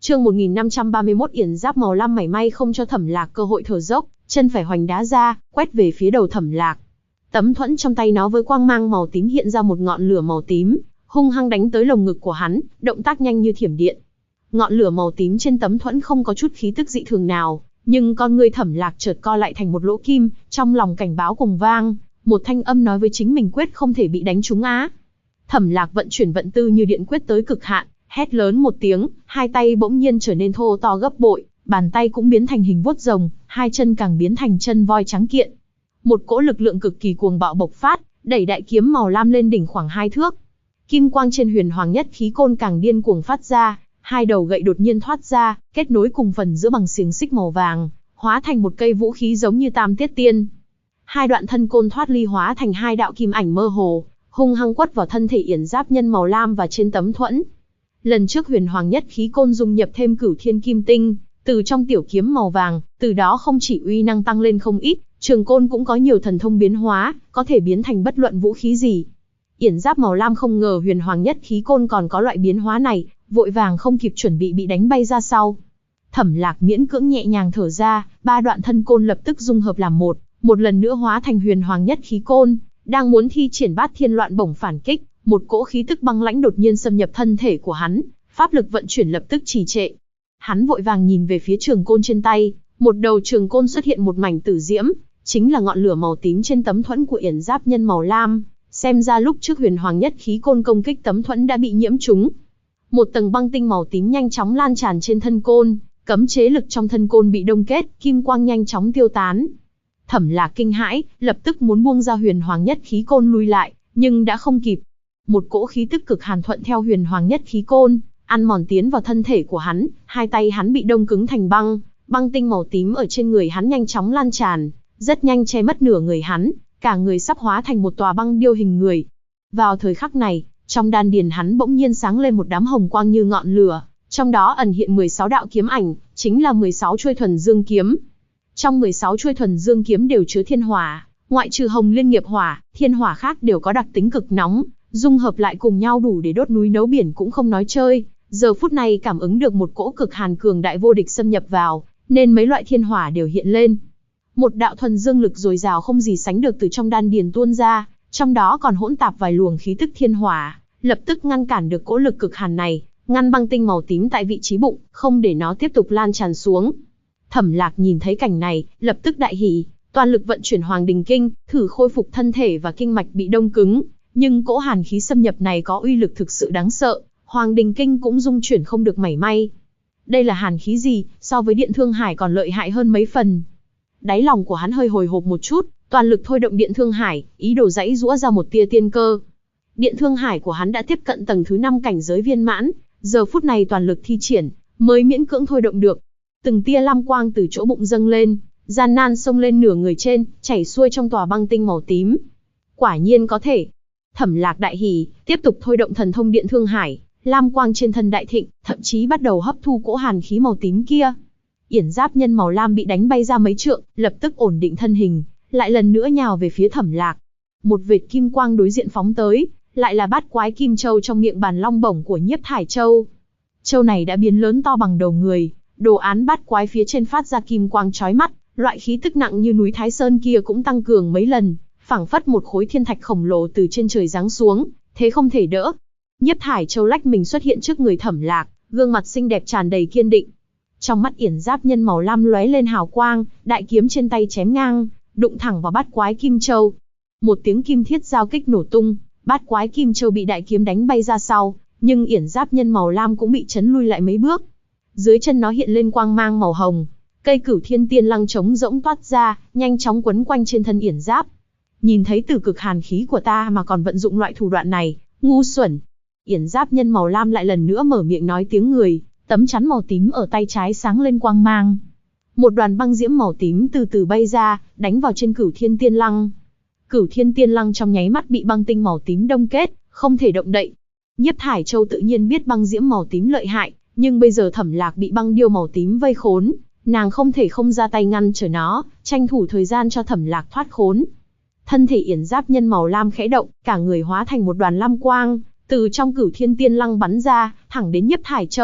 Chương 1531 Yển giáp màu lam mảy may không cho Thẩm Lạc cơ hội thở dốc, chân phải hoành đá ra, quét về phía đầu Thẩm Lạc. Tấm thuẫn trong tay nó với quang mang màu tím hiện ra một ngọn lửa màu tím, hung hăng đánh tới lồng ngực của hắn, động tác nhanh như thiểm điện. Ngọn lửa màu tím trên tấm thuẫn không có chút khí tức dị thường nào, nhưng con người Thẩm Lạc chợt co lại thành một lỗ kim, trong lòng cảnh báo cùng vang, một thanh âm nói với chính mình quyết không thể bị đánh trúng á. Thẩm Lạc vận chuyển vận tư như điện quyết tới cực hạn, hét lớn một tiếng, hai tay bỗng nhiên trở nên thô to gấp bội, bàn tay cũng biến thành hình vuốt rồng, hai chân càng biến thành chân voi trắng kiện. Một cỗ lực lượng cực kỳ cuồng bạo bộc phát, đẩy đại kiếm màu lam lên đỉnh khoảng 2 thước. Kim quang trên huyền hoàng nhất khí côn càng điên cuồng phát ra, hai đầu gậy đột nhiên thoát ra, kết nối cùng phần giữa bằng xiềng xích màu vàng, hóa thành một cây vũ khí giống như Tam Tiết Tiên. Hai đoạn thân côn thoát ly hóa thành hai đạo kim ảnh mơ hồ, hung hăng quất vào thân thể Yển giáp nhân màu lam và trên tấm thuẫn. Lần trước huyền hoàng nhất khí côn dung nhập thêm cửu thiên kim tinh, từ trong tiểu kiếm màu vàng, từ đó không chỉ uy năng tăng lên không ít, trường côn cũng có nhiều thần thông biến hóa, có thể biến thành bất luận vũ khí gì. Yển giáp màu lam không ngờ huyền hoàng nhất khí côn còn có loại biến hóa này, vội vàng không kịp chuẩn bị đánh bay ra sau. Thẩm Lạc miễn cưỡng nhẹ nhàng thở ra, ba đoạn thân côn lập tức dung hợp làm một lần nữa hóa thành huyền hoàng nhất khí côn, đang muốn thi triển Bát Thiên Loạn Bổng phản kích, một cỗ khí tức băng lãnh đột nhiên xâm nhập thân thể của hắn, pháp lực vận chuyển lập tức trì trệ. Hắn vội vàng nhìn về phía trường côn trên tay, một đầu trường côn xuất hiện một mảnh tử diễm, chính là ngọn lửa màu tím trên tấm thuẫn của Yển giáp nhân màu lam, xem ra lúc trước huyền hoàng nhất khí côn công kích tấm thuẫn đã bị nhiễm trúng. Một tầng băng tinh màu tím nhanh chóng lan tràn trên thân côn, cấm chế lực trong thân côn bị đông kết, kim quang nhanh chóng tiêu tán. Thẩm Lạc kinh hãi, lập tức muốn buông ra huyền hoàng nhất khí côn lui lại, nhưng đã không kịp. Một cỗ khí tức cực hàn thuận theo huyền hoàng nhất khí côn, ăn mòn tiến vào thân thể của hắn, hai tay hắn bị đông cứng thành băng, băng tinh màu tím ở trên người hắn nhanh chóng lan tràn, rất nhanh che mất nửa người hắn, cả người sắp hóa thành một tòa băng điêu hình người. Vào thời khắc này, trong đan điền hắn bỗng nhiên sáng lên một đám hồng quang như ngọn lửa, trong đó ẩn hiện 16 đạo kiếm ảnh, chính là 16 chuôi thuần dương kiếm. Trong 16 chuôi thuần dương kiếm đều chứa thiên hỏa, ngoại trừ hồng liên nghiệp hỏa, thiên hỏa khác đều có đặc tính cực nóng, dung hợp lại cùng nhau đủ để đốt núi nấu biển cũng không nói chơi. Giờ phút này cảm ứng được một cỗ cực hàn cường đại vô địch xâm nhập vào, nên mấy loại thiên hỏa đều hiện lên. Một đạo thuần dương lực dồi dào không gì sánh được từ trong đan điền tuôn ra, trong đó còn hỗn tạp vài luồng khí tức thiên hỏa, lập tức ngăn cản được cỗ lực cực hàn này, ngăn băng tinh màu tím tại vị trí bụng, không để nó tiếp tục lan tràn xuống. Thẩm Lạc nhìn thấy cảnh này, lập tức đại hỉ, toàn lực vận chuyển Hoàng Đình Kinh, thử khôi phục thân thể và kinh mạch bị đông cứng, nhưng cỗ hàn khí xâm nhập này có uy lực thực sự đáng sợ, Hoàng Đình Kinh cũng dung chuyển không được mảy may. Đây là hàn khí gì, so với Điện Thương Hải còn lợi hại hơn mấy phần. Đáy lòng của hắn hơi hồi hộp một chút, toàn lực thôi động Điện Thương Hải, ý đồ giãy giũa ra một tia tiên cơ. Điện Thương Hải của hắn đã tiếp cận tầng thứ 5 cảnh giới viên mãn, giờ phút này toàn lực thi triển, mới miễn cưỡng thôi động được. Từng tia lam quang từ chỗ bụng dâng lên, gian nan xông lên nửa người trên, chảy xuôi trong tòa băng tinh màu tím. Quả nhiên có thể. Thẩm Lạc đại hỉ, tiếp tục thôi động thần thông Điện Thương Hải, lam quang trên thân đại thịnh, thậm chí bắt đầu hấp thu cỗ hàn khí màu tím kia. Yển giáp nhân màu lam bị đánh bay ra mấy trượng, lập tức ổn định thân hình, lại lần nữa nhào về phía Thẩm Lạc. Một vệt kim quang đối diện phóng tới, lại là bát quái kim châu trong miệng bàn long bổng của Nhiếp Thải Châu. Châu này đã biến lớn to bằng đầu người, đồ án bát quái phía trên phát ra kim quang chói mắt, loại khí tức nặng như núi Thái Sơn kia cũng tăng cường mấy lần, phảng phất một khối thiên thạch khổng lồ từ trên trời giáng xuống, thế không thể đỡ. Nhiếp Thải Châu lách mình xuất hiện trước người Thẩm Lạc, gương mặt xinh đẹp tràn đầy kiên định. Trong mắt Yển giáp nhân màu lam lóe lên hào quang, đại kiếm trên tay chém ngang, đụng thẳng vào bát quái kim châu. Một tiếng kim thiết giao kích nổ tung, bát quái kim châu bị đại kiếm đánh bay ra sau, nhưng Yển giáp nhân màu lam cũng bị chấn lui lại mấy bước. Dưới chân nó hiện lên quang mang màu hồng, cây Cửu Thiên Tiên Lăng trống rỗng toát ra, nhanh chóng quấn quanh trên thân Yển giáp. Nhìn thấy từ cực hàn khí của ta mà còn vận dụng loại thủ đoạn này, ngu xuẩn. Yển giáp nhân màu lam lại lần nữa mở miệng nói tiếng người, tấm chắn màu tím ở tay trái sáng lên quang mang. Một đoàn băng diễm màu tím từ từ bay ra, đánh vào trên Cửu Thiên Tiên Lăng. Cửu Thiên Tiên Lăng trong nháy mắt bị băng tinh màu tím đông kết, không thể động đậy. Nhiếp Thải Châu tự nhiên biết băng diễm màu tím lợi hại, nhưng bây giờ Thẩm Lạc bị băng điêu màu tím vây khốn, nàng không thể không ra tay ngăn trở nó, tranh thủ thời gian cho Thẩm Lạc thoát khốn. Thân thể Yển giáp nhân màu lam khẽ động, cả người hóa thành một đoàn lam quang, từ trong Cửu Thiên Tiên Lăng bắn ra, thẳng đến Nhiếp Thải Châu.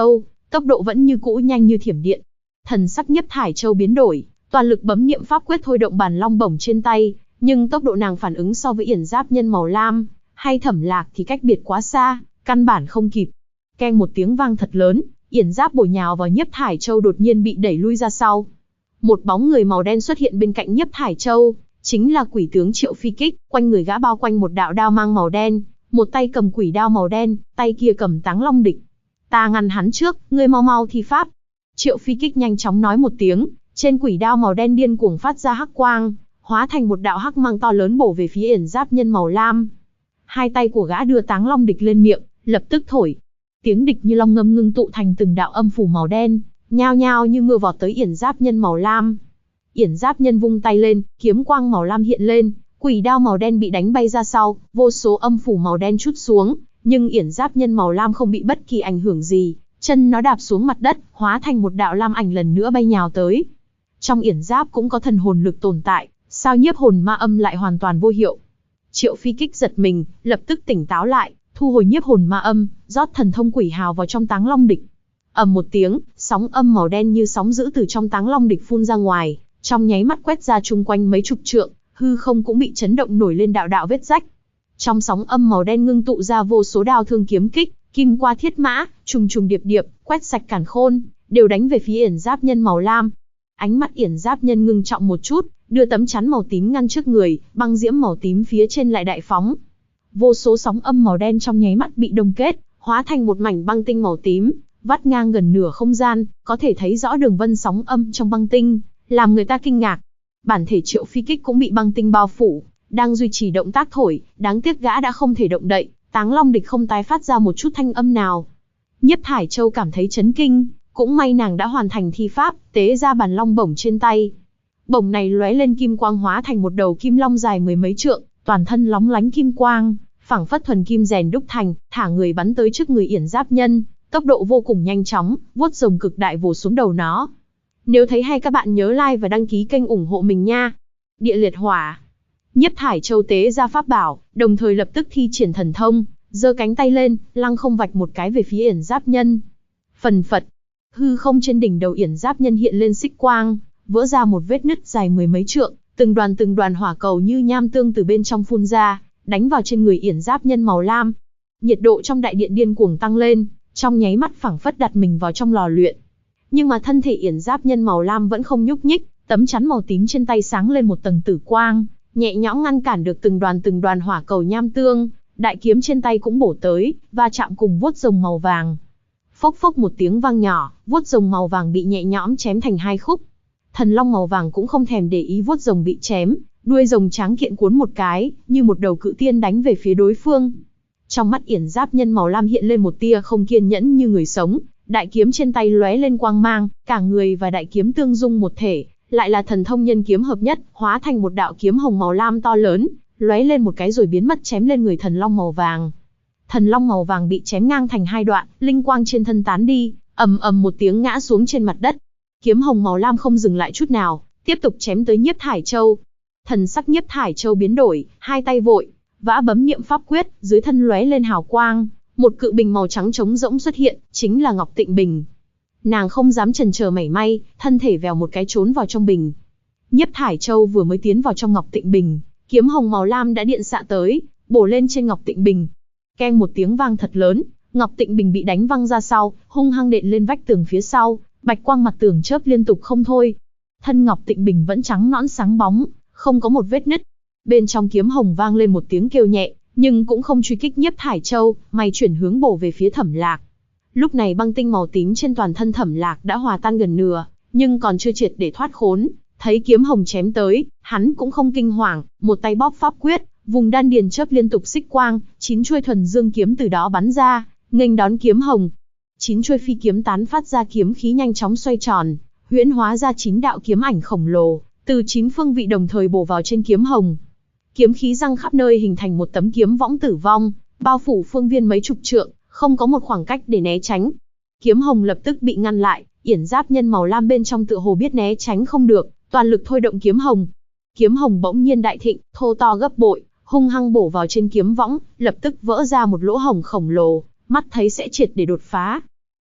tốc độ vẫn như cũ nhanh như thiểm điện. Thần sắc Nhiếp Thải Châu biến đổi, toàn lực bấm niệm pháp quyết thôi động bản long bổng trên tay, nhưng tốc độ nàng phản ứng so với Yển Giáp Nhân màu lam hay Thẩm Lạc thì cách biệt quá xa, căn bản không kịp. Keng một tiếng vang thật lớn, Yển Giáp bổ nhào vào Nhiếp Thải Châu đột nhiên bị đẩy lui ra sau. Một bóng người màu đen xuất hiện bên cạnh Nhiếp Thải Châu, chính là quỷ tướng Triệu Phi Kích, quanh người gã bao quanh một đạo đao mang màu đen, một tay cầm quỷ đao màu đen, tay kia cầm Táng Long địch. Ta ngăn hắn trước, ngươi mau mau thi pháp. Triệu Phi Kích nhanh chóng nói một tiếng, trên quỷ đao màu đen điên cuồng phát ra hắc quang, hóa thành một đạo hắc mang to lớn bổ về phía Yển Giáp Nhân màu lam. Hai tay của gã đưa Táng Long địch lên miệng, lập tức thổi. Tiếng địch như long ngâm ngưng tụ thành từng đạo âm phủ màu đen, nhao nhao như mưa vọt tới Yển Giáp Nhân màu lam. Yển Giáp Nhân vung tay lên, kiếm quang màu lam hiện lên, quỷ đao màu đen bị đánh bay ra sau, vô số âm phủ màu đen trút xuống, nhưng Yển Giáp Nhân màu lam không bị bất kỳ ảnh hưởng gì, chân nó đạp xuống mặt đất, hóa thành một đạo lam ảnh lần nữa bay nhào tới. Trong Yển Giáp cũng có thần hồn lực tồn tại, sao nhiếp hồn ma âm lại hoàn toàn vô hiệu? Triệu Phi Kích giật mình, lập tức tỉnh táo lại, thu hồi nhiếp hồn ma âm, rót thần thông quỷ hào vào trong Táng Long địch. Ầm một tiếng, sóng âm màu đen như sóng dữ từ trong Táng Long địch phun ra ngoài, trong nháy mắt quét ra chung quanh mấy chục trượng, hư không cũng bị chấn động nổi lên đạo đạo vết rách. Trong sóng âm màu đen ngưng tụ ra vô số đao thương kiếm kích, kim qua thiết mã, trùng trùng điệp điệp, quét sạch càn khôn, đều đánh về phía Yển Giáp Nhân màu lam. Ánh mắt Yển Giáp Nhân ngưng trọng một chút, đưa tấm chắn màu tím ngăn trước người, băng diễm màu tím phía trên lại đại phóng. Vô số sóng âm màu đen trong nháy mắt bị đông kết, hóa thành một mảnh băng tinh màu tím, vắt ngang gần nửa không gian, có thể thấy rõ đường vân sóng âm trong băng tinh, làm người ta kinh ngạc. Bản thể Triệu Phi Kích cũng bị băng tinh bao phủ, đang duy trì động tác thổi, đáng tiếc gã đã không thể động đậy, Táng Long địch không tái phát ra một chút thanh âm nào. Nhiếp Thải Châu cảm thấy chấn kinh, cũng may nàng đã hoàn thành thi pháp, tế ra bản long bổng trên tay. Bổng này lóe lên kim quang hóa thành một đầu kim long dài mười mấy trượng, toàn thân lóng lánh kim quang, phảng phất thuần kim rèn đúc thành, thả người bắn tới trước người Yển Giáp Nhân, tốc độ vô cùng nhanh chóng, vuốt rồng cực đại vồ xuống đầu nó. Nếu thấy hay các bạn nhớ like và đăng ký kênh ủng hộ mình nha. Địa liệt hỏa. Nhiếp Thải Châu tế ra pháp bảo, đồng thời lập tức thi triển thần thông, giơ cánh tay lên, lăng không vạch một cái về phía Yển Giáp Nhân. Phần phật, hư không trên đỉnh đầu Yển Giáp Nhân hiện lên xích quang, vỡ ra một vết nứt dài mười mấy trượng, từng đoàn hỏa cầu như nham tương từ bên trong phun ra, đánh vào trên người Yển Giáp Nhân màu lam. Nhiệt độ trong đại điện điên cuồng tăng lên, trong nháy mắt phảng phất đặt mình vào trong lò luyện. Nhưng mà thân thể Yển Giáp Nhân màu lam vẫn không nhúc nhích, tấm chắn màu tím trên tay sáng lên một tầng tử quang, nhẹ nhõm ngăn cản được từng đoàn hỏa cầu nham tương, đại kiếm trên tay cũng bổ tới, va chạm cùng vuốt rồng màu vàng. Phốc phốc một tiếng vang nhỏ, vuốt rồng màu vàng bị nhẹ nhõm chém thành hai khúc. Thần long màu vàng cũng không thèm để ý vuốt rồng bị chém, đuôi rồng tráng kiện cuốn một cái, như một đầu cự tiên đánh về phía đối phương. Trong mắt Yển Giáp Nhân màu lam hiện lên một tia không kiên nhẫn như người sống, đại kiếm trên tay lóe lên quang mang, cả người và đại kiếm tương dung một thể, lại là thần thông nhân kiếm hợp nhất, hóa thành một đạo kiếm hồng màu lam to lớn, lóe lên một cái rồi biến mất chém lên người thần long màu vàng. Thần long màu vàng bị chém ngang thành hai đoạn, linh quang trên thân tán đi, ầm ầm một tiếng ngã xuống trên mặt đất. Kiếm hồng màu lam không dừng lại chút nào, tiếp tục chém tới Nhiếp Thải Châu. Thần sắc Nhiếp Thải Châu biến đổi, hai tay vội vã bấm niệm pháp quyết, dưới thân lóe lên hào quang, một cự bình màu trắng trống rỗng xuất hiện, chính là Ngọc Tịnh Bình. Nàng không dám chần chờ mảy may, thân thể vèo một cái trốn vào trong bình. Nhiếp Thải Châu vừa mới tiến vào trong Ngọc Tịnh Bình, kiếm hồng màu lam đã điện xạ tới, bổ lên trên Ngọc Tịnh Bình. Keng một tiếng vang thật lớn, Ngọc Tịnh Bình bị đánh văng ra sau, hung hăng đện lên vách tường phía sau, bạch quang mặt tường chớp liên tục không thôi. Thân Ngọc Tịnh Bình vẫn trắng nõn sáng bóng, không có một vết nứt. Bên trong kiếm hồng vang lên một tiếng kêu nhẹ, nhưng cũng không truy kích Nhiếp Thải Châu, mày chuyển hướng bổ về phía Thẩm Lạc. Lúc này băng tinh màu tím trên toàn thân Thẩm Lạc đã hòa tan gần nửa, nhưng còn chưa triệt để thoát khốn. Thấy kiếm hồng chém tới, hắn cũng không kinh hoàng, một tay bóp pháp quyết, vùng đan điền chớp liên tục xích quang, 9 chuôi thuần dương kiếm từ đó bắn ra, nghênh đón kiếm hồng. 9 chuôi phi kiếm tán phát ra kiếm khí nhanh chóng xoay tròn, huyễn hóa ra 9 đạo kiếm ảnh khổng lồ, từ 9 phương vị đồng thời bổ vào trên kiếm hồng. Kiếm khí răng khắp nơi hình thành một tấm kiếm võng tử vong, bao phủ phương viên mấy chục trượng, không có một khoảng cách để né tránh. Kiếm hồng lập tức bị ngăn lại, Yển Giáp Nhân màu lam bên trong tựa hồ biết né tránh không được, toàn lực thôi động kiếm hồng. Kiếm hồng bỗng nhiên đại thịnh, thô to gấp bội, hung hăng bổ vào trên kiếm võng, lập tức vỡ ra một lỗ hổng khổng lồ, mắt thấy sẽ triệt để đột phá.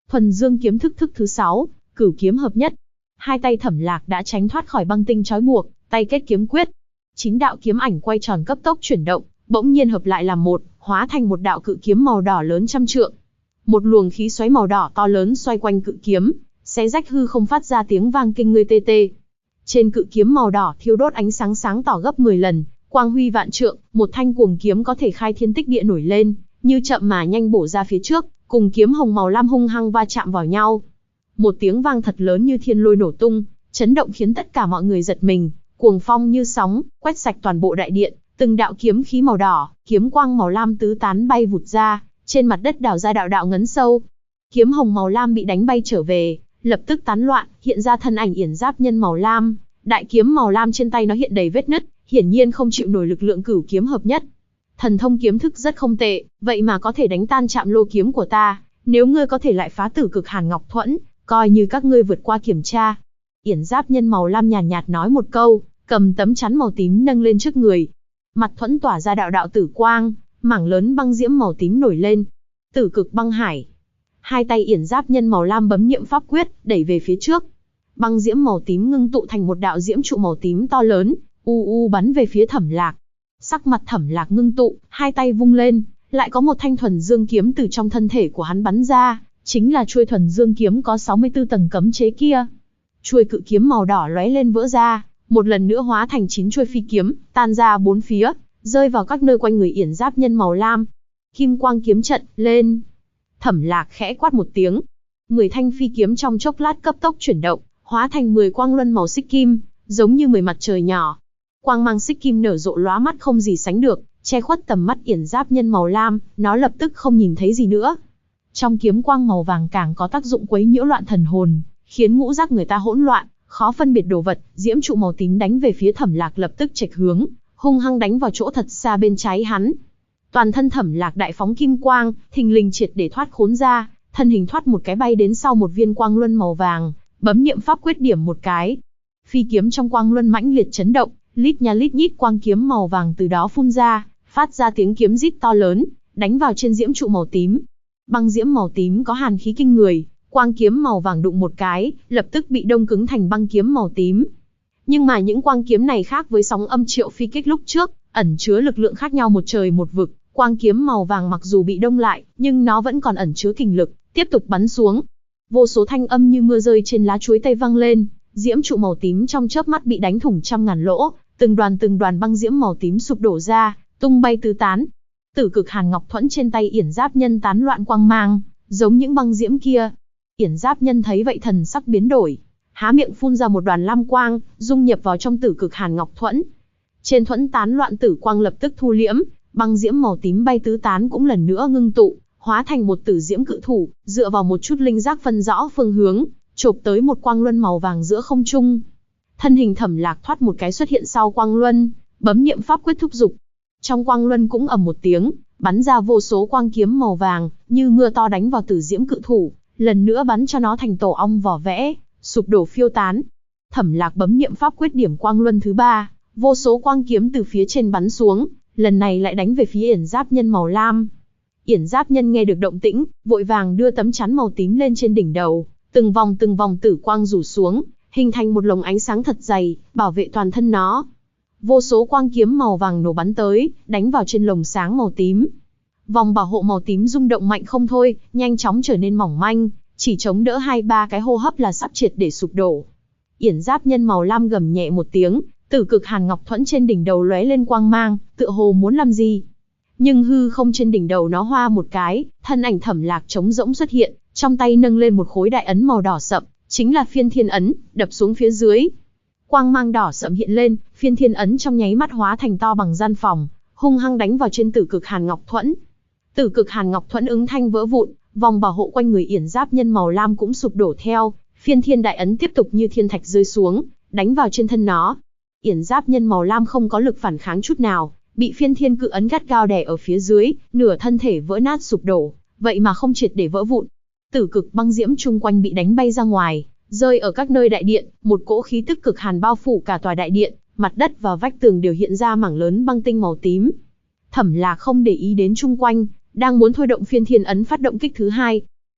Thuần Dương kiếm thức thứ 6, Cửu kiếm hợp nhất. Hai tay Thẩm Lạc đã tránh thoát khỏi băng tinh trói buộc, tay kết kiếm quyết. 9 đạo kiếm ảnh quay tròn cấp tốc chuyển động, bỗng nhiên hợp lại làm một, hóa thành một đạo cự kiếm màu đỏ lớn trăm trượng. Một luồng khí xoáy màu đỏ to lớn xoay quanh cự kiếm, xé rách hư không phát ra tiếng vang kinh người tê tê. Trên cự kiếm màu đỏ thiêu đốt ánh sáng sáng tỏ gấp 10 lần, quang huy vạn trượng, một thanh cuồng kiếm có thể khai thiên tích địa nổi lên, như chậm mà nhanh bổ ra phía trước, cùng kiếm hồng màu lam hung hăng va chạm vào nhau. Một tiếng vang thật lớn như thiên lôi nổ tung, chấn động khiến tất cả mọi người giật mình, cuồng phong như sóng, quét sạch toàn bộ đại điện, từng đạo kiếm khí màu đỏ, kiếm quang màu lam tứ tán bay vụt ra, trên mặt đất đào ra đạo đạo ngấn sâu. Kiếm hồng màu lam bị đánh bay trở về, lập tức tán loạn, hiện ra thân ảnh Yển Giáp Nhân màu lam, đại kiếm màu lam trên tay nó hiện đầy vết nứt, hiển nhiên không chịu nổi lực lượng cửu kiếm hợp nhất. Thần thông kiếm thức rất không tệ, vậy mà có thể đánh tan Trạm Lô kiếm của ta, nếu ngươi có thể lại phá Tử Cực Hàn Ngọc Thuẫn, coi như các ngươi vượt qua kiểm tra. Yển Giáp Nhân màu lam nhàn nhạt nói một câu, cầm tấm chắn màu tím nâng lên trước người. Mặt thuẫn tỏa ra đạo đạo tử quang, mảng lớn băng diễm màu tím nổi lên. Tử Cực Băng Hải. Hai tay Yển Giáp Nhân màu lam bấm niệm pháp quyết, đẩy về phía trước. Băng diễm màu tím ngưng tụ thành một đạo diễm trụ màu tím to lớn, bắn về phía Thẩm Lạc. Sắc mặt Thẩm Lạc ngưng tụ, hai tay vung lên, lại có một thanh Thuần Dương kiếm từ trong thân thể của hắn bắn ra, chính là chuôi Thuần Dương kiếm có 64 tầng cấm chế kia. Chuôi cự kiếm màu đỏ lóe lên vỡ ra, một lần nữa hóa thành 9 chuôi phi kiếm, tan ra bốn phía, rơi vào các nơi quanh người Yển Giáp Nhân màu lam. Kim quang kiếm trận, lên. Thẩm Lạc khẽ quát một tiếng. 10 thanh phi kiếm trong chốc lát cấp tốc chuyển động, hóa thành 10 quang luân màu xích kim, giống như 10 mặt trời nhỏ. Quang mang xích kim nở rộ lóa mắt không gì sánh được, che khuất tầm mắt Yển Giáp Nhân màu lam, nó lập tức không nhìn thấy gì nữa. Trong kiếm quang màu vàng càng có tác dụng quấy nhiễu loạn thần hồn, khiến ngũ giác người ta hỗn loạn, khó phân biệt đồ vật. Diễm trụ màu tím đánh về phía Thẩm Lạc lập tức chệch hướng, hung hăng đánh vào chỗ thật xa bên trái hắn. Toàn thân Thẩm Lạc đại phóng kim quang, thình lình triệt để thoát khốn ra, thân hình thoát một cái bay đến sau một viên quang luân màu vàng, bấm niệm pháp quyết điểm một cái. Phi kiếm trong quang luân mãnh liệt chấn động, lít nha lít nhít quang kiếm màu vàng từ đó phun ra, phát ra tiếng kiếm rít to lớn, đánh vào trên diễm trụ màu tím. Băng diễm màu tím có hàn khí kinh người, quang kiếm màu vàng đụng một cái, lập tức bị đông cứng thành băng kiếm màu tím. Nhưng mà những quang kiếm này khác với sóng âm triệu phi kích lúc trước, ẩn chứa lực lượng khác nhau một trời một vực. Quang kiếm màu vàng mặc dù bị đông lại, nhưng nó vẫn còn ẩn chứa kình lực, tiếp tục bắn xuống. Vô số thanh âm như mưa rơi trên lá chuối tây vang lên, diễm trụ màu tím trong chớp mắt bị đánh thủng trăm ngàn lỗ, từng đoàn băng diễm màu tím sụp đổ ra, tung bay tứ tán. Tử Cực Hàn Ngọc Thuẫn trên tay Yển Giáp Nhân tán loạn quang mang, giống những băng diễm kia. Yển Giáp Nhân thấy vậy thần sắc biến đổi, há miệng phun ra một đoàn lam quang, dung nhập vào trong Tử Cực Hàn Ngọc Thuẫn. Trên thuẫn tán loạn tử quang lập tức thu liễm, băng diễm màu tím bay tứ tán cũng lần nữa ngưng tụ, hóa thành một tử diễm cự thủ, dựa vào một chút linh giác phân rõ phương hướng, chộp tới một quang luân màu vàng giữa không trung. Thân hình Thẩm Lạc thoát một cái xuất hiện sau quang luân, bấm niệm pháp quyết thúc dục. Trong quang luân cũng ầm một tiếng, bắn ra vô số quang kiếm màu vàng, như mưa to đánh vào tử diễm cự thủ, lần nữa bắn cho nó thành tổ ong vỏ vẽ, sụp đổ phiêu tán. Thẩm Lạc bấm niệm pháp quyết điểm quang luân thứ 3, vô số quang kiếm từ phía trên bắn xuống, lần này lại đánh về phía Yển Giáp Nhân màu lam. Yển Giáp Nhân nghe được động tĩnh, vội vàng đưa tấm chắn màu tím lên trên đỉnh đầu, từng vòng tử quang rủ xuống, hình thành một lồng ánh sáng thật dày, bảo vệ toàn thân nó. Vô số quang kiếm màu vàng nổ bắn tới, đánh vào trên lồng sáng màu tím. Vòng bảo hộ màu tím rung động mạnh không thôi, nhanh chóng trở nên mỏng manh, chỉ chống đỡ 2-3 cái hô hấp là sắp triệt để sụp đổ. Yển Giáp Nhân màu lam gầm nhẹ một tiếng, Tử Cực Hàn Ngọc Thuẫn trên đỉnh đầu lóe lên quang mang, tựa hồ muốn làm gì. Nhưng hư không trên đỉnh đầu nó hoa một cái, thân ảnh Thẩm Lạc trống rỗng xuất hiện, trong tay nâng lên một khối đại ấn màu đỏ sậm, chính là Phiên Thiên ấn, đập xuống phía dưới. Quang mang đỏ sậm hiện lên, Phiên Thiên ấn trong nháy mắt hóa thành to bằng gian phòng, hung hăng đánh vào trên Tử Cực Hàn Ngọc Thuẫn. Tử Cực Hàn Ngọc Thuẫn ứng thanh vỡ vụn, vòng bảo hộ quanh người Yển Giáp Nhân màu lam cũng sụp đổ theo, Phiên Thiên đại ấn tiếp tục như thiên thạch rơi xuống, đánh vào trên thân nó. Yển Giáp Nhân màu lam không có lực phản kháng chút nào, bị Phiên Thiên cự ấn gắt gao đè ở phía dưới, nửa thân thể vỡ nát sụp đổ, vậy mà không triệt để vỡ vụn. Tử Cực băng diễm chung quanh bị đánh bay ra ngoài, rơi ở các nơi đại điện, một cỗ khí tức cực hàn bao phủ cả tòa đại điện, mặt đất và vách tường đều hiện ra mảng lớn băng tinh màu tím. Thẩm Lạc không để ý đến chung quanh, đang muốn thôi động Phiên Thiên ấn phát động kích thứ 2.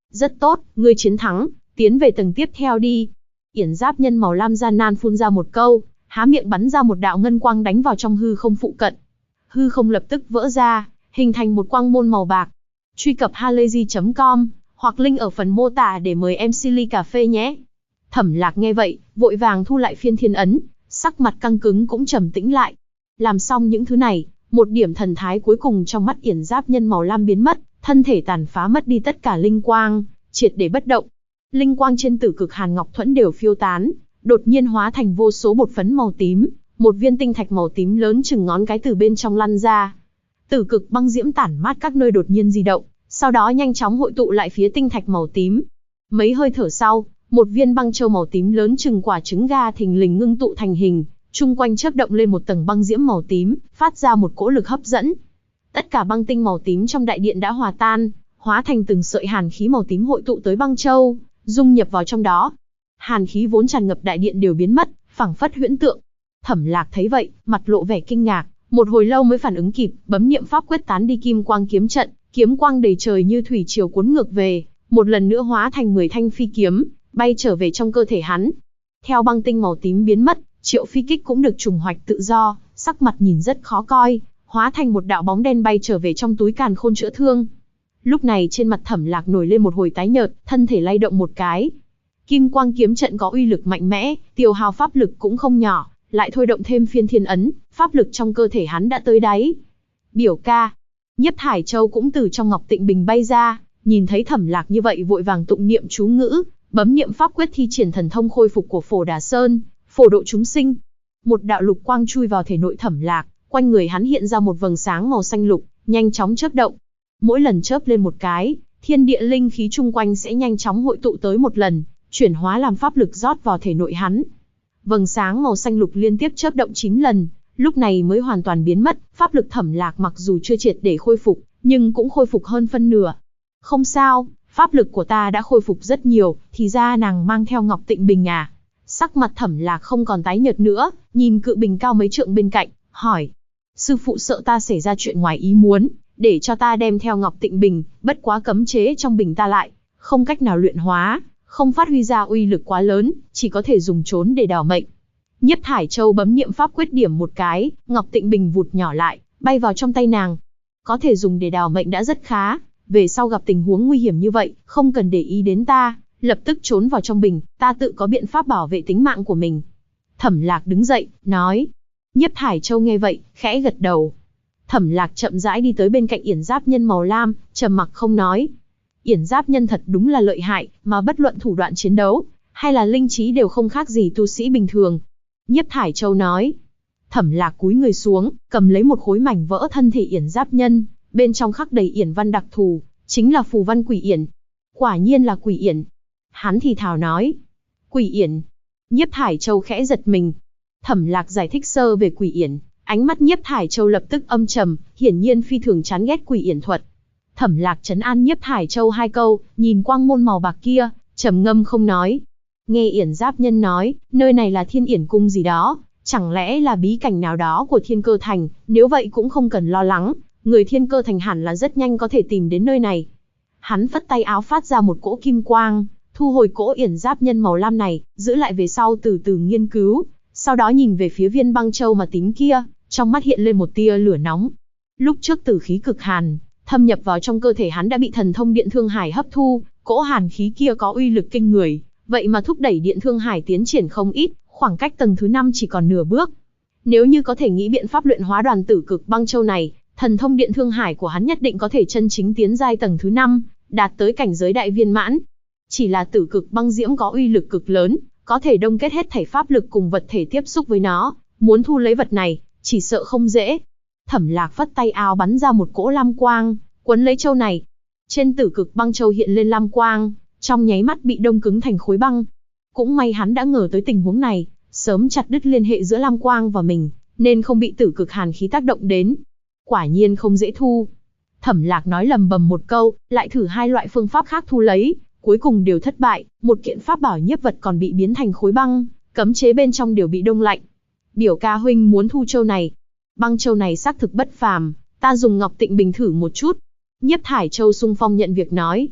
Rất tốt, ngươi chiến thắng, tiến về tầng tiếp theo đi. Yển Giáp Nhân màu lam gian nan phun ra một câu, há miệng bắn ra một đạo ngân quang đánh vào trong hư không phụ cận. Hư không lập tức vỡ ra, hình thành một quang môn màu bạc. Truy cập halayzi.com hoặc link ở phần mô tả để mời em Silly cà phê nhé. Thẩm Lạc nghe vậy, vội vàng thu lại phiên thiên ấn, sắc mặt căng cứng cũng trầm tĩnh lại. Làm xong những thứ này, một điểm thần thái cuối cùng trong mắt Yển Giáp Nhân màu lam biến mất, thân thể tàn phá mất đi tất cả linh quang, triệt để bất động. Linh quang trên Tử Cực Hàn Ngọc Thuẫn đều phiêu tán, đột nhiên hóa thành vô số bột phấn màu tím, một viên tinh thạch màu tím lớn chừng ngón cái từ bên trong lăn ra. Tử Cực băng diễm tản mát các nơi đột nhiên di động, sau đó nhanh chóng hội tụ lại phía tinh thạch màu tím. Mấy hơi thở sau, một viên băng châu màu tím lớn chừng quả trứng gà thình lình ngưng tụ thành hình, chung quanh chớp động lên một tầng băng diễm màu tím, phát ra một cỗ lực hấp dẫn. Tất cả băng tinh màu tím trong đại điện đã hòa tan, hóa thành từng sợi hàn khí màu tím hội tụ tới băng châu, dung nhập vào trong đó. Hàn khí vốn tràn ngập đại điện đều biến mất, phảng phất huyễn tượng. Thẩm Lạc thấy vậy, mặt lộ vẻ kinh ngạc, một hồi lâu mới phản ứng kịp, bấm niệm pháp quyết tán đi kim quang kiếm trận, kiếm quang đầy trời như thủy triều cuốn ngược về, một lần nữa hóa thành 10 thanh phi kiếm, bay trở về trong cơ thể hắn. Theo băng tinh màu tím biến mất, Triệu Phi Kích cũng được trùng hoạch tự do, sắc mặt nhìn rất khó coi, hóa thành một đạo bóng đen bay trở về trong túi càn khôn chữa thương. Lúc này trên mặt Thẩm Lạc nổi lên một hồi tái nhợt, thân thể lay động một cái. Kim quang kiếm trận có uy lực mạnh mẽ, tiêu hao pháp lực cũng không nhỏ, lại thôi động thêm phiên thiên ấn, pháp lực trong cơ thể hắn đã tới đáy. Biểu ca, Nhiếp Thải Châu cũng từ trong Ngọc Tịnh Bình bay ra, nhìn thấy Thẩm Lạc như vậy vội vàng tụng niệm chú ngữ, bấm niệm pháp quyết thi triển thần thông khôi phục của Phổ Đà Sơn, phổ độ chúng sinh. Một đạo lục quang chui vào thể nội Thẩm Lạc, quanh người hắn hiện ra một vầng sáng màu xanh lục, nhanh chóng chớp động. Mỗi lần chớp lên một cái, thiên địa linh khí chung quanh sẽ nhanh chóng hội tụ tới một lần, chuyển hóa làm pháp lực rót vào thể nội hắn. Vầng sáng màu xanh lục liên tiếp chớp động 9 lần, lúc này mới hoàn toàn biến mất, pháp lực Thẩm Lạc mặc dù chưa triệt để khôi phục, nhưng cũng khôi phục hơn phân nửa. Không sao, pháp lực của ta đã khôi phục rất nhiều, thì ra nàng mang theo Ngọc Tịnh Bình à? Sắc mặt Thẩm Lạc không còn tái nhợt nữa, nhìn cự bình cao mấy trượng bên cạnh, hỏi. Sư phụ sợ ta xảy ra chuyện ngoài ý muốn, để cho ta đem theo Ngọc Tịnh Bình, bất quá cấm chế trong bình ta lại, không cách nào luyện hóa, không phát huy ra uy lực quá lớn, chỉ có thể dùng trốn để đảo mệnh. Nhiếp Thải Châu bấm niệm pháp quyết điểm một cái, Ngọc Tịnh Bình vụt nhỏ lại, bay vào trong tay nàng. Có thể dùng để đảo mệnh đã rất khá, về sau gặp tình huống nguy hiểm như vậy, không cần để ý đến ta, lập tức trốn vào trong bình, ta tự có biện pháp bảo vệ tính mạng của mình. Thẩm Lạc đứng dậy, nói. Nhiếp Thải Châu nghe vậy, khẽ gật đầu. Thẩm Lạc chậm rãi đi tới bên cạnh Yển Giáp Nhân màu lam, trầm mặc không nói. Yển Giáp Nhân thật đúng là lợi hại, mà bất luận thủ đoạn chiến đấu, hay là linh trí đều không khác gì tu sĩ bình thường. Nhiếp Thải Châu nói. Thẩm Lạc cúi người xuống, cầm lấy một khối mảnh vỡ thân thể Yển Giáp Nhân, bên trong khắc đầy yển văn đặc thù, chính là phù văn quỷ yển. Quả nhiên là quỷ yển. Hắn thì thào nói. Quỷ yển. Nhiếp Thải Châu khẽ giật mình. Thẩm Lạc giải thích sơ về quỷ yển, ánh mắt Nhiếp Thải Châu lập tức âm trầm, hiển nhiên phi thường chán ghét quỷ yển thuật. Thẩm Lạc trấn an Nhiếp Thải Châu hai câu, nhìn quang môn màu bạc kia, trầm ngâm không nói. Nghe Yển Giáp Nhân nói, nơi này là Thiên Yển Cung gì đó, chẳng lẽ là bí cảnh nào đó của Thiên Cơ Thành, nếu vậy cũng không cần lo lắng, người Thiên Cơ Thành hẳn là rất nhanh có thể tìm đến nơi này. Hắn phất tay áo phát ra một cỗ kim quang, thu hồi cỗ Yển Giáp Nhân màu lam này, giữ lại về sau từ từ nghiên cứu, sau đó nhìn về phía viên băng châu mà tím kia, trong mắt hiện lên một tia lửa nóng. Lúc trước tử khí cực hàn, thâm nhập vào trong cơ thể hắn đã bị thần thông Điện Thương Hải hấp thu, cỗ hàn khí kia có uy lực kinh người, vậy mà thúc đẩy Điện Thương Hải tiến triển không ít, khoảng cách tầng thứ 5 chỉ còn nửa bước. Nếu như có thể nghĩ biện pháp luyện hóa đoàn tử cực băng châu này, thần thông Điện Thương Hải của hắn nhất định có thể chân chính tiến giai tầng thứ 5, đạt tới cảnh giới đại viên mãn. Chỉ là tử cực băng diễm có uy lực cực lớn, có thể đông kết hết thảy pháp lực cùng vật thể tiếp xúc với nó, muốn thu lấy vật này, chỉ sợ không dễ. Thẩm Lạc phất tay áo bắn ra một cỗ lam quang, quấn lấy châu này. Trên tử cực băng châu hiện lên lam quang, trong nháy mắt bị đông cứng thành khối băng. Cũng may hắn đã ngờ tới tình huống này, sớm chặt đứt liên hệ giữa lam quang và mình, nên không bị tử cực hàn khí tác động đến. Quả nhiên không dễ thu. Thẩm Lạc nói lầm bầm một câu, lại thử hai loại phương pháp khác thu lấy, cuối cùng đều thất bại, một kiện pháp bảo nhiếp vật còn bị biến thành khối băng, cấm chế bên trong đều bị đông lạnh. Biểu ca huynh muốn thu châu này. Băng châu này xác thực bất phàm, ta dùng Ngọc Tịnh Bình thử một chút. Nhiếp Thải Châu xung phong nhận việc nói.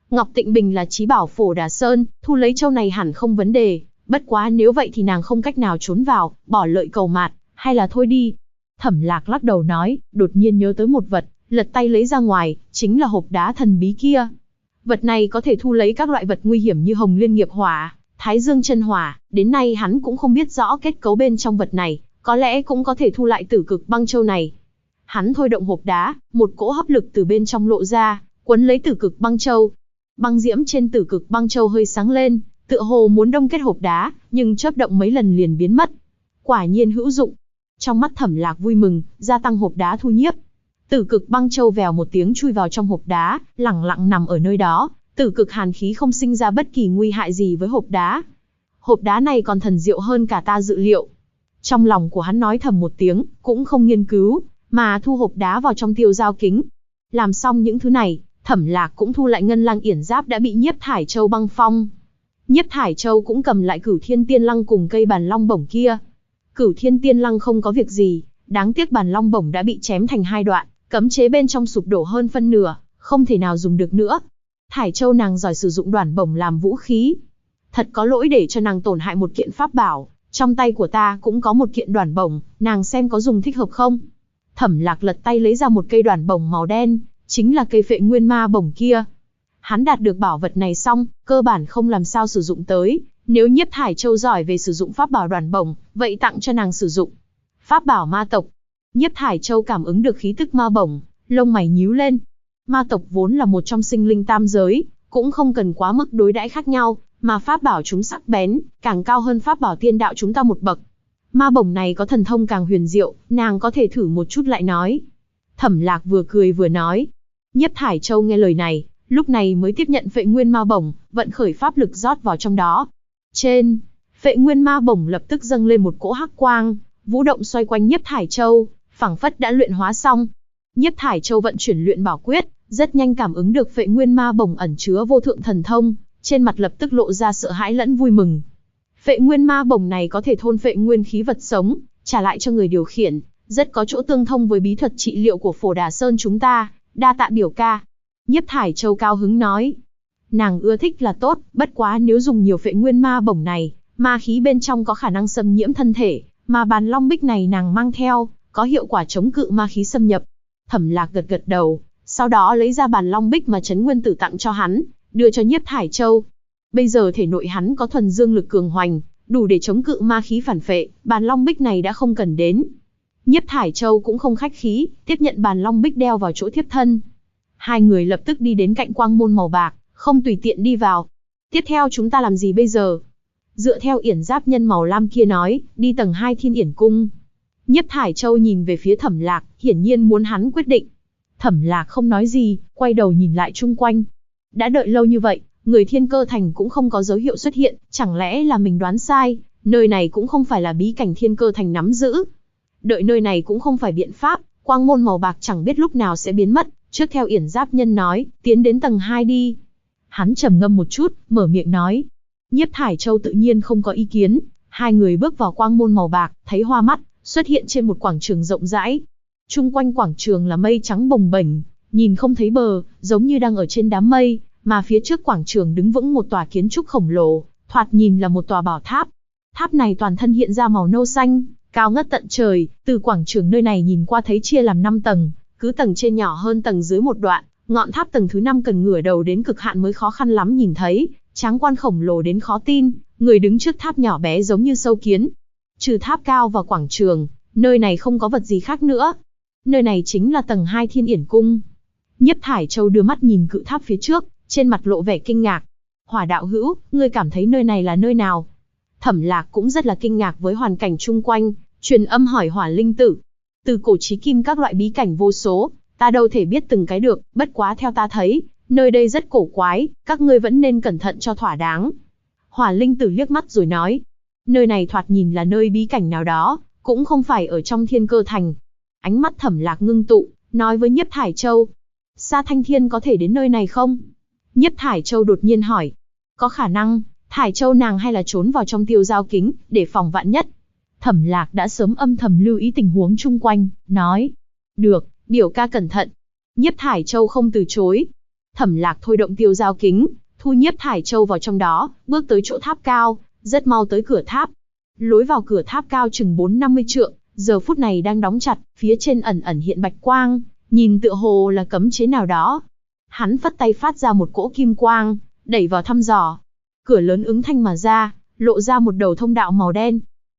Ngọc Tịnh Bình là chí bảo Phổ Đà Sơn, thu lấy châu này hẳn không vấn đề, bất quá nếu vậy thì nàng không cách nào trốn vào, bỏ lợi cầu mạt, hay là thôi đi. Thẩm Lạc lắc đầu nói, đột nhiên nhớ tới một vật, lật tay lấy ra ngoài, chính là hộp đá thần bí kia. Vật này có thể thu lấy các loại vật nguy hiểm như Hồng Liên nghiệp hỏa, Thái Dương chân hỏa, đến nay hắn cũng không biết rõ kết cấu bên trong vật này, có lẽ cũng có thể thu lại Tử Cực Băng Châu này. Hắn thôi động hộp đá, một cỗ hấp lực từ bên trong lộ ra, quấn lấy Tử Cực Băng Châu. Băng diễm trên Tử Cực Băng Châu hơi sáng lên, tựa hồ muốn đông kết hộp đá, nhưng chớp động mấy lần liền biến mất. Quả nhiên hữu dụng. Trong mắt Thẩm Lạc vui mừng, gia tăng hộp đá thu nhiếp. Tử Cực Băng Châu vèo một tiếng chui vào trong hộp đá, lẳng lặng nằm ở nơi đó, Tử Cực hàn khí không sinh ra bất kỳ nguy hại gì với hộp đá. Hộp đá này còn thần diệu hơn cả ta dự liệu. Trong lòng của hắn nói thầm một tiếng, cũng không nghiên cứu, mà thu hộp đá vào trong tiêu dao kính. Làm xong những thứ này, Thẩm Lạc cũng thu lại Ngân Lang Yển Giáp đã bị Nhiếp Thải Châu băng phong. Nhiếp Thải Châu cũng cầm lại Cửu Thiên Tiên Lăng cùng cây Bàn Long Bổng kia. Cửu Thiên Tiên Lăng không có việc gì, đáng tiếc Bàn Long Bổng đã bị chém thành hai đoạn, cấm chế bên trong sụp đổ hơn phân nửa, không thể nào dùng được nữa. Thải Châu nàng giỏi sử dụng đoản bổng làm vũ khí. Thật có lỗi để cho nàng tổn hại một kiện pháp bảo, trong tay của ta cũng có một kiện đoản bổng, nàng xem có dùng thích hợp không? Thẩm Lạc lật tay lấy ra một cây đoản bổng màu đen, chính là cây Phệ Nguyên Ma Bổng kia. Hắn đạt được bảo vật này xong, cơ bản không làm sao sử dụng tới, nếu Nhiếp Thải Châu giỏi về sử dụng pháp bảo đoản bổng, vậy tặng cho nàng sử dụng. Pháp bảo ma tộc. Nhiếp Thải Châu cảm ứng được khí tức ma bổng, lông mày nhíu lên. Ma tộc vốn là một trong sinh linh tam giới, cũng không cần quá mức đối đãi khác nhau, mà pháp bảo chúng sắc bén, càng cao hơn pháp bảo tiên đạo chúng ta một bậc. Ma bổng này có thần thông càng huyền diệu, nàng có thể thử một chút lại nói. Thẩm Lạc vừa cười vừa nói. Nhiếp Thải Châu nghe lời này, lúc này mới tiếp nhận Phệ Nguyên Ma Bổng, vận khởi pháp lực rót vào trong đó. Trên Phệ Nguyên Ma Bổng lập tức dâng lên một cỗ hắc quang, vũ động xoay quanh Nhiếp Thải Châu, phảng phất đã luyện hóa xong. Nhiếp Thải Châu vận chuyển luyện bảo quyết, rất nhanh cảm ứng được Phệ Nguyên Ma Bổng ẩn chứa vô thượng thần thông, trên mặt lập tức lộ ra sợ hãi lẫn vui mừng. Phệ Nguyên Ma Bổng này có thể thôn phệ nguyên khí vật sống, trả lại cho người điều khiển, rất có chỗ tương thông với bí thuật trị liệu của Phổ Đà Sơn chúng ta, đa tạ biểu ca. Nhiếp Thải Châu cao hứng nói. Nàng ưa thích là tốt, bất quá nếu dùng nhiều Phệ Nguyên Ma Bổng này, ma khí bên trong có khả năng xâm nhiễm thân thể, mà Bàn Long Bích này nàng mang theo, có hiệu quả chống cự ma khí xâm nhập. Thẩm Lạc gật gật đầu, sau đó lấy ra Bàn Long Bích mà Trấn Nguyên Tử tặng cho hắn, đưa cho Nhiếp Thải Châu. Bây giờ thể nội hắn có thuần dương lực cường hoành, đủ để chống cự ma khí phản phệ, Bàn Long Bích này đã không cần đến. Nhiếp Thải Châu cũng không khách khí, tiếp nhận Bàn Long Bích đeo vào chỗ thiếp thân. Hai người lập tức đi đến cạnh quang môn màu bạc, không tùy tiện đi vào. Tiếp theo chúng ta làm gì bây giờ? Dựa theo yển giáp nhân màu lam kia nói, đi tầng 2 Thiên Yển Cung. Nhiếp Thải Châu nhìn về phía Thẩm Lạc, hiển nhiên muốn hắn quyết định. Thẩm Lạc không nói gì, quay đầu nhìn lại chung quanh. Đã đợi lâu như vậy, người Thiên Cơ Thành cũng không có dấu hiệu xuất hiện, chẳng lẽ là mình đoán sai, nơi này cũng không phải là bí cảnh Thiên Cơ Thành nắm giữ. Đợi nơi này cũng không phải biện pháp, quang môn màu bạc chẳng biết lúc nào sẽ biến mất, trước theo yển giáp nhân nói, tiến đến tầng 2 đi. Hắn trầm ngâm một chút, mở miệng nói. Nhiếp Thải Châu tự nhiên không có ý kiến, hai người bước vào quang môn màu bạc, thấy hoa mắt, xuất hiện trên một quảng trường rộng rãi. Chung quanh quảng trường là mây trắng bồng bềnh, nhìn không thấy bờ, giống như đang ở trên đám mây, mà phía trước quảng trường đứng vững một tòa kiến trúc khổng lồ, thoạt nhìn là một tòa bảo tháp. Tháp này toàn thân hiện ra màu nâu xanh, cao ngất tận trời, từ quảng trường nơi này nhìn qua thấy chia làm 5 tầng, cứ tầng trên nhỏ hơn tầng dưới một đoạn, ngọn tháp tầng thứ 5 cần ngửa đầu đến cực hạn mới khó khăn lắm nhìn thấy, tráng quan khổng lồ đến khó tin, người đứng trước tháp nhỏ bé giống như sâu kiến. Trừ tháp cao và quảng trường, nơi này không có vật gì khác nữa. Nơi này chính là tầng 2 Thiên Yển Cung. Nhiếp Thải Châu đưa mắt nhìn cự tháp phía trước, trên mặt lộ vẻ kinh ngạc. Hỏa đạo hữu, ngươi cảm thấy nơi này là nơi nào? Thẩm Lạc cũng rất là kinh ngạc với hoàn cảnh chung quanh, truyền âm hỏi Hỏa Linh Tử. Từ cổ chí kim các loại bí cảnh vô số, ta đâu thể biết từng cái được, bất quá theo ta thấy, nơi đây rất cổ quái, các ngươi vẫn nên cẩn thận cho thỏa đáng. Hỏa Linh Tử liếc mắt rồi nói, nơi này thoạt nhìn là nơi bí cảnh nào đó, cũng không phải ở trong Thiên Cơ Thành. Ánh mắt Thẩm Lạc ngưng tụ, nói với Nhiếp Thải Châu, Sa Thanh Thiên có thể đến nơi này không? Nhiếp Thải Châu đột nhiên hỏi, có khả năng, Thải Châu nàng hay là trốn vào trong tiêu giao kính, để phòng vạn nhất. Thẩm Lạc đã sớm âm thầm lưu ý tình huống chung quanh, nói, được, biểu ca cẩn thận. Nhiếp Thải Châu không từ chối. Thẩm Lạc thôi động tiêu giao kính, thu nhiếp thải châu vào trong đó, bước tới chỗ tháp cao, rất mau tới cửa tháp. Lối vào cửa tháp cao chừng 4-50 trượng, giờ phút này đang đóng chặt, phía trên ẩn ẩn hiện bạch quang, nhìn tựa hồ là cấm chế nào đó. Hắn phất tay phát ra một cỗ kim quang, đẩy vào thăm dò. Cửa lớn ứng thanh mà ra, lộ ra một đầu thông đạo màu đen.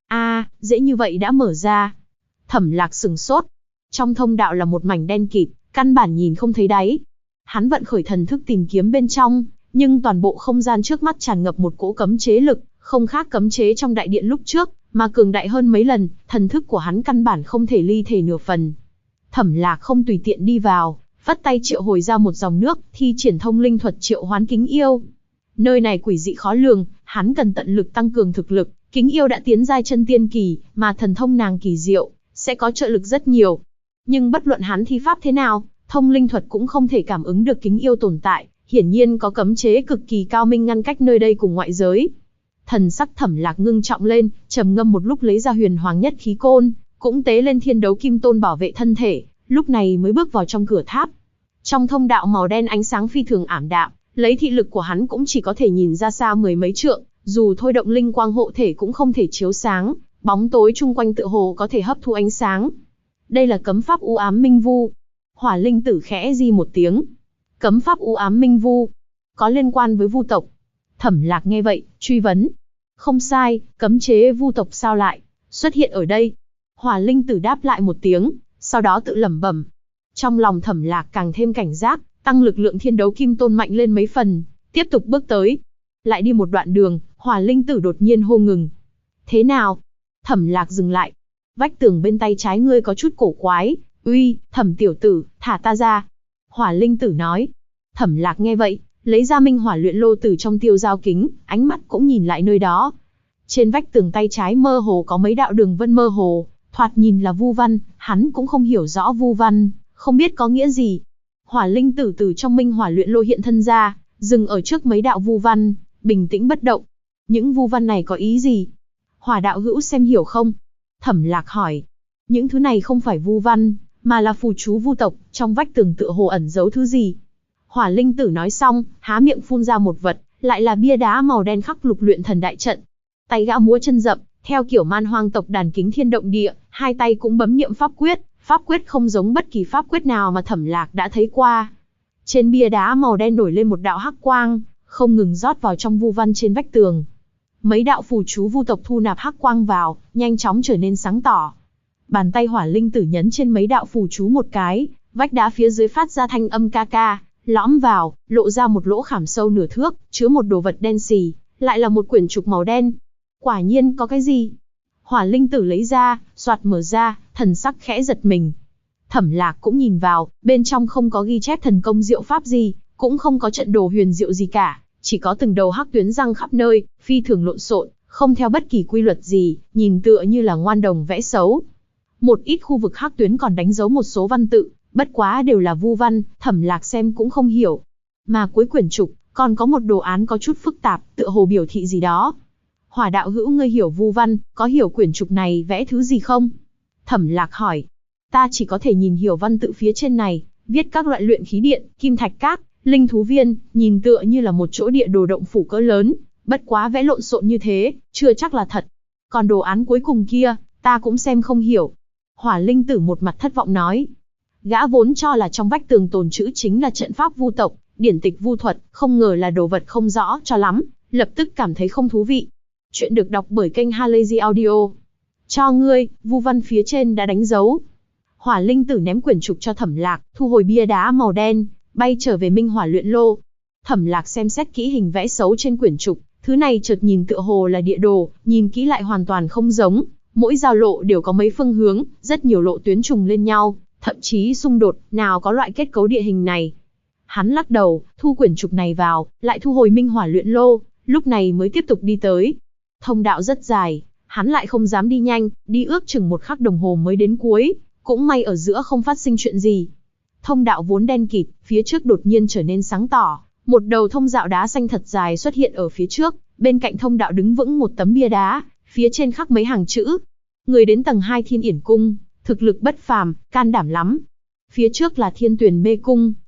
Dễ như vậy đã mở ra. Thẩm Lạc sừng sốt. Trong thông đạo là một mảnh đen kịt, căn bản nhìn không thấy đáy. Hắn vận khởi thần thức tìm kiếm bên trong, nhưng toàn bộ không gian trước mắt tràn ngập một cỗ cấm chế lực, không khác cấm chế trong đại điện lúc trước, mà cường đại hơn mấy lần, thần thức của hắn căn bản không thể ly thể nửa phần. Thẩm Lạc không tùy tiện đi vào, phất tay triệu hồi ra một dòng nước, thi triển thông linh thuật triệu hoán kính yêu. Nơi này quỷ dị khó lường, hắn cần tận lực tăng cường thực lực, kính yêu đã tiến giai chân tiên kỳ, mà thần thông nàng kỳ diệu, sẽ có trợ lực rất nhiều. Nhưng bất luận hắn thi pháp thế nào, thông linh thuật cũng không thể cảm ứng được kính yêu tồn tại, hiển nhiên có cấm chế cực kỳ cao minh ngăn cách nơi đây cùng ngoại giới. Thần sắc Thẩm Lạc ngưng trọng lên, trầm ngâm một lúc lấy ra huyền hoàng nhất khí côn, cũng tế lên thiên đấu kim tôn bảo vệ thân thể, lúc này mới bước vào trong cửa tháp. Trong thông đạo màu đen ánh sáng phi thường ảm đạm, lấy thị lực của hắn cũng chỉ có thể nhìn ra xa mười mấy trượng, dù thôi động linh quang hộ thể cũng không thể chiếu sáng, bóng tối chung quanh tựa hồ có thể hấp thu ánh sáng. Đây là cấm pháp u ám minh vu. Hỏa Linh Tử khẽ di một tiếng. Cấm pháp u ám minh vu, có liên quan với vu tộc. Thẩm Lạc nghe vậy, truy vấn. Không sai, cấm chế vu tộc sao lại xuất hiện ở đây? Hỏa Linh Tử đáp lại một tiếng, sau đó tự lẩm bẩm. Trong lòng Thẩm Lạc càng thêm cảnh giác, tăng lực lượng thiên đấu kim tôn mạnh lên mấy phần, tiếp tục bước tới. Lại đi một đoạn đường, Hỏa Linh Tử đột nhiên hô ngừng. Thế nào? Thẩm Lạc dừng lại. Vách tường bên tay trái ngươi có chút cổ quái. Uy, Thẩm tiểu tử, thả ta ra. Hỏa Linh Tử nói. Thẩm Lạc nghe vậy, lấy ra minh hỏa luyện lô từ trong tiêu giao kính, ánh mắt cũng nhìn lại nơi đó. Trên vách tường tay trái mơ hồ có mấy đạo đường vân mơ hồ, thoạt nhìn là vu văn, hắn cũng không hiểu rõ vu văn, không biết có nghĩa gì. Hỏa Linh Tử từ trong minh hỏa luyện lô hiện thân ra, dừng ở trước mấy đạo vu văn, bình tĩnh bất động. Những vu văn này có ý gì? Hỏa đạo hữu xem hiểu không? Thẩm Lạc hỏi. Những thứ này không phải vu văn, mà là phù chú vu tộc, trong vách tường tựa hồ ẩn giấu thứ gì. Hỏa Linh Tử nói xong, há miệng phun ra một vật, lại là bia đá màu đen khắc lục luyện thần đại trận. Tay gã múa chân rậm, theo kiểu man hoang tộc đàn kính thiên động địa, hai tay cũng bấm niệm pháp quyết không giống bất kỳ pháp quyết nào mà Thẩm Lạc đã thấy qua. Trên bia đá màu đen nổi lên một đạo hắc quang, không ngừng rót vào trong vu văn trên vách tường. Mấy đạo phù chú vu tộc thu nạp hắc quang vào, nhanh chóng trở nên sáng tỏ. Bàn tay Hỏa Linh Tử nhấn trên mấy đạo phù chú một cái, vách đá phía dưới phát ra thanh âm ca ca, lõm vào, lộ ra một lỗ khảm sâu nửa thước, chứa một đồ vật đen xì, lại là một quyển trục màu đen. Quả nhiên có cái gì? Hỏa Linh Tử lấy ra, soạt mở ra, thần sắc khẽ giật mình. Thẩm Lạc cũng nhìn vào, bên trong không có ghi chép thần công diệu pháp gì, cũng không có trận đồ huyền diệu gì cả, chỉ có từng đầu hắc tuyến răng khắp nơi, phi thường lộn xộn, không theo bất kỳ quy luật gì, nhìn tựa như là ngoan đồng vẽ xấu. Một ít khu vực hắc tuyến còn đánh dấu một số văn tự, bất quá đều là vu văn, Thẩm Lạc xem cũng không hiểu. Mà cuối quyển trục, còn có một đồ án có chút phức tạp, tựa hồ biểu thị gì đó. Hỏa đạo hữu ngươi hiểu vu văn, có hiểu quyển trục này vẽ thứ gì không? Thẩm Lạc hỏi. Ta chỉ có thể nhìn hiểu văn tự phía trên này, viết các loại luyện khí điện, kim thạch các, linh thú viên, nhìn tựa như là một chỗ địa đồ động phủ cỡ lớn, bất quá vẽ lộn xộn như thế, chưa chắc là thật. Còn đồ án cuối cùng kia, ta cũng xem không hiểu. Hỏa Linh Tử một mặt thất vọng nói. Gã vốn cho là trong vách tường tồn chữ chính là trận pháp vu tộc, điển tịch vu thuật, không ngờ là đồ vật không rõ cho lắm, lập tức cảm thấy không thú vị. Chuyện được đọc bởi kênh Halazy Audio. Cho ngươi, vu văn phía trên đã đánh dấu. Hỏa Linh Tử ném quyển trục cho Thẩm Lạc, thu hồi bia đá màu đen, bay trở về minh hỏa luyện lô. Thẩm Lạc xem xét kỹ hình vẽ xấu trên quyển trục, thứ này chợt nhìn tựa hồ là địa đồ, nhìn kỹ lại hoàn toàn không giống, mỗi giao lộ đều có mấy phương hướng, rất nhiều lộ tuyến trùng lên nhau, thậm chí xung đột, nào có loại kết cấu địa hình này. Hắn lắc đầu, thu quyển trục này vào, lại thu hồi minh hỏa luyện lô, lúc này mới tiếp tục đi tới. Thông đạo rất dài, hắn lại không dám đi nhanh, đi ước chừng 1 khắc đồng hồ mới đến cuối, cũng may ở giữa không phát sinh chuyện gì. Thông đạo vốn đen kịt, phía trước đột nhiên trở nên sáng tỏ, một đầu thông đạo đá xanh thật dài xuất hiện ở phía trước, bên cạnh thông đạo đứng vững một tấm bia đá, phía trên khắc mấy hàng chữ. Người đến tầng 2 Thiên Yển Cung, thực lực bất phàm, can đảm lắm. Phía trước là Thiên Tuyền Mê Cung,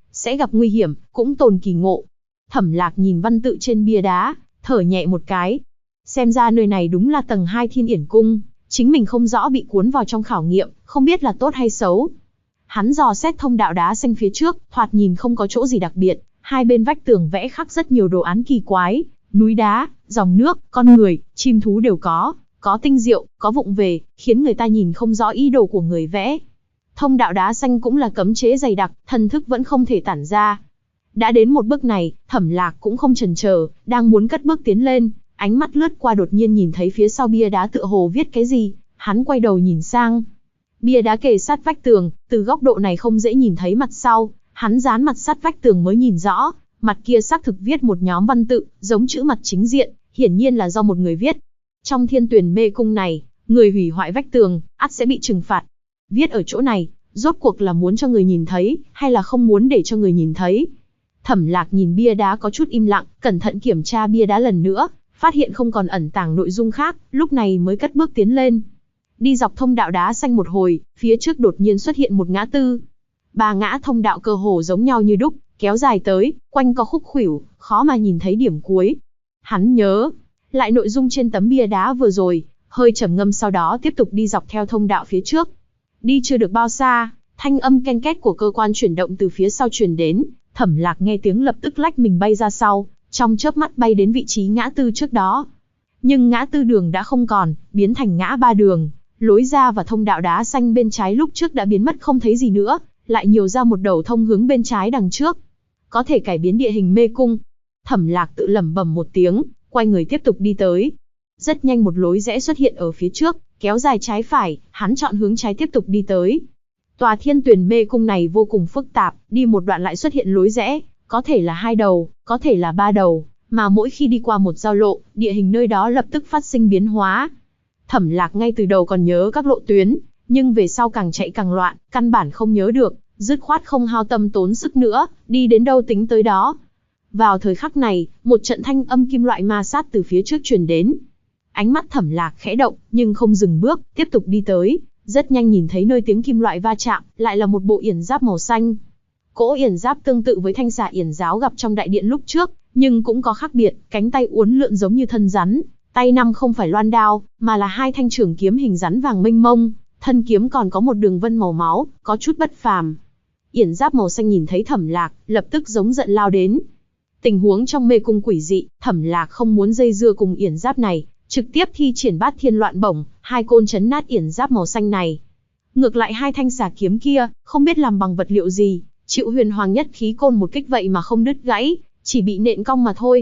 sẽ gặp nguy hiểm, cũng tồn kỳ ngộ. Thẩm Lạc nhìn văn tự trên bia đá, thở nhẹ một cái. Xem ra nơi này đúng là tầng 2 Thiên Yển Cung, chính mình không rõ bị cuốn vào trong khảo nghiệm, không biết là tốt hay xấu. Hắn dò xét thông đạo đá xanh phía trước, thoạt nhìn không có chỗ gì đặc biệt, hai bên vách tường vẽ khắc rất nhiều đồ án kỳ quái, núi đá, dòng nước, con người, chim thú đều có tinh diệu, có vụng về, khiến người ta nhìn không rõ ý đồ của người vẽ. Thông đạo đá xanh cũng là cấm chế dày đặc, thần thức vẫn không thể tản ra. Đã đến một bước này, Thẩm Lạc cũng không chần chờ, đang muốn cất bước tiến lên, ánh mắt lướt qua đột nhiên nhìn thấy phía sau bia đá tựa hồ viết cái gì, hắn quay đầu nhìn sang. Bia đá kề sát vách tường, từ góc độ này không dễ nhìn thấy mặt sau, hắn dán mặt sát vách tường mới nhìn rõ, mặt kia xác thực viết một nhóm văn tự, giống chữ mặt chính diện, hiển nhiên là do một người viết. Trong Thiên Tuyền Mê Cung này, người hủy hoại vách tường, ắt sẽ bị trừng phạt. Viết ở chỗ này, rốt cuộc là muốn cho người nhìn thấy, hay là không muốn để cho người nhìn thấy? Thẩm Lạc nhìn bia đá có chút im lặng, cẩn thận kiểm tra bia đá lần nữa, phát hiện không còn ẩn tàng nội dung khác, lúc này mới cất bước tiến lên. Đi dọc thông đạo đá xanh một hồi, phía trước đột nhiên xuất hiện một ngã tư. Ba ngã thông đạo cơ hồ giống nhau như đúc, kéo dài tới, quanh co khúc khuỷu, khó mà nhìn thấy điểm cuối. Hắn nhớ lại nội dung trên tấm bia đá vừa rồi, hơi trầm ngâm sau đó tiếp tục đi dọc theo thông đạo phía trước. Đi chưa được bao xa, thanh âm ken két của cơ quan chuyển động từ phía sau truyền đến, Thẩm Lạc nghe tiếng lập tức lách mình bay ra sau, trong chớp mắt bay đến vị trí ngã tư trước đó. Nhưng ngã tư đường đã không còn, biến thành ngã ba đường, lối ra và thông đạo đá xanh bên trái lúc trước đã biến mất không thấy gì nữa, lại nhiều ra một đầu thông hướng bên trái đằng trước. Có thể cải biến địa hình mê cung. Thẩm Lạc tự lẩm bẩm một tiếng, quay người tiếp tục đi tới. Rất nhanh một lối rẽ xuất hiện ở phía trước, kéo dài trái phải, hắn chọn hướng trái tiếp tục đi tới. Tòa Thiên Tuyền Mê Cung này vô cùng phức tạp, đi một đoạn lại xuất hiện lối rẽ, có thể là 2 đầu, có thể là 3 đầu, mà mỗi khi đi qua một giao lộ, địa hình nơi đó lập tức phát sinh biến hóa. Thẩm Lạc ngay từ đầu còn nhớ các lộ tuyến, nhưng về sau càng chạy càng loạn, căn bản không nhớ được, dứt khoát không hao tâm tốn sức nữa, đi đến đâu tính tới đó. Vào thời khắc này, một trận thanh âm kim loại ma sát từ phía trước truyền đến. Ánh mắt Thẩm Lạc khẽ động, nhưng không dừng bước, tiếp tục đi tới, rất nhanh nhìn thấy nơi tiếng kim loại va chạm, lại là một bộ yển giáp màu xanh. Cỗ yển giáp tương tự với thanh xà yển giáo gặp trong đại điện lúc trước, nhưng cũng có khác biệt, cánh tay uốn lượn giống như thân rắn, tay năm không phải loan đao, mà là 2 thanh trường kiếm hình rắn vàng mênh mông, thân kiếm còn có một đường vân màu máu, có chút bất phàm. Yển giáp màu xanh nhìn thấy Thẩm Lạc, lập tức giống giận lao đến. Tình huống trong mê cung quỷ dị, Thẩm Lạc không muốn dây dưa cùng yển giáp này, trực tiếp thi triển Bát Thiên Loạn Bổng, 2 côn chấn nát yển giáp màu xanh này. Ngược lại 2 thanh xà kiếm kia, không biết làm bằng vật liệu gì, chịu huyền hoàng nhất khí côn một kích vậy mà không đứt gãy, chỉ bị nện cong mà thôi.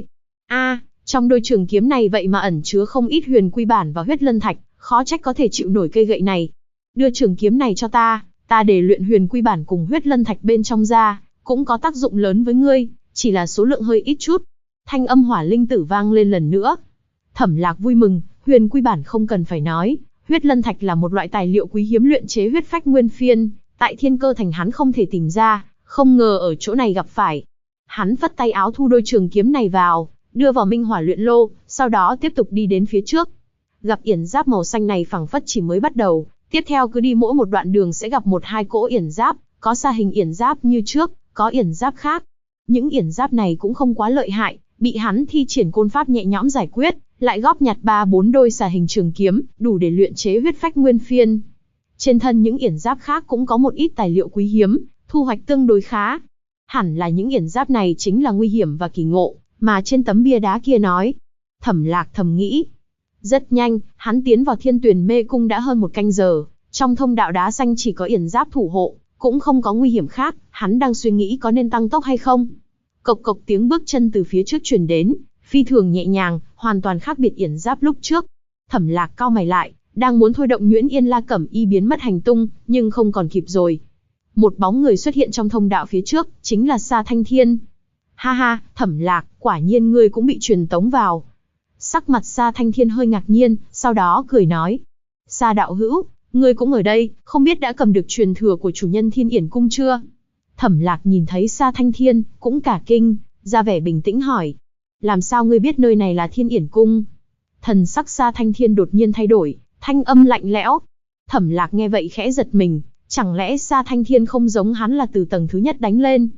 Trong đôi trường kiếm này vậy mà ẩn chứa không ít huyền quy bản và huyết lân thạch, khó trách có thể chịu nổi cây gậy này. Đưa trường kiếm này cho ta để luyện huyền quy bản cùng huyết lân thạch bên trong ra, cũng có tác dụng lớn với ngươi, chỉ là số lượng hơi ít chút. Thanh âm hỏa linh tử vang lên lần nữa. Thẩm Lạc vui mừng, huyền quy bản không cần phải nói, huyết lân thạch là một loại tài liệu quý hiếm luyện chế huyết phách nguyên phiên, tại Thiên Cơ Thành hắn không thể tìm ra, không ngờ ở chỗ này gặp phải. Hắn phất tay áo thu đôi trường kiếm này vào, đưa vào minh hỏa luyện lô, sau đó tiếp tục đi đến phía trước. Gặp yển giáp màu xanh này phảng phất chỉ mới bắt đầu, tiếp theo cứ đi mỗi một đoạn đường sẽ gặp 1-2 cỗ yển giáp, có xa hình yển giáp như trước, có yển giáp khác. Những yển giáp này cũng không quá lợi hại, bị hắn thi triển côn pháp nhẹ nhõm giải quyết, lại góp nhặt 3-4 đôi xà hình trường kiếm, đủ để luyện chế huyết phách nguyên phiên. Trên thân những yển giáp khác cũng có một ít tài liệu quý hiếm, thu hoạch tương đối khá. Hẳn là những yển giáp này chính là nguy hiểm và kỳ ngộ, mà trên tấm bia đá kia nói. Thẩm Lạc thầm nghĩ. Rất nhanh, hắn tiến vào Thiên Tuyền Mê Cung đã hơn 1 canh giờ, trong thông đạo đá xanh chỉ có yển giáp thủ hộ, cũng không có nguy hiểm khác, hắn đang suy nghĩ có nên tăng tốc hay không. Cộc cộc tiếng bước chân từ phía trước truyền đến, phi thường nhẹ nhàng, hoàn toàn khác biệt yển giáp lúc trước. Thẩm Lạc cau mày lại, đang muốn thôi động Nhuyễn Yên La Cẩm Y biến mất hành tung, nhưng không còn kịp rồi. Một bóng người xuất hiện trong thông đạo phía trước, chính là Sa Thanh Thiên. Ha ha, Thẩm Lạc, quả nhiên ngươi cũng bị truyền tống vào. Sắc mặt Sa Thanh Thiên hơi ngạc nhiên, sau đó cười nói. Sa đạo hữu, ngươi cũng ở đây, không biết đã cầm được truyền thừa của chủ nhân Thiên Yển Cung chưa? Thẩm Lạc nhìn thấy Sa Thanh Thiên, cũng cả kinh, ra vẻ bình tĩnh hỏi. Làm sao ngươi biết nơi này là Thiên Yển Cung? Thần sắc Sa Thanh Thiên đột nhiên thay đổi, thanh âm lạnh lẽo. Thẩm Lạc nghe vậy khẽ giật mình, chẳng lẽ Sa Thanh Thiên không giống hắn là từ tầng thứ nhất đánh lên?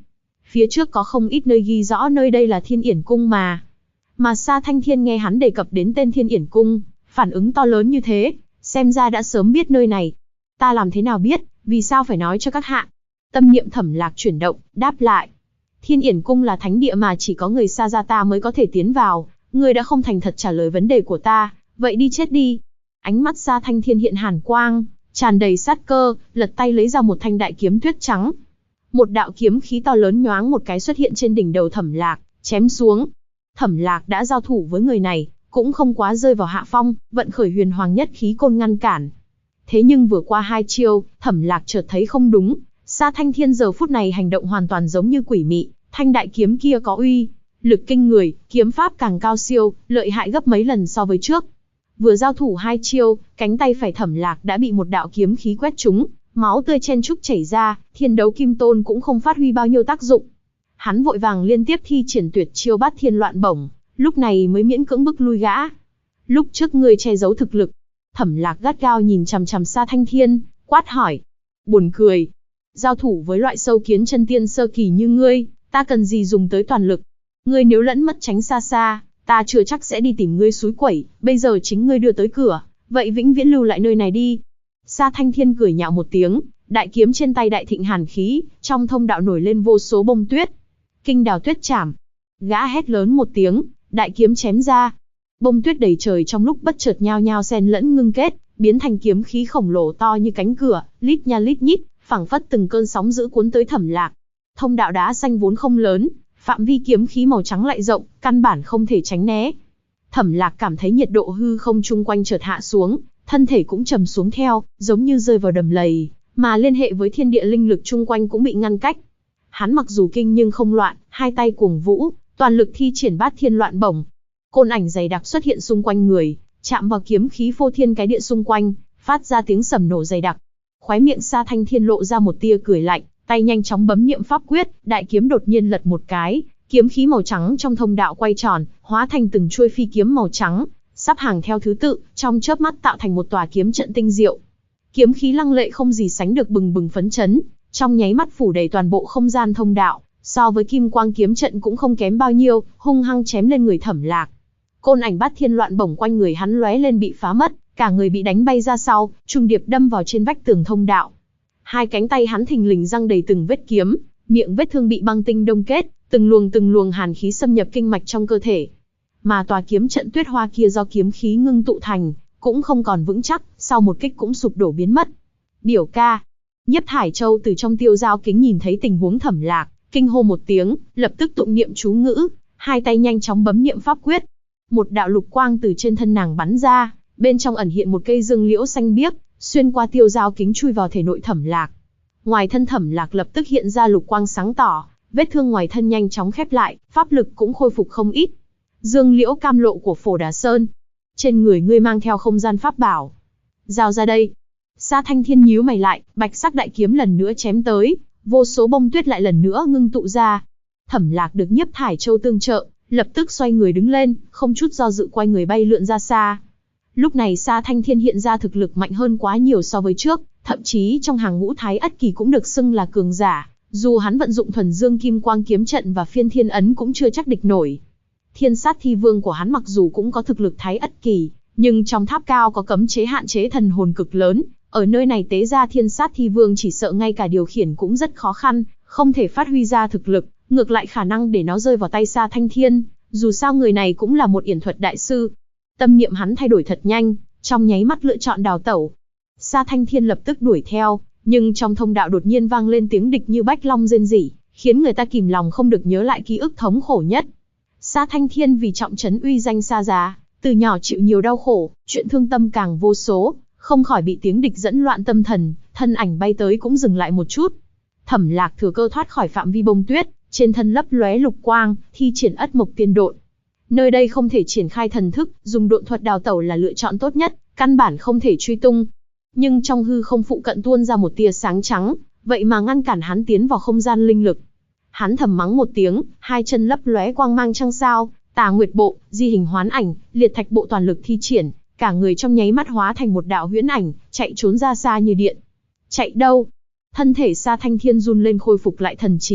phía trước có không ít nơi ghi rõ nơi đây là Thiên Yển Cung mà. Mà Sa Thanh Thiên nghe hắn đề cập đến tên Thiên Yển Cung, phản ứng to lớn như thế, xem ra đã sớm biết nơi này. Ta làm thế nào biết, vì sao phải nói cho các hạ? Tâm niệm Thẩm Lạc chuyển động, đáp lại. Thiên Yển Cung là thánh địa mà chỉ có người Sa gia ta mới có thể tiến vào, ngươi đã không thành thật trả lời vấn đề của ta, vậy đi chết đi. Ánh mắt Sa Thanh Thiên hiện hàn quang, tràn đầy sát cơ, lật tay lấy ra một thanh đại kiếm tuyết trắng. Một đạo kiếm khí to lớn nhoáng một cái xuất hiện trên đỉnh đầu Thẩm Lạc, chém xuống. Thẩm Lạc đã giao thủ với người này, cũng không quá rơi vào hạ phong, vận khởi huyền hoàng nhất khí côn ngăn cản. Thế nhưng vừa qua hai chiêu, Thẩm Lạc chợt thấy không đúng, Sa Thanh Thiên giờ phút này hành động hoàn toàn giống như quỷ mị, thanh đại kiếm kia có uy lực kinh người, kiếm pháp càng cao siêu, lợi hại gấp mấy lần so với trước. Vừa giao thủ hai chiêu, cánh tay phải Thẩm Lạc đã bị một đạo kiếm khí quét trúng, máu tươi chen chúc chảy ra, Thiên Đấu Kim Tôn cũng không phát huy bao nhiêu tác dụng. Hắn vội vàng liên tiếp thi triển tuyệt chiêu Bát Thiên Loạn Bổng, lúc này mới miễn cưỡng bức lui gã. Lúc trước ngươi che giấu thực lực. Thẩm Lạc gắt gao nhìn chằm chằm Sa Thanh Thiên, quát hỏi. Buồn cười. Giao thủ với loại sâu kiến chân tiên sơ kỳ như ngươi, ta cần gì dùng tới toàn lực. Ngươi nếu lẫn mất tránh xa xa, ta chưa chắc sẽ đi tìm ngươi xúi quẩy, bây giờ chính ngươi đưa tới cửa, vậy vĩnh viễn lưu lại nơi này đi. Sa Thanh Thiên cười nhạo một tiếng, đại kiếm trên tay đại thịnh hàn khí, trong thông đạo nổi lên vô số bông tuyết. Kinh Đào Tuyết Trảm. Gã hét lớn một tiếng, đại kiếm chém ra. Bông tuyết đầy trời trong lúc bất chợt nhao nhao xen lẫn ngưng kết, biến thành kiếm khí khổng lồ to như cánh cửa, lít nha lít nhít, phảng phất từng cơn sóng dữ cuốn tới Thẩm Lạc. Thông đạo đá xanh vốn không lớn, phạm vi kiếm khí màu trắng lại rộng, căn bản không thể tránh né. Thẩm Lạc cảm thấy nhiệt độ hư không chung quanh chợt hạ xuống, thân thể cũng trầm xuống theo, giống như rơi vào đầm lầy, mà liên hệ với thiên địa linh lực chung quanh cũng bị ngăn cách. Hắn mặc dù kinh nhưng không loạn, hai tay cuồng vũ, toàn lực thi triển Bát Thiên Loạn Bổng. Côn ảnh dày đặc xuất hiện xung quanh người, chạm vào kiếm khí phô thiên cái địa xung quanh, phát ra tiếng sầm nổ dày đặc. Khóe miệng Sa Thanh Thiên lộ ra một tia cười lạnh, tay nhanh chóng bấm niệm pháp quyết, đại kiếm đột nhiên lật một cái, kiếm khí màu trắng trong thông đạo quay tròn, hóa thành từng chuôi phi kiếm màu trắng, sắp hàng theo thứ tự, trong chớp mắt tạo thành một tòa kiếm trận tinh diệu. Kiếm khí lăng lệ không gì sánh được bừng bừng phấn chấn, trong nháy mắt phủ đầy toàn bộ không gian thông đạo, so với kim quang kiếm trận cũng không kém bao nhiêu, hung hăng chém lên người Thẩm Lạc. Côn ảnh Bát Thiên Loạn Bổng quanh người hắn lóe lên bị phá mất, cả người bị đánh bay ra sau, trùng điệp đâm vào trên vách tường thông đạo. Hai cánh tay hắn thình lình răng đầy từng vết kiếm, miệng vết thương bị băng tinh đông kết, từng luồng hàn khí xâm nhập kinh mạch trong cơ thể. Mà tòa kiếm trận tuyết hoa kia do kiếm khí ngưng tụ thành, cũng không còn vững chắc, sau một kích cũng sụp đổ biến mất. Biểu ca. Nhiếp Thải Châu từ trong tiêu giao kính nhìn thấy tình huống Thẩm Lạc, kinh hô một tiếng, lập tức tụng niệm chú ngữ, hai tay nhanh chóng bấm niệm pháp quyết. Một đạo lục quang từ trên thân nàng bắn ra, bên trong ẩn hiện một cây dương liễu xanh biếc, xuyên qua tiêu giao kính chui vào thể nội Thẩm Lạc. Ngoài thân Thẩm Lạc lập tức hiện ra lục quang sáng tỏ, vết thương ngoài thân nhanh chóng khép lại, pháp lực cũng khôi phục không ít. Dương liễu cam lộ của Phổ Đà Sơn. Trên người ngươi mang theo không gian pháp bảo. Giao ra đây. Sa Thanh Thiên nhíu mày lại, bạch sắc đại kiếm lần nữa chém tới, vô số bông tuyết lại lần nữa ngưng tụ ra. Thẩm Lạc được Nhiếp Thải Châu tương trợ, lập tức xoay người đứng lên, không chút do dự quay người bay lượn ra xa. Lúc này Sa Thanh Thiên hiện ra thực lực mạnh hơn quá nhiều so với trước, thậm chí trong hàng ngũ Thái Ất Kỳ cũng được xưng là cường giả, dù hắn vận dụng thuần dương kim quang kiếm trận và phiên thiên ấn cũng chưa chắc địch nổi. Thiên sát thi vương của hắn mặc dù cũng có thực lực Thái Ất Kỳ, nhưng trong tháp cao có cấm chế hạn chế thần hồn cực lớn, ở nơi này tế ra thiên sát thi vương chỉ sợ ngay cả điều khiển cũng rất khó khăn, không thể phát huy ra thực lực, ngược lại khả năng để nó rơi vào tay Sa Thanh Thiên, dù sao người này cũng là một yển thuật đại sư. Tâm niệm hắn thay đổi thật nhanh, trong nháy mắt lựa chọn đào tẩu. Sa Thanh Thiên lập tức đuổi theo, nhưng trong thông đạo đột nhiên vang lên tiếng địch như bách long rên rỉ, khiến người ta kìm lòng không được nhớ lại ký ức thống khổ nhất. Sa Thanh Thiên vì trọng trấn uy danh Sa gia, từ nhỏ chịu nhiều đau khổ, chuyện thương tâm càng vô số, không khỏi bị tiếng địch dẫn loạn tâm thần, thân ảnh bay tới cũng dừng lại một chút. Thẩm Lạc thừa cơ thoát khỏi phạm vi bông tuyết, trên thân lấp lóe lục quang, thi triển Ất Mộc Tiên Độn. Nơi đây không thể triển khai thần thức, dùng độn thuật đào tẩu là lựa chọn tốt nhất, căn bản không thể truy tung. Nhưng trong hư không phụ cận tuôn ra một tia sáng trắng, vậy mà ngăn cản hắn tiến vào không gian linh lực. Hắn thầm mắng một tiếng, hai chân lấp lóe quang mang trăng sao, Tà Nguyệt Bộ, Di Hình Hoán Ảnh, Liệt Thạch Bộ toàn lực thi triển, cả người trong nháy mắt hóa thành một đạo huyễn ảnh, chạy trốn ra xa như điện. Chạy đâu? Thân thể Sa Thanh Thiên run lên khôi phục lại thần trí,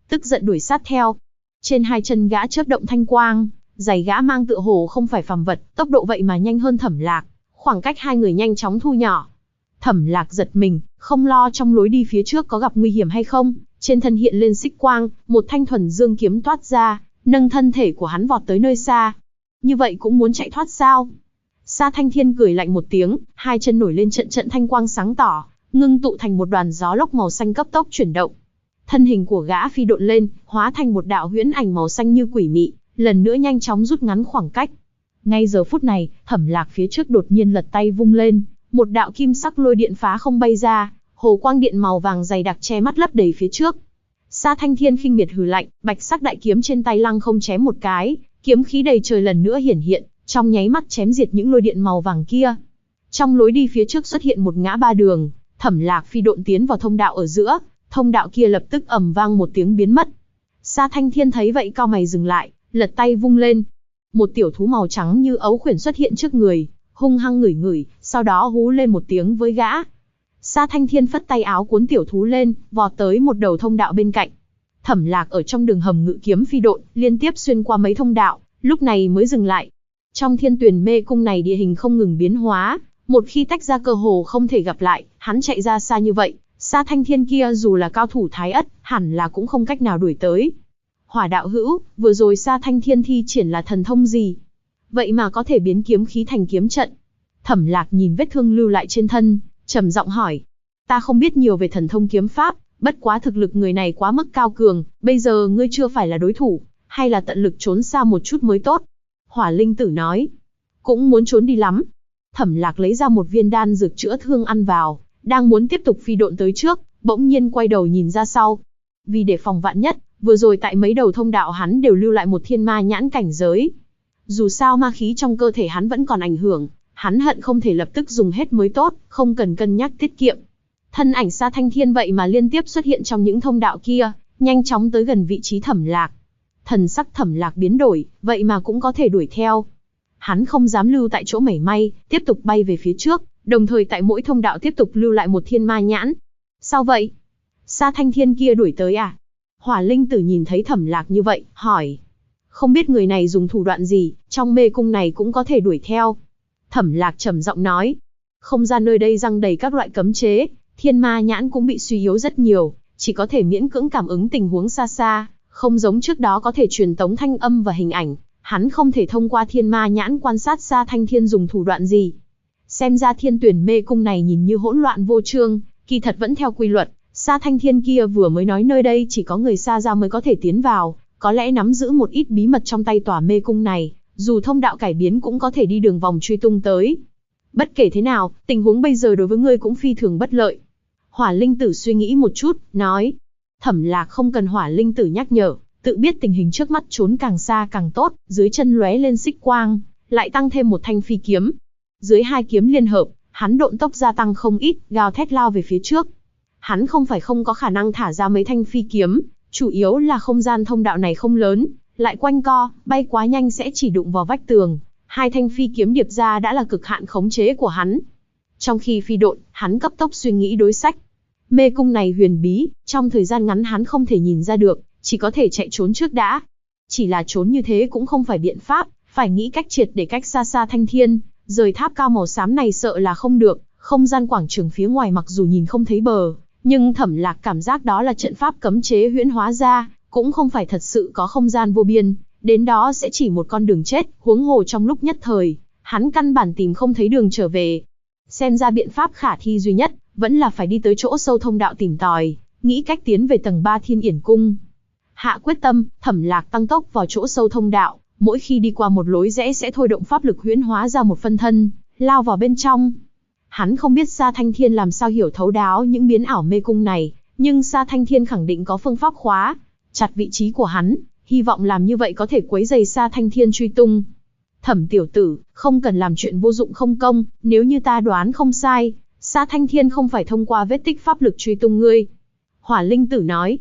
tức giận đuổi sát theo. Trên hai chân gã chớp động thanh quang, giày gã mang tựa hồ không phải phàm vật, tốc độ vậy mà nhanh hơn Thẩm Lạc, khoảng cách hai người nhanh chóng thu nhỏ. Thẩm Lạc giật mình, không lo trong lối đi phía trước có gặp nguy hiểm hay không, trên thân hiện lên xích quang, một thanh thuần dương kiếm toát ra, nâng thân thể của hắn vọt tới nơi xa. Như vậy cũng muốn chạy thoát sao? Sa Thanh Thiên cười lạnh một tiếng, hai chân nổi lên trận trận thanh quang sáng tỏ, ngưng tụ thành một đoàn gió lốc màu xanh cấp tốc chuyển động. Thân hình của gã phi độn lên, hóa thành một đạo huyễn ảnh màu xanh như quỷ mị, lần nữa nhanh chóng rút ngắn khoảng cách. Ngay giờ phút này, Thẩm Lạc phía trước đột nhiên lật tay vung lên, một đạo kim sắc lôi điện phá không bay ra, hồ quang điện màu vàng dày đặc che mắt lấp đầy phía trước. Sa Thanh Thiên khinh miệt hừ lạnh, bạch sắc đại kiếm trên tay lăng không chém một cái, kiếm khí đầy trời lần nữa hiển hiện, trong nháy mắt chém diệt những lôi điện màu vàng kia. Trong lối đi phía trước xuất hiện một ngã ba đường, Thẩm Lạc phi độn tiến vào thông đạo ở giữa, thông đạo kia lập tức ầm vang một tiếng biến mất. Sa Thanh Thiên thấy vậy cau mày dừng lại, lật tay vung lên. Một tiểu thú màu trắng như ấu khuyển xuất hiện trước người, hung hăng ngửi ngửi, sau đó hú lên một tiếng với gã. Sa Thanh Thiên phất tay áo cuốn tiểu thú lên, vọt tới một đầu thông đạo bên cạnh. Thẩm Lạc ở trong đường hầm ngự kiếm phi độn, liên tiếp xuyên qua mấy thông đạo, lúc này mới dừng lại. Trong Thiên Tuyền Mê Cung này địa hình không ngừng biến hóa, một khi tách ra cơ hồ không thể gặp lại, hắn chạy ra xa như vậy, Sa Thanh Thiên kia dù là cao thủ thái ất, hẳn là cũng không cách nào đuổi tới. Hỏa đạo hữu, vừa rồi Sa Thanh Thiên thi triển là thần thông gì? Vậy mà có thể biến kiếm khí thành kiếm trận. Thẩm Lạc nhìn vết thương lưu lại trên thân, trầm giọng hỏi. Ta không biết nhiều về thần thông kiếm pháp, bất quá thực lực người này quá mức cao cường, bây giờ ngươi chưa phải là đối thủ, hay là tận lực trốn xa một chút mới tốt. Hỏa Linh Tử nói. Cũng muốn trốn đi lắm. Thẩm Lạc lấy ra một viên đan dược chữa thương ăn vào, đang muốn tiếp tục phi độn tới trước, bỗng nhiên quay đầu nhìn ra sau. Vì để phòng vạn nhất, vừa rồi tại mấy đầu thông đạo hắn đều lưu lại một thiên ma nhãn cảnh giới. Dù sao ma khí trong cơ thể hắn vẫn còn ảnh hưởng, hắn hận không thể lập tức dùng hết mới tốt, không cần cân nhắc tiết kiệm. Thân ảnh Sa Thanh Thiên vậy mà liên tiếp xuất hiện trong những thông đạo kia, nhanh chóng tới gần vị trí Thẩm Lạc. Thần sắc Thẩm Lạc biến đổi, vậy mà cũng có thể đuổi theo. Hắn không dám lưu tại chỗ mảy may, tiếp tục bay về phía trước, đồng thời tại mỗi thông đạo tiếp tục lưu lại một thiên ma nhãn. Sao vậy? Sa Thanh Thiên kia đuổi tới à? Hỏa Linh Tử nhìn thấy Thẩm Lạc như vậy, hỏi. Không biết người này dùng thủ đoạn gì, trong mê cung này cũng có thể đuổi theo. Thẩm Lạc trầm giọng nói. Không gian nơi đây răng đầy các loại cấm chế, thiên ma nhãn cũng bị suy yếu rất nhiều, chỉ có thể miễn cưỡng cảm ứng tình huống xa xa, không giống trước đó có thể truyền tống thanh âm và hình ảnh. Hắn không thể thông qua thiên ma nhãn quan sát Sa Thanh Thiên dùng thủ đoạn gì. Xem ra Thiên Tuyển Mê Cung này nhìn như hỗn loạn vô chương, kỳ thật vẫn theo quy luật. Sa Thanh Thiên kia vừa mới nói nơi đây chỉ có người xa ra mới có thể tiến vào, có lẽ nắm giữ một ít bí mật trong tay tòa mê cung này, dù thông đạo cải biến cũng có thể đi đường vòng truy tung tới. Bất kể thế nào, tình huống bây giờ đối với ngươi cũng phi thường bất lợi. Hỏa Linh Tử suy nghĩ một chút, nói. Thẩm Lạc không cần Hỏa Linh Tử nhắc nhở, tự biết tình hình trước mắt trốn càng xa càng tốt, dưới chân lóe lên xích quang, lại tăng thêm một thanh phi kiếm. Dưới hai kiếm liên hợp, hắn độn tốc gia tăng không ít, gào thét lao về phía trước. Hắn không phải không có khả năng thả ra mấy thanh phi kiếm, chủ yếu là không gian thông đạo này không lớn, lại quanh co, bay quá nhanh sẽ chỉ đụng vào vách tường. Hai thanh phi kiếm điệp ra đã là cực hạn khống chế của hắn. Trong khi phi độn, hắn cấp tốc suy nghĩ đối sách. Mê cung này huyền bí, trong thời gian ngắn hắn không thể nhìn ra được, chỉ có thể chạy trốn trước đã. Chỉ là trốn như thế cũng không phải biện pháp, phải nghĩ cách triệt để cách xa Sa Thanh Thiên, rời tháp cao màu xám này sợ là không được. Không gian quảng trường phía ngoài mặc dù nhìn không thấy bờ, nhưng Thẩm Lạc cảm giác đó là trận pháp cấm chế huyễn hóa ra, cũng không phải thật sự có không gian vô biên, đến đó sẽ chỉ một con đường chết, huống hồ trong lúc nhất thời, hắn căn bản tìm không thấy đường trở về. Xem ra biện pháp khả thi duy nhất, vẫn là phải đi tới chỗ sâu thông đạo tìm tòi, nghĩ cách tiến về tầng 3 Thiên Yển Cung. Hạ quyết tâm, Thẩm Lạc tăng tốc vào chỗ sâu thông đạo, mỗi khi đi qua một lối rẽ sẽ thôi động pháp lực huyễn hóa ra một phân thân, lao vào bên trong. Hắn không biết Sa Thanh Thiên làm sao hiểu thấu đáo những biến ảo mê cung này, nhưng Sa Thanh Thiên khẳng định có phương pháp khóa chặt vị trí của hắn, hy vọng làm như vậy có thể quấy rầy Sa Thanh Thiên truy tung. Thẩm tiểu tử, không cần làm chuyện vô dụng không công, nếu như ta đoán không sai, Sa Thanh Thiên không phải thông qua vết tích pháp lực truy tung ngươi. Hỏa Linh Tử nói.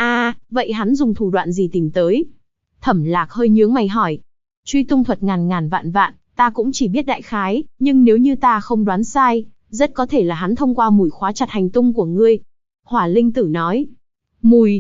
Vậy hắn dùng thủ đoạn gì tìm tới? Thẩm Lạc hơi nhướng mày hỏi. Truy tung thuật ngàn ngàn vạn vạn, ta cũng chỉ biết đại khái, nhưng nếu như ta không đoán sai, rất có thể là hắn thông qua mùi khóa chặt hành tung của ngươi. Hỏa Linh Tử nói. Mùi.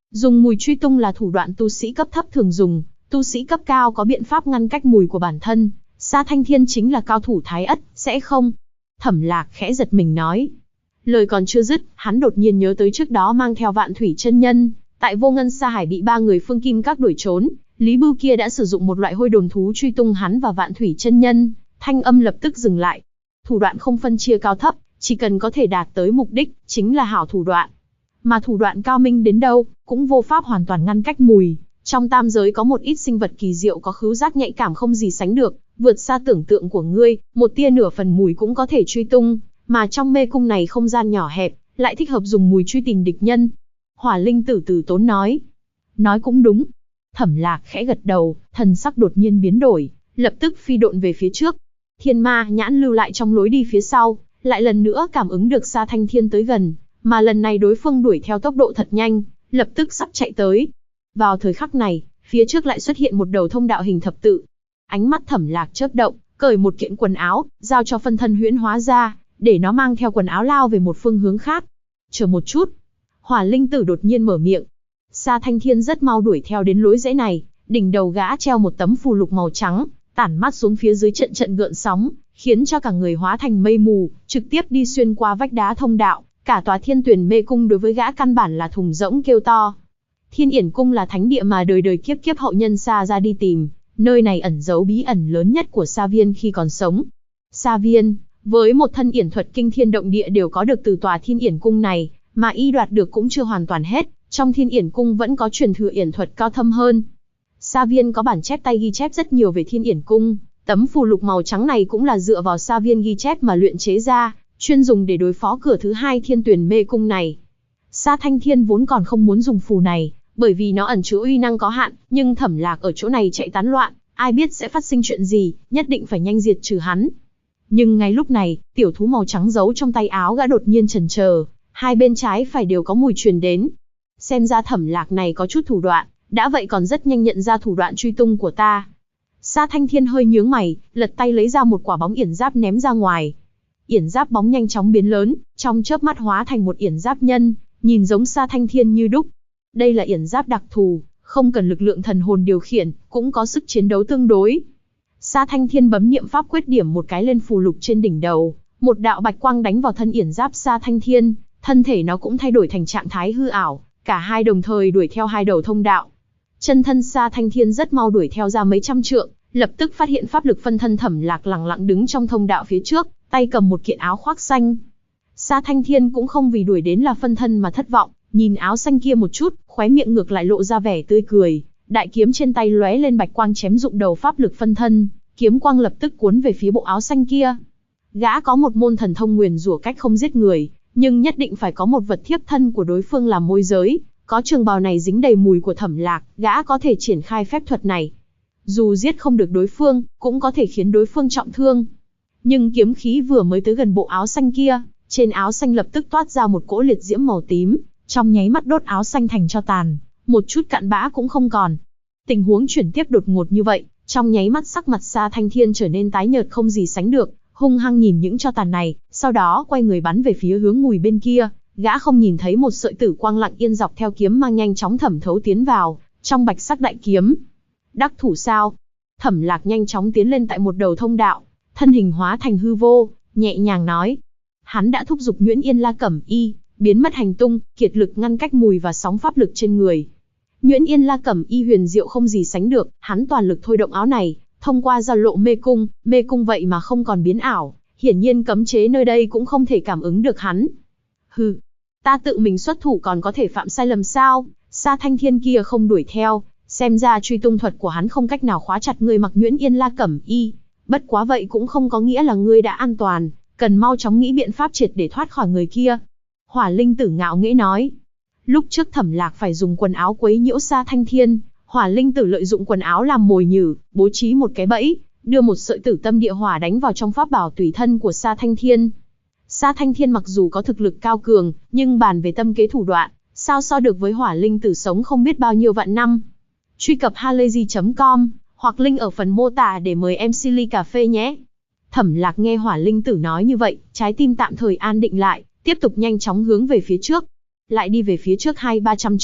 Dùng mùi truy tung là thủ đoạn tu sĩ cấp thấp thường dùng, tu sĩ cấp cao có biện pháp ngăn cách mùi của bản thân. Sa Thanh Thiên chính là cao thủ Thái Ất, sẽ không? Thẩm Lạc khẽ giật mình nói. Lời còn chưa dứt, hắn đột nhiên nhớ tới trước đó mang theo Vạn Thủy chân nhân, tại Vô Ngân Sa Hải bị 3 người Phương Kim Các đuổi trốn, Lý Bưu kia đã sử dụng một loại hôi đồn thú truy tung hắn và Vạn Thủy chân nhân. Thanh âm lập tức dừng lại. Thủ đoạn không phân chia cao thấp, chỉ cần có thể đạt tới mục đích, chính là hảo thủ đoạn. Mà thủ đoạn cao minh đến đâu, cũng vô pháp hoàn toàn ngăn cách mùi. Trong tam giới có một ít sinh vật kỳ diệu có khứu giác nhạy cảm không gì sánh được, vượt xa tưởng tượng của ngươi, một tia nửa phần mùi cũng có thể truy tung, mà trong mê cung này không gian nhỏ hẹp, lại thích hợp dùng mùi truy tìm địch nhân. Hỏa Linh Tử từ tốn nói. Nói cũng đúng. Thẩm Lạc khẽ gật đầu, thần sắc đột nhiên biến đổi, lập tức phi độn về phía trước. Thiên Ma nhãn lưu lại trong lối đi phía sau, lại lần nữa cảm ứng được Sa Thanh Thiên tới gần, mà lần này đối phương đuổi theo tốc độ thật nhanh, lập tức sắp chạy tới. Vào thời khắc này, phía trước lại xuất hiện một đầu thông đạo hình thập tự. Ánh mắt Thẩm Lạc chớp động, cởi một kiện quần áo, giao cho phân thân huyễn hóa ra, để nó mang theo quần áo lao về một phương hướng khác. Chờ một chút. Hỏa Linh Tử đột nhiên mở miệng. Sa Thanh Thiên rất mau đuổi theo đến lối rẽ này, đỉnh đầu gã treo một tấm phù lục màu trắng, tản mắt xuống phía dưới trận trận gợn sóng, khiến cho cả người hóa thành mây mù, trực tiếp đi xuyên qua vách đá thông đạo. Cả tòa Thiên Tuyển Mê Cung đối với gã căn bản là thùng rỗng kêu to. Thiên Yển Cung là thánh địa mà đời đời kiếp kiếp hậu nhân Sa ra đi tìm, nơi này ẩn giấu bí ẩn lớn nhất của Sa Viên khi còn sống. Sa Viên, với một thân yển thuật kinh thiên động địa đều có được từ tòa Thiên Yển Cung này, mà y đoạt được cũng chưa hoàn toàn hết, trong Thiên Yển Cung vẫn có truyền thừa yển thuật cao thâm hơn. Sa Viên có bản chép tay ghi chép rất nhiều về Thiên Yển Cung, tấm phù lục màu trắng này cũng là dựa vào Sa Viên ghi chép mà luyện chế ra, chuyên dùng để đối phó cửa thứ 2 Thiên Tuyển Mê Cung này. Sa Thanh Thiên vốn còn không muốn dùng phù này, bởi vì nó ẩn chứa uy năng có hạn, nhưng Thẩm Lạc ở chỗ này chạy tán loạn, ai biết sẽ phát sinh chuyện gì, nhất định phải nhanh diệt trừ hắn. Nhưng ngay lúc này, tiểu thú màu trắng giấu trong tay áo gã đột nhiên chần chờ, hai bên trái phải đều có mùi truyền đến. Xem ra Thẩm Lạc này có chút thủ đoạn, đã vậy còn rất nhanh nhận ra thủ đoạn truy tung của ta. Sa Thanh Thiên hơi nhướng mày, lật tay lấy ra một quả bóng yển giáp ném ra ngoài. Yển giáp bóng nhanh chóng biến lớn, trong chớp mắt hóa thành một yển giáp nhân, nhìn giống Sa Thanh Thiên như đúc. Đây là yển giáp đặc thù, không cần lực lượng thần hồn điều khiển, cũng có sức chiến đấu tương đối. Sa Thanh Thiên bấm niệm pháp quyết điểm một cái lên phù lục trên đỉnh đầu, một đạo bạch quang đánh vào thân yển giáp Sa Thanh Thiên, thân thể nó cũng thay đổi thành trạng thái hư ảo, cả hai đồng thời đuổi theo hai đầu thông đạo. Chân thân Sa Thanh Thiên rất mau đuổi theo ra mấy trăm trượng, lập tức phát hiện pháp lực phân thân Thẩm Lạc lẳng lặng đứng trong thông đạo phía trước, tay cầm một kiện áo khoác xanh. Sa Thanh Thiên cũng không vì đuổi đến là phân thân mà thất vọng, nhìn áo xanh kia một chút, khóe miệng ngược lại lộ ra vẻ tươi cười, đại kiếm trên tay lóe lên bạch quang chém dụng đầu pháp lực phân thân, kiếm quang lập tức cuốn về phía bộ áo xanh kia. Gã có một môn thần thông nguyền rủa cách không giết người, nhưng nhất định phải có một vật thiếp thân của đối phương làm môi giới, có trường bào này dính đầy mùi của Thẩm Lạc, gã có thể triển khai phép thuật này. Dù giết không được đối phương, cũng có thể khiến đối phương trọng thương. Nhưng kiếm khí vừa mới tới gần bộ áo xanh kia, trên áo xanh lập tức toát ra một cỗ liệt diễm màu tím, trong nháy mắt đốt áo xanh thành tro tàn, một chút cặn bã cũng không còn. Tình huống chuyển tiếp đột ngột như vậy, trong nháy mắt sắc mặt Sa Thanh Thiên trở nên tái nhợt không gì sánh được, hung hăng nhìn những tro tàn này, sau đó quay người bắn về phía hướng mùi bên kia. Gã không nhìn thấy một sợi tử quang lặng yên dọc theo kiếm mang nhanh chóng thẩm thấu tiến vào trong bạch sắc đại kiếm. Đắc thủ sao? Thẩm Lạc nhanh chóng tiến lên tại một đầu thông đạo, thân hình hóa thành hư vô, nhẹ nhàng nói. Hắn đã thúc giục Nhuyễn Yên La Cẩm Y, biến mất hành tung, kiệt lực ngăn cách mùi và sóng pháp lực trên người. Nhuyễn Yên La Cẩm Y huyền diệu không gì sánh được, hắn toàn lực thôi động áo này, thông qua giao lộ mê cung vậy mà không còn biến ảo, hiển nhiên cấm chế nơi đây cũng không thể cảm ứng được hắn. Hừ, ta tự mình xuất thủ còn có thể phạm sai lầm sao? Sa Thanh Thiên kia không đuổi theo, xem ra truy tung thuật của hắn không cách nào khóa chặt ngươi mặc Nhuyễn Yên La Cẩm Y. Bất quá vậy cũng không có nghĩa là ngươi đã an toàn, cần mau chóng nghĩ biện pháp triệt để thoát khỏi người kia. Hỏa Linh Tử ngạo nghễ nói. Lúc trước Thẩm Lạc phải dùng quần áo quấy nhiễu Sa Thanh Thiên, Hỏa Linh Tử lợi dụng quần áo làm mồi nhử, bố trí một cái bẫy, đưa một sợi tử tâm địa hỏa đánh vào trong pháp bảo tùy thân của Sa Thanh Thiên. Sa Thanh Thiên mặc dù có thực lực cao cường, nhưng bàn về tâm kế thủ đoạn, sao so được với Hỏa Linh Tử sống không biết bao nhiêu vạn năm. Truy cập halayzi.com hoặc link ở phần mô tả để mời em Silly cà phê nhé. Thẩm Lạc nghe Hỏa Linh Tử nói như vậy, trái tim tạm thời an định lại, tiếp tục nhanh chóng hướng về phía trước. Lại đi về phía trước 200-300 trượng,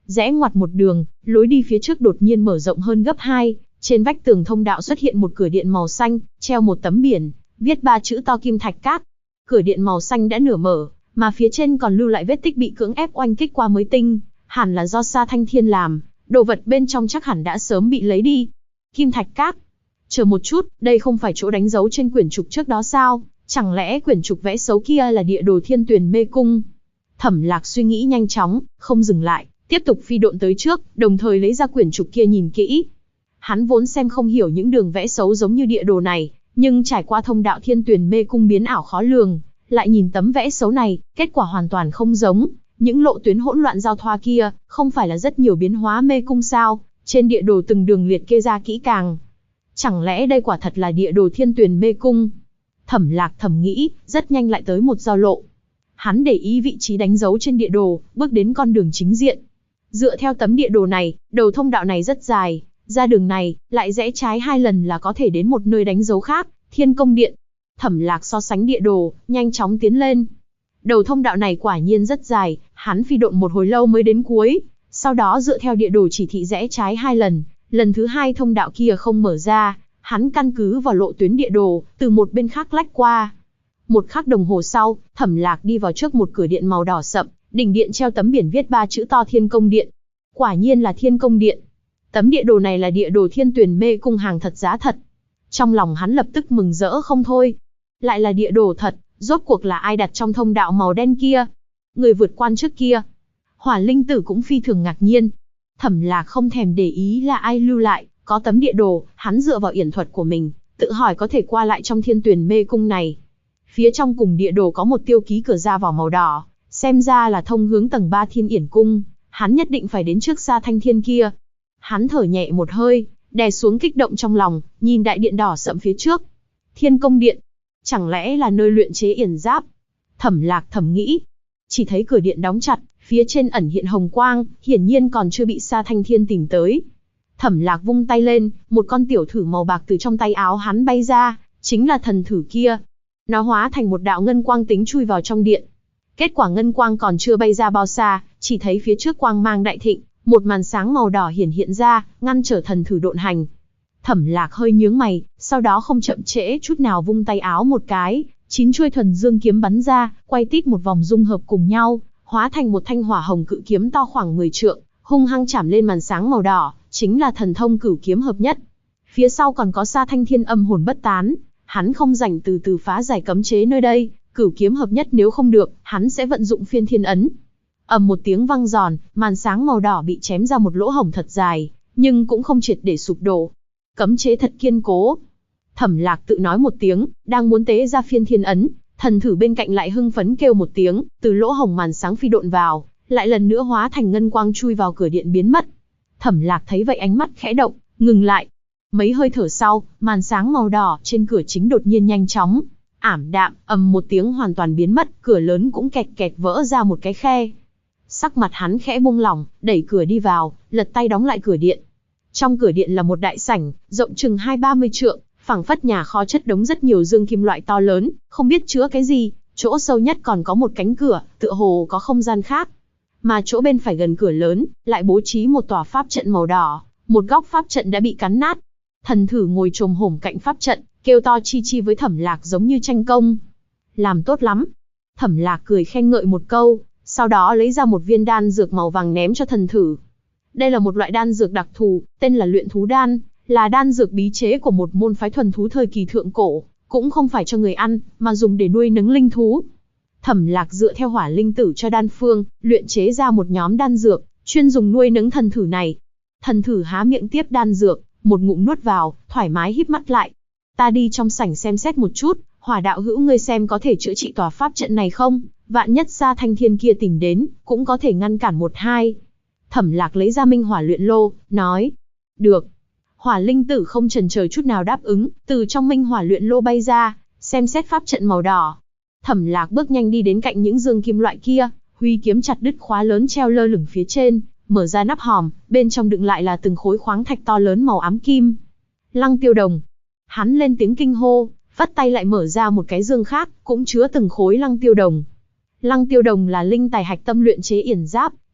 Rẽ ngoặt một đường, lối đi phía trước đột nhiên mở rộng hơn gấp 2, trên vách tường thông đạo xuất hiện một cửa điện màu xanh, treo một tấm biển, viết 3 chữ to Kim Thạch Các. Cửa điện màu xanh đã nửa mở, mà phía trên còn lưu lại vết tích bị cưỡng ép oanh kích qua mới tinh, hẳn là do Sa Thanh Thiên làm, đồ vật bên trong chắc hẳn đã sớm bị lấy đi. Kim Thạch Các. Chờ một chút, đây không phải chỗ đánh dấu trên quyển trục trước đó sao? Chẳng lẽ quyển trục vẽ xấu kia là địa đồ Thiên Tuyền Mê Cung? Thẩm Lạc suy nghĩ nhanh chóng, không dừng lại, tiếp tục phi độn tới trước, đồng thời lấy ra quyển trục kia nhìn kỹ. Hắn vốn xem không hiểu những đường vẽ xấu giống như địa đồ này, nhưng trải qua thông đạo Thiên Tuyền Mê Cung biến ảo khó lường, lại nhìn tấm vẽ xấu này, kết quả hoàn toàn không giống. Những lộ tuyến hỗn loạn giao thoa kia, không phải là rất nhiều biến hóa mê cung sao? Trên địa đồ từng đường liệt kê ra kỹ càng. Chẳng lẽ đây quả thật là địa đồ Thiên Tuyền Mê Cung? Thẩm Lạc thầm nghĩ, rất nhanh lại tới một giao lộ. Hắn để ý vị trí đánh dấu trên địa đồ, bước đến con đường chính diện. Dựa theo tấm địa đồ này, đầu thông đạo này rất dài, ra đường này, lại rẽ trái 2 lần là có thể đến một nơi đánh dấu khác, Thiên Công Điện. Thẩm Lạc so sánh địa đồ, nhanh chóng tiến lên. Đầu thông đạo này quả nhiên rất dài, hắn phi độn một hồi lâu mới đến cuối, sau đó dựa theo địa đồ chỉ thị rẽ trái 2 lần, lần thứ 2 thông đạo kia không mở ra, hắn căn cứ vào lộ tuyến địa đồ, từ một bên khác lách qua. Một khắc đồng hồ sau, Thẩm Lạc đi vào trước một cửa điện màu đỏ sậm, đỉnh điện treo tấm biển viết 3 chữ to Thiên Công Điện. Quả nhiên là Thiên Công Điện. Tấm địa đồ này là địa đồ Thiên Tuyền Mê Cung hàng thật giá thật. Trong lòng hắn lập tức mừng rỡ không thôi. Lại là địa đồ thật, rốt cuộc là ai đặt trong thông đạo màu đen kia? Người vượt quan trước kia. Hỏa Linh Tử cũng phi thường ngạc nhiên. Thẩm Lạc không thèm để ý là ai lưu lại, có tấm địa đồ, hắn dựa vào yển thuật của mình, tự hỏi có thể qua lại trong Thiên Tuyền Mê Cung này. Phía trong cùng địa đồ có một tiêu ký cửa ra vào màu đỏ, xem ra là thông hướng tầng 3 Thiên Yển Cung, hắn nhất định phải đến trước Sa Thanh Thiên kia. Hắn thở nhẹ một hơi, đè xuống kích động trong lòng, nhìn đại điện đỏ sậm phía trước. Thiên Công Điện, chẳng lẽ là nơi luyện chế yển giáp? Thẩm Lạc thầm nghĩ. Chỉ thấy cửa điện đóng chặt, phía trên ẩn hiện hồng quang, hiển nhiên còn chưa bị Sa Thanh Thiên tìm tới. Thẩm Lạc vung tay lên, một con tiểu thử màu bạc từ trong tay áo hắn bay ra, chính là thần thử kia. Nó hóa thành một đạo ngân quang tính chui vào trong điện. Kết quả ngân quang còn chưa bay ra bao xa, chỉ thấy phía trước quang mang đại thịnh, một màn sáng màu đỏ hiện ra, ngăn trở thần thử độn hành. Thẩm Lạc hơi nhướng mày, sau đó không chậm trễ chút nào vung tay áo một cái, 9 chuôi thuần dương kiếm bắn ra, quay tít một vòng dung hợp cùng nhau, hóa thành một thanh hỏa hồng cự kiếm to khoảng 10 trượng, hung hăng chảm lên màn sáng màu đỏ, chính là thần thông cửu kiếm hợp nhất. Phía sau còn có Sa Thanh Thiên âm hồn bất tán, hắn không rảnh từ từ phá giải cấm chế nơi đây, cửu kiếm hợp nhất nếu không được, hắn sẽ vận dụng phiên thiên ấn. Ầm một tiếng vang giòn, màn sáng màu đỏ bị chém ra một lỗ hổng thật dài, nhưng cũng không triệt để sụp đổ. Cấm chế thật kiên cố. Thẩm Lạc tự nói một tiếng, đang muốn tế ra phiên thiên ấn, thần thử bên cạnh lại hưng phấn kêu một tiếng, từ lỗ hổng màn sáng phi độn vào, lại lần nữa hóa thành ngân quang chui vào cửa điện biến mất. Thẩm Lạc thấy vậy ánh mắt khẽ động, ngừng lại. Mấy hơi thở sau, màn sáng màu đỏ trên cửa chính đột nhiên nhanh chóng ảm đạm, ầm một tiếng hoàn toàn biến mất, cửa lớn cũng kẹt kẹt vỡ ra một cái khe. Sắc mặt hắn khẽ buông lỏng, đẩy cửa đi vào, lật tay đóng lại cửa điện. Trong cửa điện là một đại sảnh, rộng chừng 20-30 trượng, phảng phất nhà kho chất đống rất nhiều dương kim loại to lớn, không biết chứa cái gì, chỗ sâu nhất còn có một cánh cửa, tựa hồ có không gian khác. Mà chỗ bên phải gần cửa lớn, lại bố trí một tòa pháp trận màu đỏ, một góc pháp trận đã bị cắn nát. Thần thử ngồi chồm hổm cạnh pháp trận, kêu to chi chi với Thẩm Lạc giống như tranh công. Làm tốt lắm. Thẩm Lạc cười khen ngợi một câu, sau đó lấy ra một viên đan dược màu vàng ném cho thần thử. Đây là một loại đan dược đặc thù, tên là luyện thú đan, là đan dược bí chế của một môn phái thuần thú thời kỳ thượng cổ, cũng không phải cho người ăn, mà dùng để nuôi nấng linh thú. Thẩm Lạc dựa theo Hỏa Linh Tử cho đan phương, luyện chế ra một nhóm đan dược, chuyên dùng nuôi nấng thần thử này. Thần thử há miệng tiếp đan dược, một ngụm nuốt vào, thoải mái híp mắt lại. Ta đi trong sảnh xem xét một chút, Hỏa đạo hữu ngươi xem có thể chữa trị tòa pháp trận này không? Vạn nhất Sa Thanh Thiên kia tìm đến, cũng có thể ngăn cản một hai. Thẩm Lạc lấy ra Minh Hỏa luyện lô, nói. Được. Hỏa Linh Tử không chần chờ chút nào đáp ứng, từ trong Minh Hỏa luyện lô bay ra, xem xét pháp trận màu đỏ. Thẩm Lạc bước nhanh đi đến cạnh những dương kim loại kia, huy kiếm chặt đứt khóa lớn treo lơ lửng phía trên, mở ra nắp hòm, bên trong đựng lại là từng khối khoáng thạch to lớn màu ám kim. Lăng Tiêu Đồng. Hắn lên tiếng kinh hô, vắt tay lại mở ra một cái dương khác, cũng chứa từng khối Lăng Tiêu Đồng. Lăng Tiêu Đồng là linh tài hạch tâm luyện chế yển giáp,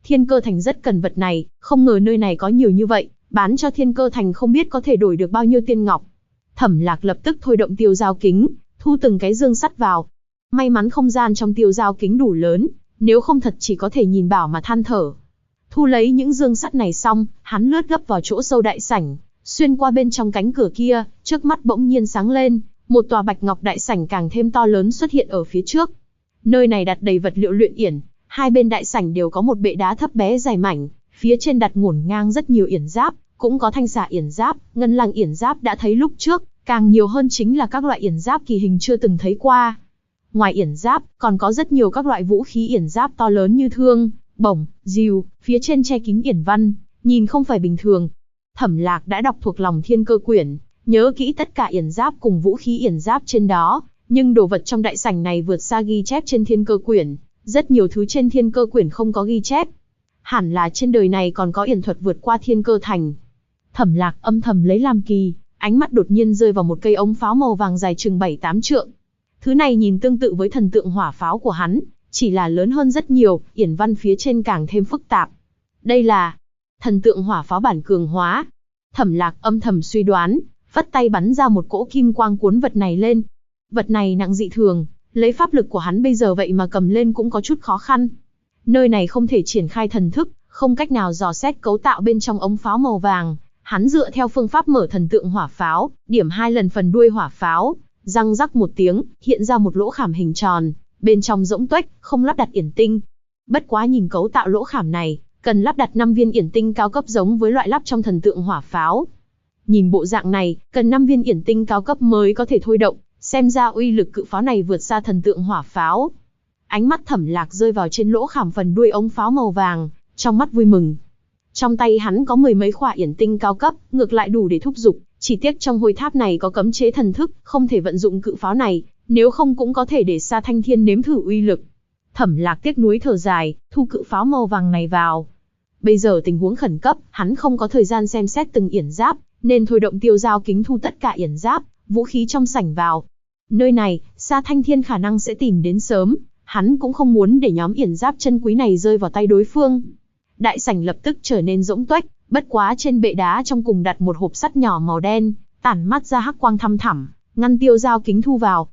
Thiên Cơ Thành rất cần vật này, không ngờ nơi này có nhiều như vậy, bán cho Thiên Cơ Thành không biết có thể đổi được bao nhiêu tiên ngọc. Thẩm Lạc lập tức thôi động tiêu giao kính, thu từng cái dương sắt vào. May mắn không gian trong tiêu giao kính đủ lớn, nếu không thật chỉ có thể nhìn bảo mà than thở. Thu lấy những dương sắt này xong, hắn lướt gấp vào chỗ sâu đại sảnh, xuyên qua bên trong cánh cửa kia, trước mắt bỗng nhiên sáng lên, một tòa bạch ngọc đại sảnh càng thêm to lớn xuất hiện ở phía trước. Nơi này đặt đầy vật liệu luyện yển, hai bên đại sảnh đều có một bệ đá thấp bé dài mảnh, phía trên đặt ngổn ngang rất nhiều yển giáp, cũng có thanh xà yển giáp, ngân lang yển giáp đã thấy lúc trước, càng nhiều hơn chính là các loại yển giáp kỳ hình chưa từng thấy qua. Ngoài yển giáp, còn có rất nhiều các loại vũ khí yển giáp to lớn như thương, bổng, rìu, phía trên che kín yển văn, nhìn không phải bình thường. Thẩm Lạc đã đọc thuộc lòng Thiên Cơ Quyển, nhớ kỹ tất cả yển giáp cùng vũ khí yển giáp trên đó, nhưng đồ vật trong đại sảnh này vượt xa ghi chép trên Thiên Cơ Quyển, rất nhiều thứ trên Thiên Cơ Quyển không có ghi chép. Hẳn là trên đời này còn có yển thuật vượt qua Thiên Cơ Thành. Thẩm Lạc âm thầm lấy làm kỳ, ánh mắt đột nhiên rơi vào một cây ống pháo màu vàng dài chừng 7-8 trượng. Thứ này nhìn tương tự với thần tượng hỏa pháo của hắn, chỉ là lớn hơn rất nhiều, yển văn phía trên càng thêm phức tạp. Đây là thần tượng hỏa pháo bản cường hóa. Thẩm Lạc âm thầm suy đoán, phất tay bắn ra một cỗ kim quang cuốn vật này lên. Vật này nặng dị thường, lấy pháp lực của hắn bây giờ vậy mà cầm lên cũng có chút khó khăn. Nơi này không thể triển khai thần thức, không cách nào dò xét cấu tạo bên trong ống pháo màu vàng. Hắn dựa theo phương pháp mở thần tượng hỏa pháo, điểm 2 lần phần đuôi hỏa pháo, răng rắc một tiếng, hiện ra một lỗ khảm hình tròn, bên trong rỗng tuếch, không lắp đặt yển tinh. Bất quá nhìn cấu tạo lỗ khảm này, cần lắp đặt 5 viên yển tinh cao cấp giống với loại lắp trong thần tượng hỏa pháo. Nhìn bộ dạng này, cần 5 viên yển tinh cao cấp mới có thể thôi động, xem ra uy lực cự pháo này vượt xa thần tượng hỏa pháo. Ánh mắt Thẩm Lạc rơi vào trên lỗ khảm phần đuôi ống pháo màu vàng, trong mắt vui mừng. Trong tay hắn có 10 mấy khỏa yển tinh cao cấp, ngược lại đủ để thúc giục, chỉ tiếc trong hôi tháp này có cấm chế thần thức, không thể vận dụng cự pháo này, nếu không cũng có thể để Sa Thanh Thiên nếm thử uy lực. Thẩm Lạc tiếc nuối thở dài, thu cự pháo màu vàng này vào. Bây giờ tình huống khẩn cấp, hắn không có thời gian xem xét từng yển giáp, nên thôi động tiêu giao kính thu tất cả yển giáp, vũ khí trong sảnh vào. Nơi này, Sa Thanh Thiên khả năng sẽ tìm đến sớm, hắn cũng không muốn để nhóm yển giáp chân quý này rơi vào tay đối phương. Đại sảnh lập tức trở nên rỗng tuếch, bất quá trên bệ đá trong cùng đặt một hộp sắt nhỏ màu đen, tản mắt ra hắc quang thăm thẳm, ngăn tiêu giao kính thu vào.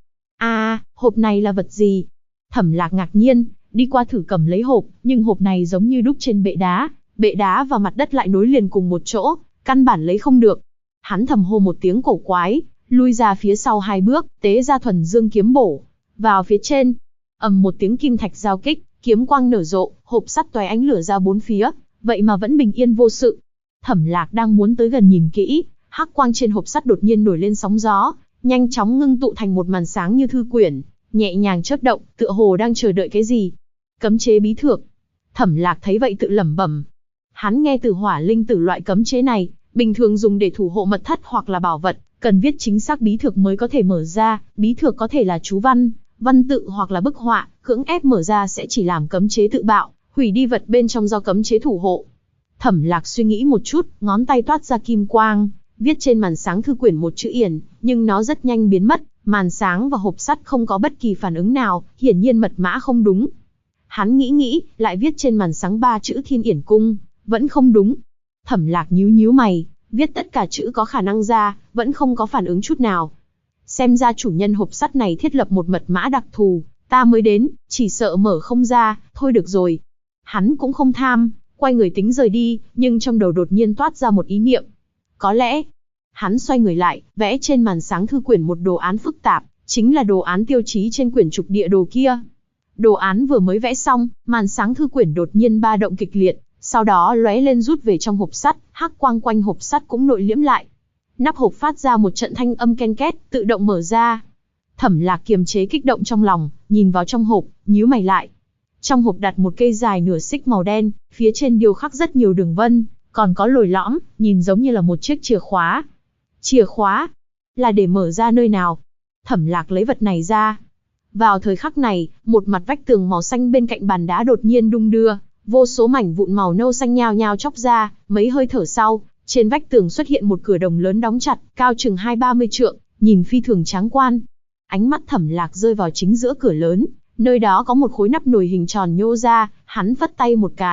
Hộp này là vật gì? Thẩm Lạc ngạc nhiên, đi qua thử cầm lấy hộp, nhưng hộp này giống như đúc trên bệ đá và mặt đất lại nối liền cùng một chỗ, căn bản lấy không được. Hắn thầm hô một tiếng cổ quái, lui ra phía sau 2 bước, tế ra thuần dương kiếm bổ vào phía trên. Ầm một tiếng kim thạch giao kích, kiếm quang nở rộ, hộp sắt tóe ánh lửa ra 4 phía, vậy mà vẫn bình yên vô sự. Thẩm Lạc đang muốn tới gần nhìn kỹ, hắc quang trên hộp sắt đột nhiên nổi lên sóng gió, nhanh chóng ngưng tụ thành một màn sáng như thư quyển, nhẹ nhàng chớp động, tựa hồ đang chờ đợi cái gì. Cấm chế bí thược. Thẩm Lạc thấy vậy tự lẩm bẩm. Hắn nghe từ hỏa linh tử loại cấm chế này, bình thường dùng để thủ hộ mật thất hoặc là bảo vật, cần viết chính xác bí thược mới có thể mở ra, bí thược có thể là chú văn, văn tự hoặc là bức họa, cưỡng ép mở ra sẽ chỉ làm cấm chế tự bạo, hủy đi vật bên trong do cấm chế thủ hộ. Thẩm Lạc suy nghĩ một chút, ngón tay toát ra kim quang, viết trên màn sáng thư quyển một chữ yển, nhưng nó rất nhanh biến mất, màn sáng và hộp sắt không có bất kỳ phản ứng nào, hiển nhiên mật mã không đúng. Hắn nghĩ, lại viết trên màn sáng 3 chữ Thiên Yển Cung, vẫn không đúng. Thẩm Lạc nhíu mày, viết tất cả chữ có khả năng ra, vẫn không có phản ứng chút nào. Xem ra chủ nhân hộp sắt này thiết lập một mật mã đặc thù, ta mới đến, chỉ sợ mở không ra, thôi được rồi. Hắn cũng không tham, quay người tính rời đi, nhưng trong đầu đột nhiên toát ra một ý niệm. Có lẽ, hắn xoay người lại, vẽ trên màn sáng thư quyển một đồ án phức tạp, chính là đồ án tiêu chí trên quyển trục địa đồ kia. Đồ án vừa mới vẽ xong, màn sáng thư quyển đột nhiên ba động kịch liệt, sau đó lóe lên rút về trong hộp sắt, hắc quang quanh hộp sắt cũng nội liễm lại. Nắp hộp phát ra một trận thanh âm ken két, tự động mở ra. Thẩm Lạc kiềm chế kích động trong lòng, nhìn vào trong hộp, nhíu mày lại. Trong hộp đặt một cây dài nửa xích màu đen, phía trên điêu khắc rất nhiều đường vân, còn có lồi lõm, nhìn giống như là một chiếc chìa khóa. Chìa khóa? Là để mở ra nơi nào? Thẩm Lạc lấy vật này ra. Vào thời khắc này, một mặt vách tường màu xanh bên cạnh bàn đá đột nhiên đung đưa, vô số mảnh vụn màu nâu xanh nhao nhao chóc ra, mấy hơi thở sau, trên vách tường xuất hiện một cửa đồng lớn đóng chặt, cao chừng 20-30 trượng, nhìn phi thường tráng quan. Ánh mắt Thẩm Lạc rơi vào chính giữa cửa lớn, nơi đó có một khối nắp nồi hình tròn nhô ra, hắn phất tay một cái,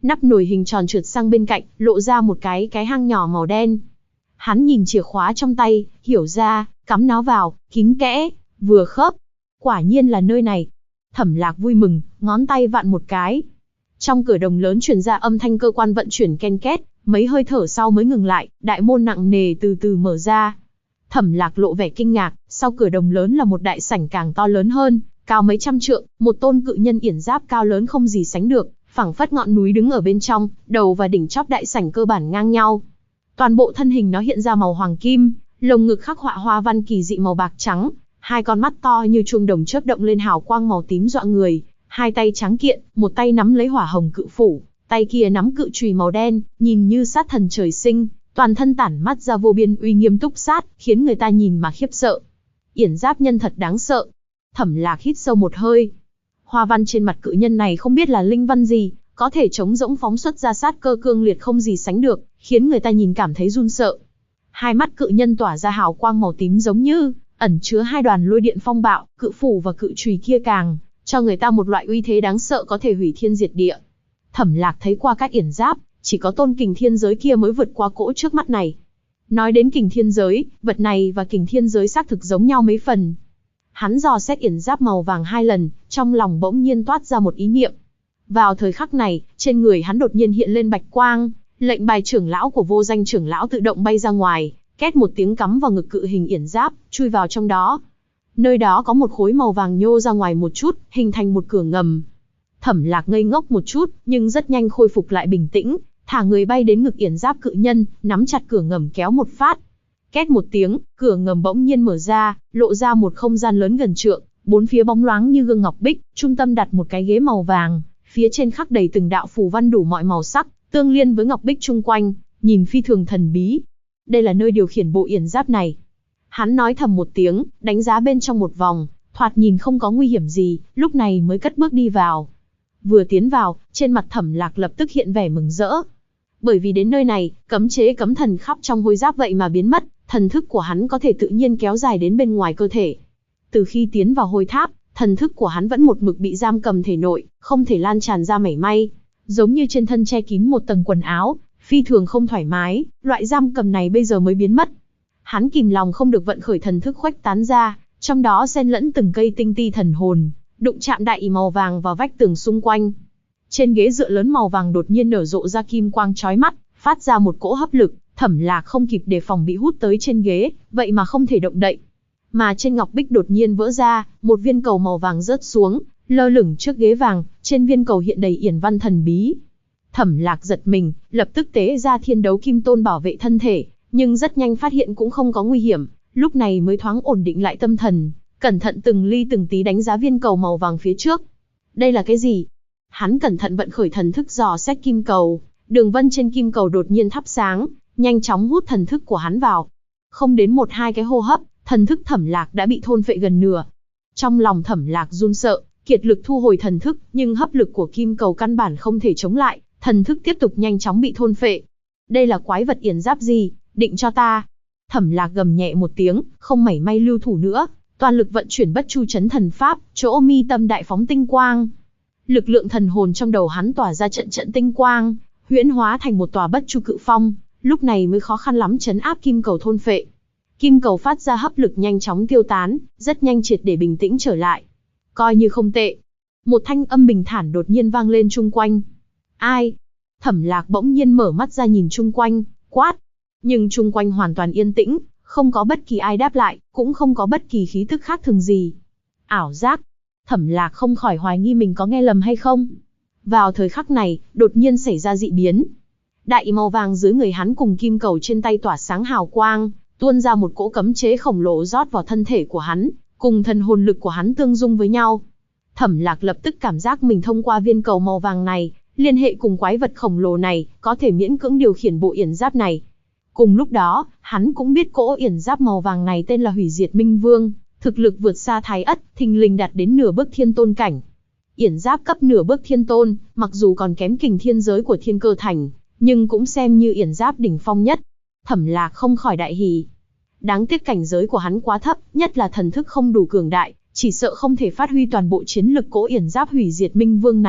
Nắp nồi hình tròn trượt sang bên cạnh, lộ ra một cái hang nhỏ màu đen. Hắn nhìn chìa khóa trong tay, hiểu ra, cắm nó vào, kín kẽ, vừa khớp. Quả nhiên là nơi này. Thẩm Lạc vui mừng, ngón tay vặn một cái. Trong cửa đồng lớn truyền ra âm thanh cơ quan vận chuyển ken két, mấy hơi thở sau mới ngừng lại, đại môn nặng nề từ từ mở ra. Thẩm Lạc lộ vẻ kinh ngạc, sau cửa đồng lớn là một đại sảnh càng to lớn hơn, cao mấy trăm trượng, một tôn cự nhân yển giáp cao lớn không gì sánh được, phảng phất ngọn núi đứng ở bên trong, đầu và đỉnh chóp đại sảnh cơ bản ngang nhau. Toàn bộ thân hình nó hiện ra màu hoàng kim, lồng ngực khắc họa hoa văn kỳ dị màu bạc trắng, hai con mắt to như chuông đồng chớp động lên hào quang màu tím dọa người, hai tay trắng kiện, một tay nắm lấy hỏa hồng cự phủ, tay kia nắm cự chùy màu đen, nhìn như sát thần trời sinh, toàn thân tản mắt ra vô biên uy nghiêm túc sát, khiến người ta nhìn mà khiếp sợ. Yển giáp nhân thật đáng sợ. Thẩm Lạc hít sâu một hơi. Hoa văn trên mặt cự nhân này không biết là linh văn gì, có thể trống rỗng phóng xuất ra sát cơ cương liệt không gì sánh được, khiến người ta nhìn cảm thấy run sợ. Hai mắt cự nhân tỏa ra hào quang màu tím giống như ẩn chứa hai đoàn lôi điện phong bạo, cự phủ và cự chùy kia càng cho người ta một loại uy thế đáng sợ có thể hủy thiên diệt địa. Thẩm Lạc thấy qua các yển giáp, chỉ có tôn kình thiên giới kia mới vượt qua cỗ trước mắt này. Nói đến kình thiên giới, vật này và kình thiên giới xác thực giống nhau mấy phần. Hắn dò xét yển giáp màu vàng 2 lần, trong lòng bỗng nhiên toát ra một ý niệm. Vào thời khắc này, trên người hắn đột nhiên hiện lên bạch quang, lệnh bài trưởng lão của vô danh trưởng lão tự động bay ra ngoài, két một tiếng cắm vào ngực cự hình yển giáp, chui vào trong đó. Nơi đó có một khối màu vàng nhô ra ngoài một chút, hình thành một cửa ngầm. Thẩm Lạc ngây ngốc một chút, nhưng rất nhanh khôi phục lại bình tĩnh, thả người bay đến ngực yển giáp cự nhân, nắm chặt cửa ngầm kéo một phát. Két một tiếng, cửa ngầm bỗng nhiên mở ra, lộ ra một không gian lớn gần trượng, bốn phía bóng loáng như gương ngọc bích, trung tâm đặt một cái ghế màu vàng, phía trên khắc đầy từng đạo phù văn đủ mọi màu sắc, tương liên với ngọc bích chung quanh, nhìn phi thường thần bí. Đây là nơi điều khiển bộ yển giáp này. Hắn nói thầm một tiếng, đánh giá bên trong một vòng, thoạt nhìn không có nguy hiểm gì, lúc này mới cất bước đi vào. Vừa tiến vào, trên mặt Thẩm Lạc lập tức hiện vẻ mừng rỡ. Bởi vì đến nơi này, cấm chế cấm thần khắp trong hôi giáp vậy mà biến mất, thần thức của hắn có thể tự nhiên kéo dài đến bên ngoài cơ thể. Từ khi tiến vào hôi tháp, thần thức của hắn vẫn một mực bị giam cầm thể nội, không thể lan tràn ra mảy may, giống như trên thân che kín một tầng quần áo, phi thường không thoải mái, loại giam cầm này bây giờ mới biến mất. Hắn kìm lòng không được vận khởi thần thức khuếch tán ra, trong đó xen lẫn từng cây tinh ti thần hồn, đụng chạm đại màu vàng vào vách tường xung quanh. Trên ghế dựa lớn màu vàng đột nhiên nở rộ ra kim quang chói mắt, phát ra một cỗ hấp lực, Thẩm Lạc không kịp đề phòng bị hút tới trên ghế, vậy mà không thể động đậy. Mà trên ngọc bích đột nhiên vỡ ra, một viên cầu màu vàng rớt xuống, lơ lửng trước ghế vàng, trên viên cầu hiện đầy yển văn thần bí. Thẩm Lạc giật mình, lập tức tế ra Thiên Đấu Kim Tôn bảo vệ thân thể, nhưng rất nhanh phát hiện cũng không có nguy hiểm, lúc này mới thoáng ổn định lại tâm thần, cẩn thận từng ly từng tí đánh giá viên cầu màu vàng phía trước. Đây là cái gì? Hắn cẩn thận vận khởi thần thức dò xét kim cầu, đường vân trên kim cầu đột nhiên thắp sáng, nhanh chóng hút thần thức của hắn vào. Không đến 1-2 cái hô hấp, thần thức Thẩm Lạc đã bị thôn phệ gần nửa. Trong lòng Thẩm Lạc run sợ, kiệt lực thu hồi thần thức, nhưng hấp lực của kim cầu căn bản không thể chống lại, thần thức tiếp tục nhanh chóng bị thôn phệ. Đây là quái vật yển giáp gì, định cho ta? Thẩm Lạc gầm nhẹ một tiếng, không mảy may lưu thủ nữa, toàn lực vận chuyển Bất Chu Chấn Thần Pháp, chỗ mi tâm đại phóng tinh quang. Lực lượng thần hồn trong đầu hắn tỏa ra trận trận tinh quang, huyễn hóa thành một tòa Bất Chu Cự Phong, lúc này mới khó khăn lắm trấn áp kim cầu thôn phệ. Kim cầu phát ra hấp lực nhanh chóng tiêu tán, rất nhanh triệt để bình tĩnh trở lại. Coi như không tệ. Một thanh âm bình thản đột nhiên vang lên chung quanh. Ai? Thẩm Lạc bỗng nhiên mở mắt ra nhìn chung quanh, quát. Nhưng chung quanh hoàn toàn yên tĩnh, không có bất kỳ ai đáp lại, cũng không có bất kỳ khí tức khác thường gì. Ảo giác. Thẩm Lạc không khỏi hoài nghi mình có nghe lầm hay không. Vào thời khắc này, đột nhiên xảy ra dị biến. Đại màu vàng dưới người hắn cùng kim cầu trên tay tỏa sáng hào quang, tuôn ra một cỗ cấm chế khổng lồ rót vào thân thể của hắn, cùng thần hồn lực của hắn tương dung với nhau. Thẩm Lạc lập tức cảm giác mình thông qua viên cầu màu vàng này, liên hệ cùng quái vật khổng lồ này, có thể miễn cưỡng điều khiển bộ yển giáp này. Cùng lúc đó, hắn cũng biết cỗ yển giáp màu vàng này tên là Hủy Diệt Minh Vương, thực lực vượt xa Thái Ất, thình lình đạt đến nửa bước thiên tôn cảnh. Yển giáp cấp nửa bước thiên tôn, mặc dù còn kém kình thiên giới của Thiên Cơ Thành, nhưng cũng xem như yển giáp đỉnh phong nhất. Thẩm Lạc không khỏi đại hỉ. Đáng tiếc cảnh giới của hắn quá thấp, nhất là thần thức không đủ cường đại, chỉ sợ không thể phát huy toàn bộ chiến lực cỗ yển giáp Hủy Diệt Minh Vương này,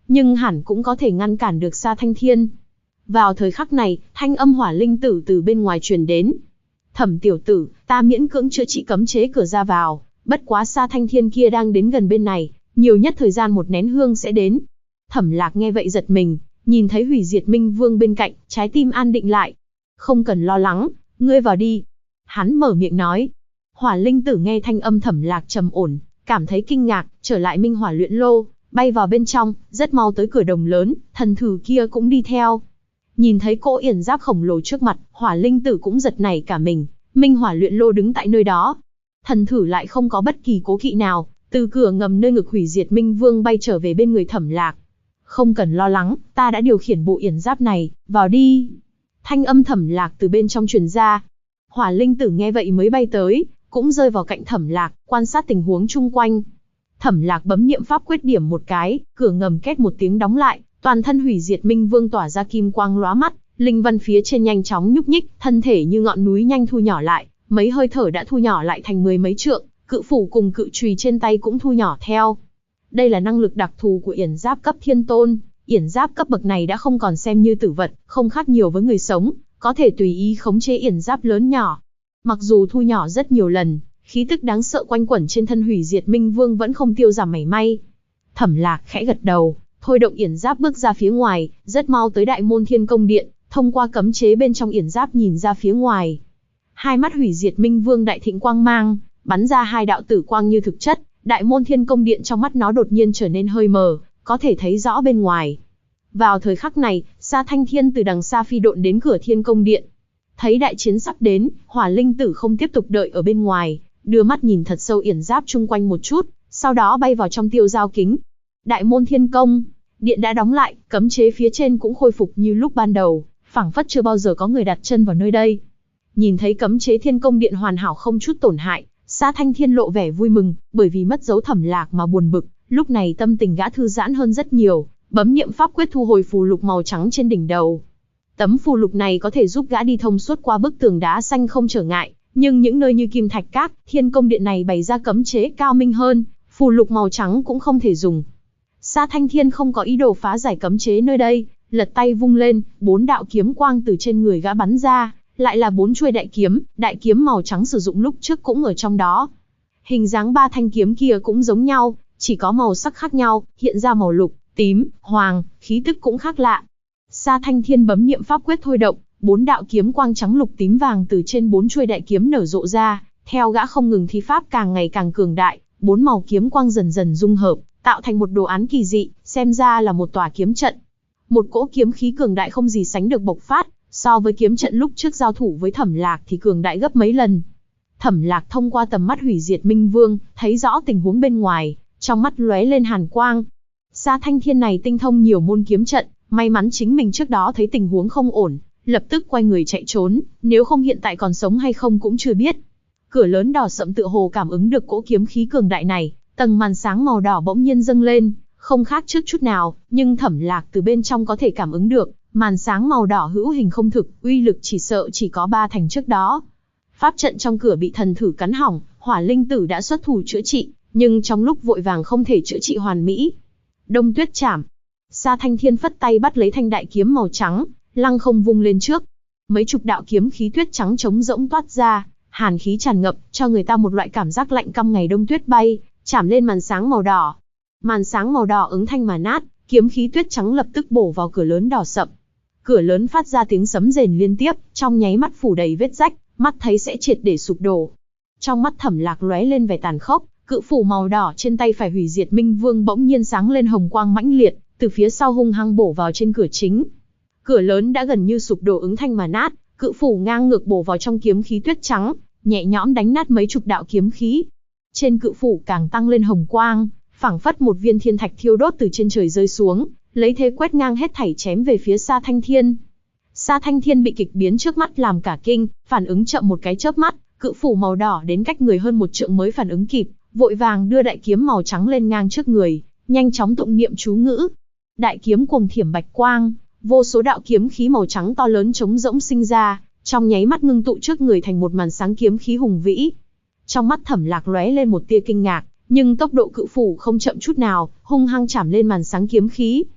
nhưng hẳn cũng có thể ngăn cản được Sa Thanh Thiên. Vào thời khắc này, thanh âm Hỏa Linh Tử từ bên ngoài truyền đến. Thẩm tiểu tử, ta miễn cưỡng chữa trị cấm chế cửa ra vào, bất quá Sa Thanh Thiên kia đang đến gần bên này, nhiều nhất thời gian một nén hương sẽ đến. Thẩm Lạc nghe vậy giật mình, nhìn thấy Hủy Diệt Minh Vương bên cạnh, trái tim an định lại. Không cần lo lắng, ngươi vào đi. Hắn mở miệng nói. Hỏa Linh Tử nghe thanh âm Thẩm Lạc trầm ổn, cảm thấy kinh ngạc, trở lại Minh Hỏa luyện lô, bay vào bên trong, rất mau tới cửa đồng lớn, thần thử kia cũng đi theo. Nhìn thấy cỗ yển giáp khổng lồ trước mặt, Hỏa Linh Tử cũng giật nảy cả mình. Minh Hỏa luyện lô đứng tại nơi đó, thần thử lại không có bất kỳ cố kỵ nào, từ cửa ngầm nơi ngực Hủy Diệt Minh Vương bay trở về bên người Thẩm Lạc. Không cần lo lắng, ta đã điều khiển bộ yển giáp này, vào đi. Thanh âm Thẩm Lạc từ bên trong truyền ra. Hỏa Linh Tử nghe vậy mới bay tới, cũng rơi vào cạnh Thẩm Lạc, quan sát tình huống chung quanh. Thẩm Lạc bấm niệm pháp quyết điểm một cái, cửa ngầm két một tiếng đóng lại, toàn thân Hủy Diệt Minh Vương tỏa ra kim quang lóa mắt, linh văn phía trên nhanh chóng nhúc nhích, thân thể như ngọn núi nhanh thu nhỏ lại, mấy hơi thở đã thu nhỏ lại thành mười mấy trượng, cự phủ cùng cự chùy trên tay cũng thu nhỏ theo. Đây là năng lực đặc thù của yển giáp cấp thiên tôn, yển giáp cấp bậc này đã không còn xem như tử vật, không khác nhiều với người sống, có thể tùy ý khống chế yển giáp lớn nhỏ. Mặc dù thu nhỏ rất nhiều lần, khí tức đáng sợ quanh quẩn trên thân Hủy Diệt Minh Vương vẫn không tiêu giảm mảy may. Thẩm Lạc khẽ gật đầu, thôi động yển giáp bước ra phía ngoài, rất mau tới Đại Môn Thiên Công Điện, thông qua cấm chế bên trong yển giáp nhìn ra phía ngoài. Hai mắt Hủy Diệt Minh Vương đại thịnh quang mang, bắn ra hai đạo tử quang như thực chất, Đại Môn Thiên Công Điện trong mắt nó đột nhiên trở nên hơi mờ, có thể thấy rõ bên ngoài. Vào thời khắc này, Sa Thanh Thiên từ đằng xa phi độn đến cửa Thiên Công Điện. Thấy đại chiến sắp đến, Hỏa Linh Tử không tiếp tục đợi ở bên ngoài, đưa mắt nhìn thật sâu yển giáp chung quanh một chút, sau đó bay vào trong tiêu giao kính. Đại Môn Thiên Công Điện đã đóng lại, cấm chế phía trên cũng khôi phục như lúc ban đầu, phảng phất chưa bao giờ có người đặt chân vào nơi đây. Nhìn thấy cấm chế Thiên Công Điện hoàn hảo không chút tổn hại, Sa Thanh Thiên lộ vẻ vui mừng, bởi vì mất dấu Thẩm Lạc mà buồn bực, lúc này tâm tình gã thư giãn hơn rất nhiều, bấm niệm pháp quyết thu hồi phù lục màu trắng trên đỉnh đầu. Tấm phù lục này có thể giúp gã đi thông suốt qua bức tường đá xanh không trở ngại, nhưng những nơi như Kim Thạch Các, Thiên Công Điện này bày ra cấm chế cao minh hơn, phù lục màu trắng cũng không thể dùng. Sa Thanh Thiên không có ý đồ phá giải cấm chế nơi đây, lật tay vung lên, 4 đạo kiếm quang từ trên người gã bắn ra, lại là 4 chuôi đại kiếm màu trắng sử dụng lúc trước cũng ở trong đó. Hình dáng 3 thanh kiếm kia cũng giống nhau, chỉ có màu sắc khác nhau, hiện ra màu lục, tím, hoàng, khí tức cũng khác lạ. Sa Thanh Thiên bấm niệm pháp quyết thôi động, 4 đạo kiếm quang trắng lục tím vàng từ trên 4 chuôi đại kiếm nở rộ ra, theo gã không ngừng thi pháp càng ngày càng cường đại, 4 màu kiếm quang dần dần dung hợp, tạo thành một đồ án kỳ dị, xem ra là một tòa kiếm trận. Một cỗ kiếm khí cường đại không gì sánh được bộc phát, so với kiếm trận lúc trước giao thủ với Thẩm Lạc thì cường đại gấp mấy lần. Thẩm Lạc thông qua tầm mắt Hủy Diệt Minh Vương, thấy rõ tình huống bên ngoài, trong mắt lóe lên hàn quang. Sa Thanh Thiên này tinh thông nhiều môn kiếm trận, may mắn chính mình trước đó thấy tình huống không ổn, lập tức quay người chạy trốn, nếu không hiện tại còn sống hay không cũng chưa biết. Cửa lớn đỏ sậm tựa hồ cảm ứng được cỗ kiếm khí cường đại này, tầng màn sáng màu đỏ bỗng nhiên dâng lên, không khác trước chút nào, nhưng Thẩm Lạc từ bên trong có thể cảm ứng được, màn sáng màu đỏ hữu hình không thực, uy lực chỉ sợ chỉ có 3 thành trước đó. Pháp trận trong cửa bị thần thử cắn hỏng, Hỏa Linh Tử đã xuất thủ chữa trị, nhưng trong lúc vội vàng không thể chữa trị hoàn mỹ. Đông Tuyết Trảm. Sa Thanh Thiên phất tay bắt lấy thanh đại kiếm màu trắng, lăng không vung lên trước. Mấy chục đạo kiếm khí tuyết trắng trống rỗng toát ra, hàn khí tràn ngập, cho người ta một loại cảm giác lạnh căm ngày đông tuyết bay, chạm lên màn sáng màu đỏ. Màn sáng màu đỏ ứng thanh mà nát, kiếm khí tuyết trắng lập tức bổ vào cửa lớn đỏ sậm. Cửa lớn phát ra tiếng sấm rền liên tiếp, trong nháy mắt phủ đầy vết rách, mắt thấy sẽ triệt để sụp đổ. Trong mắt Thẩm Lạc lóe lên vẻ tàn khốc, cự phủ màu đỏ trên tay phải Hủy Diệt Minh Vương bỗng nhiên sáng lên hồng quang mãnh liệt, từ phía sau hung hăng bổ vào trên cửa chính. Cửa lớn đã gần như sụp đổ ứng thanh mà nát, cự phủ ngang ngược bổ vào trong kiếm khí tuyết trắng, nhẹ nhõm đánh nát mấy chục đạo kiếm khí. Trên cự phủ càng tăng lên hồng quang, phảng phất một viên thiên thạch thiêu đốt từ trên trời rơi xuống, lấy thế quét ngang hết thảy chém về phía Sa Thanh Thiên. Sa Thanh Thiên bị kịch biến trước mắt làm cả kinh, phản ứng chậm một cái chớp mắt, cự phủ màu đỏ đến cách người hơn 1 trượng mới phản ứng kịp, vội vàng đưa đại kiếm màu trắng lên ngang trước người, nhanh chóng tụng niệm chú ngữ. Đại kiếm cuồng thiểm bạch quang, vô số đạo kiếm khí màu trắng to lớn trống rỗng sinh ra, trong nháy mắt ngưng tụ trước người thành một màn sáng kiếm khí hùng vĩ. Trong mắt Thẩm Lạc lóe lên một tia kinh ngạc, nhưng tốc độ cự phủ không chậm chút nào, hung hăng chảm lên màn sáng kiếm khí.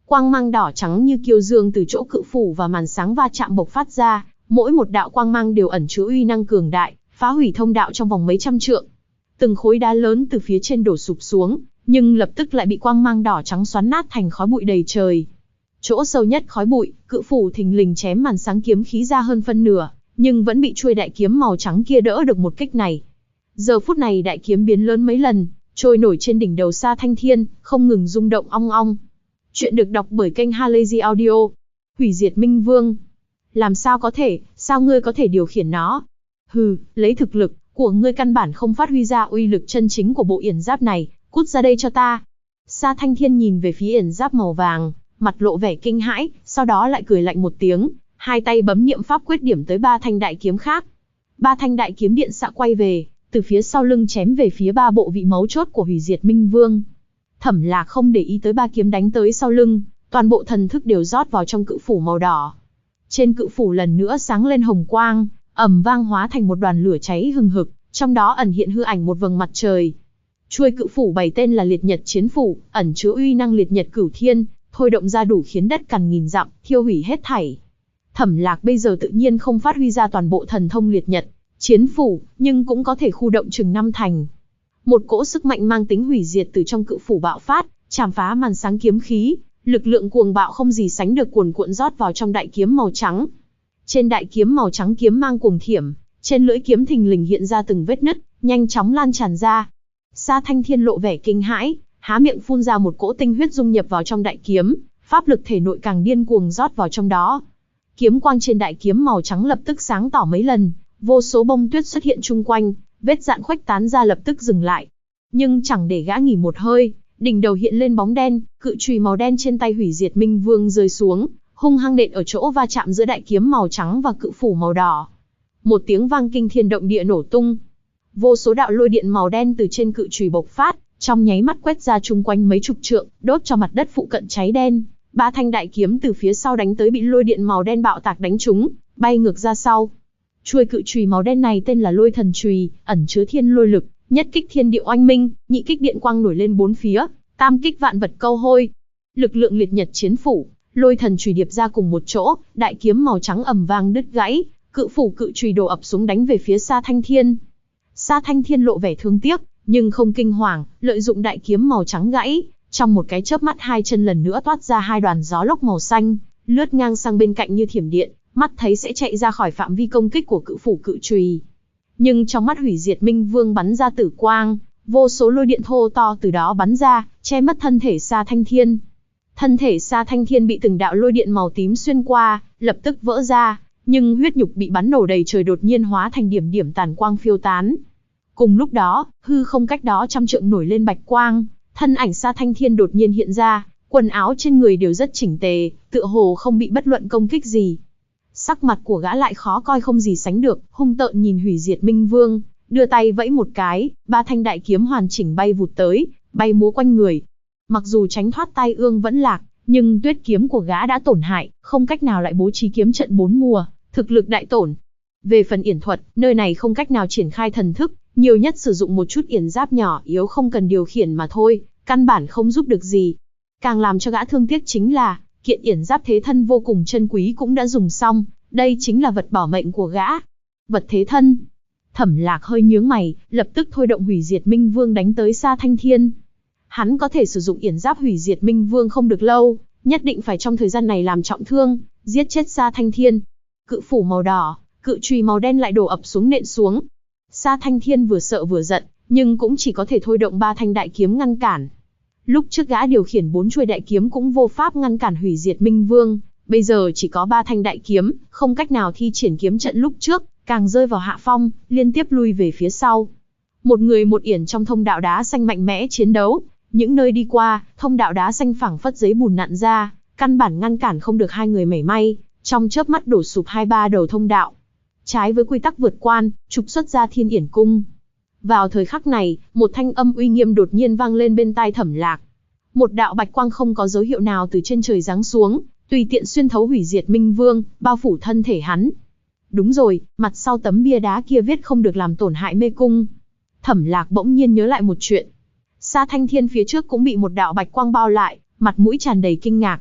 Quang mang đỏ trắng như kiêu dương từ chỗ cự phủ và màn sáng va chạm bộc phát ra, mỗi một đạo quang mang đều ẩn chứa uy năng cường đại, phá hủy thông đạo trong vòng mấy trăm trượng. Từng khối đá lớn từ phía trên đổ sụp xuống, nhưng lập tức lại bị quang mang đỏ trắng xoắn nát thành khói bụi đầy trời. Chỗ sâu nhất khói bụi, cự phủ thình lình chém màn sáng kiếm khí ra hơn phân nửa, nhưng vẫn bị chuôi đại kiếm màu trắng kia đỡ được một kích này. Giờ phút này đại kiếm biến lớn mấy lần, trôi nổi trên đỉnh đầu Sa Thanh Thiên, không ngừng rung động ong ong. Chuyện được đọc bởi kênh Halazy Audio. Hủy diệt Minh Vương. Làm sao có thể, sao ngươi có thể điều khiển nó? Hừ, lấy thực lực của ngươi căn bản không phát huy ra uy lực chân chính của bộ yển giáp này, cút ra đây cho ta. Sa Thanh Thiên nhìn về phía yển giáp màu vàng, mặt lộ vẻ kinh hãi, sau đó lại cười lạnh một tiếng, hai tay bấm niệm pháp quyết điểm tới 3 thanh đại kiếm khác. 3 thanh đại kiếm điện xạ quay về, từ phía sau lưng chém về phía 3 bộ vị mấu chốt của hủy diệt Minh Vương. Thẩm Lạc không để ý tới 3 kiếm đánh tới sau lưng, toàn bộ thần thức đều rót vào trong cự phủ màu đỏ. Trên cự phủ lần nữa sáng lên hồng quang, ầm vang hóa thành một đoàn lửa cháy hừng hực, trong đó ẩn hiện hư ảnh một vầng mặt trời. Chuôi cự phủ bày tên là Liệt Nhật Chiến Phủ, ẩn chứa uy năng Liệt Nhật Cửu Thiên, thôi động ra đủ khiến đất cằn nghìn dặm, thiêu hủy hết thảy. Thẩm Lạc bây giờ tự nhiên không phát huy ra toàn bộ thần thông Liệt Nhật Chiến Phủ, nhưng cũng có thể khu động chừng 5 thành. Một cỗ sức mạnh mang tính hủy diệt từ trong cự phủ bạo phát, chảm phá màn sáng kiếm khí, lực lượng cuồng bạo không gì sánh được cuồn cuộn rót vào trong đại kiếm màu trắng. Trên đại kiếm màu trắng kiếm mang cuồng thiểm, trên lưỡi kiếm thình lình hiện ra từng vết nứt, nhanh chóng lan tràn ra. Sa Thanh Thiên lộ vẻ kinh hãi, há miệng phun ra một cỗ tinh huyết dung nhập vào trong đại kiếm, pháp lực thể nội càng điên cuồng rót vào trong đó. Kiếm quang trên đại kiếm màu trắng lập tức sáng tỏ mấy lần, vô số bông tuyết xuất hiện chung quanh, vết dạn khuếch tán ra lập tức dừng lại. Nhưng chẳng để gã nghỉ một hơi, đỉnh đầu hiện lên bóng đen, cự chùy màu đen trên tay hủy diệt Minh Vương rơi xuống, hung hăng nện ở chỗ va chạm giữa đại kiếm màu trắng và cự phủ màu đỏ. Một tiếng vang kinh thiên động địa nổ tung. Vô số đạo lôi điện màu đen từ trên cự chùy bộc phát, trong nháy mắt quét ra chung quanh mấy chục trượng, đốt cho mặt đất phụ cận cháy đen. 3 thanh đại kiếm từ phía sau đánh tới bị lôi điện màu đen bạo tạc đánh trúng, bay ngược ra sau. Chuôi cự chùy màu đen này tên là Lôi Thần Chùy, ẩn chứa thiên lôi lực, nhất kích thiên địa oanh minh, nhị kích điện quang nổi lên bốn phía, tam kích vạn vật câu hôi. Lực lượng Liệt Nhật Chiến Phủ, Lôi Thần Chùy điệp ra cùng một chỗ, đại kiếm màu trắng ầm vang đứt gãy, cự phủ cự chùy đổ ập xuống đánh về phía Sa Thanh Thiên. Sa Thanh Thiên lộ vẻ thương tiếc, nhưng không kinh hoàng, lợi dụng đại kiếm màu trắng gãy, trong một cái chớp mắt hai chân lần nữa toát ra hai đoàn gió lốc màu xanh, lướt ngang sang bên cạnh như thiểm điện, mắt thấy sẽ chạy ra khỏi phạm vi công kích của cự phủ cự chùy. Nhưng trong mắt hủy diệt Minh Vương bắn ra tử quang, vô số lôi điện thô to từ đó bắn ra, che mất thân thể Sa Thanh Thiên. Thân thể Sa Thanh Thiên bị từng đạo lôi điện màu tím xuyên qua, lập tức vỡ ra, nhưng huyết nhục bị bắn nổ đầy trời đột nhiên hóa thành điểm điểm tàn quang phiêu tán. Cùng lúc đó, hư không cách đó trăm trượng nổi lên bạch quang, thân ảnh Sa Thanh Thiên đột nhiên hiện ra, quần áo trên người đều rất chỉnh tề, tựa hồ không bị bất luận công kích gì. Sắc mặt của gã lại khó coi không gì sánh được, hung tợn nhìn hủy diệt Minh Vương, đưa tay vẫy một cái, 3 thanh đại kiếm hoàn chỉnh bay vụt tới, bay múa quanh người. Mặc dù tránh thoát tai ương vẫn lạc, nhưng tuyết kiếm của gã đã tổn hại, không cách nào lại bố trí kiếm trận 4 mùa, thực lực đại tổn. Về phần yển thuật, nơi này không cách nào triển khai thần thức, nhiều nhất sử dụng một chút yển giáp nhỏ yếu không cần điều khiển mà thôi, căn bản không giúp được gì. Càng làm cho gã thương tiếc chính là, kiện yển giáp thế thân vô cùng chân quý cũng đã dùng xong, đây chính là vật bảo mệnh của gã. Vật thế thân. Thẩm Lạc hơi nhướng mày, lập tức thôi động hủy diệt Minh Vương đánh tới Sa Thanh Thiên. Hắn có thể sử dụng yển giáp hủy diệt Minh Vương không được lâu, nhất định phải trong thời gian này làm trọng thương, giết chết Sa Thanh Thiên. Cự phủ màu đỏ, cự chùy màu đen lại đổ ập xuống nện xuống. Sa Thanh Thiên vừa sợ vừa giận, nhưng cũng chỉ có thể thôi động 3 thanh đại kiếm ngăn cản. Lúc trước gã điều khiển 4 chuôi đại kiếm cũng vô pháp ngăn cản hủy diệt Minh Vương, bây giờ chỉ có 3 thanh đại kiếm, không cách nào thi triển kiếm trận lúc trước, càng rơi vào hạ phong, liên tiếp lui về phía sau. Một người một yển trong thông đạo đá xanh mạnh mẽ chiến đấu, những nơi đi qua, thông đạo đá xanh phẳng phất giấy bùn nặn ra, căn bản ngăn cản không được hai người mảy may, trong chớp mắt đổ sụp 2-3 đầu thông đạo. Trái với quy tắc vượt quan, trục xuất ra Thiên Yển Cung. Vào thời khắc này, một thanh âm uy nghiêm đột nhiên vang lên bên tai Thẩm Lạc. Một đạo bạch quang không có dấu hiệu nào từ trên trời giáng xuống, tùy tiện xuyên thấu hủy diệt Minh Vương, bao phủ thân thể hắn. Đúng rồi, mặt sau tấm bia đá kia viết không được làm tổn hại mê cung. Thẩm Lạc bỗng nhiên nhớ lại một chuyện. Sa Thanh Thiên phía trước cũng bị một đạo bạch quang bao lại, mặt mũi tràn đầy kinh ngạc.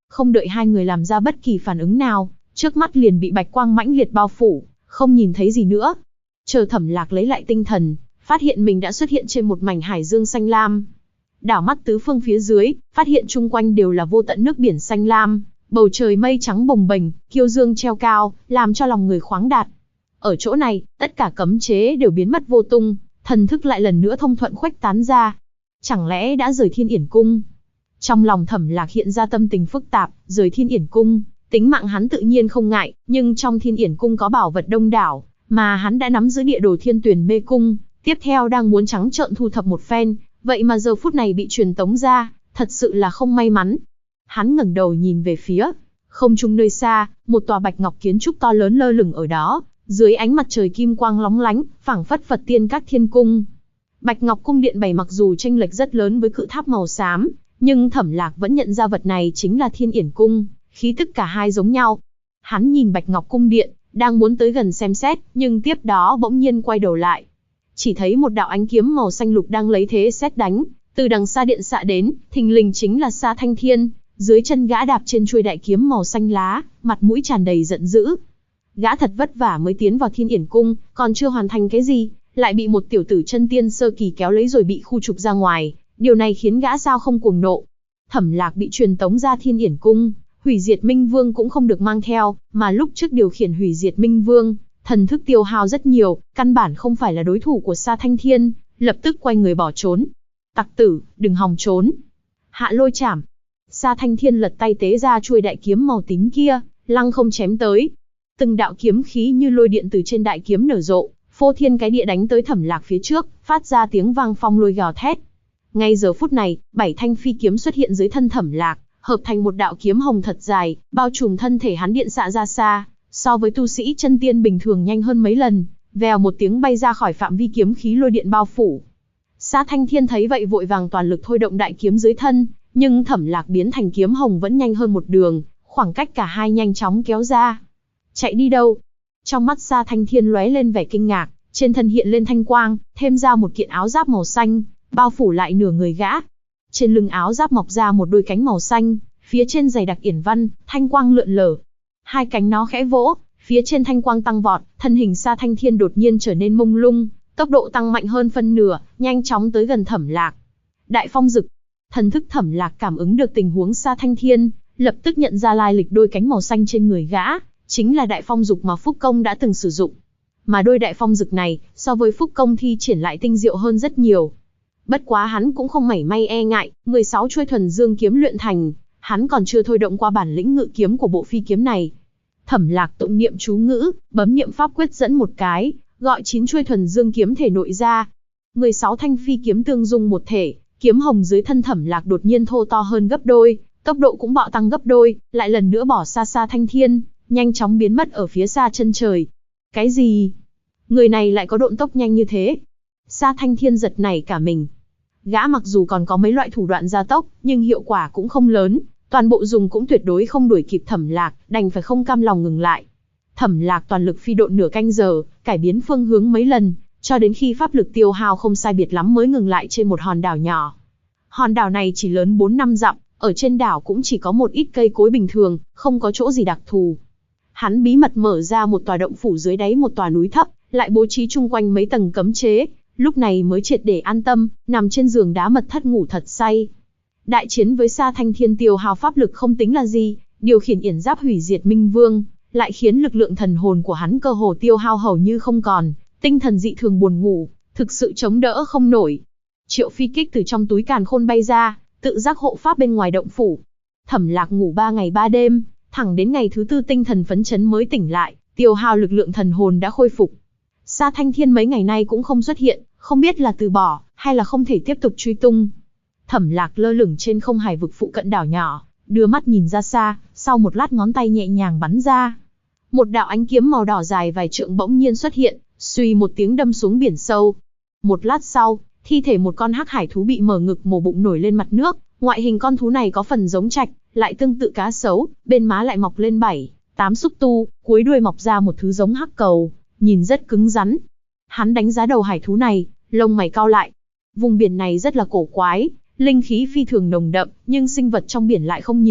Không đợi hai người làm ra bất kỳ phản ứng nào, trước mắt liền bị bạch quang mãnh liệt bao phủ, không nhìn thấy gì nữa. Chờ Thẩm Lạc lấy lại tinh thần, phát hiện mình đã xuất hiện trên một mảnh hải dương xanh lam. Đảo mắt tứ phương phía dưới, phát hiện chung quanh đều là vô tận nước biển xanh lam, bầu trời mây trắng bồng bềnh, kiêu dương treo cao, làm cho lòng người khoáng đạt. Ở chỗ này, tất cả cấm chế đều biến mất vô tung, thần thức lại lần nữa thông thuận khuếch tán ra. Chẳng lẽ đã rời Thiên Yển Cung? Trong lòng Thẩm Lạc hiện ra tâm tình phức tạp, rời Thiên Yển Cung, tính mạng hắn tự nhiên không ngại, nhưng trong Thiên Yển Cung có bảo vật đông đảo, mà hắn đã nắm giữ địa đồ Thiên Tuyển Mê Cung, tiếp theo đang muốn trắng trợn thu thập một phen, vậy mà giờ phút này bị truyền tống ra, thật sự là không may mắn. Hắn ngẩng đầu nhìn về phía không trung nơi xa, một tòa bạch ngọc kiến trúc to lớn lơ lửng ở đó, dưới ánh mặt trời kim quang lóng lánh, phảng phất Phật Tiên Các Thiên Cung. Bạch Ngọc Cung điện bày mặc dù chênh lệch rất lớn với cự tháp màu xám, nhưng Thẩm Lạc vẫn nhận ra vật này chính là Thiên Yển Cung, khí tức cả hai giống nhau. Hắn nhìn Bạch Ngọc Cung điện, đang muốn tới gần xem xét, nhưng tiếp đó bỗng nhiên quay đầu lại. Chỉ thấy một đạo ánh kiếm màu xanh lục đang lấy thế sét đánh, từ đằng xa điện xạ đến, thình lình chính là Sa Thanh Thiên, dưới chân gã đạp trên chuôi đại kiếm màu xanh lá, mặt mũi tràn đầy giận dữ. Gã thật vất vả mới tiến vào Thiên Yển Cung, còn chưa hoàn thành cái gì, lại bị một tiểu tử chân tiên sơ kỳ kéo lấy rồi bị khu trục ra ngoài, điều này khiến gã sao không cuồng nộ. Thẩm Lạc bị truyền tống ra Thiên Yển Cung, Hủy Diệt Minh Vương cũng không được mang theo, mà lúc trước điều khiển Hủy Diệt Minh Vương, thần thức tiêu hao rất nhiều, căn bản không phải là đối thủ của Sa Thanh Thiên, lập tức quay người bỏ trốn. Tặc tử, đừng hòng trốn. Hạ Lôi Chảm. Sa Thanh Thiên lật tay tế ra chuôi đại kiếm màu tím kia, lăng không chém tới. Từng đạo kiếm khí như lôi điện từ trên đại kiếm nở rộ, phô thiên cái địa đánh tới Thẩm Lạc phía trước, phát ra tiếng vang phong lôi gào thét. Ngay giờ phút này, 7 thanh phi kiếm xuất hiện dưới thân Thẩm Lạc, hợp thành một đạo kiếm hồng thật dài, bao trùm thân thể hắn điện xạ ra xa, so với tu sĩ chân tiên bình thường nhanh hơn mấy lần, vèo một tiếng bay ra khỏi phạm vi kiếm khí lôi điện bao phủ. Sa Thanh Thiên thấy vậy vội vàng toàn lực thôi động đại kiếm dưới thân, nhưng Thẩm Lạc biến thành kiếm hồng vẫn nhanh hơn một đường, khoảng cách cả hai nhanh chóng kéo ra. Chạy đi đâu? Trong mắt Sa Thanh Thiên lóe lên vẻ kinh ngạc, trên thân hiện lên thanh quang, thêm ra một kiện áo giáp màu xanh, bao phủ lại nửa người gã. Trên lưng áo giáp mọc ra một đôi cánh màu xanh, phía trên dày đặc yển văn, thanh quang lượn lờ. Hai cánh nó khẽ vỗ, phía trên thanh quang tăng vọt, thân hình Sa Thanh Thiên đột nhiên trở nên mông lung, tốc độ tăng mạnh hơn phân nửa, nhanh chóng tới gần Thẩm Lạc. Đại phong dực. Thần thức Thẩm Lạc cảm ứng được tình huống Sa Thanh Thiên, lập tức nhận ra lai lịch đôi cánh màu xanh trên người gã, chính là đại phong dực mà Phúc Công đã từng sử dụng. Mà đôi đại phong dực này, so với Phúc Công thi triển lại tinh diệu hơn rất nhiều. Bất quá hắn cũng không mảy may e ngại, 16 chuôi thuần dương kiếm luyện thành, hắn còn chưa thôi động qua bản lĩnh ngự kiếm của bộ phi kiếm này. Thẩm Lạc tụng niệm chú ngữ, bấm niệm pháp quyết dẫn một cái, gọi 9 chuôi thuần dương kiếm thể nội ra. 16 thanh phi kiếm tương dung một thể, kiếm hồng dưới thân Thẩm Lạc đột nhiên thô to hơn gấp đôi, tốc độ cũng bạo tăng gấp đôi, lại lần nữa bỏ xa Sa Thanh Thiên, nhanh chóng biến mất ở phía xa chân trời. Cái gì? Người này lại có độn tốc nhanh như thế? Sa Thanh Thiên giật nảy cả mình. Gã mặc dù còn có mấy loại thủ đoạn gia tốc, nhưng hiệu quả cũng không lớn, toàn bộ dùng cũng tuyệt đối không đuổi kịp Thẩm Lạc, đành phải không cam lòng ngừng lại. Thẩm Lạc toàn lực phi độn nửa canh giờ, cải biến phương hướng mấy lần, cho đến khi pháp lực tiêu hao không sai biệt lắm mới ngừng lại trên một hòn đảo nhỏ. Hòn đảo này chỉ lớn 4-5 dặm, ở trên đảo cũng chỉ có một ít cây cối bình thường, không có chỗ gì đặc thù. Hắn bí mật mở ra một tòa động phủ dưới đáy một tòa núi thấp, lại bố trí chung quanh mấy tầng cấm chế, lúc này mới triệt để an tâm, nằm trên giường đá mật thất ngủ thật say. Đại chiến với Sa Thanh Thiên tiêu hao pháp lực không tính là gì, điều khiển yển giáp Hủy Diệt Minh Vương, lại khiến lực lượng thần hồn của hắn cơ hồ tiêu hao hầu như không còn, tinh thần dị thường buồn ngủ, thực sự chống đỡ không nổi. Triệu Phi Kích từ trong túi càn khôn bay ra, tự giác hộ pháp bên ngoài động phủ. Thẩm Lạc ngủ 3 ngày 3 đêm, thẳng đến ngày thứ 4 tinh thần phấn chấn mới tỉnh lại, tiêu hao lực lượng thần hồn đã khôi phục. Sa Thanh Thiên mấy ngày nay cũng không xuất hiện, không biết là từ bỏ, hay là không thể tiếp tục truy tung. Thẩm Lạc lơ lửng trên không hải vực phụ cận đảo nhỏ, đưa mắt nhìn ra xa, sau một lát ngón tay nhẹ nhàng bắn ra. Một đạo ánh kiếm màu đỏ dài vài trượng bỗng nhiên xuất hiện, suy một tiếng đâm xuống biển sâu. Một lát sau, thi thể một con hắc hải thú bị mở ngực mổ bụng nổi lên mặt nước, ngoại hình con thú này có phần giống trạch, lại tương tự cá sấu, bên má lại mọc lên 7-8 xúc tu, cuối đuôi mọc ra một thứ giống hắc cầu, nhìn rất cứng rắn. Hắn đánh giá đầu hải thú này, lông mày cau lại. Vùng biển này rất là cổ quái, linh khí phi thường nồng đậm, nhưng sinh vật trong biển lại không nhiều,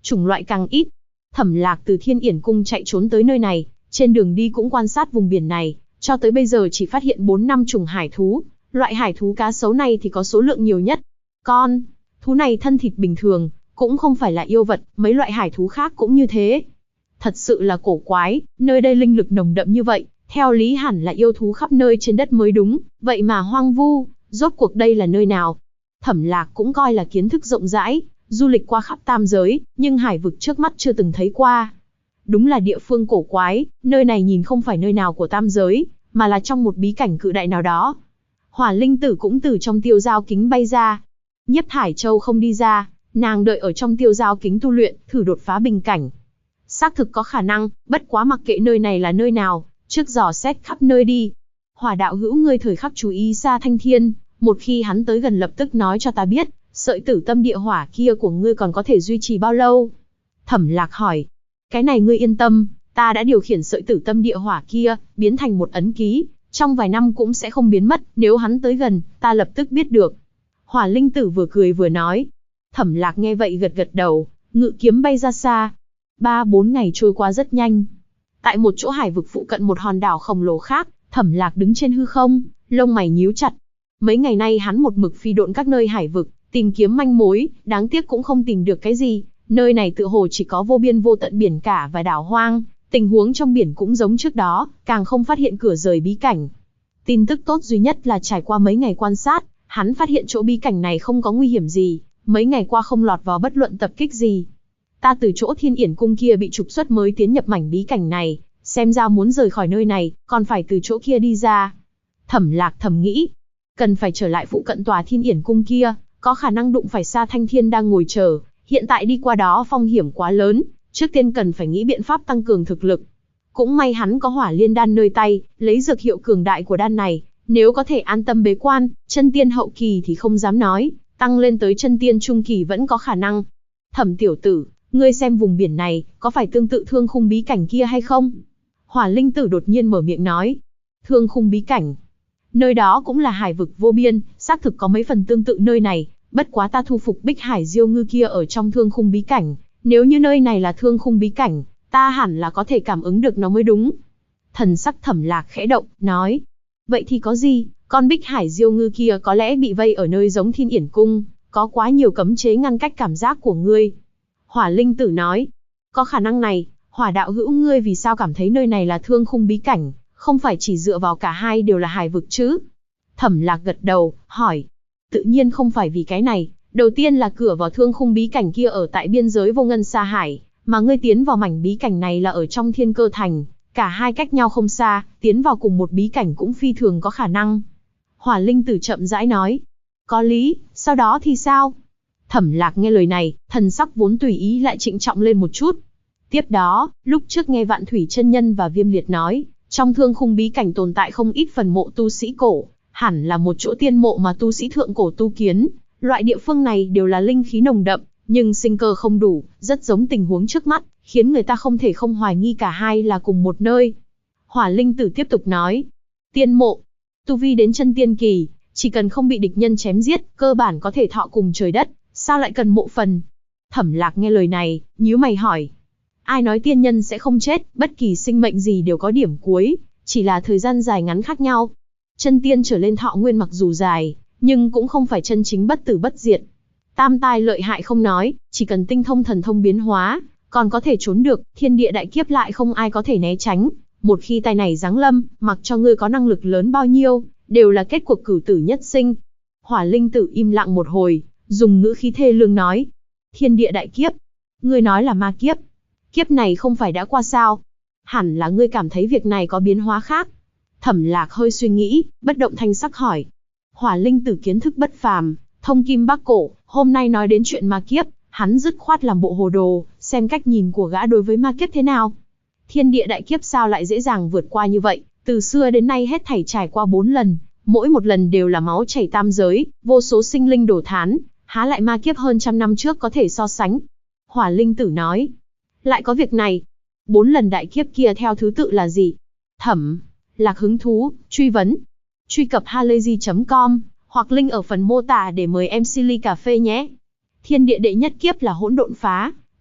chủng loại càng ít. Thẩm Lạc từ Thiên Yển Cung chạy trốn tới nơi này, trên đường đi cũng quan sát vùng biển này, cho tới bây giờ chỉ phát hiện 4-5 chủng hải thú. Loại hải thú cá sấu này thì có số lượng nhiều nhất. Con thú này thân thịt bình thường, cũng không phải là yêu vật, mấy loại hải thú khác cũng như thế. Thật sự là cổ quái, nơi đây linh lực nồng đậm như vậy, theo lý hẳn là yêu thú khắp nơi trên đất mới đúng, vậy mà hoang vu, rốt cuộc đây là nơi nào? Thẩm Lạc cũng coi là kiến thức rộng rãi, du lịch qua khắp tam giới, nhưng hải vực trước mắt chưa từng thấy qua. Đúng là địa phương cổ quái, nơi này nhìn không phải nơi nào của tam giới, mà là trong một bí cảnh cự đại nào đó. Hỏa Linh Tử cũng từ trong tiêu giao kính bay ra. Nhiếp Thải Châu không đi ra, nàng đợi ở trong tiêu giao kính tu luyện, thử đột phá bình cảnh. Xác thực có khả năng, bất quá mặc kệ nơi này là nơi nào, trước dò xét khắp nơi đi. Hỏa đạo hữu ngươi thời khắc chú ý Sa Thanh Thiên, một khi hắn tới gần lập tức nói cho ta biết, sợi tử tâm địa hỏa kia của ngươi còn có thể duy trì bao lâu? Thẩm Lạc hỏi. Cái này ngươi yên tâm, ta đã điều khiển sợi tử tâm địa hỏa kia, biến thành một ấn ký, trong vài năm cũng sẽ không biến mất, nếu hắn tới gần, ta lập tức biết được. Hỏa Linh Tử vừa cười vừa nói. Thẩm Lạc nghe vậy gật gật đầu, ngự kiếm bay ra xa. 3-4 ngày trôi qua rất nhanh. Tại một chỗ hải vực phụ cận một hòn đảo khổng lồ khác, Thẩm Lạc đứng trên hư không, lông mày nhíu chặt. Mấy ngày nay hắn một mực phi độn các nơi hải vực, tìm kiếm manh mối, đáng tiếc cũng không tìm được cái gì. Nơi này tựa hồ chỉ có vô biên vô tận biển cả và đảo hoang, tình huống trong biển cũng giống trước đó, càng không phát hiện cửa rời bí cảnh. Tin tức tốt duy nhất là trải qua mấy ngày quan sát, hắn phát hiện chỗ bí cảnh này không có nguy hiểm gì, mấy ngày qua không lọt vào bất luận tập kích gì. Ta từ chỗ Thiên Yển Cung kia bị trục xuất mới tiến nhập mảnh bí cảnh này, xem ra muốn rời khỏi nơi này, còn phải từ chỗ kia đi ra. Thẩm Lạc thầm nghĩ, cần phải trở lại phụ cận tòa Thiên Yển Cung kia, có khả năng đụng phải Sa Thanh Thiên đang ngồi chờ, hiện tại đi qua đó phong hiểm quá lớn, trước tiên cần phải nghĩ biện pháp tăng cường thực lực. Cũng may hắn có Hỏa Liên đan nơi tay, lấy dược hiệu cường đại của đan này, nếu có thể an tâm bế quan, chân tiên hậu kỳ thì không dám nói, tăng lên tới chân tiên trung kỳ vẫn có khả năng. Thẩm tiểu tử, ngươi xem vùng biển này, có phải tương tự Thương Khung bí cảnh kia hay không? Hỏa Linh Tử đột nhiên mở miệng nói. Thương Khung bí cảnh. Nơi đó cũng là hải vực vô biên, xác thực có mấy phần tương tự nơi này, bất quá ta thu phục Bích Hải Diêu Ngư kia ở trong Thương Khung bí cảnh, nếu như nơi này là Thương Khung bí cảnh, ta hẳn là có thể cảm ứng được nó mới đúng. Thần sắc Thẩm Lạc khẽ động, nói. Vậy thì có gì, con Bích Hải Diêu Ngư kia có lẽ bị vây ở nơi giống Thiên Yển Cung, có quá nhiều cấm chế ngăn cách cảm giác của ngươi. Hỏa Linh Tử nói. Có khả năng này, Hỏa đạo hữu ngươi vì sao cảm thấy nơi này là Thương Khung bí cảnh, không phải chỉ dựa vào cả hai đều là hải vực chứ? Thẩm Lạc gật đầu, hỏi. Tự nhiên không phải vì cái này, đầu tiên là cửa vào Thương Khung bí cảnh kia ở tại biên giới Vô Ngân Sa Hải, mà ngươi tiến vào mảnh bí cảnh này là ở trong Thiên Cơ Thành, cả hai cách nhau không xa, tiến vào cùng một bí cảnh cũng phi thường có khả năng. Hỏa Linh Tử chậm rãi nói. Có lý, sau đó thì sao? Thẩm Lạc nghe lời này, thần sắc vốn tùy ý lại trịnh trọng lên một chút. Tiếp đó, lúc trước nghe Vạn Thủy chân nhân và Viêm Liệt nói, trong Thương Khung bí cảnh tồn tại không ít phần mộ tu sĩ cổ, hẳn là một chỗ tiên mộ mà tu sĩ thượng cổ tu kiến, loại địa phương này đều là linh khí nồng đậm, nhưng sinh cơ không đủ, rất giống tình huống trước mắt, khiến người ta không thể không hoài nghi cả hai là cùng một nơi. Hỏa Linh Tử tiếp tục nói, tiên mộ, tu vi đến chân tiên kỳ, chỉ cần không bị địch nhân chém giết, cơ bản có thể thọ cùng trời đất, sao lại cần mộ phần? Thẩm Lạc nghe lời này, nhíu mày hỏi. Ai nói tiên nhân sẽ không chết, bất kỳ sinh mệnh gì đều có điểm cuối, chỉ là thời gian dài ngắn khác nhau. Chân tiên trở lên thọ nguyên mặc dù dài, nhưng cũng không phải chân chính bất tử bất diệt. Tam tai lợi hại không nói, chỉ cần tinh thông thần thông biến hóa, còn có thể trốn được, thiên địa đại kiếp lại không ai có thể né tránh. Một khi tai này giáng lâm, mặc cho ngươi có năng lực lớn bao nhiêu, đều là kết cuộc cửu tử nhất sinh. Hỏa Linh Tử im lặng một hồi, dùng ngữ khí thê lương nói. Thiên địa đại kiếp. Ngươi nói là ma kiếp. Kiếp này không phải đã qua sao? Hẳn là ngươi cảm thấy việc này có biến hóa khác. Thẩm Lạc hơi suy nghĩ, bất động thanh sắc hỏi. Hỏa Linh Tử kiến thức bất phàm, thông kim bắc cổ, hôm nay nói đến chuyện ma kiếp, hắn dứt khoát làm bộ hồ đồ, xem cách nhìn của gã đối với ma kiếp thế nào. Thiên địa đại kiếp sao lại dễ dàng vượt qua như vậy, từ xưa đến nay hết thảy trải qua 4 lần, mỗi một lần đều là máu chảy tam giới, vô số sinh linh đổ thán, há lại ma kiếp hơn trăm năm trước có thể so sánh. Hỏa Linh Tử nói, lại có việc này, 4 lần đại kiếp kia theo thứ tự là gì? Thẩm Lạc hứng thú, truy vấn. Truy cập halayzi.com, hoặc link ở phần mô tả để mời MC ly cà phê nhé. Thiên địa đệ nhất kiếp là hỗn độn phá,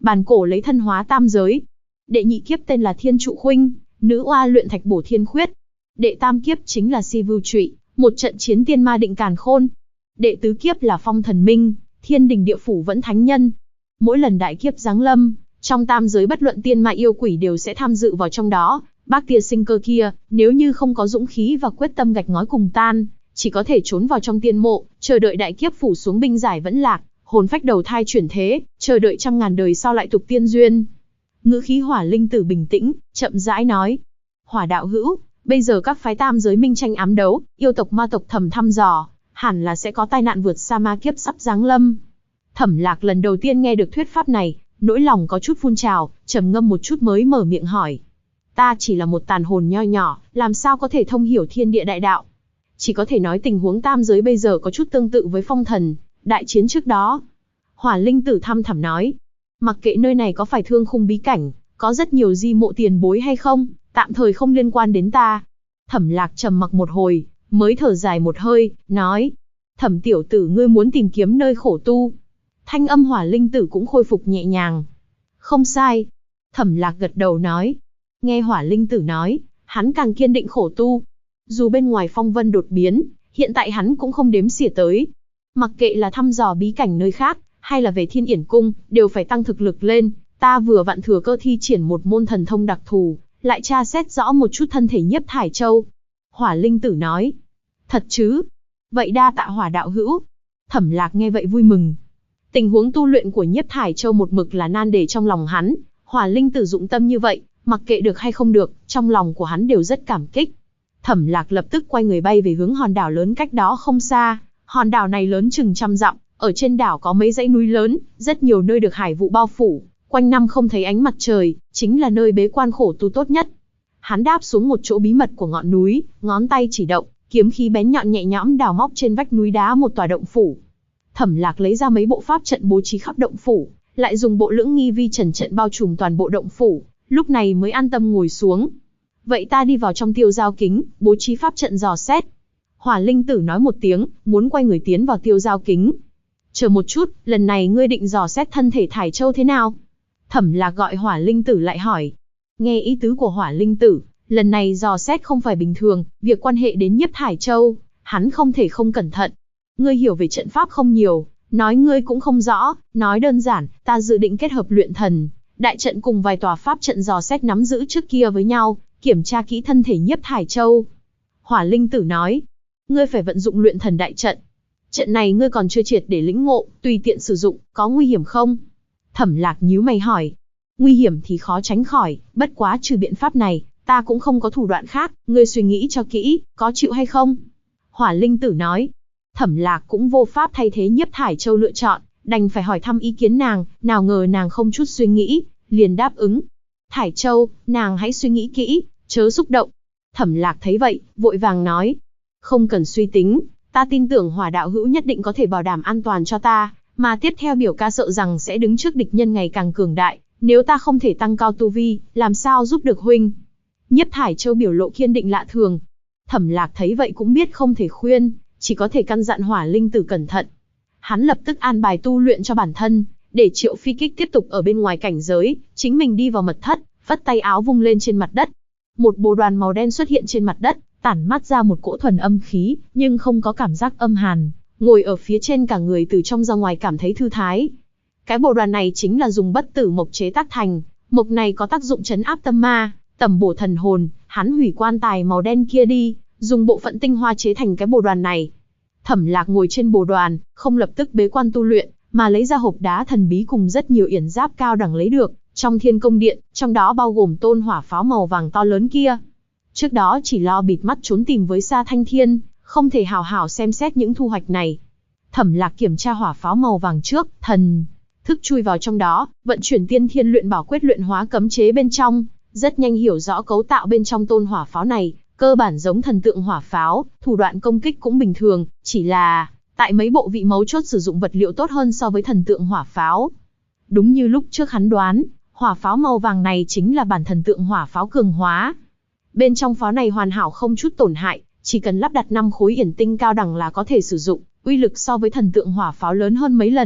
Bản cổ lấy thân hóa tam giới. Đệ nhị kiếp tên là Thiên Trụ Khuynh, nữ oa luyện thạch bổ thiên khuyết. Đệ tam kiếp chính là Si Vưu Trụy, một trận chiến tiên ma định càn khôn. Đệ tứ kiếp là Phong Thần Minh, thiên đình địa phủ vẫn thánh nhân. Mỗi lần đại kiếp giáng lâm, trong tam giới bất luận tiên ma yêu quỷ đều sẽ tham dự vào trong đó. Bác tia sinh cơ kia, nếu như không có dũng khí và quyết tâm gạch ngói cùng tan, chỉ có thể trốn vào trong tiên mộ, chờ đợi đại kiếp phủ xuống binh giải vẫn lạc, hồn phách đầu thai chuyển thế, chờ đợi trăm ngàn đời sau lại tục tiên duyên. Ngữ khí Hỏa Linh Tử bình tĩnh, chậm rãi nói: Hỏa đạo hữu, bây giờ các phái tam giới minh tranh ám đấu, yêu tộc ma tộc thầm thăm dò, hẳn là sẽ có tai nạn vượt xa ma kiếp sắp giáng lâm. Thẩm Lạc lần đầu tiên nghe được thuyết pháp này, nỗi lòng có chút phun trào, trầm ngâm một chút mới mở miệng hỏi: Ta chỉ là một tàn hồn nho nhỏ, làm sao có thể thông hiểu thiên địa đại đạo? Chỉ có thể nói tình huống tam giới bây giờ có chút tương tự với phong thần, đại chiến trước đó. Hỏa Linh Tử thăm thẳm nói: Mặc kệ nơi này có phải thương khung bí cảnh, có rất nhiều di mộ tiền bối hay không, tạm thời không liên quan đến ta. Thẩm Lạc trầm mặc một hồi, mới thở dài một hơi, nói: Thẩm tiểu tử ngươi muốn tìm kiếm nơi khổ tu. Thanh âm Hỏa Linh Tử cũng khôi phục nhẹ nhàng. Không sai. Thẩm Lạc gật đầu nói. Nghe Hỏa Linh Tử nói, hắn càng kiên định khổ tu. Dù bên ngoài phong vân đột biến, hiện tại hắn cũng không đếm xỉa tới. Mặc kệ là thăm dò bí cảnh nơi khác, hay là về Thiên Yển Cung, đều phải tăng thực lực lên. Ta vừa vặn thừa cơ thi triển một môn thần thông đặc thù, lại tra xét rõ một chút thân thể Nhiếp Thải Châu. Hỏa Linh Tử nói. Thật chứ? Vậy đa tạ Hỏa đạo hữu. Thẩm Lạc nghe vậy vui mừng. Tình huống tu luyện của Nhiếp Thải Châu một mực là nan đề trong lòng hắn. Hỏa Linh Tử dụng tâm như vậy, mặc kệ được hay không được, trong lòng của hắn đều rất cảm kích. Thẩm Lạc lập tức quay người bay về hướng hòn đảo lớn cách đó không xa. Hòn đảo này lớn chừng 100 dặm, ở trên đảo có mấy dãy núi lớn, rất nhiều nơi được hải vụ bao phủ, quanh năm không thấy ánh mặt trời, chính là nơi bế quan khổ tu tốt nhất. Hắn đáp xuống một chỗ bí mật của ngọn núi, ngón tay chỉ động, kiếm khí bén nhọn nhẹ nhõm đào móc trên vách núi đá một tòa động phủ. Thẩm Lạc lấy ra mấy bộ pháp trận bố trí khắp động phủ, lại dùng bộ lưỡng nghi vi trần trận bao trùm toàn bộ động phủ, lúc này mới an tâm ngồi xuống. Vậy ta đi vào trong Tiêu Giao Kính, bố trí pháp trận dò xét. Hỏa Linh Tử nói một tiếng, muốn quay người tiến vào Tiêu Giao Kính. Chờ một chút, lần này ngươi định dò xét thân thể Thải Châu thế nào? Thẩm Lạc gọi Hỏa Linh Tử lại hỏi. Nghe ý tứ của Hỏa Linh Tử, lần này dò xét không phải bình thường, việc quan hệ đến Nhiếp Thải Châu, hắn không thể không cẩn thận. Ngươi hiểu về trận pháp không nhiều, nói ngươi cũng không rõ, nói đơn giản, ta dự định kết hợp luyện thần, đại trận cùng vài tòa pháp trận dò xét nắm giữ trước kia với nhau, kiểm tra kỹ thân thể Nhiếp Thải Châu. Hỏa Linh Tử nói, ngươi phải vận dụng luyện thần đại trận. Trận này ngươi còn chưa triệt để lĩnh ngộ, tùy tiện sử dụng, có nguy hiểm không? Thẩm Lạc nhíu mày hỏi. Nguy hiểm thì khó tránh khỏi, bất quá trừ biện pháp này, ta cũng không có thủ đoạn khác, ngươi suy nghĩ cho kỹ, có chịu hay không? Hỏa Linh Tử nói. Thẩm Lạc cũng vô pháp thay thế Nhiếp Thải Châu lựa chọn, đành phải hỏi thăm ý kiến nàng, nào ngờ nàng không chút suy nghĩ, liền đáp ứng. Thải Châu, nàng hãy suy nghĩ kỹ, chớ xúc động. Thẩm Lạc thấy vậy, vội vàng nói. Không cần suy tính, ta tin tưởng Hỏa đạo hữu nhất định có thể bảo đảm an toàn cho ta, mà tiếp theo biểu ca sợ rằng sẽ đứng trước địch nhân ngày càng cường đại, nếu ta không thể tăng cao tu vi, làm sao giúp được huynh? Nhiếp Thải Châu biểu lộ kiên định lạ thường. Thẩm Lạc thấy vậy cũng biết không thể khuyên, chỉ có thể căn dặn Hỏa Linh Tử cẩn thận. Hắn lập tức an bài tu luyện cho bản thân, để Triệu Phi Kích tiếp tục ở bên ngoài cảnh giới, chính mình đi vào mật thất, phất tay áo vung lên trên mặt đất. Một bồ đoàn màu đen xuất hiện trên mặt đất, tản mát ra một cỗ thuần âm khí, nhưng không có cảm giác âm hàn, ngồi ở phía trên cả người từ trong ra ngoài cảm thấy thư thái. Cái bồ đoàn này chính là dùng bất tử mộc chế tác thành, mộc này có tác dụng trấn áp tâm ma, tẩm bổ thần hồn, hắn hủy quan tài màu đen kia đi, dùng bộ phận tinh hoa chế thành cái bồ đoàn này. Thẩm Lạc ngồi trên bồ đoàn, không lập tức bế quan tu luyện, mà lấy ra hộp đá thần bí cùng rất nhiều yển giáp cao đẳng lấy được trong Thiên Công Điện, trong đó bao gồm tôn hỏa pháo màu vàng to lớn kia. Trước đó chỉ lo bịt mắt trốn tìm với Sa Thanh Thiên, không thể hào hảo xem xét những thu hoạch này. Thẩm Lạc kiểm tra hỏa pháo màu vàng trước, thần thức chui vào trong đó, vận chuyển Tiên Thiên luyện bảo quyết luyện hóa cấm chế bên trong, rất nhanh hiểu rõ cấu tạo bên trong tôn hỏa pháo này, cơ bản giống thần tượng hỏa pháo, thủ đoạn công kích cũng bình thường, chỉ là tại mấy bộ vị mấu chốt sử dụng vật liệu tốt hơn so với thần tượng hỏa pháo. Đúng như lúc trước hắn đoán, hỏa pháo màu vàng này chính là bản thần tượng hỏa pháo cường hóa. Bên trong pháo này hoàn hảo không chút tổn hại, chỉ cần lắp đặt 5 khối yển tinh cao đẳng là có thể sử dụng, uy lực so với thần tượng hỏa pháo lớn hơn mấy lần,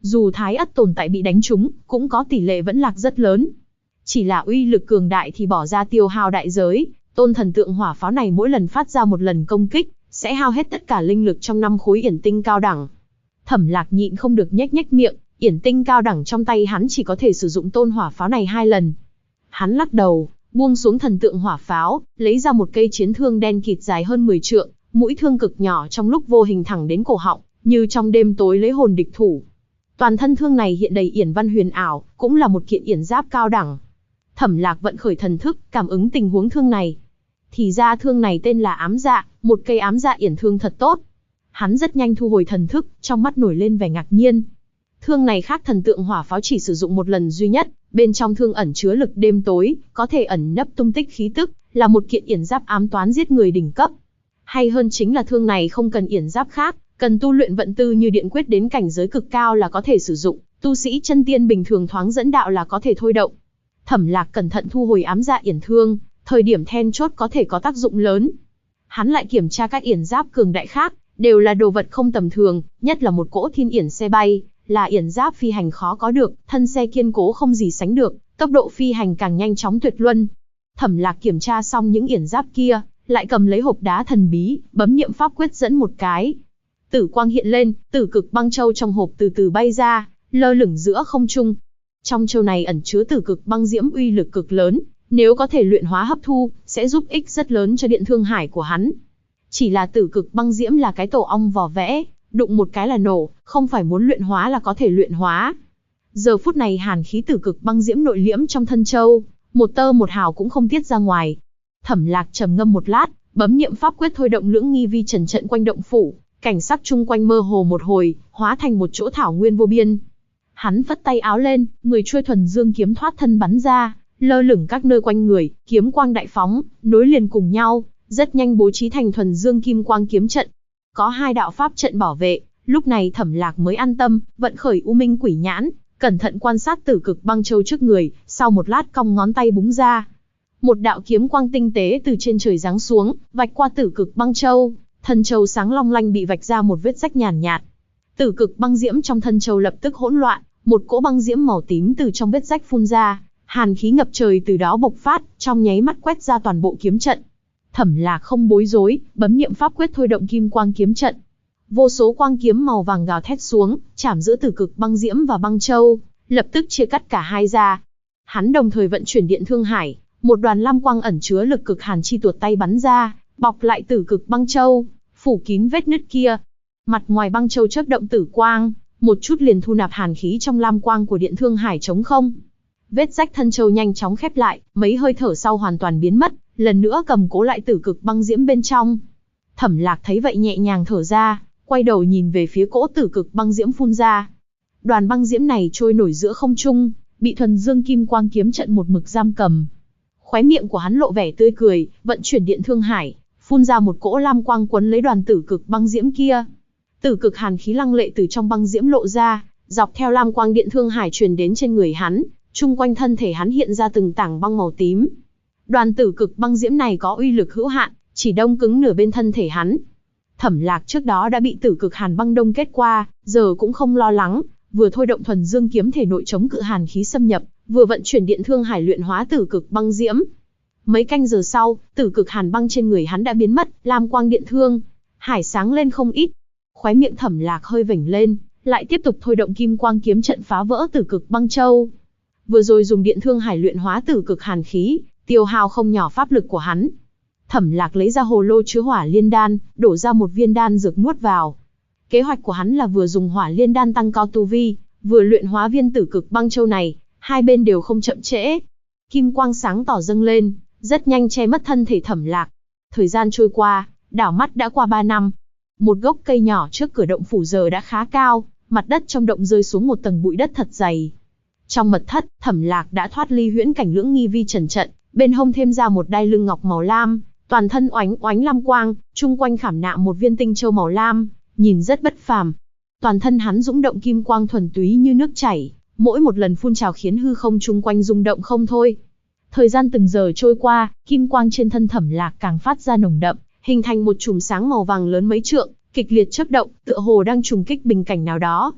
Dù Thái Ất tồn tại bị đánh trúng, cũng có tỷ lệ vẫn lạc rất lớn. Chỉ là uy lực cường đại thì bỏ ra tiêu hao đại giới, tôn thần tượng hỏa pháo này mỗi lần phát ra một lần công kích, sẽ hao hết tất cả linh lực trong 5 khối yển tinh cao đẳng. Thẩm Lạc nhịn không được nhếch nhếch miệng, yển tinh cao đẳng trong tay hắn chỉ có thể sử dụng tôn hỏa pháo này 2 lần. Hắn lắc đầu, buông xuống thần tượng hỏa pháo, lấy ra một cây chiến thương đen kịt dài hơn 10 trượng, mũi thương cực nhỏ trong lúc vô hình thẳng đến cổ họng, như trong đêm tối lấy hồn địch thủ. Toàn thân thương này hiện đầy yển văn huyền ảo, cũng là một kiện yển giáp cao đẳng. Thẩm Lạc vận khởi thần thức, cảm ứng tình huống thương này. Thì ra thương này tên là ám dạ, một cây ám dạ yển thương thật tốt. Hắn rất nhanh thu hồi thần thức, trong mắt nổi lên vẻ ngạc nhiên. Thương này khác thần tượng hỏa pháo chỉ sử dụng một lần duy nhất, bên trong thương ẩn chứa lực đêm tối, có thể ẩn nấp tung tích khí tức, là một kiện yển giáp ám toán giết người đỉnh cấp. Hay hơn chính là thương này không cần yển giáp khác, cần tu luyện vận tư như điện quyết đến cảnh giới cực cao là có thể sử dụng, tu sĩ chân tiên bình thường thoáng dẫn đạo là có thể thôi động. Thẩm Lạc cẩn thận thu hồi ám dạ yển thương, thời điểm then chốt có thể có tác dụng lớn. Hắn lại kiểm tra các yển giáp cường đại khác, đều là đồ vật không tầm thường, nhất là một cỗ thiên yển xe bay, là yển giáp phi hành khó có được, thân xe kiên cố không gì sánh được, tốc độ phi hành càng nhanh chóng tuyệt luân. Thẩm Lạc kiểm tra xong những yển giáp kia, lại cầm lấy hộp đá thần bí, bấm niệm pháp quyết dẫn một cái. Tử quang hiện lên, tử cực băng châu trong hộp từ từ bay ra, lơ lửng giữa không trung. Trong châu này ẩn chứa tử cực băng diễm uy lực cực lớn, nếu có thể luyện hóa hấp thu, sẽ giúp ích rất lớn cho điện thương hải của hắn. Chỉ là tử cực băng diễm là cái tổ ong vỏ vẽ, đụng một cái là nổ, không phải muốn luyện hóa là có thể luyện hóa. Giờ phút này hàn khí tử cực băng diễm nội liễm trong thân châu, một tơ một hào cũng không tiết ra ngoài. Thẩm Lạc trầm ngâm một lát, bấm niệm pháp quyết thôi động lưỡng nghi vi trần trận quanh động phủ, cảnh sắc chung quanh mơ hồ một hồi, hóa thành một chỗ thảo nguyên vô biên. Hắn phất tay áo lên, 10 chuôi thuần dương kiếm thoát thân bắn ra, lơ lửng các nơi quanh người, kiếm quang đại phóng, nối liền cùng nhau, rất nhanh bố trí thành thuần dương kim quang kiếm trận. Có 2 đạo pháp trận bảo vệ, lúc này Thẩm Lạc mới an tâm, vận khởi U Minh Quỷ Nhãn, cẩn thận quan sát tử cực băng châu trước người, sau một lát cong ngón tay búng ra. Một đạo kiếm quang tinh tế từ trên trời giáng xuống, vạch qua tử cực băng châu, thân châu sáng long lanh bị vạch ra một vết rách nhàn nhạt. Tử cực băng diễm trong thân châu lập tức hỗn loạn, một cỗ băng diễm màu tím từ trong vết rách phun ra, hàn khí ngập trời từ đó bộc phát, trong nháy mắt quét ra toàn bộ kiếm trận. Thẩm Lạc không bối rối, bấm niệm pháp quyết thôi động kim quang kiếm trận. Vô số quang kiếm màu vàng gào thét xuống, chạm giữa tử cực băng diễm và băng châu, lập tức chia cắt cả hai ra. Hắn đồng thời vận chuyển điện thương hải, một đoàn lam quang ẩn chứa lực cực hàn chi tuột tay bắn ra, bọc lại tử cực băng châu, phủ kín vết nứt kia. Mặt ngoài băng châu chớp động tử quang, một chút liền thu nạp hàn khí trong lam quang của điện thương hải trống không. Vết rách thân châu nhanh chóng khép lại, mấy hơi thở sau hoàn toàn biến mất, lần nữa cầm cố lại tử cực băng diễm bên trong. Thẩm Lạc thấy vậy nhẹ nhàng thở ra, quay đầu nhìn về phía cỗ tử cực băng diễm phun ra. Đoàn băng diễm này trôi nổi giữa không trung, bị thuần dương kim quang kiếm trận một mực giam cầm. Khóe miệng của hắn lộ vẻ tươi cười, vận chuyển điện thương hải, phun ra một cỗ lam quang quấn lấy đoàn tử cực băng diễm kia. Tử cực hàn khí lăng lệ từ trong băng diễm lộ ra, dọc theo lam quang điện thương hải truyền đến trên người hắn, chung quanh thân thể hắn hiện ra từng tảng băng màu tím. Đoàn tử cực băng diễm này có uy lực hữu hạn, chỉ đông cứng nửa bên thân thể hắn. Thẩm Lạc trước đó đã bị tử cực hàn băng đông kết qua, giờ cũng không lo lắng, vừa thôi động thuần dương kiếm thể nội chống cự hàn khí xâm nhập, vừa vận chuyển điện thương hải luyện hóa tử cực băng diễm. Mấy canh giờ sau, tử cực hàn băng trên người hắn đã biến mất, lam quang điện thương hải sáng lên không ít. Khóe miệng Thẩm Lạc hơi vểnh lên, lại tiếp tục thôi động kim quang kiếm trận phá vỡ tử cực băng châu. Vừa rồi dùng điện thương hải luyện hóa tử cực hàn khí, tiêu hao không nhỏ pháp lực của hắn. Thẩm Lạc lấy ra hồ lô chứa hỏa liên đan, đổ ra một viên đan dược nuốt vào. Kế hoạch của hắn là vừa dùng hỏa liên đan tăng cao tu vi, vừa luyện hóa viên tử cực băng châu này, hai bên đều không chậm trễ. Kim quang sáng tỏ dâng lên, rất nhanh che mất thân thể Thẩm Lạc. Thời gian trôi qua, đảo mắt đã qua 3 năm. Một gốc cây nhỏ trước cửa động phủ giờ đã khá cao, mặt đất trong động rơi xuống một tầng bụi đất thật dày. Trong mật thất, Thẩm Lạc đã thoát ly huyễn cảnh lưỡng nghi vi trần trận, bên hông thêm ra một đai lưng ngọc màu lam, toàn thân oánh oánh lam quang, chung quanh khảm nạm một viên tinh châu màu lam, nhìn rất bất phàm. Toàn thân hắn dũng động kim quang thuần túy như nước chảy, mỗi một lần phun trào khiến hư không chung quanh rung động không thôi. Thời gian từng giờ trôi qua, kim quang trên thân Thẩm Lạc càng phát ra nồng đậm, hình thành một chùm sáng màu vàng lớn mấy trượng, kịch liệt chớp động, tựa hồ đang trùng kích bình cảnh nào đó.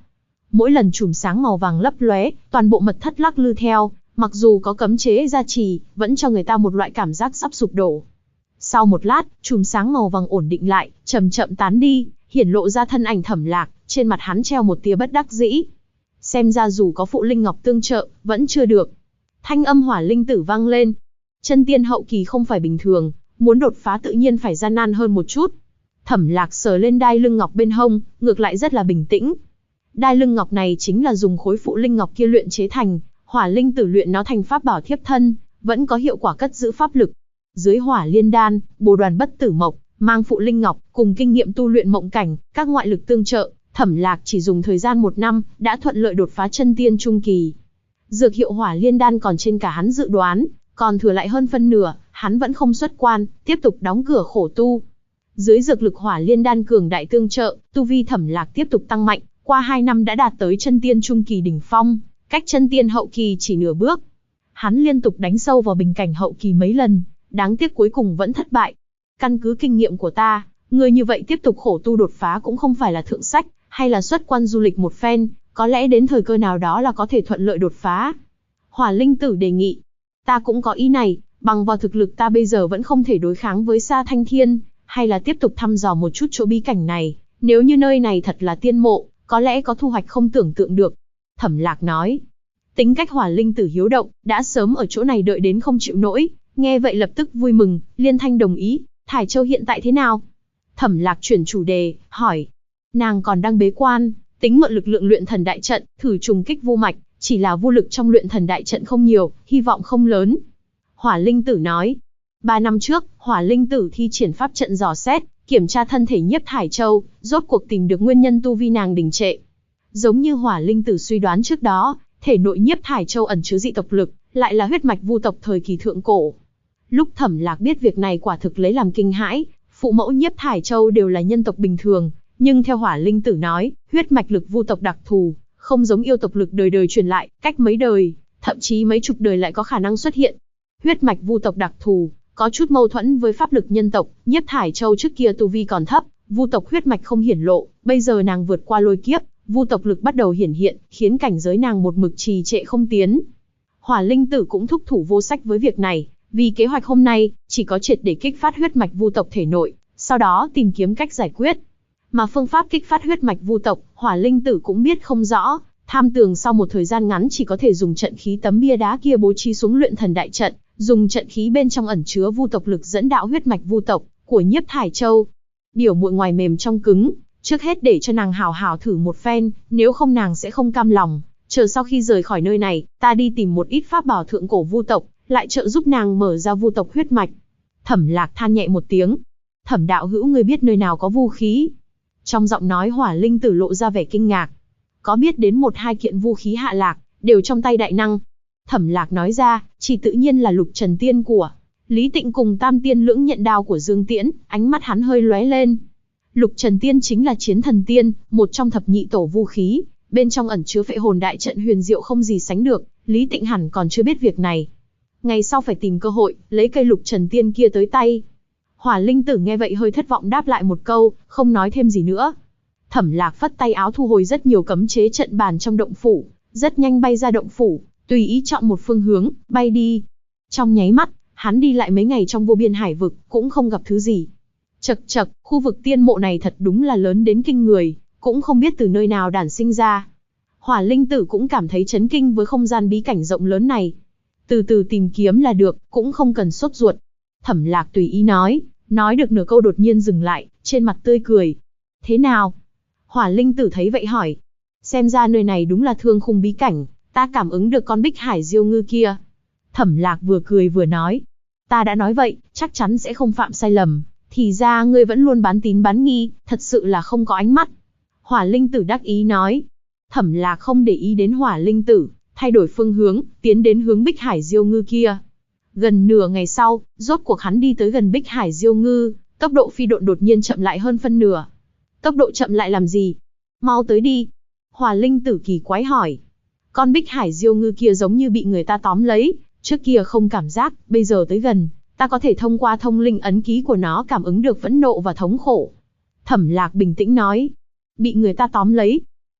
Mỗi lần chùm sáng màu vàng lấp lóe, toàn bộ mật thất lắc lư theo, mặc dù có cấm chế gia trì, vẫn cho người ta một loại cảm giác sắp sụp đổ. Sau một lát, chùm sáng màu vàng ổn định lại, chậm chậm tán đi, hiển lộ ra thân ảnh Thẩm Lạc, trên mặt hắn treo một tia bất đắc dĩ. Xem ra dù có phụ linh ngọc tương trợ, vẫn chưa được. Thanh âm Hỏa Linh Tử vang lên. Chân tiên hậu kỳ không phải bình thường, muốn đột phá tự nhiên phải gian nan hơn một chút. Thẩm Lạc sờ lên đai lưng ngọc bên hông, ngược lại rất là bình tĩnh. Đai lưng ngọc này chính là dùng khối phụ linh ngọc kia luyện chế thành, Hỏa Linh Tử luyện nó thành pháp bảo thiếp thân, vẫn có hiệu quả cất giữ pháp lực. Dưới Hỏa Liên Đan, Bồ Đoàn Bất Tử Mộc, mang phụ linh ngọc, cùng kinh nghiệm tu luyện mộng cảnh, các ngoại lực tương trợ, Thẩm Lạc chỉ dùng thời gian 1 năm, đã thuận lợi đột phá chân tiên trung kỳ. Dược hiệu Hỏa Liên Đan còn trên cả hắn dự đoán, còn thừa lại hơn phân nửa, hắn vẫn không xuất quan, tiếp tục đóng cửa khổ tu. Dưới dược lực Hỏa Liên Đan cường đại tương trợ, tu vi Thẩm Lạc tiếp tục tăng mạnh, qua 2 năm đã đạt tới chân tiên trung kỳ đỉnh phong, cách chân tiên hậu kỳ chỉ nửa bước. Hắn liên tục đánh sâu vào bình cảnh hậu kỳ mấy lần, đáng tiếc cuối cùng vẫn thất bại. Căn cứ kinh nghiệm của ta, người như vậy tiếp tục khổ tu đột phá cũng không phải là thượng sách, hay là xuất quan du lịch một phen, có lẽ đến thời cơ nào đó là có thể thuận lợi đột phá. Hỏa Linh Tử đề nghị, ta cũng có ý này, bằng vào thực lực ta bây giờ vẫn không thể đối kháng với Sa Thanh Thiên, hay là tiếp tục thăm dò một chút chỗ bí cảnh này, nếu như nơi này thật là tiên mộ, có lẽ có thu hoạch không tưởng tượng được. Thẩm Lạc nói, tính cách Hỏa Linh Tử hiếu động, đã sớm ở chỗ này đợi đến không chịu nổi, nghe vậy lập tức vui mừng, liên thanh đồng ý. Thải Châu hiện tại thế nào? Thẩm Lạc chuyển chủ đề, hỏi. Nàng còn đang bế quan, tính mượn lực lượng luyện thần đại trận, thử trùng kích vu mạch, chỉ là vô lực trong luyện thần đại trận không nhiều, hy vọng không lớn. Hỏa Linh Tử nói. 3 năm trước, Hỏa Linh Tử thi triển pháp trận dò xét, kiểm tra thân thể Nhiếp Thải Châu, rốt cuộc tìm được nguyên nhân tu vi nàng đình trệ. Giống như Hỏa Linh Tử suy đoán trước đó, thể nội Nhiếp Thải Châu ẩn chứa dị tộc lực, lại là huyết mạch vu tộc thời kỳ thượng cổ. Lúc Thẩm Lạc biết việc này quả thực lấy làm kinh hãi, phụ mẫu Nhiếp Thải Châu đều là nhân tộc bình thường, nhưng theo Hỏa Linh Tử nói, huyết mạch lực vu tộc đặc thù, không giống yêu tộc lực đời đời truyền lại, cách mấy đời, thậm chí mấy chục đời lại có khả năng xuất hiện. Huyết mạch vu tộc đặc thù, có chút mâu thuẫn với pháp lực nhân tộc, Nhiếp Thải Châu trước kia tu vi còn thấp, vu tộc huyết mạch không hiển lộ, bây giờ nàng vượt qua lôi kiếp, vu tộc lực bắt đầu hiển hiện, khiến cảnh giới nàng một mực trì trệ không tiến. Hỏa Linh Tử cũng thúc thủ vô sách với việc này. Vì kế hoạch hôm nay, chỉ có triệt để kích phát huyết mạch vu tộc thể nội, sau đó tìm kiếm cách giải quyết. Mà phương pháp kích phát huyết mạch vu tộc, Hỏa Linh Tử cũng biết không rõ, Tham Tường sau một thời gian ngắn chỉ có thể dùng trận khí tấm bia đá kia bố trí xuống luyện thần đại trận, dùng trận khí bên trong ẩn chứa vu tộc lực dẫn đạo huyết mạch vu tộc của Nhiếp Thải Châu. Biểu muội ngoài mềm trong cứng, trước hết để cho nàng hào hào thử một phen, nếu không nàng sẽ không cam lòng. Chờ sau khi rời khỏi nơi này, ta đi tìm một ít pháp bảo thượng cổ vu tộc, lại trợ giúp nàng mở ra vu tộc huyết mạch. Thẩm Lạc than nhẹ một tiếng. Thẩm đạo hữu, ngươi biết nơi nào có vu khí? Trong giọng nói Hỏa Linh Tử lộ ra vẻ kinh ngạc. Có biết đến 1-2 kiện vu khí hạ lạc, đều trong tay đại năng. Thẩm Lạc nói ra, chỉ tự nhiên là Lục Trần Tiên của Lý Tịnh cùng Tam Tiên Lưỡng Nhận Đao của Dương Tiễn, ánh mắt hắn hơi lóe lên. Lục Trần Tiên chính là Chiến Thần Tiên, một trong thập nhị tổ vu khí, bên trong ẩn chứa phệ hồn đại trận huyền diệu không gì sánh được, Lý Tịnh hẳn còn chưa biết việc này. Ngày sau phải tìm cơ hội, lấy cây Lục Trần Tiên kia tới tay. Hỏa Linh Tử nghe vậy hơi thất vọng đáp lại một câu, không nói thêm gì nữa. Thẩm Lạc phất tay áo thu hồi rất nhiều cấm chế trận bàn trong động phủ, rất nhanh bay ra động phủ, tùy ý chọn một phương hướng, bay đi. Trong nháy mắt, hắn đi lại mấy ngày trong vô biên hải vực, cũng không gặp thứ gì. Chậc chậc, khu vực tiên mộ này thật đúng là lớn đến kinh người, cũng không biết từ nơi nào đản sinh ra. Hỏa Linh Tử cũng cảm thấy chấn kinh với không gian bí cảnh rộng lớn này. Từ từ tìm kiếm là được, cũng không cần sốt ruột. Thẩm Lạc tùy ý nói được nửa câu đột nhiên dừng lại, trên mặt tươi cười. Thế nào? Hỏa Linh Tử thấy vậy hỏi. Xem ra nơi này đúng là thương khung bí cảnh, ta cảm ứng được con Bích Hải Diêu Ngư kia. Thẩm Lạc vừa cười vừa nói. Ta đã nói vậy, chắc chắn sẽ không phạm sai lầm. Thì ra ngươi vẫn luôn bán tín bán nghi, thật sự là không có ánh mắt. Hỏa Linh Tử đắc ý nói. Thẩm Lạc không để ý đến Hỏa Linh Tử, thay đổi phương hướng, tiến đến hướng Bích Hải Diêu Ngư kia. Gần nửa ngày sau, rốt cuộc hắn đi tới gần Bích Hải Diêu Ngư, tốc độ phi độn đột nhiên chậm lại hơn phân nửa. Tốc độ chậm lại làm gì? Mau tới đi. Hỏa Linh Tử kỳ quái hỏi. Con Bích Hải Diêu Ngư kia giống như bị người ta tóm lấy, trước kia không cảm giác, bây giờ tới gần, ta có thể thông qua thông linh ấn ký của nó cảm ứng được phẫn nộ và thống khổ. Thẩm Lạc bình tĩnh nói. Bị người ta tóm lấy.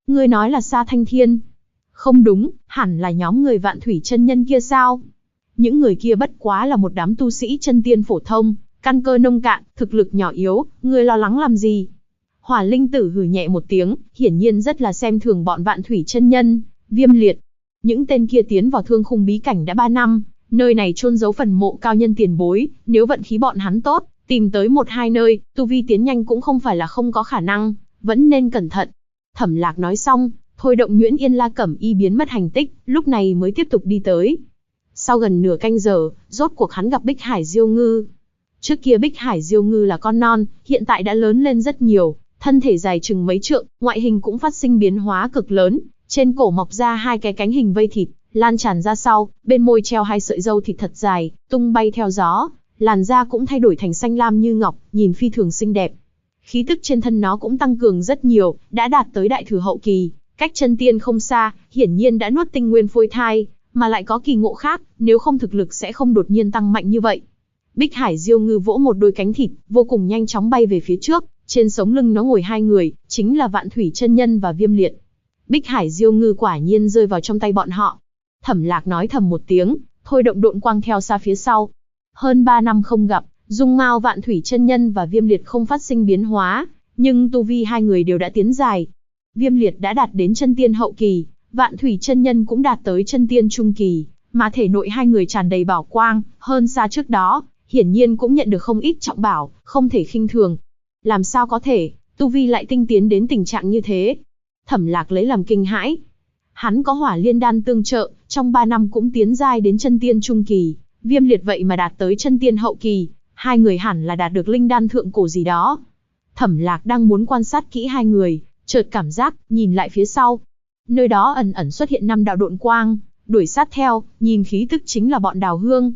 Ngươi nói là Sa Thanh Thiên? Không đúng, hẳn là nhóm người Vạn Thủy chân nhân kia sao? Những người kia bất quá là một đám tu sĩ chân tiên phổ thông, căn cơ nông cạn, thực lực nhỏ yếu, ngươi lo lắng làm gì? Hỏa Linh Tử hừ nhẹ một tiếng, hiển nhiên rất là xem thường bọn Vạn Thủy chân nhân, Viêm Liệt. Những tên kia tiến vào Thương Khung bí cảnh đã 3 năm, nơi này chôn giấu phần mộ cao nhân tiền bối, nếu vận khí bọn hắn tốt, tìm tới 1-2 nơi, tu vi tiến nhanh cũng không phải là không có khả năng, vẫn nên cẩn thận. Thẩm Lạc nói xong, thôi động Nhuyễn Yên La Cẩm Y biến mất hành tích, lúc này mới tiếp tục đi tới. Sau gần nửa canh giờ, rốt cuộc hắn gặp Bích Hải Diêu Ngư. Trước kia Bích Hải Diêu Ngư là con non, hiện tại đã lớn lên rất nhiều, thân thể dài chừng mấy trượng, ngoại hình cũng phát sinh biến hóa cực lớn, trên cổ mọc ra 2 cái cánh hình vây thịt, lan tràn ra sau, bên môi treo 2 sợi râu thịt thật dài, tung bay theo gió, làn da cũng thay đổi thành xanh lam như ngọc, nhìn phi thường xinh đẹp. Khí tức trên thân nó cũng tăng cường rất nhiều, đã đạt tới đại thừa hậu kỳ, cách chân tiên không xa, hiển nhiên đã nuốt tinh nguyên phôi thai, mà lại có kỳ ngộ khác, nếu không thực lực sẽ không đột nhiên tăng mạnh như vậy. Bích Hải Diêu Ngư vỗ một đôi cánh thịt, vô cùng nhanh chóng bay về phía trước, trên sống lưng nó ngồi 2 người, chính là Vạn Thủy chân nhân và Viêm Liệt. Bích Hải Diêu Ngư quả nhiên rơi vào trong tay bọn họ. Thẩm Lạc nói thầm một tiếng, thôi động độn quang theo xa phía sau. Hơn 3 năm không gặp, dung mạo Vạn Thủy chân nhân và Viêm Liệt không phát sinh biến hóa, nhưng tu vi 2 người đều đã tiến dài. Viêm Liệt đã đạt đến chân tiên hậu kỳ, Vạn Thủy chân nhân cũng đạt tới chân tiên trung kỳ, mà thể nội 2 người tràn đầy bảo quang, hơn xa trước đó, hiển nhiên cũng nhận được không ít trọng bảo, không thể khinh thường. Làm sao có thể, tu vi lại tinh tiến đến tình trạng như thế? Thẩm Lạc lấy làm kinh hãi. Hắn có Hỏa Liên đan tương trợ, trong 3 năm cũng tiến giai đến chân tiên trung kỳ, Viêm Liệt vậy mà đạt tới chân tiên hậu kỳ, 2 người hẳn là đạt được linh đan thượng cổ gì đó. Thẩm Lạc đang muốn quan sát kỹ 2 người, chợt cảm giác, nhìn lại phía sau. Nơi đó ẩn ẩn xuất hiện 5 đạo độn quang, đuổi sát theo, nhìn khí tức chính là bọn Đào Hương.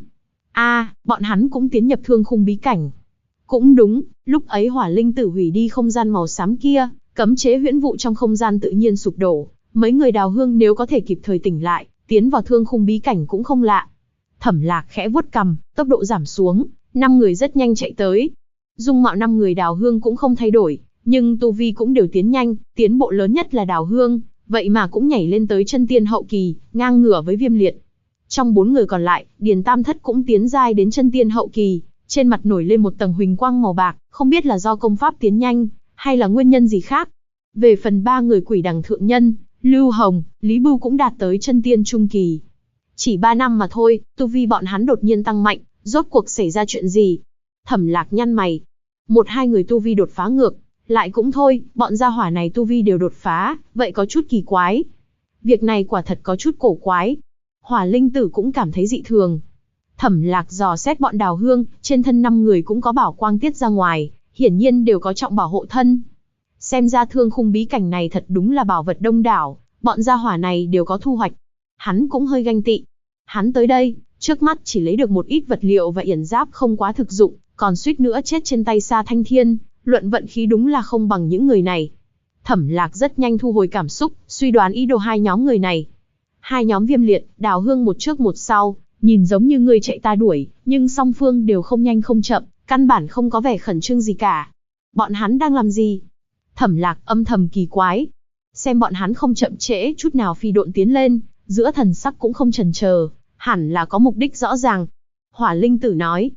Bọn hắn cũng tiến nhập Thương Khung bí cảnh. Cũng đúng, lúc ấy Hỏa Linh Tử hủy đi không gian màu xám kia, cấm chế huyễn vụ trong không gian tự nhiên sụp đổ, mấy người Đào Hương nếu có thể kịp thời tỉnh lại, tiến vào Thương Khung bí cảnh cũng không lạ. Thẩm Lạc khẽ vuốt cằm, tốc độ giảm xuống, 5 người rất nhanh chạy tới. Dung mạo 5 người Đào Hương cũng không thay đổi, nhưng tu vi cũng đều tiến nhanh, tiến bộ lớn nhất là Đào Hương, vậy mà cũng nhảy lên tới chân tiên hậu kỳ, ngang ngửa với Viêm Liệt. Trong 4 người còn lại, Điền Tam Thất cũng tiến giai đến chân tiên hậu kỳ, trên mặt nổi lên một tầng huỳnh quang màu bạc, không biết là do công pháp tiến nhanh, hay là nguyên nhân gì khác. Về phần 3 người Quỷ Đằng thượng nhân, Lưu Hồng, Lý Bưu cũng đạt tới chân tiên trung kỳ. Chỉ 3 năm mà thôi, tu vi bọn hắn đột nhiên tăng mạnh, rốt cuộc xảy ra chuyện gì? Thẩm Lạc nhăn mày. 1-2 người tu vi đột phá ngược, lại cũng thôi, bọn gia hỏa này tu vi đều đột phá, vậy có chút kỳ quái. Việc này quả thật có chút cổ quái. Hỏa Linh Tử cũng cảm thấy dị thường. Thẩm Lạc dò xét bọn Đào Hương, trên thân 5 người cũng có bảo quang tiết ra ngoài, hiển nhiên đều có trọng bảo hộ thân. Xem ra Thương Khung bí cảnh này thật đúng là bảo vật đông đảo, bọn gia hỏa này đều có thu hoạch. Hắn cũng hơi ganh tị. Hắn tới đây, trước mắt chỉ lấy được một ít vật liệu và yển giáp không quá thực dụng, còn suýt nữa chết trên tay Sa Thanh Thiên, luận vận khí đúng là không bằng những người này. Thẩm Lạc rất nhanh thu hồi cảm xúc, suy đoán ý đồ 2 nhóm người này. 2 nhóm Viêm Liệt, Đào Hương một trước một sau, nhìn giống như người chạy ta đuổi, nhưng song phương đều không nhanh không chậm, căn bản không có vẻ khẩn trương gì cả. Bọn hắn đang làm gì? Thẩm Lạc âm thầm kỳ quái. Xem bọn hắn không chậm trễ chút nào phi độn tiến lên, giữa thần sắc cũng không chần chờ, hẳn là có mục đích rõ ràng. Hỏa Linh Tử nói,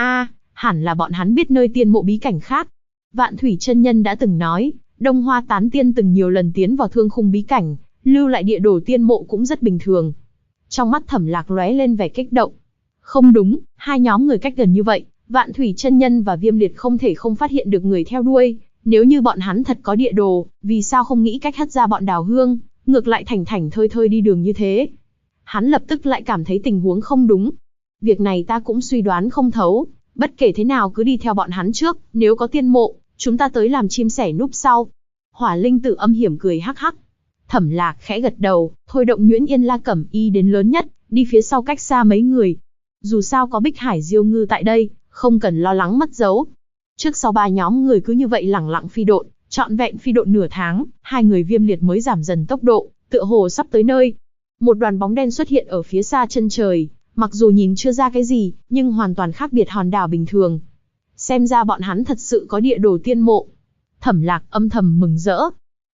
hẳn là bọn hắn biết nơi tiên mộ bí cảnh khác. Vạn Thủy chân nhân đã từng nói, Đông Hoa Tán Tiên từng nhiều lần tiến vào Thương Khung bí cảnh, lưu lại địa đồ tiên mộ cũng rất bình thường. Trong mắt Thẩm Lạc lóe lên vẻ kích động. Không đúng, 2 nhóm người cách gần như vậy, Vạn Thủy chân nhân và Viêm Liệt không thể không phát hiện được người theo đuôi. Nếu như bọn hắn thật có địa đồ, vì sao không nghĩ cách hất ra bọn Đào Hương, ngược lại thảnh thảnh thơi thơi đi đường như thế? Hắn lập tức lại cảm thấy tình huống không đúng. Việc này ta cũng suy đoán không thấu, bất kể thế nào cứ đi theo bọn hắn trước, nếu có tiên mộ, chúng ta tới làm chim sẻ núp sau. Hỏa Linh Tử âm hiểm cười hắc hắc. Thẩm Lạc khẽ gật đầu, thôi động Nhuyễn Yên La Cẩm Y đến lớn nhất, đi phía sau cách xa mấy người. Dù sao có Bích Hải Diêu Ngư tại đây, không cần lo lắng mất dấu. Trước sau 3 nhóm người cứ như vậy lẳng lặng phi độn, trọn vẹn phi độn nửa tháng, 2 người Viêm Liệt mới giảm dần tốc độ, tựa hồ sắp tới nơi. Một đoàn bóng đen xuất hiện ở phía xa chân trời, mặc dù nhìn chưa ra cái gì, nhưng hoàn toàn khác biệt hòn đảo bình thường. Xem ra bọn hắn thật sự có địa đồ tiên mộ. Thẩm Lạc âm thầm mừng rỡ.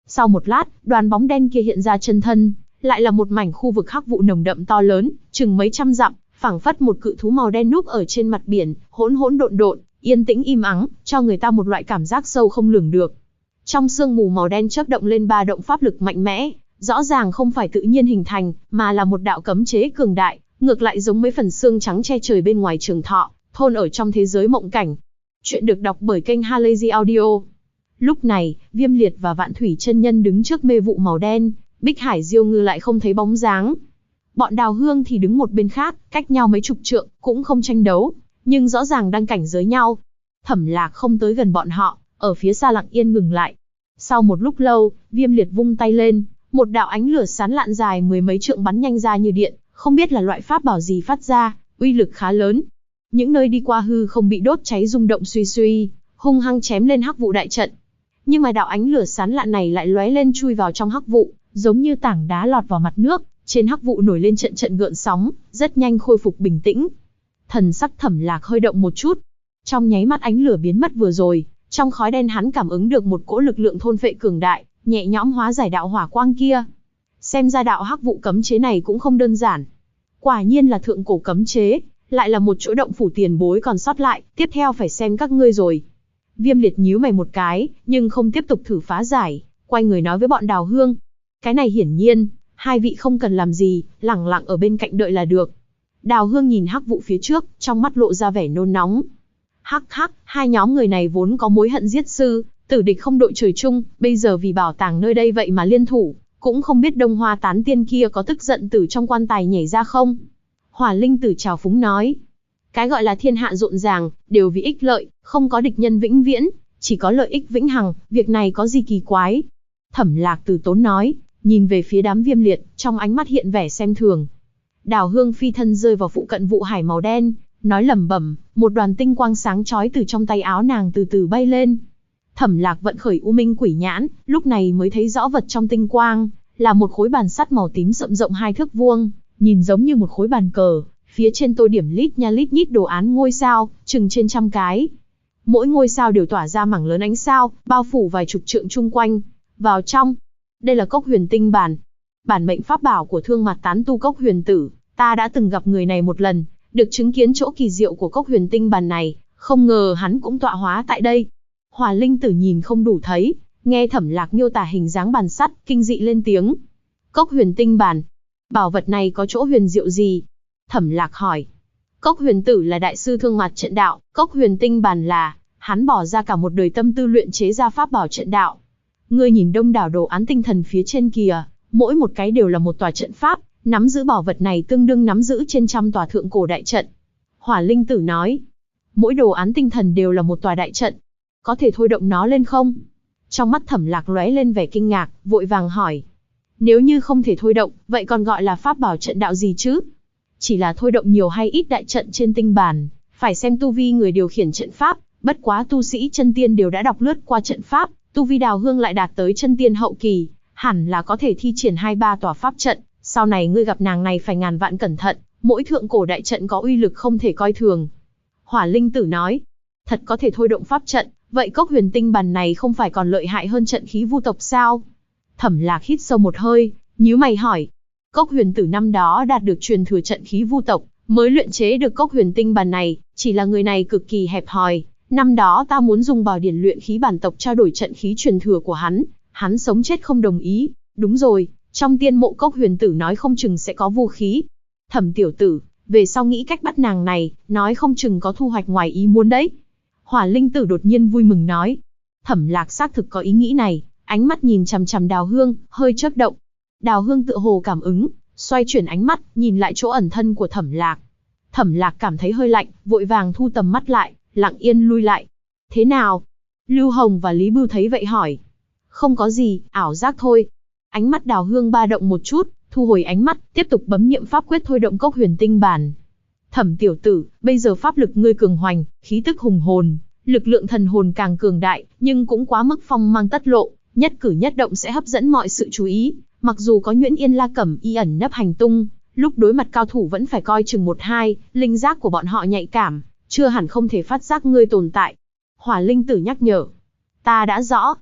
Sau một lát, đoàn bóng đen kia hiện ra chân thân, lại là một mảnh khu vực hắc vụ nồng đậm to lớn, chừng mấy trăm dặm, phảng phất một cự thú màu đen núp ở trên mặt biển, hỗn hỗn độn độn, yên tĩnh im ắng, cho người ta một loại cảm giác sâu không lường được. Trong sương mù màu đen chớp động lên ba động pháp lực mạnh mẽ, rõ ràng không phải tự nhiên hình thành, mà là một đạo cấm chế cường đại, ngược lại giống mấy phần xương trắng che trời bên ngoài Trường Thọ, thôn ở trong thế giới mộng cảnh. Chuyện được đọc bởi kênh Halazy Audio. Lúc này, Viêm Liệt và Vạn Thủy chân nhân đứng trước mê vụ màu đen, Bích Hải Diêu Ngư lại không thấy bóng dáng. Bọn Đào Hương thì đứng một bên khác, cách nhau mấy chục trượng, cũng không tranh đấu, nhưng rõ ràng đang cảnh giới nhau. Thẩm Lạc không tới gần bọn họ, ở phía xa lặng yên ngừng lại. Sau một lúc lâu, Viêm Liệt vung tay lên, một đạo ánh lửa sán lạn dài mười mấy trượng bắn nhanh ra như điện, không biết là loại pháp bảo gì phát ra, uy lực khá lớn. Những nơi đi qua hư không bị đốt cháy rung động suy suy, hung hăng chém lên hắc vụ đại trận. Nhưng mà đạo ánh lửa sán lạn này lại lóe lên chui vào trong hắc vụ, giống như tảng đá lọt vào mặt nước, trên hắc vụ nổi lên trận trận gợn sóng, rất nhanh khôi phục bình tĩnh. Thần sắc Thẩm Lạc hơi động một chút. Trong nháy mắt ánh lửa biến mất vừa rồi, trong khói đen hắn cảm ứng được một cỗ lực lượng thôn phệ cường đại, nhẹ nhõm hóa giải đạo hỏa quang kia. Xem ra đạo hắc vụ cấm chế này cũng không đơn giản. Quả nhiên là thượng cổ cấm chế, lại là một chỗ động phủ tiền bối còn sót lại, tiếp theo phải xem các ngươi rồi. Viêm Liệt nhíu mày một cái, nhưng không tiếp tục thử phá giải, quay người nói với bọn Đào Hương. Cái này hiển nhiên, hai vị không cần làm gì, lẳng lặng ở bên cạnh đợi là được. Đào Hương nhìn hắc vụ phía trước, trong mắt lộ ra vẻ nôn nóng. Hắc hắc, hai nhóm người này vốn có mối hận giết sư, tử địch không đội trời chung, bây giờ vì bảo tàng nơi đây vậy mà liên thủ, cũng không biết Đông Hoa tán tiên kia có tức giận từ trong quan tài nhảy ra không? Hỏa Linh Tử trào phúng nói. Cái gọi là thiên hạ rộn ràng, đều vì ích lợi, không có địch nhân vĩnh viễn, chỉ có lợi ích vĩnh hằng, việc này có gì kỳ quái? Thẩm Lạc từ tốn nói, nhìn về phía đám Viêm Liệt, trong ánh mắt hiện vẻ xem thường. Đào Hương phi thân rơi vào phụ cận vụ hải màu đen, nói lẩm bẩm, một đoàn tinh quang sáng chói từ trong tay áo nàng từ từ bay lên. Thẩm Lạc vận khởi U Minh Quỷ Nhãn, lúc này mới thấy rõ vật trong tinh quang, là một khối bàn sắt màu tím sậm rộng 2 thước vuông, nhìn giống như một khối bàn cờ, phía trên tô điểm lít nha lít nhít đồ án ngôi sao, chừng trên 100 cái. Mỗi ngôi sao đều tỏa ra mảng lớn ánh sao, bao phủ vài chục trượng chung quanh. Vào trong, đây là Cốc Huyền Tinh Bàn, bản mệnh pháp bảo của Thương Mạt tán tu Cốc Huyền Tử. Ta đã từng gặp người này một lần, được chứng kiến chỗ kỳ diệu của Cốc Huyền Tinh Bàn này, không ngờ hắn cũng tọa hóa tại đây. Hỏa Linh Tử nhìn không đủ thấy, nghe Thẩm Lạc miêu tả hình dáng bàn sắt, kinh dị lên tiếng. Cốc Huyền Tinh Bàn, bảo vật này có chỗ huyền diệu gì? Thẩm Lạc hỏi. Cốc Huyền Tử là đại sư thương mạt trận đạo, Cốc Huyền Tinh Bàn là, hắn bỏ ra cả một đời tâm tư luyện chế ra pháp bảo trận đạo. Ngươi nhìn đông đảo đồ án tinh thần phía trên kìa, mỗi một cái đều là một tòa trận pháp, nắm giữ bảo vật này tương đương nắm giữ trên 100 tòa thượng cổ đại trận. Hỏa Linh Tử nói. Mỗi đồ án tinh thần đều là một tòa đại trận. Có thể thôi động nó lên không? Trong mắt Thẩm Lạc lóe lên vẻ kinh ngạc, vội vàng hỏi. Nếu như không thể thôi động, vậy còn gọi là pháp bảo trận đạo gì chứ? Chỉ là thôi động nhiều hay ít đại trận trên tinh bàn, phải xem tu vi người điều khiển trận pháp, bất quá tu sĩ chân tiên đều đã đọc lướt qua trận pháp, tu vi Đào Hương lại đạt tới chân tiên hậu kỳ, hẳn là có thể thi triển 2-3 tòa pháp trận, sau này ngươi gặp nàng này phải ngàn vạn cẩn thận, mỗi thượng cổ đại trận có uy lực không thể coi thường. Hỏa Linh Tử nói, thật có thể thôi động pháp trận, vậy Cốc Huyền Tinh Bàn này không phải còn lợi hại hơn trận khí vu tộc sao? Thẩm Lạc hít sâu một hơi, nhíu mày hỏi. Cốc Huyền Tử năm đó đạt được truyền thừa trận khí vu tộc, mới luyện chế được Cốc Huyền Tinh Bàn này, chỉ là người này cực kỳ hẹp hòi. Năm đó ta muốn dùng bảo điển luyện khí bản tộc trao đổi trận khí truyền thừa của hắn sống chết không đồng ý. Đúng rồi, trong tiên mộ Cốc Huyền Tử nói không chừng sẽ có vu khí. Thẩm tiểu tử, về sau nghĩ cách bắt nàng này, nói không chừng có thu hoạch ngoài ý muốn đấy. Hỏa Linh Tử đột nhiên vui mừng nói. Thẩm Lạc xác thực có ý nghĩ này, ánh mắt nhìn chằm chằm Đào Hương, hơi chớp động. Đào Hương tựa hồ cảm ứng, xoay chuyển ánh mắt, nhìn lại chỗ ẩn thân của Thẩm Lạc. Thẩm Lạc cảm thấy hơi lạnh, vội vàng thu tầm mắt lại, lặng yên lui lại. Thế nào? Lưu Hồng và Lý Bưu thấy vậy hỏi. Không có gì, ảo giác thôi. Ánh mắt Đào Hương ba động một chút, thu hồi ánh mắt, tiếp tục bấm niệm pháp quyết thôi động Cốc Huyền Tinh Bàn. Thẩm tiểu tử, bây giờ pháp lực ngươi cường hoành, khí tức hùng hồn, lực lượng thần hồn càng cường đại, nhưng cũng quá mức phong mang tất lộ, nhất cử nhất động sẽ hấp dẫn mọi sự chú ý. Mặc dù có Nhuyễn Yên La Cẩm y ẩn nấp hành tung, lúc đối mặt cao thủ vẫn phải coi chừng 1-2, linh giác của bọn họ nhạy cảm, chưa hẳn không thể phát giác ngươi tồn tại. Hỏa Linh Tử nhắc nhở. Ta đã rõ.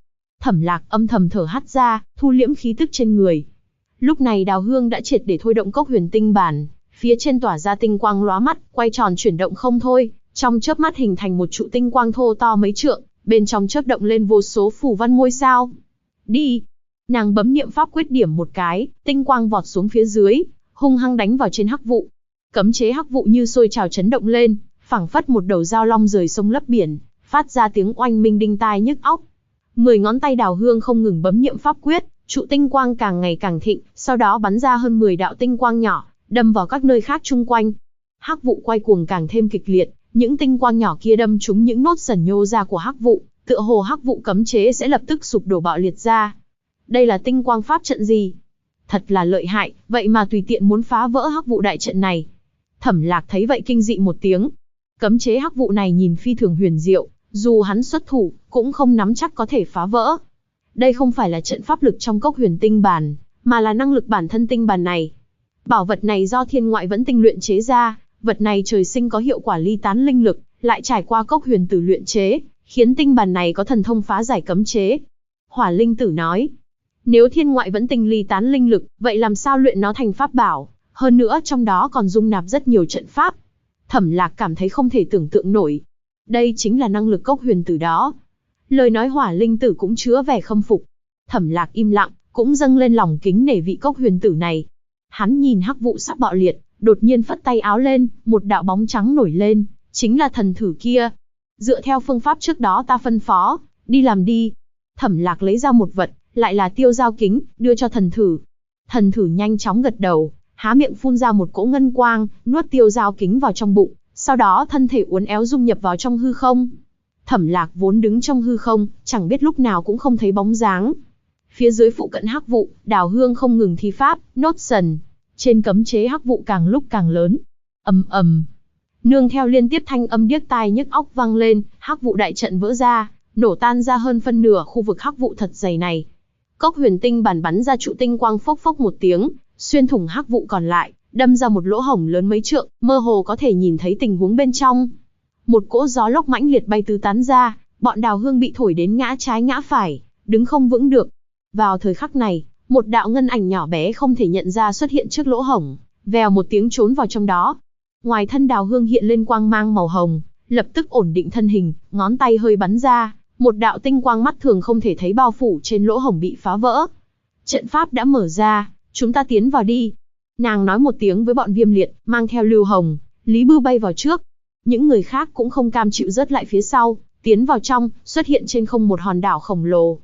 Thẩm Lạc âm thầm thở hắt ra, thu liễm khí tức trên người. Lúc này Đào Hương đã triệt để thôi động cốc huyền tinh bản, phía trên tỏa ra tinh quang lóa mắt, quay tròn chuyển động không thôi, trong chớp mắt hình thành một trụ tinh quang thô to mấy trượng, bên trong chớp động lên vô số phù văn ngôi sao. Đi! Nàng bấm niệm pháp quyết điểm một cái, tinh quang vọt xuống phía dưới, hung hăng đánh vào trên hắc vụ. Cấm chế hắc vụ như sôi trào chấn động lên, phảng phất một đầu dao long rời sông lấp biển, phát ra tiếng oanh minh đinh tai nhức óc. 10 ngón tay Đào Hương không ngừng bấm niệm pháp quyết, trụ tinh quang càng ngày càng thịnh, sau đó bắn ra hơn 10 đạo tinh quang nhỏ, đâm vào các nơi khác chung quanh. Hắc vụ quay cuồng càng thêm kịch liệt, những tinh quang nhỏ kia đâm trúng những nốt sần nhô ra của hắc vụ, tựa hồ hắc vụ cấm chế sẽ lập tức sụp đổ bạo liệt ra. Đây là tinh quang pháp trận gì? Thật là lợi hại, vậy mà tùy tiện muốn phá vỡ hắc vụ đại trận này. Thẩm Lạc thấy vậy kinh dị một tiếng. Cấm chế hắc vụ này nhìn phi thường huyền diệu, dù hắn xuất thủ, cũng không nắm chắc có thể phá vỡ. Đây không phải là trận pháp lực trong cốc huyền tinh bản, mà là năng lực bản thân tinh bản này. Bảo vật này do Thiên Ngoại Vẫn Tinh luyện chế ra, vật này trời sinh có hiệu quả ly tán linh lực, lại trải qua cốc huyền tử luyện chế, khiến tinh bản này có thần thông phá giải cấm chế. Hỏa Linh Tử nói, nếu Thiên Ngoại Vẫn Tinh ly tán linh lực, vậy làm sao luyện nó thành pháp bảo, hơn nữa trong đó còn dung nạp rất nhiều trận pháp. Thẩm Lạc cảm thấy không thể tưởng tượng nổi. Đây chính là năng lực cốc huyền tử đó. Lời nói Hỏa Linh Tử cũng chứa vẻ khâm phục. Thẩm Lạc im lặng, cũng dâng lên lòng kính nể vị cốc huyền tử này. Hắn nhìn hắc vụ sắp bạo liệt, đột nhiên phất tay áo lên, một đạo bóng trắng nổi lên, chính là thần thử kia. Dựa theo phương pháp trước đó ta phân phó, đi làm đi. Thẩm Lạc lấy ra một vật, lại là tiêu dao kính, đưa cho thần thử. Thần thử nhanh chóng gật đầu, há miệng phun ra một cỗ ngân quang, nuốt tiêu dao kính vào trong bụng, sau đó thân thể uốn éo dung nhập vào trong hư không. Thẩm Lạc vốn đứng trong hư không, chẳng biết lúc nào cũng không thấy bóng dáng. Phía dưới phụ cận hắc vụ, Đào Hương không ngừng thi pháp, nốt sần. Trên cấm chế hắc vụ càng lúc càng lớn. Ầm ầm. Nương theo liên tiếp thanh âm điếc tai nhức óc vang lên, hắc vụ đại trận vỡ ra, nổ tan ra hơn phân nửa khu vực hắc vụ thật dày này. Cốc huyền tinh bản bắn ra trụ tinh quang phốc phốc một tiếng, xuyên thủng hắc vụ còn lại, đâm ra một lỗ hổng lớn mấy trượng, mơ hồ có thể nhìn thấy tình huống bên trong. Một cỗ gió lốc mãnh liệt bay tứ tán ra, bọn Đào Hương bị thổi đến ngã trái ngã phải, đứng không vững được. Vào thời khắc này, một đạo ngân ảnh nhỏ bé không thể nhận ra xuất hiện trước lỗ hổng, vèo một tiếng trốn vào trong đó. Ngoài thân Đào Hương hiện lên quang mang màu hồng, lập tức ổn định thân hình, ngón tay hơi bắn ra, một đạo tinh quang mắt thường không thể thấy bao phủ trên lỗ hổng bị phá vỡ. Trận pháp đã mở ra, chúng ta tiến vào đi. Nàng nói một tiếng với bọn Viêm Liệt, mang theo Lưu Hồng, Lý Bưu bay vào trước. Những người khác cũng không cam chịu rớt lại phía sau, tiến vào trong, xuất hiện trên không một hòn đảo khổng lồ.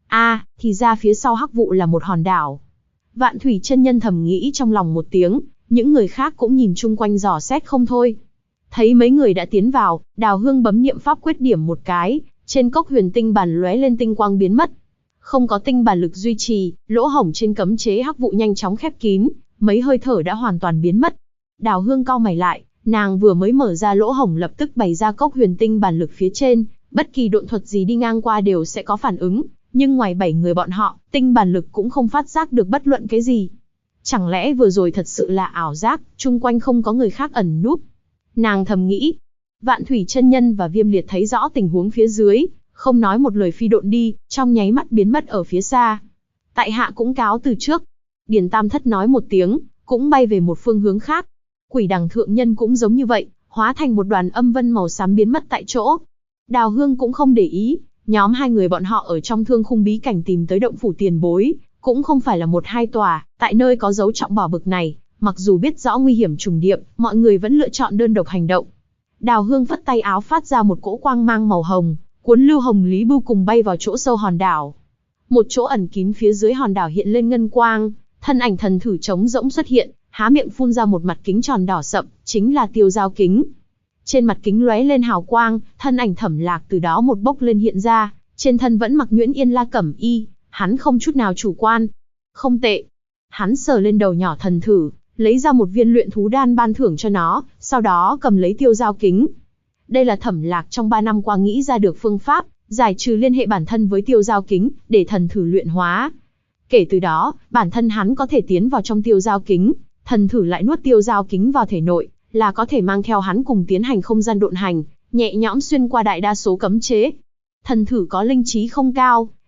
Thì ra phía sau hắc vụ là một hòn đảo. Vạn Thủy chân nhân thầm nghĩ trong lòng một tiếng, những người khác cũng nhìn chung quanh dò xét không thôi. Thấy mấy người đã tiến vào, Đào Hương bấm niệm pháp quyết điểm một cái, trên cốc huyền tinh bản lóe lên tinh quang biến mất. Không có tinh bản lực duy trì, lỗ hổng trên cấm chế hắc vụ nhanh chóng khép kín, mấy hơi thở đã hoàn toàn biến mất. Đào Hương cau mày lại, nàng vừa mới mở ra lỗ hổng lập tức bày ra cốc huyền tinh bản lực phía trên, bất kỳ độn thuật gì đi ngang qua đều sẽ có phản ứng, nhưng ngoài 7 người bọn họ, tinh bản lực cũng không phát giác được bất luận cái gì. Chẳng lẽ vừa rồi thật sự là ảo giác, chung quanh không có người khác ẩn núp? Nàng thầm nghĩ. Vạn Thủy chân nhân và Viêm Liệt thấy rõ tình huống phía dưới, không nói một lời phi độn đi, trong nháy mắt biến mất ở phía xa. Tại hạ cũng cáo từ trước. Điền Tam Thất nói một tiếng, cũng bay về một phương hướng khác. Quỷ Đằng thượng nhân cũng giống như vậy, hóa thành một đoàn âm vân màu xám biến mất tại chỗ. Đào Hương cũng không để ý, nhóm hai người bọn họ ở trong thương khung bí cảnh tìm tới động phủ tiền bối, cũng không phải là một hai tòa, tại nơi có dấu trọng bảo bực này, mặc dù biết rõ nguy hiểm trùng điệp, mọi người vẫn lựa chọn đơn độc hành động. Đào Hương phất tay áo phát ra một cỗ quang mang màu hồng, cuốn Lưu Hồng Lý Bưu cùng bay vào chỗ sâu hòn đảo. Một chỗ ẩn kín phía dưới hòn đảo hiện lên ngân quang, thân ảnh thần thử trống rỗng xuất hiện, há miệng phun ra một mặt kính tròn đỏ sậm, chính là tiêu dao kính. Trên mặt kính lóe lên hào quang, thân ảnh Thẩm Lạc từ đó một bốc lên hiện ra, trên thân vẫn mặc nhuyễn yên la cẩm y, hắn không chút nào chủ quan. Không tệ. Hắn sờ lên đầu nhỏ thần thử, lấy ra một viên luyện thú đan ban thưởng cho nó, sau đó cầm lấy tiêu dao kính. Đây là Thẩm Lạc trong 3 năm qua nghĩ ra được phương pháp, giải trừ liên hệ bản thân với tiêu dao kính, để thần thử luyện hóa. Kể từ đó, bản thân hắn có thể tiến vào trong tiêu dao kính, thần thử lại nuốt tiêu dao kính vào thể nội, là có thể mang theo hắn cùng tiến hành không gian độn hành, nhẹ nhõm xuyên qua đại đa số cấm chế. Thần thử có linh trí không cao,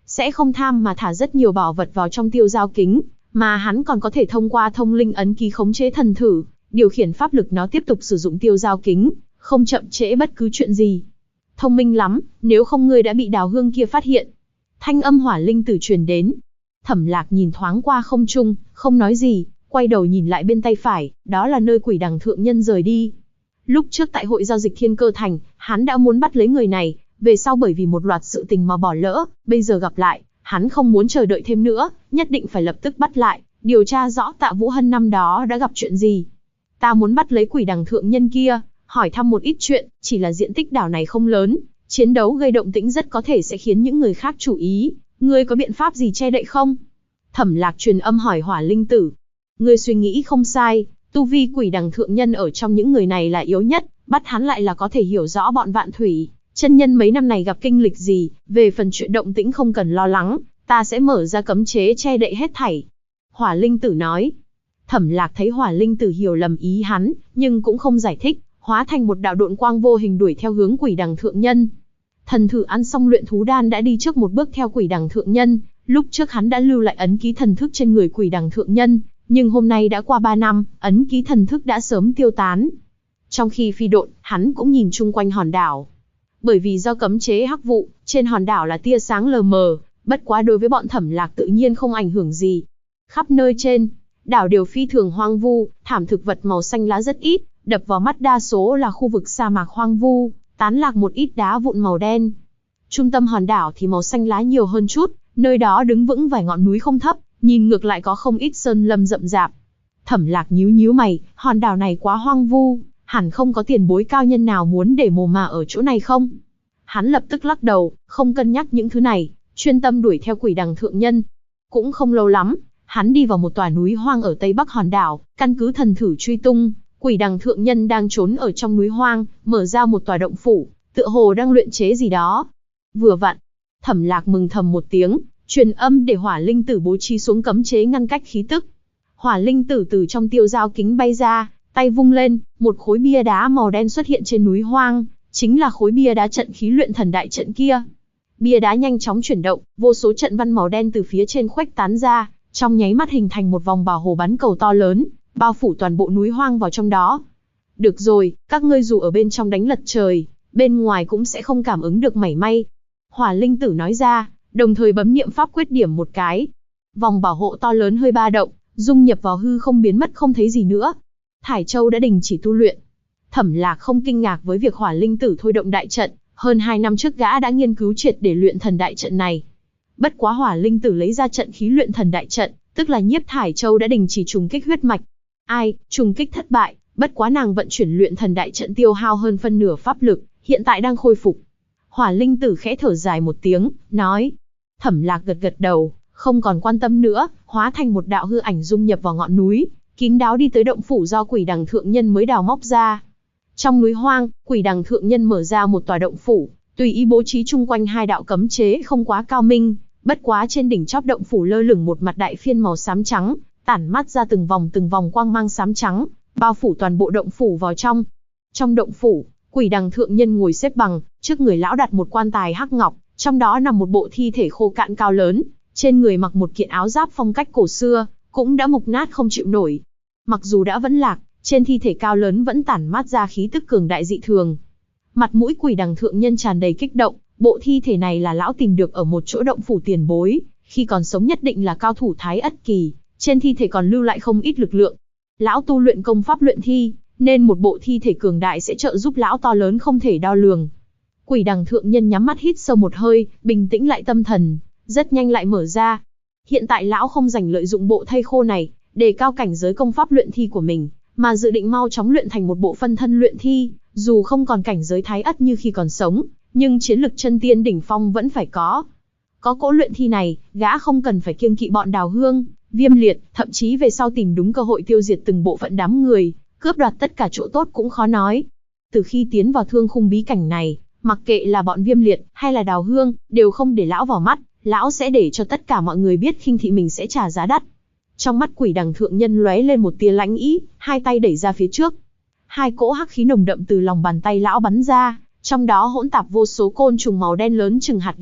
sẽ không tham mà thả rất nhiều bảo vật vào trong tiêu giao kính, mà hắn còn có thể thông qua thông linh ấn ký khống chế thần thử, điều khiển pháp lực nó tiếp tục sử dụng tiêu giao kính, không chậm trễ bất cứ chuyện gì. Thông minh lắm, nếu không ngươi đã bị Đào Hương kia phát hiện. Thanh âm Hỏa Linh Tử truyền đến. Thẩm Lạc nhìn thoáng qua không trung, không nói gì, quay đầu nhìn lại bên tay phải, đó là nơi Quỷ Đằng thượng nhân rời đi. Lúc trước tại hội giao dịch Thiên Cơ Thành, hắn đã muốn bắt lấy người này, về sau bởi vì một loạt sự tình mà bỏ lỡ, bây giờ gặp lại, hắn không muốn chờ đợi thêm nữa, nhất định phải lập tức bắt lại, điều tra rõ Tạ Vũ Hân năm đó đã gặp chuyện gì. Ta muốn bắt lấy Quỷ Đằng thượng nhân kia, hỏi thăm một ít chuyện, chỉ là diện tích đảo này không lớn, chiến đấu gây động tĩnh rất có thể sẽ khiến những người khác chú ý, ngươi có biện pháp gì che đậy không? Thẩm Lạc truyền âm hỏi Hỏa Linh Tử. Ngươi suy nghĩ không sai, tu vi Quỷ Đằng thượng nhân ở trong những người này là yếu nhất, bắt hắn lại là có thể hiểu rõ bọn Vạn Thủy chân nhân mấy năm này gặp kinh lịch gì, về phần chuyện động tĩnh không cần lo lắng, ta sẽ mở ra cấm chế che đậy hết thảy. Hỏa Linh Tử nói. Thẩm Lạc thấy Hỏa Linh Tử hiểu lầm ý hắn, nhưng cũng không giải thích, hóa thành một đạo độn quang vô hình đuổi theo hướng Quỷ Đằng thượng nhân. Thần thử ăn xong luyện thú đan đã đi trước một bước theo Quỷ Đằng thượng nhân, lúc trước hắn đã lưu lại ấn ký thần thức trên người Quỷ Đằng thượng nhân, nhưng hôm nay đã qua 3 năm, ấn ký thần thức đã sớm tiêu tán. Trong khi phi độn, hắn cũng nhìn chung quanh hòn đảo. Bởi vì do cấm chế hắc vụ, trên hòn đảo là tia sáng lờ mờ, bất quá đối với bọn Thẩm Lạc tự nhiên không ảnh hưởng gì. Khắp nơi trên đảo đều phi thường hoang vu, thảm thực vật màu xanh lá rất ít, đập vào mắt đa số là khu vực sa mạc hoang vu, tán lạc một ít đá vụn màu đen. Trung tâm hòn đảo thì màu xanh lá nhiều hơn chút, nơi đó đứng vững vài ngọn núi không thấp, nhìn ngược lại có không ít sơn lâm rậm rạp. Thẩm Lạc nhíu nhíu mày, hòn đảo này quá hoang vu, hẳn không có tiền bối cao nhân nào muốn để mồ mả ở chỗ này không? Hắn lập tức lắc đầu, không cân nhắc những thứ này, chuyên tâm đuổi theo Quỷ Đằng thượng nhân. Cũng không lâu lắm, hắn đi vào một tòa núi hoang ở tây bắc hòn đảo, căn cứ thần thử truy tung, Quỷ Đằng thượng nhân đang trốn ở trong núi hoang, mở ra một tòa động phủ, tựa hồ đang luyện chế gì đó. Vừa vặn, Thẩm Lạc mừng thầm một tiếng, truyền âm để Hỏa Linh Tử bố trí xuống cấm chế ngăn cách khí tức. Hỏa Linh Tử từ trong tiêu giao kính bay ra, tay vung lên, một khối bia đá màu đen xuất hiện trên núi hoang, chính là khối bia đá trận khí luyện thần đại trận kia. Bia đá nhanh chóng chuyển động, vô số trận văn màu đen từ phía trên khuếch tán ra, trong nháy mắt hình thành một vòng bảo hộ bắn cầu to lớn, bao phủ toàn bộ núi hoang vào trong đó. Được rồi, các ngươi dù ở bên trong đánh lật trời, bên ngoài cũng sẽ không cảm ứng được mảy may. Hỏa Linh Tử nói ra, đồng thời bấm niệm pháp quyết điểm một cái. Vòng bảo hộ to lớn hơi ba động, dung nhập vào hư không biến mất không thấy gì nữa. Thải Châu đã đình chỉ tu luyện. Thẩm Lạc không kinh ngạc với việc Hỏa Linh Tử thôi động đại trận, hơn 2 năm trước gã đã nghiên cứu triệt để luyện thần đại trận này. Bất quá Hỏa Linh Tử lấy ra trận khí luyện thần đại trận, tức là Nhiếp Thải Châu đã đình chỉ trùng kích huyết mạch. Ai, trùng kích thất bại, bất quá nàng vận chuyển luyện thần đại trận tiêu hao hơn phân nửa pháp lực, hiện tại đang khôi phục. Hỏa Linh Tử khẽ thở dài một tiếng, nói. Thẩm Lạc gật gật đầu, không còn quan tâm nữa, hóa thành một đạo hư ảnh dung nhập vào ngọn núi, kín đáo đi tới động phủ do Quỷ Đằng thượng nhân mới đào móc ra. Trong núi hoang, Quỷ Đằng thượng nhân mở ra một tòa động phủ, tùy ý bố trí chung quanh 2 đạo cấm chế không quá cao minh, bất quá trên đỉnh chóp động phủ lơ lửng một mặt đại phiên màu xám trắng, tản mát ra từng vòng quang mang xám trắng, bao phủ toàn bộ động phủ vào trong. Trong động phủ, Quỷ Đằng thượng nhân ngồi xếp bằng, trước người lão đặt một quan tài hắc ngọc, trong đó nằm một bộ thi thể khô cạn cao lớn, trên người mặc một kiện áo giáp phong cách cổ xưa, cũng đã mục nát không chịu nổi. Mặc dù đã vẫn lạc, trên thi thể cao lớn vẫn tản mát ra khí tức cường đại dị thường. Mặt mũi Quỷ Đằng thượng nhân tràn đầy kích động, bộ thi thể này là lão tìm được ở một chỗ động phủ tiền bối, khi còn sống nhất định là cao thủ Thái Ất kỳ, trên thi thể còn lưu lại không ít lực lượng. Lão tu luyện công pháp luyện thi, nên một bộ thi thể cường đại sẽ trợ giúp lão to lớn không thể đo lường. Quỷ Đằng thượng nhân nhắm mắt hít sâu một hơi, bình tĩnh lại tâm thần, rất nhanh lại mở ra. Hiện tại lão không dành lợi dụng bộ thây khô này, đề cao cảnh giới công pháp luyện thi của mình, mà dự định mau chóng luyện thành một bộ phân thân luyện thi, dù không còn cảnh giới Thái Ất như khi còn sống, nhưng chiến lực chân tiên đỉnh phong vẫn phải có. Có cỗ luyện thi này, gã không cần phải kiêng kỵ bọn Đào Hương, Viêm Liệt, thậm chí về sau tìm đúng cơ hội tiêu diệt từng bộ phận đám người, cướp đoạt tất cả chỗ tốt cũng khó nói. Từ khi tiến vào thương khung bí cảnh này, mặc kệ là bọn Viêm Liệt hay là Đào Hương, đều không để lão vào mắt, lão sẽ để cho tất cả mọi người biết khinh thị mình sẽ trả giá đắt. Trong mắt Quỷ Đằng thượng nhân lóe lên một tia lãnh ý, hai tay đẩy ra phía trước. 2 cỗ hắc khí nồng đậm từ lòng bàn tay lão bắn ra, trong đó hỗn tạp vô số côn trùng màu đen lớn chừng hạt gạo,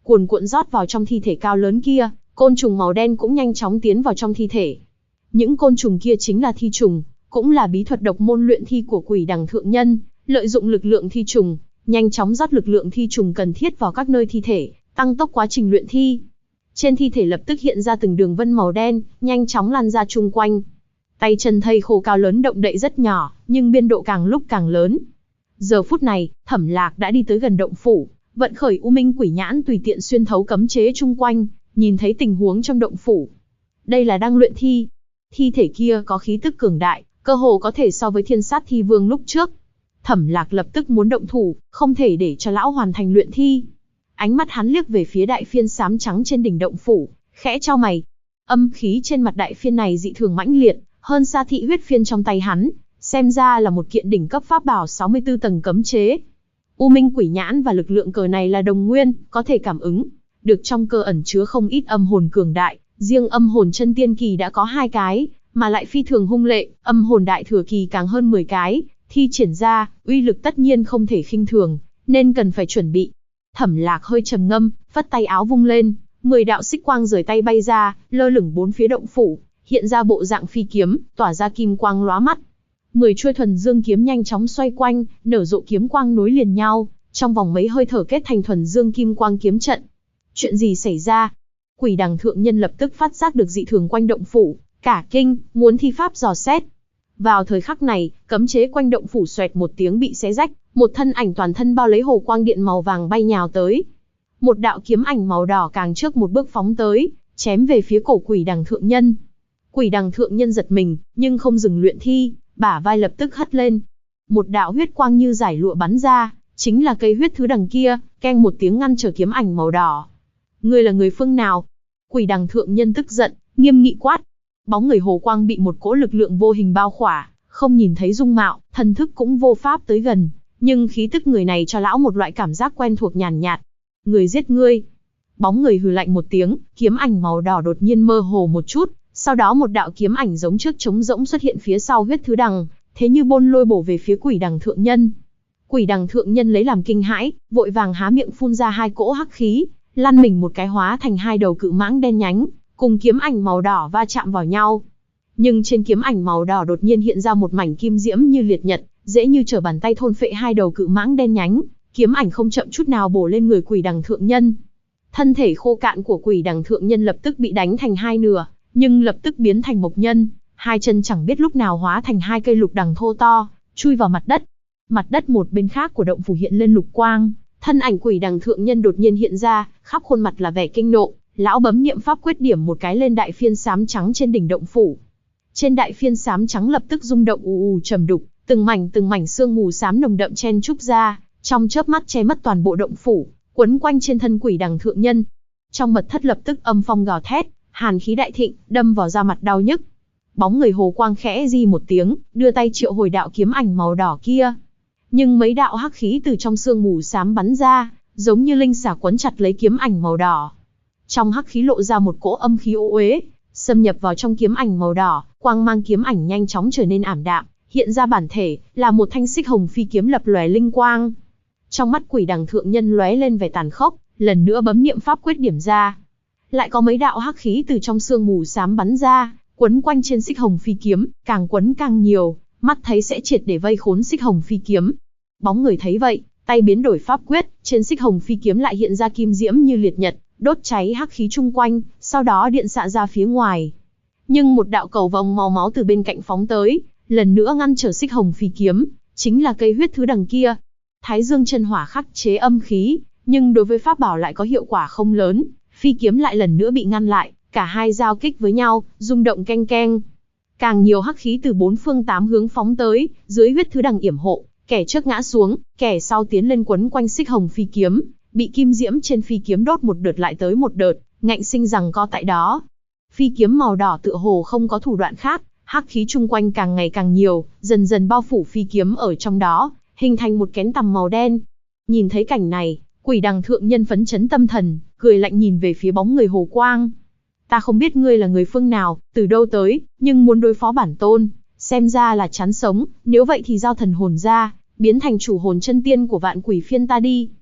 cuồn cuộn rót vào trong thi thể cao lớn kia, côn trùng màu đen cũng nhanh chóng tiến vào trong thi thể. Những côn trùng kia chính là thi trùng, cũng là bí thuật độc môn luyện thi của Quỷ Đằng thượng nhân, lợi dụng lực lượng thi trùng, nhanh chóng rót lực lượng thi trùng cần thiết vào các nơi thi thể, tăng tốc quá trình luyện thi. Trên thi thể lập tức hiện ra từng đường vân màu đen, nhanh chóng lan ra chung quanh. Tay chân thây khô cao lớn động đậy rất nhỏ, nhưng biên độ càng lúc càng lớn. Giờ phút này, Thẩm Lạc đã đi tới gần động phủ, vận khởi U Minh Quỷ Nhãn tùy tiện xuyên thấu cấm chế chung quanh, nhìn thấy tình huống trong động phủ. Đây là đang luyện thi. Thi thể kia có khí tức cường đại, cơ hồ có thể so với Thiên Sát Thi Vương lúc trước. Thẩm Lạc lập tức muốn động thủ, không thể để cho lão hoàn thành luyện thi. Ánh mắt hắn liếc về phía đại phiên xám trắng trên đỉnh động phủ, khẽ chau mày. Âm khí trên mặt đại phiên này dị thường mãnh liệt, hơn xa thị huyết phiên trong tay hắn, xem ra là một kiện đỉnh cấp pháp bảo 64 tầng cấm chế. U Minh Quỷ Nhãn và lực lượng cờ này là đồng nguyên, có thể cảm ứng được trong cơ ẩn chứa không ít âm hồn cường đại, riêng âm hồn chân tiên kỳ đã có 2 cái, mà lại phi thường hung lệ, âm hồn đại thừa kỳ càng hơn 10 cái, thi triển ra, uy lực tất nhiên không thể khinh thường, nên cần phải chuẩn bị. Thẩm Lạc hơi trầm ngâm, phất tay áo vung lên, 10 đạo xích quang rời tay bay ra, lơ lửng bốn phía động phủ, hiện ra bộ dạng phi kiếm, tỏa ra kim quang lóa mắt. 10 chuôi thuần dương kiếm nhanh chóng xoay quanh, nở rộ kiếm quang nối liền nhau, trong vòng mấy hơi thở kết thành thuần dương kim quang kiếm trận. Chuyện gì xảy ra? Quỷ Đằng thượng nhân lập tức phát giác được dị thường quanh động phủ, cả kinh, muốn thi pháp dò xét. Vào thời khắc này, cấm chế quanh động phủ xoẹt một tiếng bị xé rách, một thân ảnh toàn thân bao lấy hồ quang điện màu vàng bay nhào tới. Một đạo kiếm ảnh màu đỏ càng trước một bước phóng tới, chém về phía cổ Quỷ Đằng thượng nhân. Quỷ Đằng thượng nhân giật mình, nhưng không dừng luyện thi, bả vai lập tức hất lên. Một đạo huyết quang như giải lụa bắn ra, chính là cây huyết thứ đằng kia, keng một tiếng ngăn trở kiếm ảnh màu đỏ. Ngươi là người phương nào? Quỷ Đằng thượng nhân tức giận, nghiêm nghị quát. Bóng người hồ quang bị một cỗ lực lượng vô hình bao khỏa, không nhìn thấy dung mạo, thần thức cũng vô pháp tới gần, nhưng khí tức người này cho lão một loại cảm giác quen thuộc nhàn nhạt. Người giết ngươi. Bóng người hừ lạnh một tiếng, kiếm ảnh màu đỏ đột nhiên mơ hồ một chút, sau đó một đạo kiếm ảnh giống trước trống rỗng xuất hiện phía sau huyết thứ đằng, thế như bôn lôi bổ về phía Quỷ Đằng thượng nhân. Quỷ Đằng thượng nhân lấy làm kinh hãi, vội vàng há miệng phun ra 2 cỗ hắc khí, lăn mình một cái hóa thành 2 đầu cự mãng đen nhánh, cùng kiếm ảnh màu đỏ va chạm vào nhau. Nhưng trên kiếm ảnh màu đỏ đột nhiên hiện ra một mảnh kim diễm như liệt nhật, dễ như trở bàn tay thôn phệ 2 đầu cự mãng đen nhánh, kiếm ảnh không chậm chút nào bổ lên người Quỷ Đằng thượng nhân. Thân thể khô cạn của Quỷ Đằng thượng nhân lập tức bị đánh thành 2 nửa, nhưng lập tức biến thành mộc nhân, 2 chân chẳng biết lúc nào hóa thành 2 cây lục đằng thô to, chui vào mặt đất. Mặt đất một bên khác của động phủ hiện lên lục quang, thân ảnh Quỷ Đằng thượng nhân đột nhiên hiện ra, khắp khuôn mặt là vẻ kinh nộ, lão bấm niệm pháp quyết điểm một cái lên đại phiên xám trắng trên đỉnh động phủ. Trên đại phiên xám trắng lập tức rung động ù ù trầm đục, từng mảnh sương mù xám nồng đậm chen trúc ra, trong chớp mắt che mất toàn bộ động phủ, quấn quanh trên thân Quỷ Đằng thượng nhân. Trong mật thất lập tức âm phong gào thét, hàn khí đại thịnh, đâm vào da mặt đau nhức. Bóng người hồ quang khẽ di một tiếng, đưa tay triệu hồi đạo kiếm ảnh màu đỏ kia. Nhưng mấy đạo hắc khí từ trong sương mù xám bắn ra, giống như linh xà quấn chặt lấy kiếm ảnh màu đỏ. Trong hắc khí lộ ra một cỗ âm khí ô uế, xâm nhập vào trong kiếm ảnh màu đỏ, quang mang kiếm ảnh nhanh chóng trở nên ảm đạm, hiện ra bản thể là một thanh xích hồng phi kiếm lập lòe linh quang. Trong mắt Quỷ Đằng thượng nhân lóe lên vẻ tàn khốc, lần nữa bấm niệm pháp quyết điểm ra. Lại có mấy đạo hắc khí từ trong sương mù xám bắn ra, quấn quanh trên xích hồng phi kiếm, càng quấn càng nhiều, mắt thấy sẽ triệt để vây khốn xích hồng phi kiếm. Bóng người thấy vậy, tay biến đổi pháp quyết, trên xích hồng phi kiếm lại hiện ra kim diễm như liệt nhật, đốt cháy hắc khí chung quanh, sau đó điện xạ ra phía ngoài. Nhưng một đạo cầu vồng màu máu từ bên cạnh phóng tới, lần nữa ngăn trở xích hồng phi kiếm, chính là cây huyết thứ đằng kia. Thái Dương chân hỏa khắc chế âm khí, nhưng đối với pháp bảo lại có hiệu quả không lớn, phi kiếm lại lần nữa bị ngăn lại, cả hai giao kích với nhau, rung động keng keng. Càng nhiều hắc khí từ 4 phương 8 hướng phóng tới, dưới huyết thứ đằng yểm hộ, kẻ trước ngã xuống, kẻ sau tiến lên quấn quanh xích hồng phi kiếm, bị kim diễm trên phi kiếm đốt một đợt lại tới một đợt, ngạnh sinh rằng co tại đó. Phi kiếm màu đỏ tựa hồ không có thủ đoạn khác, hắc khí chung quanh càng ngày càng nhiều, dần dần bao phủ phi kiếm ở trong đó, hình thành một kén tằm màu đen. Nhìn thấy cảnh này, Quỷ Đằng thượng nhân phấn chấn tâm thần, cười lạnh nhìn về phía bóng người hồ quang. Ta không biết ngươi là người phương nào, từ đâu tới, nhưng muốn đối phó bản tôn, xem ra là chán sống, nếu vậy thì giao thần hồn ra, biến thành chủ hồn chân tiên của vạn quỷ phiên ta đi.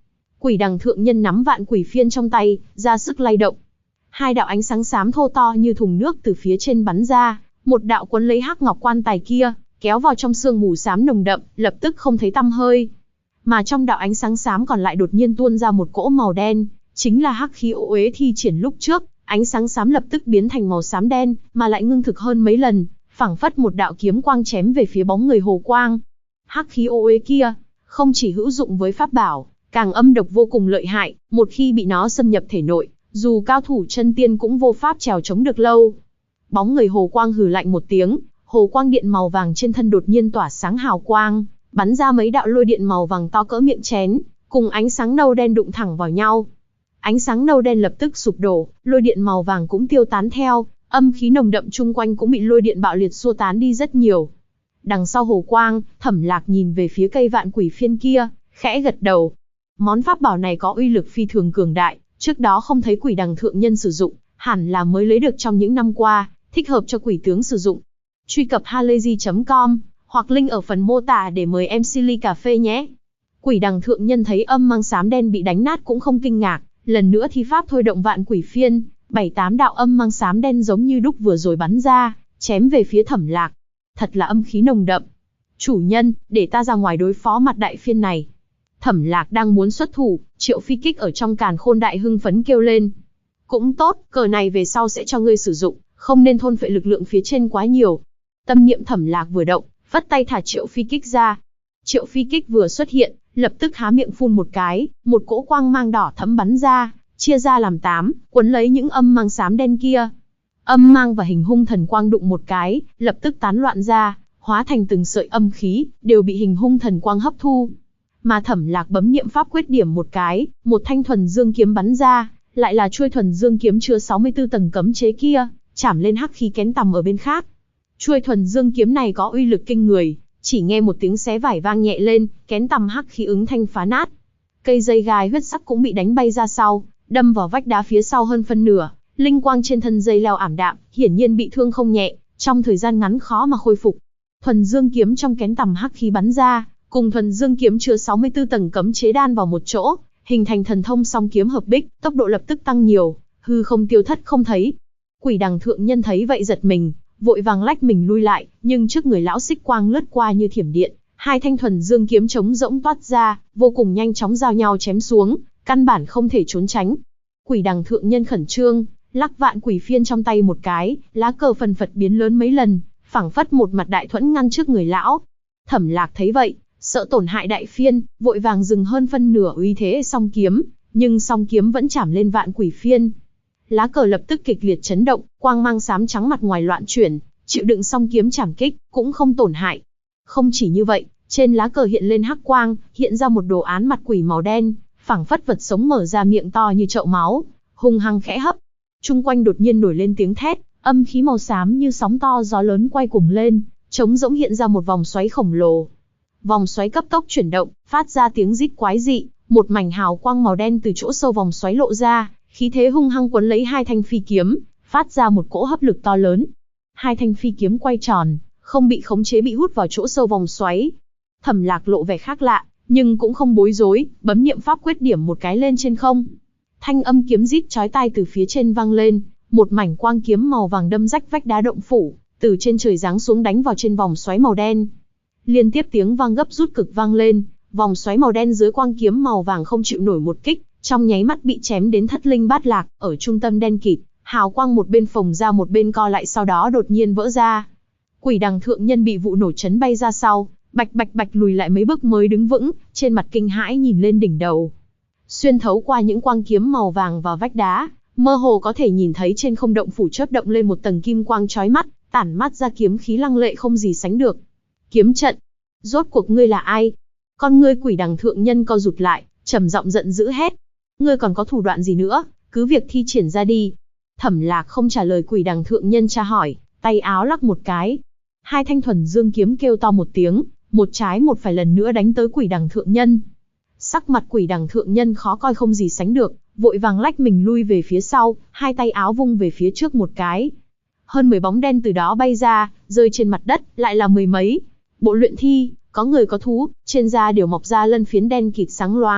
Quỷ đằng thượng nhân nắm vạn quỷ phiên trong tay, ra sức lay động. Hai đạo ánh sáng xám thô to như thùng nước từ phía trên bắn ra, một đạo quấn lấy hắc ngọc quan tài kia, kéo vào trong sương mù xám nồng đậm, lập tức không thấy tăm hơi. Mà trong đạo ánh sáng xám còn lại đột nhiên tuôn ra một cỗ màu đen, chính là hắc khí ô uế thi triển lúc trước, ánh sáng xám lập tức biến thành màu xám đen, mà lại ngưng thực hơn mấy lần, phảng phất một đạo kiếm quang chém về phía bóng người Hồ Quang. Hắc khí ô uế kia, không chỉ hữu dụng với pháp bảo, càng âm độc vô cùng lợi hại, một khi bị nó xâm nhập thể nội, dù cao thủ chân tiên cũng vô pháp trèo chống được lâu. Bóng người Hồ Quang hừ lạnh một tiếng, hồ quang điện màu vàng trên thân đột nhiên tỏa sáng hào quang, bắn ra mấy đạo lôi điện màu vàng to cỡ miệng chén, cùng ánh sáng nâu đen đụng thẳng vào nhau. Ánh sáng nâu đen lập tức sụp đổ, lôi điện màu vàng cũng tiêu tán theo, âm khí nồng đậm chung quanh cũng bị lôi điện bạo liệt xua tán đi rất nhiều. Đằng sau hồ quang, Thẩm Lạc nhìn về phía cây vạn quỷ phiên kia, khẽ gật đầu. Món pháp bảo này có uy lực phi thường cường đại, trước đó không thấy quỷ đằng thượng nhân sử dụng, hẳn là mới lấy được trong những năm qua, thích hợp cho quỷ tướng sử dụng. Truy cập halayzi.com hoặc link ở phần mô tả để mời MC ly cà phê nhé. Quỷ đằng thượng nhân thấy âm mang xám đen bị đánh nát cũng không kinh ngạc, lần nữa thi pháp thôi động vạn quỷ phiên, 7-8 đạo âm mang xám đen giống như đúc vừa rồi bắn ra, chém về phía Thẩm Lạc. Thật là âm khí nồng đậm. Chủ nhân, để ta ra ngoài đối phó mặt đại phiên này. Thẩm Lạc đang muốn xuất thủ, Triệu Phi Kích ở trong Càn Khôn Đại hưng phấn kêu lên. Cũng tốt, cờ này về sau sẽ cho ngươi sử dụng, không nên thôn phệ lực lượng phía trên quá nhiều. Tâm niệm Thẩm Lạc vừa động, vất tay thả Triệu Phi Kích ra. Triệu Phi Kích vừa xuất hiện, lập tức há miệng phun một cái, một cỗ quang mang đỏ thẫm bắn ra, chia ra làm 8, quấn lấy những âm mang xám đen kia. Âm mang và hình hung thần quang đụng một cái, lập tức tán loạn ra, hóa thành từng sợi âm khí, đều bị hình hung thần quang hấp thu. Mà Thẩm Lạc bấm niệm pháp quyết điểm một cái, một thanh thuần dương kiếm bắn ra, lại là chuôi thuần dương kiếm chứa 64 tầng cấm chế kia, chảm lên hắc khí kén tằm ở bên khác. Chuôi thuần dương kiếm này có uy lực kinh người, chỉ nghe một tiếng xé vải vang nhẹ lên, kén tằm hắc khí ứng thanh phá nát. Cây dây gai huyết sắc cũng bị đánh bay ra sau, đâm vào vách đá phía sau hơn phân nửa, linh quang trên thân dây leo ảm đạm, hiển nhiên bị thương không nhẹ, trong thời gian ngắn khó mà khôi phục. Thuần dương kiếm trong kén tằm hắc khí bắn ra, cùng thuần dương kiếm chứa 64 tầng cấm chế đan vào một chỗ, hình thành thần thông song kiếm hợp bích, tốc độ lập tức tăng nhiều, hư không tiêu thất không thấy. Quỷ đằng thượng nhân thấy vậy giật mình, vội vàng lách mình lui lại, nhưng trước người lão xích quang lướt qua như thiểm điện, hai thanh thuần dương kiếm trống rỗng toát ra, vô cùng nhanh chóng giao nhau chém xuống, căn bản không thể trốn tránh. Quỷ đằng thượng nhân khẩn trương, lắc vạn quỷ phiên trong tay một cái, lá cờ phần phật biến lớn mấy lần, phảng phất một mặt đại thuẫn ngăn trước người lão. Thẩm Lạc thấy vậy, sợ tổn hại đại phiên, vội vàng dừng hơn phân nửa uy thế song kiếm, nhưng song kiếm vẫn chảm lên vạn quỷ phiên. Lá cờ lập tức kịch liệt chấn động, quang mang xám trắng mặt ngoài loạn chuyển, chịu đựng song kiếm chảm kích, cũng không tổn hại. Không chỉ như vậy, trên lá cờ hiện lên hắc quang, hiện ra một đồ án mặt quỷ màu đen, phảng phất vật sống mở ra miệng to như chậu máu, hung hăng khẽ hấp. Trung quanh đột nhiên nổi lên tiếng thét, âm khí màu xám như sóng to gió lớn quay cuồng lên, trống rỗng hiện ra một vòng xoáy khổng lồ. Vòng xoáy cấp tốc chuyển động, phát ra tiếng rít quái dị, một mảnh hào quang màu đen từ chỗ sâu vòng xoáy lộ ra, khí thế hung hăng quấn lấy hai thanh phi kiếm, phát ra một cỗ hấp lực to lớn. Hai thanh phi kiếm quay tròn, không bị khống chế bị hút vào chỗ sâu vòng xoáy. Thẩm Lạc lộ vẻ khác lạ, nhưng cũng không bối rối, bấm niệm pháp quyết điểm một cái lên trên không. Thanh âm kiếm rít chói tai từ phía trên vang lên, một mảnh quang kiếm màu vàng đâm rách vách đá động phủ, từ trên trời giáng xuống đánh vào trên vòng xoáy màu đen. Liên tiếp tiếng vang gấp rút cực vang lên, vòng xoáy màu đen dưới quang kiếm màu vàng không chịu nổi một kích, trong nháy mắt bị chém đến thất linh bát lạc, ở trung tâm đen kịt, hào quang một bên phồng ra một bên co lại sau đó đột nhiên vỡ ra. Quỷ đằng thượng nhân bị vụ nổ chấn bay ra sau, bạch bạch bạch lùi lại mấy bước mới đứng vững, trên mặt kinh hãi nhìn lên đỉnh đầu. Xuyên thấu qua những quang kiếm màu vàng vào vách đá, mơ hồ có thể nhìn thấy trên không động phủ chớp động lên một tầng kim quang chói mắt, tản mắt ra kiếm khí lăng lệ không gì sánh được. Kiếm trận, rốt cuộc ngươi là ai? Con ngươi quỷ đằng thượng nhân co rụt lại, trầm giọng giận dữ hét. Ngươi còn có thủ đoạn gì nữa, cứ việc thi triển ra đi. Thẩm Lạc không trả lời quỷ đằng thượng nhân tra hỏi, tay áo lắc một cái. Hai thanh thuần dương kiếm kêu to một tiếng, một trái một phải lần nữa đánh tới quỷ đằng thượng nhân. Sắc mặt quỷ đằng thượng nhân khó coi không gì sánh được, vội vàng lách mình lui về phía sau, hai tay áo vung về phía trước một cái. Hơn 10 bóng đen từ đó bay ra, rơi trên mặt đất, lại là mười mấy. Bộ luyện thi, có người có thú, trên da đều mọc ra lân phiến đen kịt sáng loáng,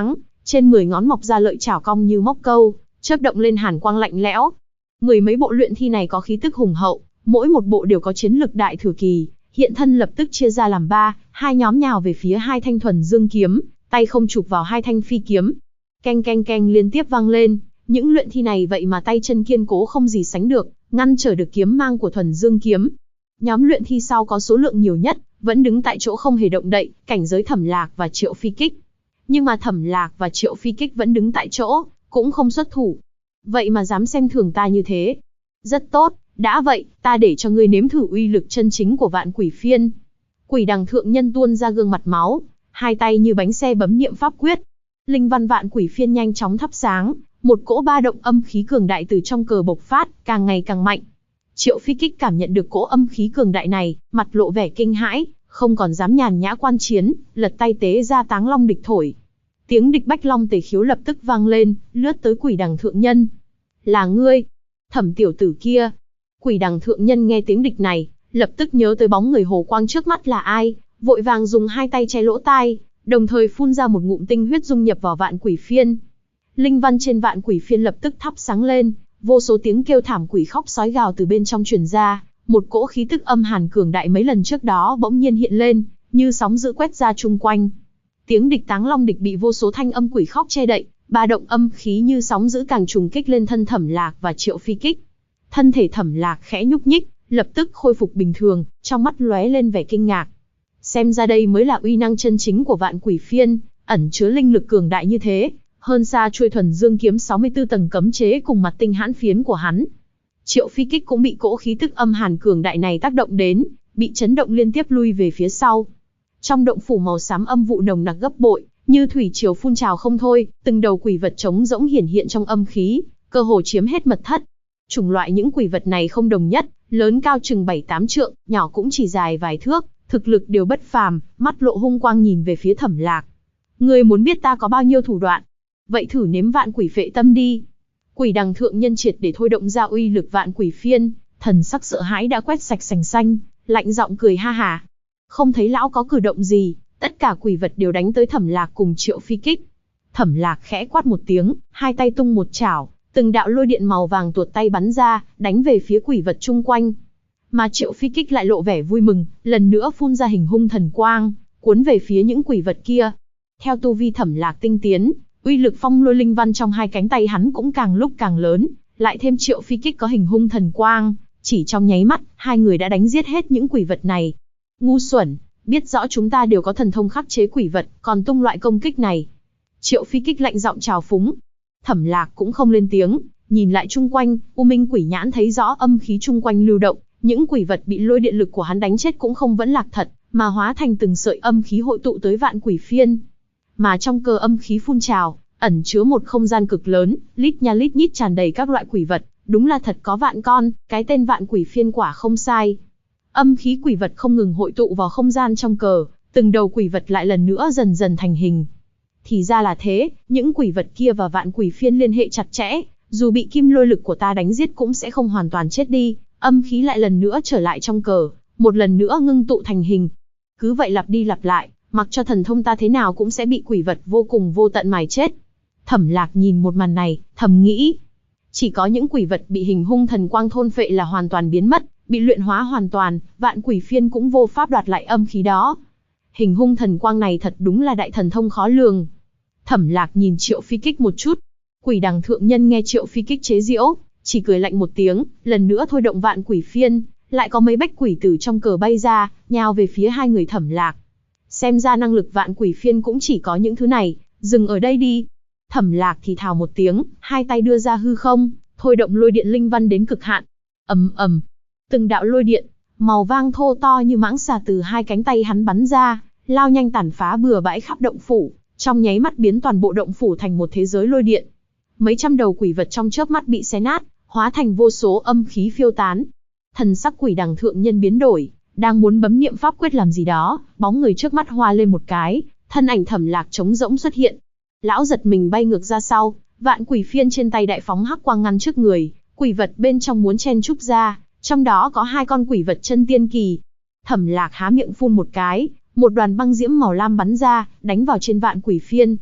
Trên 10 ngón mọc ra lợi chảo cong như móc câu, chớp động lên hàn quang lạnh lẽo. Mười mấy bộ luyện thi này có khí tức hùng hậu, mỗi một bộ đều có chiến lực đại thừa kỳ, hiện thân lập tức chia ra làm ba, hai nhóm nhào về phía hai thanh thuần dương kiếm, tay không chụp vào hai thanh phi kiếm. Keng keng keng liên tiếp vang lên, những luyện thi này vậy mà tay chân kiên cố không gì sánh được, ngăn trở được kiếm mang của thuần dương kiếm. Nhóm luyện thi sau có số lượng nhiều nhất, vẫn đứng tại chỗ không hề động đậy, cảnh giới Thẩm Lạc và Triệu Phi Kích. Nhưng mà Thẩm Lạc và Triệu Phi Kích vẫn đứng tại chỗ, cũng không xuất thủ. Vậy mà dám xem thường ta như thế. Rất tốt, đã vậy, ta để cho ngươi nếm thử uy lực chân chính của Vạn Quỷ Phiên. Quỷ Đằng thượng nhân tuôn ra gương mặt máu, hai tay như bánh xe bấm niệm pháp quyết. Linh văn Vạn Quỷ Phiên nhanh chóng thắp sáng, một cỗ ba động âm khí cường đại từ trong cờ bộc phát, càng ngày càng mạnh. Triệu Phi Kích cảm nhận được cỗ âm khí cường đại này, mặt lộ vẻ kinh hãi, không còn dám nhàn nhã quan chiến, lật tay tế ra Táng Long Địch thổi. Tiếng địch Bách Long Tề khiếu lập tức vang lên, lướt tới Quỷ Đằng thượng nhân. Là ngươi, Thẩm tiểu tử kia. Quỷ Đằng thượng nhân nghe tiếng địch này, lập tức nhớ tới bóng người hồ quang trước mắt là ai, vội vàng dùng hai tay che lỗ tai, đồng thời phun ra một ngụm tinh huyết dung nhập vào Vạn Quỷ Phiên. Linh văn trên Vạn Quỷ Phiên lập tức thắp sáng lên, vô số tiếng kêu thảm quỷ khóc sói gào từ bên trong truyền ra, một cỗ khí tức âm hàn cường đại mấy lần trước đó bỗng nhiên hiện lên, như sóng dữ quét ra chung quanh. Tiếng địch Táng Long Địch bị vô số thanh âm quỷ khóc che đậy, ba động âm khí như sóng dữ càng trùng kích lên thân Thẩm Lạc và Triệu Phi Kích. Thân thể Thẩm Lạc khẽ nhúc nhích, lập tức khôi phục bình thường, trong mắt lóe lên vẻ kinh ngạc. Xem ra đây mới là uy năng chân chính của Vạn Quỷ Phiên, ẩn chứa linh lực cường đại như thế, hơn xa chuôi thuần dương kiếm 64 tầng cấm chế cùng mặt tinh hãn phiến của hắn. Triệu Phi Kích cũng bị cỗ khí tức âm hàn cường đại này tác động đến, bị chấn động liên tiếp lui về phía sau. Trong động phủ màu xám âm vụ nồng nặc gấp bội, như thủy triều phun trào không thôi, từng đầu quỷ vật trống rỗng hiển hiện trong âm khí, cơ hồ chiếm hết mật thất. Chủng loại những quỷ vật này không đồng nhất, lớn cao chừng 7-8 trượng, nhỏ cũng chỉ dài vài thước, thực lực đều bất phàm, mắt lộ hung quang nhìn về phía Thẩm Lạc. Ngươi muốn biết ta có bao nhiêu thủ đoạn? Vậy thử nếm Vạn Quỷ Phệ Tâm đi. Quỷ Đằng thượng nhân triệt để thôi động ra uy lực Vạn Quỷ Phiên, thần sắc sợ hãi đã quét sạch sành xanh, lạnh giọng cười ha hả. Không thấy lão có cử động gì, tất cả quỷ vật đều đánh tới Thẩm Lạc cùng Triệu Phi Kích. Thẩm Lạc khẽ quát một tiếng, hai tay tung một chảo, từng đạo lôi điện màu vàng tuột tay bắn ra, đánh về phía quỷ vật chung quanh. Mà Triệu Phi Kích lại lộ vẻ vui mừng, lần nữa phun ra hình hung thần quang, cuốn về phía những quỷ vật kia. Theo tu vi Thẩm Lạc tinh tiến, uy lực phong lôi linh văn trong hai cánh tay hắn cũng càng lúc càng lớn, lại thêm Triệu Phi Kích có hình hung thần quang, chỉ trong nháy mắt, hai người đã đánh giết hết những quỷ vật này. Ngu xuẩn, biết rõ chúng ta đều có thần thông khắc chế quỷ vật, còn tung loại công kích này. Triệu Phi Kích lạnh giọng trào phúng. Thẩm Lạc cũng không lên tiếng, nhìn lại chung quanh, U Minh Quỷ Nhãn thấy rõ âm khí chung quanh lưu động, những quỷ vật bị lôi điện lực của hắn đánh chết cũng không vẫn lạc thật, mà hóa thành từng sợi âm khí hội tụ tới Vạn Quỷ Phiên. Mà trong cơ âm khí phun trào, ẩn chứa một không gian cực lớn, lít nha lít nhít tràn đầy các loại quỷ vật, đúng là thật có vạn con, cái tên Vạn Quỷ Phiên quả không sai. Âm khí quỷ vật không ngừng hội tụ vào không gian trong cờ, từng đầu quỷ vật lại lần nữa dần dần thành hình. Thì ra là thế, những quỷ vật kia và Vạn Quỷ Phiên liên hệ chặt chẽ, dù bị kim lôi lực của ta đánh giết cũng sẽ không hoàn toàn chết đi, âm khí lại lần nữa trở lại trong cờ, một lần nữa ngưng tụ thành hình. Cứ vậy lặp đi lặp lại, mặc cho thần thông ta thế nào cũng sẽ bị quỷ vật vô cùng vô tận mài chết. Thẩm Lạc nhìn một màn này, thầm nghĩ. Chỉ có những quỷ vật bị hình hung thần quang thôn phệ là hoàn toàn biến mất, bị luyện hóa hoàn toàn, Vạn Quỷ Phiên cũng vô pháp đoạt lại âm khí đó. Hình hung thần quang này thật đúng là đại thần thông khó lường. Thẩm Lạc nhìn Triệu Phi Kích một chút. Quỷ Đằng thượng nhân nghe Triệu Phi Kích chế giễu, chỉ cười lạnh một tiếng, lần nữa thôi động Vạn Quỷ Phiên, lại có mấy bách quỷ tử trong cờ bay ra, nhào về phía hai người Thẩm Lạc. Xem ra năng lực Vạn Quỷ Phiên cũng chỉ có những thứ này, dừng ở đây đi. Thẩm Lạc thì thào một tiếng, hai tay đưa ra hư không, thôi động lôi điện linh văn đến cực hạn. Ầm ầm, từng đạo lôi điện màu vàng thô to như mãng xà từ hai cánh tay hắn bắn ra, lao nhanh tàn phá bừa bãi khắp động phủ, trong nháy mắt biến toàn bộ động phủ thành một thế giới lôi điện. Mấy trăm đầu quỷ vật trong chớp mắt bị xé nát, hóa thành vô số âm khí phiêu tán. Thần sắc Quỷ Đằng thượng nhân biến đổi, đang muốn bấm niệm pháp quyết làm gì đó, bóng người trước mắt hoa lên một cái, thân ảnh Thẩm Lạc trống rỗng xuất hiện. Lão giật mình bay ngược ra sau, Vạn Quỷ Phiên trên tay đại phóng hắc quang ngăn trước người, quỷ vật bên trong muốn chen chúc ra, trong đó có hai con quỷ vật chân tiên kỳ. Thẩm Lạc há miệng phun một cái, một đoàn băng diễm màu lam bắn ra, đánh vào trên Vạn Quỷ Phiên.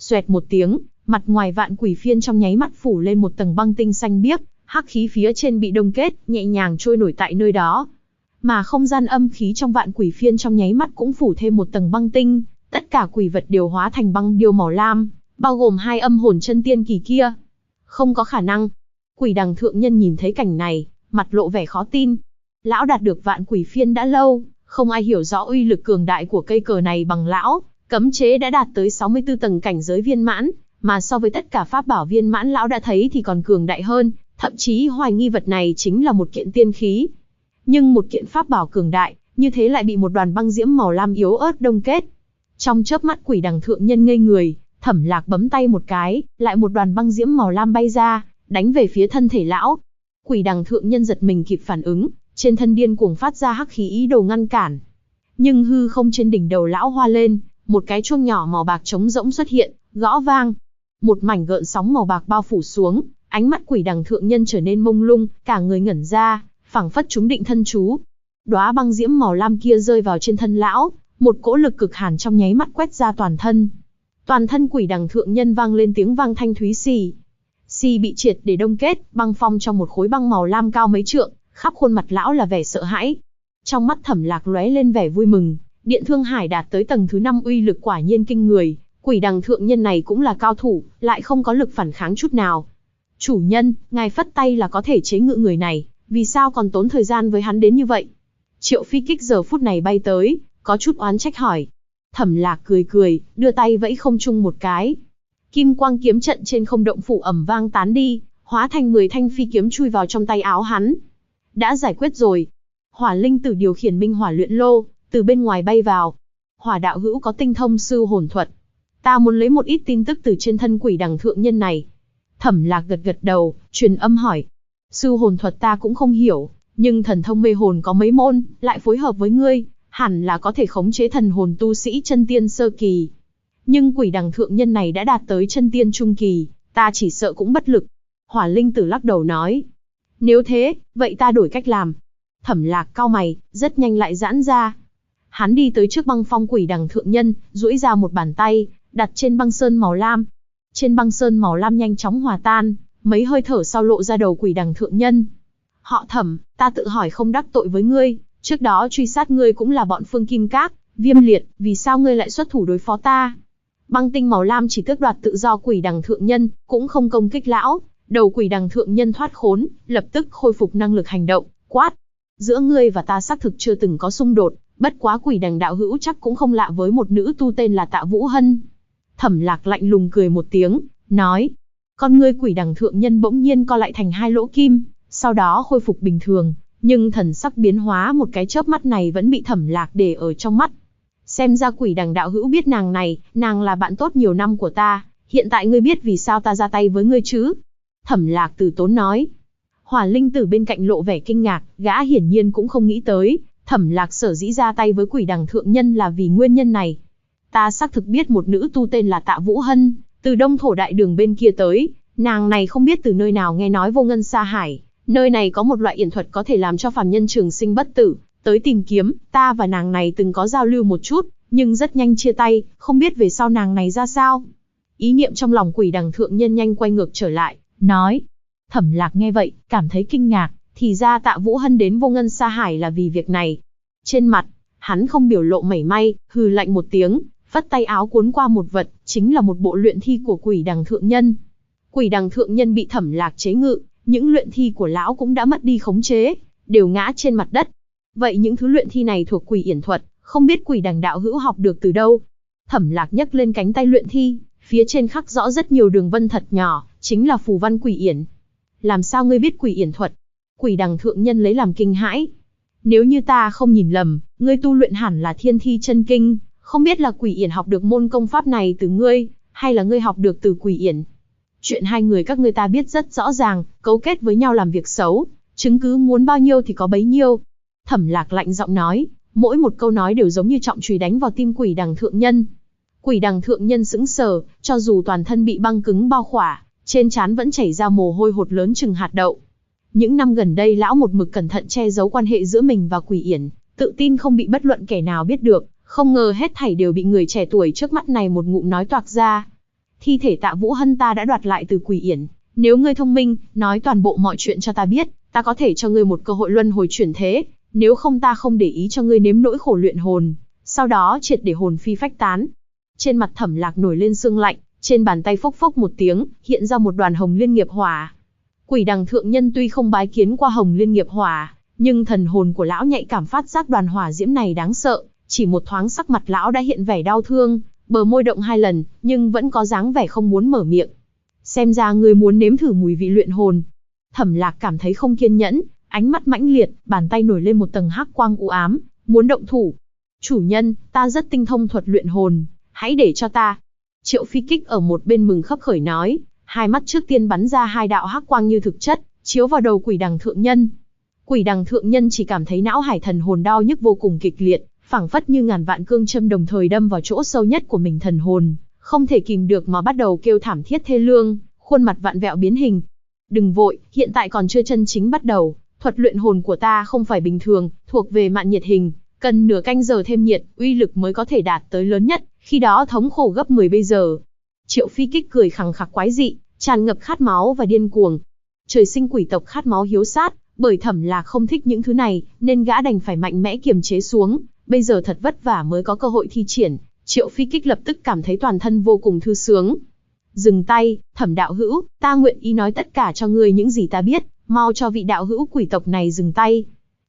Xoẹt một tiếng, mặt ngoài vạn quỷ phiên trong nháy mắt phủ lên một tầng băng tinh xanh biếc, hắc khí phía trên bị đông kết, nhẹ nhàng trôi nổi tại nơi đó. Mà không gian âm khí trong vạn quỷ phiên trong nháy mắt cũng phủ thêm một tầng băng tinh, tất cả quỷ vật đều hóa thành băng điêu màu lam, bao gồm 2 âm hồn chân tiên kỳ kia. Không có khả năng. Quỷ đằng thượng nhân nhìn thấy cảnh này, mặt lộ vẻ khó tin. Lão đạt được vạn quỷ phiên đã lâu, không ai hiểu rõ uy lực cường đại của cây cờ này bằng lão. Cấm chế đã đạt tới 64 tầng cảnh giới viên mãn, mà so với tất cả pháp bảo viên mãn lão đã thấy thì còn cường đại hơn, thậm chí hoài nghi vật này chính là một kiện tiên khí. Nhưng một kiện pháp bảo cường đại, như thế lại bị một đoàn băng diễm màu lam yếu ớt đông kết. Trong chớp mắt quỷ đằng thượng nhân ngây người, Thẩm Lạc bấm tay một cái, lại một đoàn băng diễm màu lam bay ra, đánh về phía thân thể lão. Quỷ đằng thượng nhân giật mình kịp phản ứng, trên thân điên cuồng phát ra hắc khí ý đồ ngăn cản. Nhưng hư không trên đỉnh đầu lão hoa lên, một cái chuông nhỏ màu bạc trống rỗng xuất hiện, gõ vang. Một mảnh gợn sóng màu bạc bao phủ xuống, ánh mắt quỷ đằng thượng nhân trở nên mông lung, cả người ngẩn ra, phảng phất trúng định thân chú. Đóa băng diễm màu lam kia rơi vào trên thân lão, một cỗ lực cực hàn trong nháy mắt quét ra toàn thân. Toàn thân quỷ đằng thượng nhân vang lên tiếng vang thanh thúy xì. Xì bị triệt để đông kết, băng phong trong một khối băng màu lam cao mấy trượng, khắp khuôn mặt lão là vẻ sợ hãi. Trong mắt Thẩm Lạc lóe lên vẻ vui mừng, Điện Thương Hải đạt tới tầng thứ 5 uy lực quả nhiên kinh người, quỷ đằng thượng nhân này cũng là cao thủ, lại không có lực phản kháng chút nào. Chủ nhân, ngài phất tay là có thể chế ngự người này, vì sao còn tốn thời gian với hắn đến như vậy? Triệu Phi Kích giờ phút này bay tới, có chút oán trách hỏi. Thẩm Lạc cười cười, đưa tay vẫy không trung một cái. Kim quang kiếm trận trên không động phủ ầm vang tán đi, hóa thành 10 thanh phi kiếm chui vào trong tay áo hắn. Đã giải quyết rồi. Hỏa Linh Tử điều khiển minh hỏa luyện lô, từ bên ngoài bay vào. Hỏa đạo hữu có tinh thông sư hồn thuật. Ta muốn lấy một ít tin tức từ trên thân quỷ đằng thượng nhân này. Thẩm Lạc gật gật đầu, truyền âm hỏi. Sư hồn thuật ta cũng không hiểu, nhưng thần thông mê hồn có mấy môn, lại phối hợp với ngươi, hẳn là có thể khống chế thần hồn tu sĩ chân tiên sơ kỳ. Nhưng quỷ đằng thượng nhân này đã đạt tới chân tiên trung kỳ, ta chỉ sợ cũng bất lực. Hỏa Linh Tử lắc đầu nói. Nếu thế, vậy ta đổi cách làm. Thẩm Lạc cau mày, rất nhanh lại giãn ra. Hắn đi tới trước băng phong quỷ đằng thượng nhân, duỗi ra một bàn tay, đặt trên băng sơn màu lam. Trên băng sơn màu lam nhanh chóng hòa tan, mấy hơi thở sau lộ ra đầu quỷ đằng thượng nhân. Họ Thẩm, ta tự hỏi không đắc tội với ngươi, trước đó truy sát ngươi cũng là bọn Phương Kim Các, Viêm Liệt, vì sao ngươi lại xuất thủ đối phó ta? Băng tinh màu lam chỉ tước đoạt tự do quỷ đằng thượng nhân, cũng không công kích lão. Đầu quỷ đằng thượng nhân thoát khốn, lập tức khôi phục năng lực hành động, quát. Giữa ngươi và ta xác thực chưa từng có xung đột, bất quá quỷ đằng đạo hữu chắc cũng không lạ với một nữ tu tên là Tạ Vũ Hân. Thẩm Lạc lạnh lùng cười một tiếng, nói. Con ngươi quỷ đằng thượng nhân bỗng nhiên co lại thành 2 lỗ kim, sau đó khôi phục bình thường, nhưng thần sắc biến hóa một cái chớp mắt này vẫn bị Thẩm Lạc để ở trong mắt. Xem ra quỷ đằng đạo hữu biết nàng này, nàng là bạn tốt nhiều năm của ta, hiện tại ngươi biết vì sao ta ra tay với ngươi chứ? Thẩm Lạc từ tốn nói. Hỏa Linh Tử bên cạnh lộ vẻ kinh ngạc, gã hiển nhiên cũng không nghĩ tới, Thẩm Lạc sở dĩ ra tay với quỷ đằng thượng nhân là vì nguyên nhân này. Ta xác thực biết một nữ tu tên là Tạ Vũ Hân, từ Đông Thổ Đại Đường bên kia tới, nàng này không biết từ nơi nào nghe nói Vô Ngân Sa Hải, nơi này có một loại yển thuật có thể làm cho phàm nhân trường sinh bất tử, tới tìm kiếm, ta và nàng này từng có giao lưu một chút, nhưng rất nhanh chia tay, không biết về sau nàng này ra sao. Ý niệm trong lòng quỷ đằng thượng nhân nhanh quay ngược trở lại, nói. Thẩm Lạc nghe vậy, cảm thấy kinh ngạc, thì ra Tạ Vũ Hân đến Vô Ngân Sa Hải là vì việc này. Trên mặt, hắn không biểu lộ mảy may, hừ lạnh một tiếng, phất tay áo cuốn qua một vật, chính là một bộ luyện thi của quỷ đằng thượng nhân. Quỷ đằng thượng nhân bị Thẩm Lạc chế ngự, những luyện thi của lão cũng đã mất đi khống chế, đều ngã trên mặt đất. Vậy những thứ luyện thi này thuộc quỷ yển thuật, không biết quỷ đằng đạo hữu học được từ đâu? Thẩm Lạc nhấc lên cánh tay luyện thi, phía trên khắc rõ rất nhiều đường vân thật nhỏ, chính là phù văn quỷ yển. Làm sao ngươi biết quỷ yển thuật? Quỷ đằng thượng nhân lấy làm kinh hãi. Nếu như ta không nhìn lầm, ngươi tu luyện hẳn là Thiên Thi Chân Kinh, không biết là quỷ yển học được môn công pháp này từ ngươi, hay là ngươi học được từ quỷ yển? Chuyện hai người các ngươi ta biết rất rõ ràng, cấu kết với nhau làm việc xấu, chứng cứ muốn bao nhiêu thì có bấy nhiêu. Thẩm Lạc lạnh giọng nói, mỗi một câu nói đều giống như trọng chùy đánh vào tim quỷ đằng thượng nhân. Quỷ đằng thượng nhân sững sờ, cho dù toàn thân bị băng cứng bao khỏa, trên trán vẫn chảy ra mồ hôi hột lớn chừng hạt đậu. Những năm gần đây lão một mực cẩn thận che giấu quan hệ giữa mình và quỷ yển, tự tin không bị bất luận kẻ nào biết được, không ngờ hết thảy đều bị người trẻ tuổi trước mắt này một ngụm nói toạc ra. thi thể Tạ Vũ Hân ta đã đoạt lại từ Quỷ Yển. Nếu ngươi thông minh, nói toàn bộ mọi chuyện cho ta biết, ta có thể cho ngươi một cơ hội luân hồi chuyển thế, nếu không ta không để ý cho ngươi nếm nỗi khổ luyện hồn, sau đó triệt để hồn phi phách tán. Trên mặt Thẩm Lạc nổi lên sương lạnh, trên bàn tay phốc phốc một tiếng, hiện ra một đoàn hồng liên nghiệp hỏa. Quỷ Đằng thượng nhân tuy không bái kiến qua hồng liên nghiệp hỏa, nhưng thần hồn của lão nhạy cảm phát giác đoàn hỏa diễm này đáng sợ, chỉ một thoáng sắc mặt lão đã hiện vẻ đau thương, bờ môi động 2 lần, nhưng vẫn có dáng vẻ không muốn mở miệng. Xem ra ngươi muốn nếm thử mùi vị luyện hồn. Thẩm Lạc cảm thấy không kiên nhẫn, ánh mắt mãnh liệt, bàn tay nổi lên một tầng hắc quang u ám, muốn động thủ. Chủ nhân, ta rất tinh thông thuật luyện hồn, hãy để cho ta. Triệu Phi Kích ở một bên mừng khấp khởi nói, hai mắt trước tiên bắn ra 2 đạo hắc quang như thực chất, chiếu vào đầu Quỷ Đằng thượng nhân. Quỷ Đằng thượng nhân chỉ cảm thấy não hải thần hồn đau nhức vô cùng kịch liệt, phảng phất như ngàn vạn cương châm đồng thời đâm vào chỗ sâu nhất của mình thần hồn, không thể kìm được mà bắt đầu kêu thảm thiết thê lương, khuôn mặt vặn vẹo biến hình. Đừng vội, hiện tại còn chưa chân chính bắt đầu, thuật luyện hồn của ta không phải bình thường, thuộc về mạn nhiệt hình, cần nửa canh giờ thêm nhiệt, uy lực mới có thể đạt tới lớn nhất, khi đó thống khổ gấp 10 bây giờ. Triệu Phi Kích cười khằng khặc quái dị, tràn ngập khát máu và điên cuồng. Trời sinh quỷ tộc khát máu hiếu sát, bởi Thẩm Lạc không thích những thứ này, nên gã đành phải mạnh mẽ kiềm chế xuống, bây giờ thật vất vả mới có cơ hội thi triển. Triệu Phi Kích lập tức cảm thấy toàn thân vô cùng thư sướng. Dừng tay, Thẩm đạo hữu, ta nguyện ý nói tất cả cho ngươi những gì ta biết, mau cho vị đạo hữu quỷ tộc này dừng tay.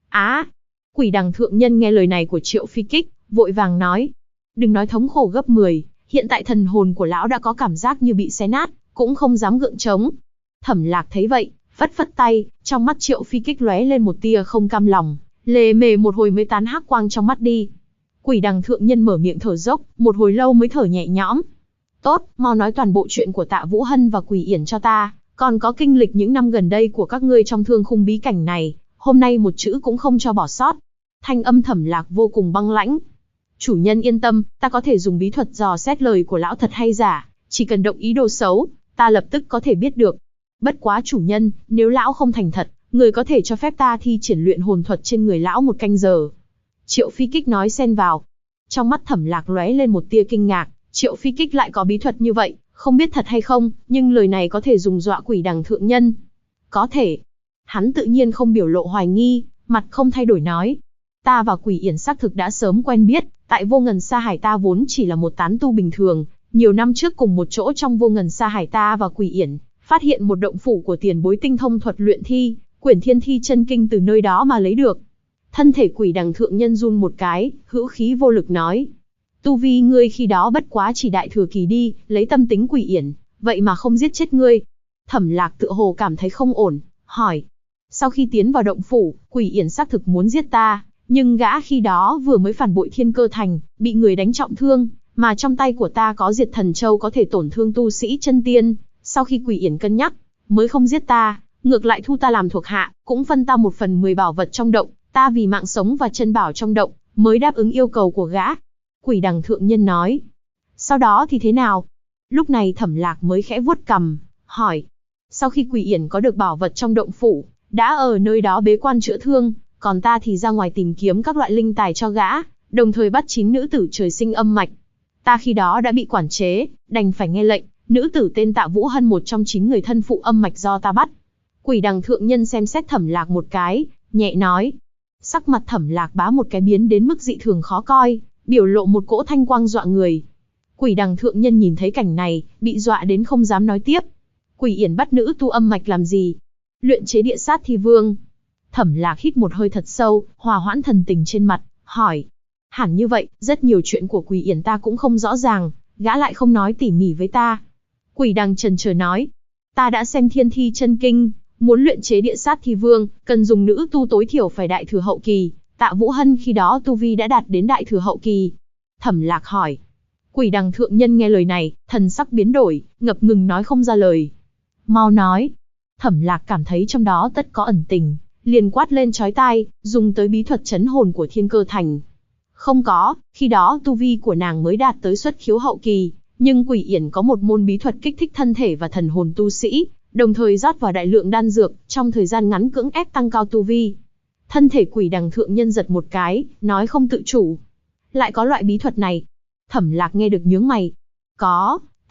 Quỷ Đằng thượng nhân nghe lời này của Triệu Phi Kích, vội vàng nói, đừng nói thống khổ gấp 10, hiện tại thần hồn của lão đã có cảm giác như bị xé nát, cũng không dám gượng chống. Thẩm Lạc thấy vậy, phất phất tay, trong mắt Triệu Phi Kích lóe lên một tia không cam lòng, lề mề một hồi mới tán hắc quang trong mắt đi. Quỷ Đằng thượng nhân mở miệng thở dốc, một hồi lâu mới thở nhẹ nhõm. Tốt, mau nói toàn bộ chuyện của Tạ Vũ Hân và Quỷ Yển cho ta, còn có kinh lịch những năm gần đây của các ngươi trong thương khung bí cảnh này, hôm nay một chữ cũng không cho bỏ sót. Thanh âm Thẩm Lạc vô cùng băng lãnh. Chủ nhân yên tâm, ta có thể dùng bí thuật dò xét lời của lão thật hay giả, chỉ cần động ý đồ xấu, ta lập tức có thể biết được. Bất quá chủ nhân, nếu lão không thành thật, người có thể cho phép ta thi triển luyện hồn thuật trên người lão 1 canh giờ. Triệu Phi Kích nói xen vào. Trong mắt Thẩm Lạc lóe lên một tia kinh ngạc, Triệu Phi Kích lại có bí thuật như vậy, không biết thật hay không, nhưng lời này có thể dùng dọa Quỷ Đằng thượng nhân. Có thể. Hắn tự nhiên không biểu lộ hoài nghi, mặt không thay đổi nói. Ta và Quỷ Yển xác thực đã sớm quen biết, tại Vô Ngần Sa Hải ta vốn chỉ là một tán tu bình thường, nhiều năm trước cùng một chỗ trong Vô Ngần Sa Hải ta và Quỷ Yển phát hiện một động phủ của tiền bối tinh thông thuật luyện thi, quyển Thiên Thi chân kinh từ nơi đó mà lấy được. Thân thể Quỷ Đằng thượng nhân run một cái, hữu khí vô lực nói. Tu vi ngươi khi đó bất quá chỉ đại thừa kỳ đi, lấy tâm tính Quỷ Yển, vậy mà không giết chết ngươi. Thẩm Lạc tựa hồ cảm thấy không ổn, hỏi. Sau khi tiến vào động phủ, Quỷ Yển xác thực muốn giết ta, nhưng gã khi đó vừa mới phản bội Thiên Cơ Thành, bị người đánh trọng thương, mà trong tay của ta có Diệt Thần Châu có thể tổn thương tu sĩ chân tiên. Sau khi Quỷ Yển cân nhắc, mới không giết ta, ngược lại thu ta làm thuộc hạ, cũng phân ta 1/10 bảo vật trong động, ta vì mạng sống và chân bảo trong động, mới đáp ứng yêu cầu của gã. Quỷ Đằng thượng nhân nói. Sau đó thì thế nào? Lúc này Thẩm Lạc mới khẽ vuốt cằm, hỏi. Sau khi Quỷ Yển có được bảo vật trong động phủ, đã ở nơi đó bế quan chữa thương, còn ta thì ra ngoài tìm kiếm các loại linh tài cho gã, đồng thời bắt 9 nữ tử trời sinh âm mạch. Ta khi đó đã bị quản chế, đành phải nghe lệnh, nữ tử tên Tạ Vũ Hân một trong 9 người thân phụ âm mạch do ta bắt. Quỷ Đằng thượng nhân xem xét Thẩm Lạc một cái, nhẹ nói. Sắc mặt Thẩm Lạc bá một cái biến đến mức dị thường khó coi, biểu lộ một cỗ thanh quang dọa người. Quỷ Đằng thượng nhân nhìn thấy cảnh này, bị dọa đến không dám nói tiếp. Quỷ Yển bắt nữ tu âm mạch làm gì? Luyện chế địa sát thi vương. Thẩm Lạc hít một hơi thật sâu, hòa hoãn thần tình trên mặt, hỏi. Hẳn như vậy, rất nhiều chuyện của Quỷ Yển ta cũng không rõ ràng, gã lại không nói tỉ mỉ với ta. Quỷ Đằng chần chờ nói. Ta đã xem Thiên Thi chân kinh, muốn luyện chế địa sát thi vương, cần dùng nữ tu tối thiểu phải đại thừa hậu kỳ. Tạ Vũ Hân khi đó tu vi đã đạt đến đại thừa hậu kỳ. Thẩm Lạc hỏi. Quỷ Đằng thượng nhân nghe lời này, thần sắc biến đổi, ngập ngừng nói không ra lời. Mau nói. Thẩm Lạc cảm thấy trong đó tất có ẩn tình, liền quát lên chói tai, dùng tới bí thuật chấn hồn của Thiên Cơ Thành. Không có, khi đó tu vi của nàng mới đạt tới xuất khiếu hậu kỳ, nhưng Quỷ Yển có một môn bí thuật kích thích thân thể và thần hồn tu sĩ, đồng thời rót vào đại lượng đan dược, trong thời gian ngắn cưỡng ép tăng cao tu vi. Thân thể Quỷ Đằng thượng nhân giật một cái, nói không tự chủ. Lại có loại bí thuật này. Thẩm Lạc nghe được nhướng mày. Có,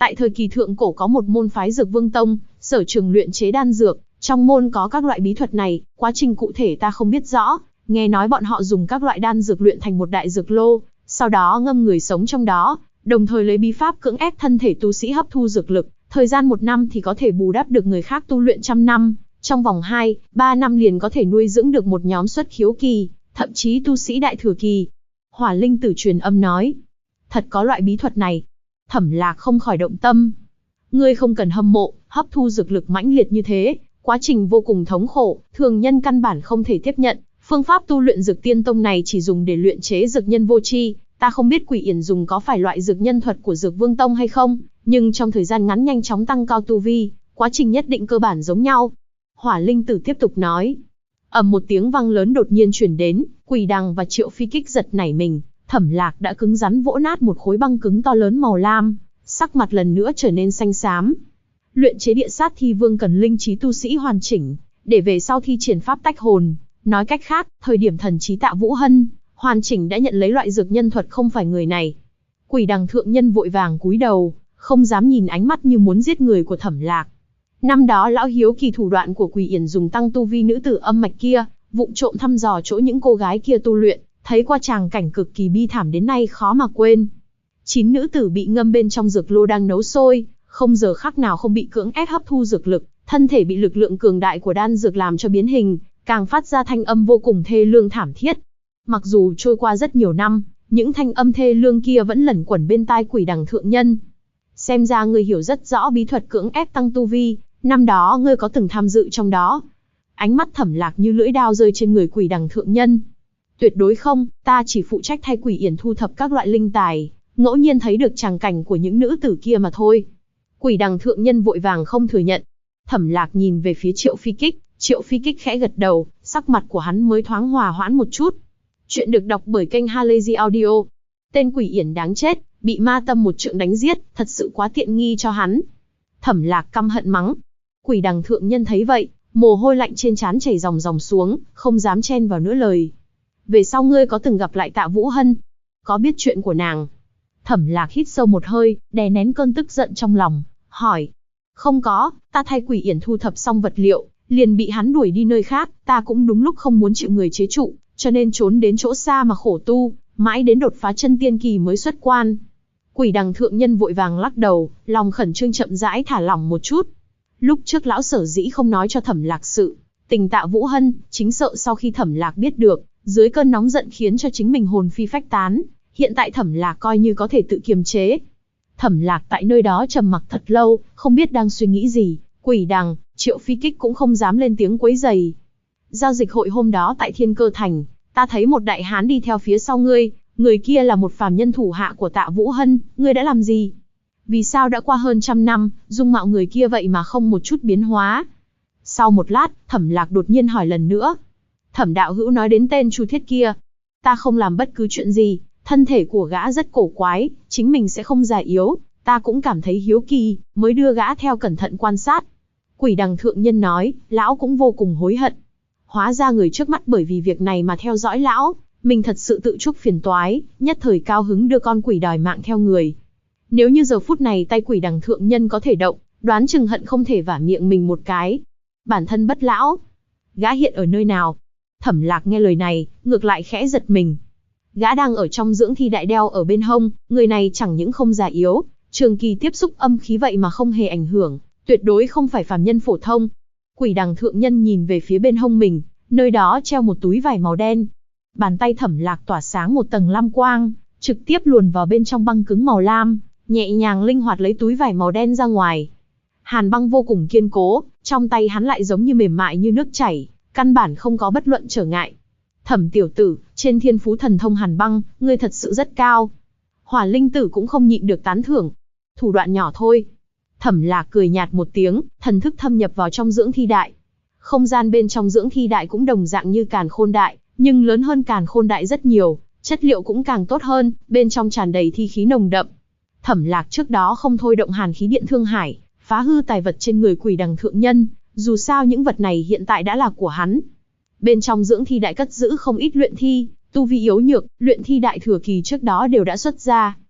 Tại thời kỳ thượng cổ có một môn phái Dược Vương Tông, sở trường luyện chế đan dược, trong môn có các loại bí thuật này, quá trình cụ thể ta không biết rõ, nghe nói bọn họ dùng các loại đan dược luyện thành một đại dược lô, sau đó ngâm người sống trong đó, đồng thời lấy bí pháp cưỡng ép thân thể tu sĩ hấp thu dược lực, thời gian 1 năm thì có thể bù đắp được người khác tu luyện 100 năm, trong vòng 2-3 năm liền có thể nuôi dưỡng được một nhóm xuất khiếu kỳ, thậm chí tu sĩ đại thừa kỳ. Hỏa Linh Tử truyền âm nói, thật có loại bí thuật này. Thẩm Lạc không khỏi động tâm. Ngươi không cần hâm mộ, hấp thu dược lực mãnh liệt như thế, quá trình vô cùng thống khổ, thường nhân căn bản không thể tiếp nhận. Phương pháp tu luyện Dược Tiên Tông này chỉ dùng để luyện chế dược nhân vô tri, ta không biết Quỷ Yển dùng có phải loại dược nhân thuật của Dược Vương Tông hay không, nhưng trong thời gian ngắn nhanh chóng tăng cao tu vi, quá trình nhất định cơ bản giống nhau. Hỏa Linh Tử tiếp tục nói. Ầm một tiếng vang lớn đột nhiên truyền đến, Quỷ Đằng và Triệu Phi Kích giật nảy mình, Thẩm Lạc đã cứng rắn vỗ nát một khối băng cứng to lớn màu lam, sắc mặt lần nữa trở nên xanh xám. Luyện chế địa sát thi vương cần linh trí tu sĩ hoàn chỉnh, để về sau thi triển pháp tách hồn. Nói cách khác, thời điểm thần trí Tạ Vũ Hân hoàn chỉnh đã nhận lấy loại dược nhân thuật không phải người này. Quỷ Đằng thượng nhân vội vàng cúi đầu, không dám nhìn ánh mắt như muốn giết người của Thẩm Lạc. Năm đó lão hiếu kỳ thủ đoạn của Quỷ Yển dùng tăng tu vi nữ tử âm mạch kia, vụng trộm thăm dò chỗ những cô gái kia tu luyện, thấy qua tràng cảnh cực kỳ bi thảm đến nay khó mà quên. 9 nữ tử bị ngâm bên trong dược lô đang nấu sôi, không giờ khắc nào không bị cưỡng ép hấp thu dược lực, thân thể bị lực lượng cường đại của đan dược làm cho biến hình, càng phát ra thanh âm vô cùng thê lương thảm thiết. Mặc dù trôi qua rất nhiều năm, những thanh âm thê lương kia vẫn lẩn quẩn bên tai Quỷ Đằng thượng nhân. Xem ra ngươi hiểu rất rõ bí thuật cưỡng ép tăng tu vi, năm đó ngươi có từng tham dự trong đó. Ánh mắt Thẩm Lạc như lưỡi dao rơi trên người Quỷ Đằng thượng nhân. Tuyệt đối không, ta chỉ phụ trách thay Quỷ Yển thu thập các loại linh tài, ngẫu nhiên thấy được tràng cảnh của những nữ tử kia mà thôi. Quỷ Đằng thượng nhân vội vàng không thừa nhận. Thẩm Lạc nhìn về phía Triệu Phi Kích, Triệu Phi Kích khẽ gật đầu, sắc mặt của hắn mới thoáng hòa hoãn một chút. Chuyện được đọc bởi kênh Halazy Audio. Tên Quỷ Yển đáng chết, bị ma tâm một trượng đánh giết, thật sự quá tiện nghi cho hắn. Thẩm Lạc căm hận mắng. Quỷ Đằng thượng nhân thấy vậy, mồ hôi lạnh trên trán chảy ròng ròng xuống, không dám chen vào nữa lời. Về sau ngươi có từng gặp lại Tạ Vũ Hân? Có biết chuyện của nàng? Thẩm Lạc hít sâu một hơi, đè nén cơn tức giận trong lòng, hỏi. Không có, ta thay Quỷ Yển thu thập xong vật liệu, liền bị hắn đuổi đi nơi khác, ta cũng đúng lúc không muốn chịu người chế trụ, cho nên trốn đến chỗ xa mà khổ tu, mãi đến đột phá chân tiên kỳ mới xuất quan. Quỷ Đằng thượng nhân vội vàng lắc đầu, lòng khẩn trương chậm rãi thả lỏng một chút. Lúc trước lão sở dĩ không nói cho Thẩm Lạc sự tình Tạ Vũ Hân, chính sợ sau khi Thẩm Lạc biết được, dưới cơn nóng giận khiến cho chính mình hồn phi phách tán. Hiện tại Thẩm Lạc coi như có thể tự kiềm chế. Thẩm Lạc tại nơi đó trầm mặc thật lâu, không biết đang suy nghĩ gì. Quỷ Đằng, Triệu Phi Kích cũng không dám lên tiếng quấy rầy. Giao dịch hội hôm đó tại Thiên Cơ Thành, ta thấy một đại hán đi theo phía sau ngươi, người kia là một phàm nhân thủ hạ của Tạ Vũ Hân, ngươi đã làm gì? Vì sao đã qua hơn 100 năm, dung mạo người kia vậy mà không một chút biến hóa? Sau một lát, Thẩm Lạc đột nhiên hỏi lần nữa. Thẩm đạo hữu nói đến tên Chu Thiết kia. Ta không làm bất cứ chuyện gì, thân thể của gã rất cổ quái, chính mình sẽ không già yếu, ta cũng cảm thấy hiếu kỳ, mới đưa gã theo cẩn thận quan sát. Quỷ Đằng thượng nhân nói, lão cũng vô cùng hối hận. Hóa ra người trước mắt bởi vì việc này mà theo dõi lão, mình thật sự tự chuốc phiền toái, nhất thời cao hứng đưa con quỷ đòi mạng theo người. Nếu như giờ phút này tay Quỷ Đằng thượng nhân có thể động, đoán chừng hận không thể vả miệng mình một cái. Bản thân bất lão. Gã hiện ở nơi nào? Thẩm Lạc nghe lời này, ngược lại khẽ giật mình. Gã đang ở trong dưỡng thi đại đeo ở bên hông, người này chẳng những không già yếu, trường kỳ tiếp xúc âm khí vậy mà không hề ảnh hưởng, tuyệt đối không phải phàm nhân phổ thông. Quỷ Đằng thượng nhân nhìn về phía bên hông mình, nơi đó treo một túi vải màu đen. Bàn tay Thẩm Lạc tỏa sáng một tầng lam quang, trực tiếp luồn vào bên trong băng cứng màu lam, nhẹ nhàng linh hoạt lấy túi vải màu đen ra ngoài. Hàn băng vô cùng kiên cố, trong tay hắn lại giống như mềm mại như nước chảy, căn bản không có bất luận trở ngại. Thẩm tiểu tử, trên thiên phú thần thông hàn băng, ngươi thật sự rất cao. Hỏa Linh Tử cũng không nhịn được tán thưởng. Thủ đoạn nhỏ thôi. Thẩm Lạc cười nhạt một tiếng, thần thức thâm nhập vào trong dưỡng thi đại. Không gian bên trong dưỡng thi đại cũng đồng dạng như Càn Khôn đại, nhưng lớn hơn Càn Khôn đại rất nhiều, chất liệu cũng càng tốt hơn, bên trong tràn đầy thi khí nồng đậm. Thẩm Lạc trước đó không thôi động hàn khí điện thương hải, phá hư tài vật trên người Quỷ Đằng thượng nhân, dù sao những vật này hiện tại đã là của hắn. Bên trong dưỡng thi đại cất giữ không ít luyện thi, tu vi yếu nhược, luyện thi đại thừa kỳ trước đó đều đã xuất ra.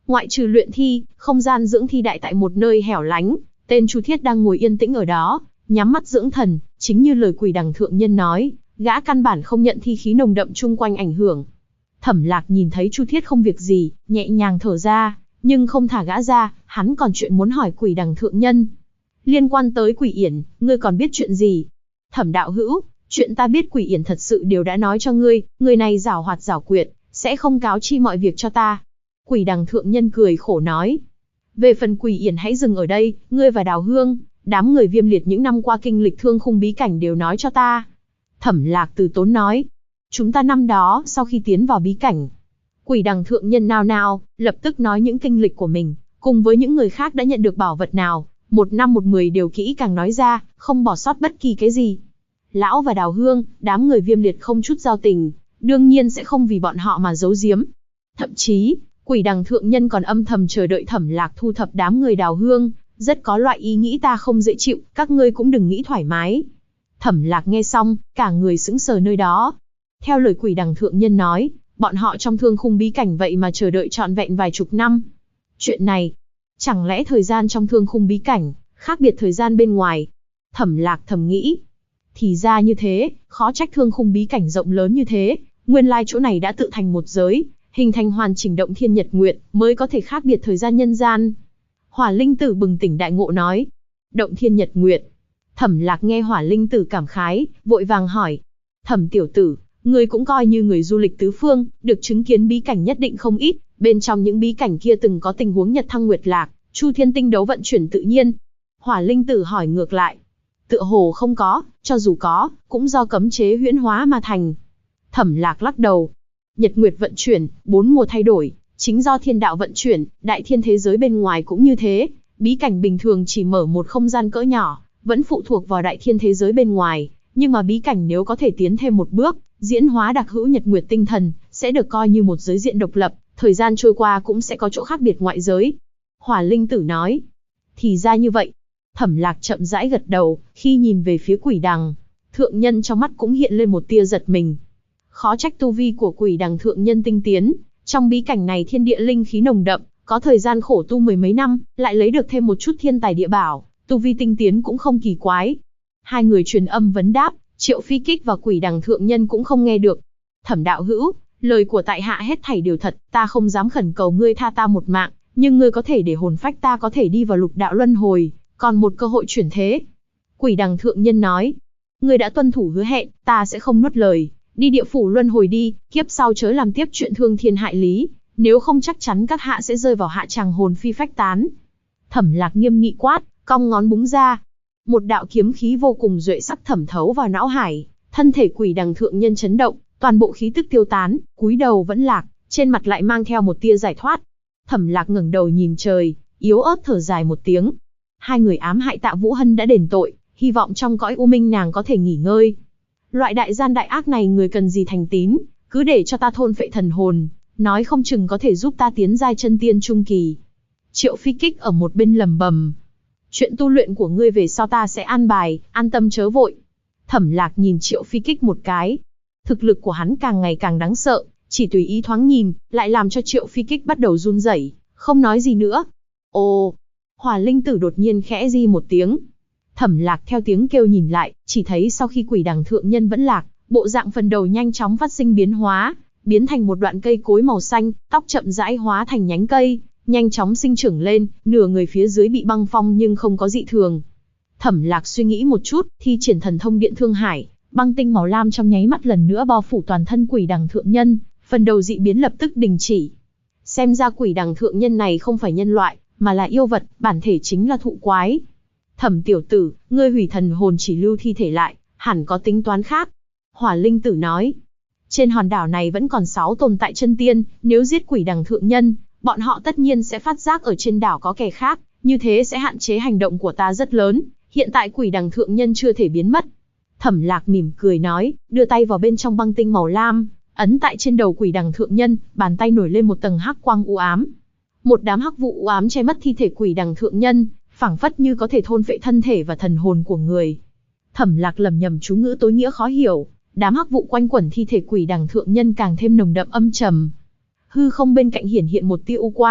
Ngoại trừ luyện thi, không gian dưỡng thi đại tại một nơi hẻo lánh, tên Chu Thiết đang ngồi yên tĩnh ở đó, nhắm mắt dưỡng thần, chính như lời Quỷ Đằng thượng nhân nói, gã căn bản không nhận thi khí nồng đậm chung quanh ảnh hưởng. Thẩm Lạc nhìn thấy Chu Thiết không việc gì, nhẹ nhàng thở ra, nhưng không thả gã ra, hắn còn chuyện muốn hỏi Quỷ Đằng thượng nhân. Liên quan tới Quỷ Yển, ngươi còn biết chuyện gì? Thẩm đạo hữu, chuyện ta biết Quỷ Yển thật sự đều đã nói cho ngươi, người này giảo hoạt giảo quyệt, sẽ không cáo chi mọi việc cho ta. Quỷ Đằng thượng nhân cười khổ nói. Về phần Quỷ Yển hãy dừng ở đây, ngươi và Đào Hương, đám người Viêm Liệt những năm qua kinh lịch thương khung bí cảnh đều nói cho ta. Thẩm Lạc từ tốn nói. Chúng ta năm đó, sau khi tiến vào bí cảnh, Quỷ Đằng thượng nhân nao nao, lập tức nói những kinh lịch của mình, cùng với những người khác đã nhận được bảo vật nào, 1 5 1 10 đều kỹ càng nói ra, không bỏ sót bất kỳ cái gì. Lão và Đào Hương, đám người Viêm Liệt không chút giao tình, đương nhiên sẽ không vì bọn họ mà giấu giếm. Thậm chí, Quỷ Đằng thượng nhân còn âm thầm chờ đợi Thẩm Lạc thu thập đám người Đào Hương, rất có loại ý nghĩ ta không dễ chịu, các ngươi cũng đừng nghĩ thoải mái. Thẩm Lạc nghe xong, cả người sững sờ nơi đó. Theo lời Quỷ Đằng thượng nhân nói, bọn họ trong thương khung bí cảnh vậy mà chờ đợi trọn vẹn vài chục năm. Chuyện này, chẳng lẽ thời gian trong thương khung bí cảnh khác biệt thời gian bên ngoài? Thẩm Lạc thầm nghĩ. Thì ra như thế, khó trách thương khung bí cảnh rộng lớn như thế, nguyên lai chỗ này đã tự thành một giới, hình thành hoàn chỉnh động thiên nhật nguyệt, mới có thể khác biệt thời gian nhân gian. Hỏa Linh Tử bừng tỉnh đại ngộ nói. Động thiên nhật nguyệt. Thẩm Lạc nghe Hỏa Linh Tử cảm khái, vội vàng hỏi. Thẩm tiểu tử, ngươi cũng coi như người du lịch tứ phương, được chứng kiến bí cảnh nhất định không ít, bên trong những bí cảnh kia từng có tình huống nhật thăng nguyệt lạc, chu thiên tinh đấu vận chuyển tự nhiên. Hỏa Linh Tử hỏi ngược lại. Tựa hồ không có, cho dù có, cũng do cấm chế huyễn hóa mà thành. Thẩm Lạc lắc đầu. Nhật nguyệt vận chuyển, 4 mùa thay đổi, chính do thiên đạo vận chuyển, đại thiên thế giới bên ngoài cũng như thế. Bí cảnh bình thường chỉ mở một không gian cỡ nhỏ, vẫn phụ thuộc vào đại thiên thế giới bên ngoài, nhưng mà bí cảnh nếu có thể tiến thêm một bước, diễn hóa đặc hữu nhật nguyệt tinh thần, sẽ được coi như một giới diện độc lập, thời gian trôi qua cũng sẽ có chỗ khác biệt ngoại giới. Hỏa Linh Tử nói. Thì ra như vậy. Thẩm Lạc chậm rãi gật đầu, khi nhìn về phía Quỷ Đằng thượng nhân trong mắt cũng hiện lên một tia giật mình. Khó trách tu vi của Quỷ Đằng thượng nhân tinh tiến, trong bí cảnh này thiên địa linh khí nồng đậm, có thời gian khổ tu 10 mấy năm, lại lấy được thêm một chút thiên tài địa bảo, tu vi tinh tiến cũng không kỳ quái. Hai người truyền âm vấn đáp, Triệu Phi Kích và Quỷ Đằng thượng nhân cũng không nghe được. Thẩm đạo hữu, lời của tại hạ hết thảy đều thật, ta không dám khẩn cầu ngươi tha ta một mạng, nhưng ngươi có thể để hồn phách ta có thể đi vào lục đạo luân hồi, còn một cơ hội chuyển thế. Quỷ Đằng thượng nhân nói, ngươi đã tuân thủ hứa hẹn, ta sẽ không nuốt lời, đi địa phủ luân hồi đi, kiếp sau chớ làm tiếp chuyện thương thiên hại lý, nếu không chắc chắn các hạ sẽ rơi vào hạ tràng hồn phi phách tán. Thẩm Lạc nghiêm nghị quát, cong ngón búng ra. Một đạo kiếm khí vô cùng duệ sắc thẩm thấu vào não hải, thân thể Quỷ Đằng thượng nhân chấn động, toàn bộ khí tức tiêu tán, cúi đầu vẫn lạc, trên mặt lại mang theo một tia giải thoát. Thẩm Lạc ngẩng đầu nhìn trời, yếu ớt thở dài một tiếng. Hai người ám hại Tạ Vũ Hân đã đền tội, hy vọng trong cõi u minh nàng có thể nghỉ ngơi. Loại đại gian đại ác này người cần gì thành tín, cứ để cho ta thôn phệ thần hồn, nói không chừng có thể giúp ta tiến giai chân tiên trung kỳ. Triệu Phi Kích ở một bên lầm bầm. Chuyện tu luyện của ngươi về sau ta sẽ an bài, an tâm chớ vội. Thẩm Lạc nhìn Triệu Phi Kích một cái. Thực lực của hắn càng ngày càng đáng sợ, chỉ tùy ý thoáng nhìn, lại làm cho Triệu Phi Kích bắt đầu run rẩy, không nói gì nữa. Ồ! Hỏa Linh Tử đột nhiên khẽ di một tiếng. Thẩm Lạc theo tiếng kêu nhìn lại, chỉ thấy sau khi Quỷ Đằng thượng nhân vẫn lạc, bộ dạng phần đầu nhanh chóng phát sinh biến hóa, biến thành một đoạn cây cối màu xanh, tóc chậm rãi hóa thành nhánh cây, nhanh chóng sinh trưởng lên, nửa người phía dưới bị băng phong nhưng không có dị thường. Thẩm Lạc suy nghĩ một chút, thi triển thần thông điện thương hải, băng tinh màu lam trong nháy mắt lần nữa bao phủ toàn thân Quỷ Đằng thượng nhân, phần đầu dị biến lập tức đình chỉ. Xem ra Quỷ Đằng thượng nhân này không phải nhân loại, mà là yêu vật, bản thể chính là thụ quái. Thẩm tiểu tử, ngươi hủy thần hồn chỉ lưu thi thể lại, hẳn có tính toán khác. Hỏa Linh Tử nói, trên hòn đảo này vẫn còn 6 tồn tại chân tiên, nếu giết Quỷ Đằng thượng nhân, bọn họ tất nhiên sẽ phát giác ở trên đảo có kẻ khác, như thế sẽ hạn chế hành động của ta rất lớn. Hiện tại Quỷ Đằng thượng nhân chưa thể biến mất. Thẩm Lạc mỉm cười nói, đưa tay vào bên trong băng tinh màu lam, ấn tại trên đầu Quỷ Đằng thượng nhân, bàn tay nổi lên một tầng hắc quang u ám. Một đám hắc vụ u ám che mất thi thể Quỷ Đằng thượng nhân, phảng phất như có thể thôn phệ thân thể và thần hồn của người. Thẩm Lạc lẩm nhẩm chú ngữ tối nghĩa khó hiểu, đám hắc vụ quanh quẩn thi thể Quỷ Đằng thượng nhân càng thêm nồng đậm âm trầm. Hư không bên cạnh hiển hiện một tia u quang,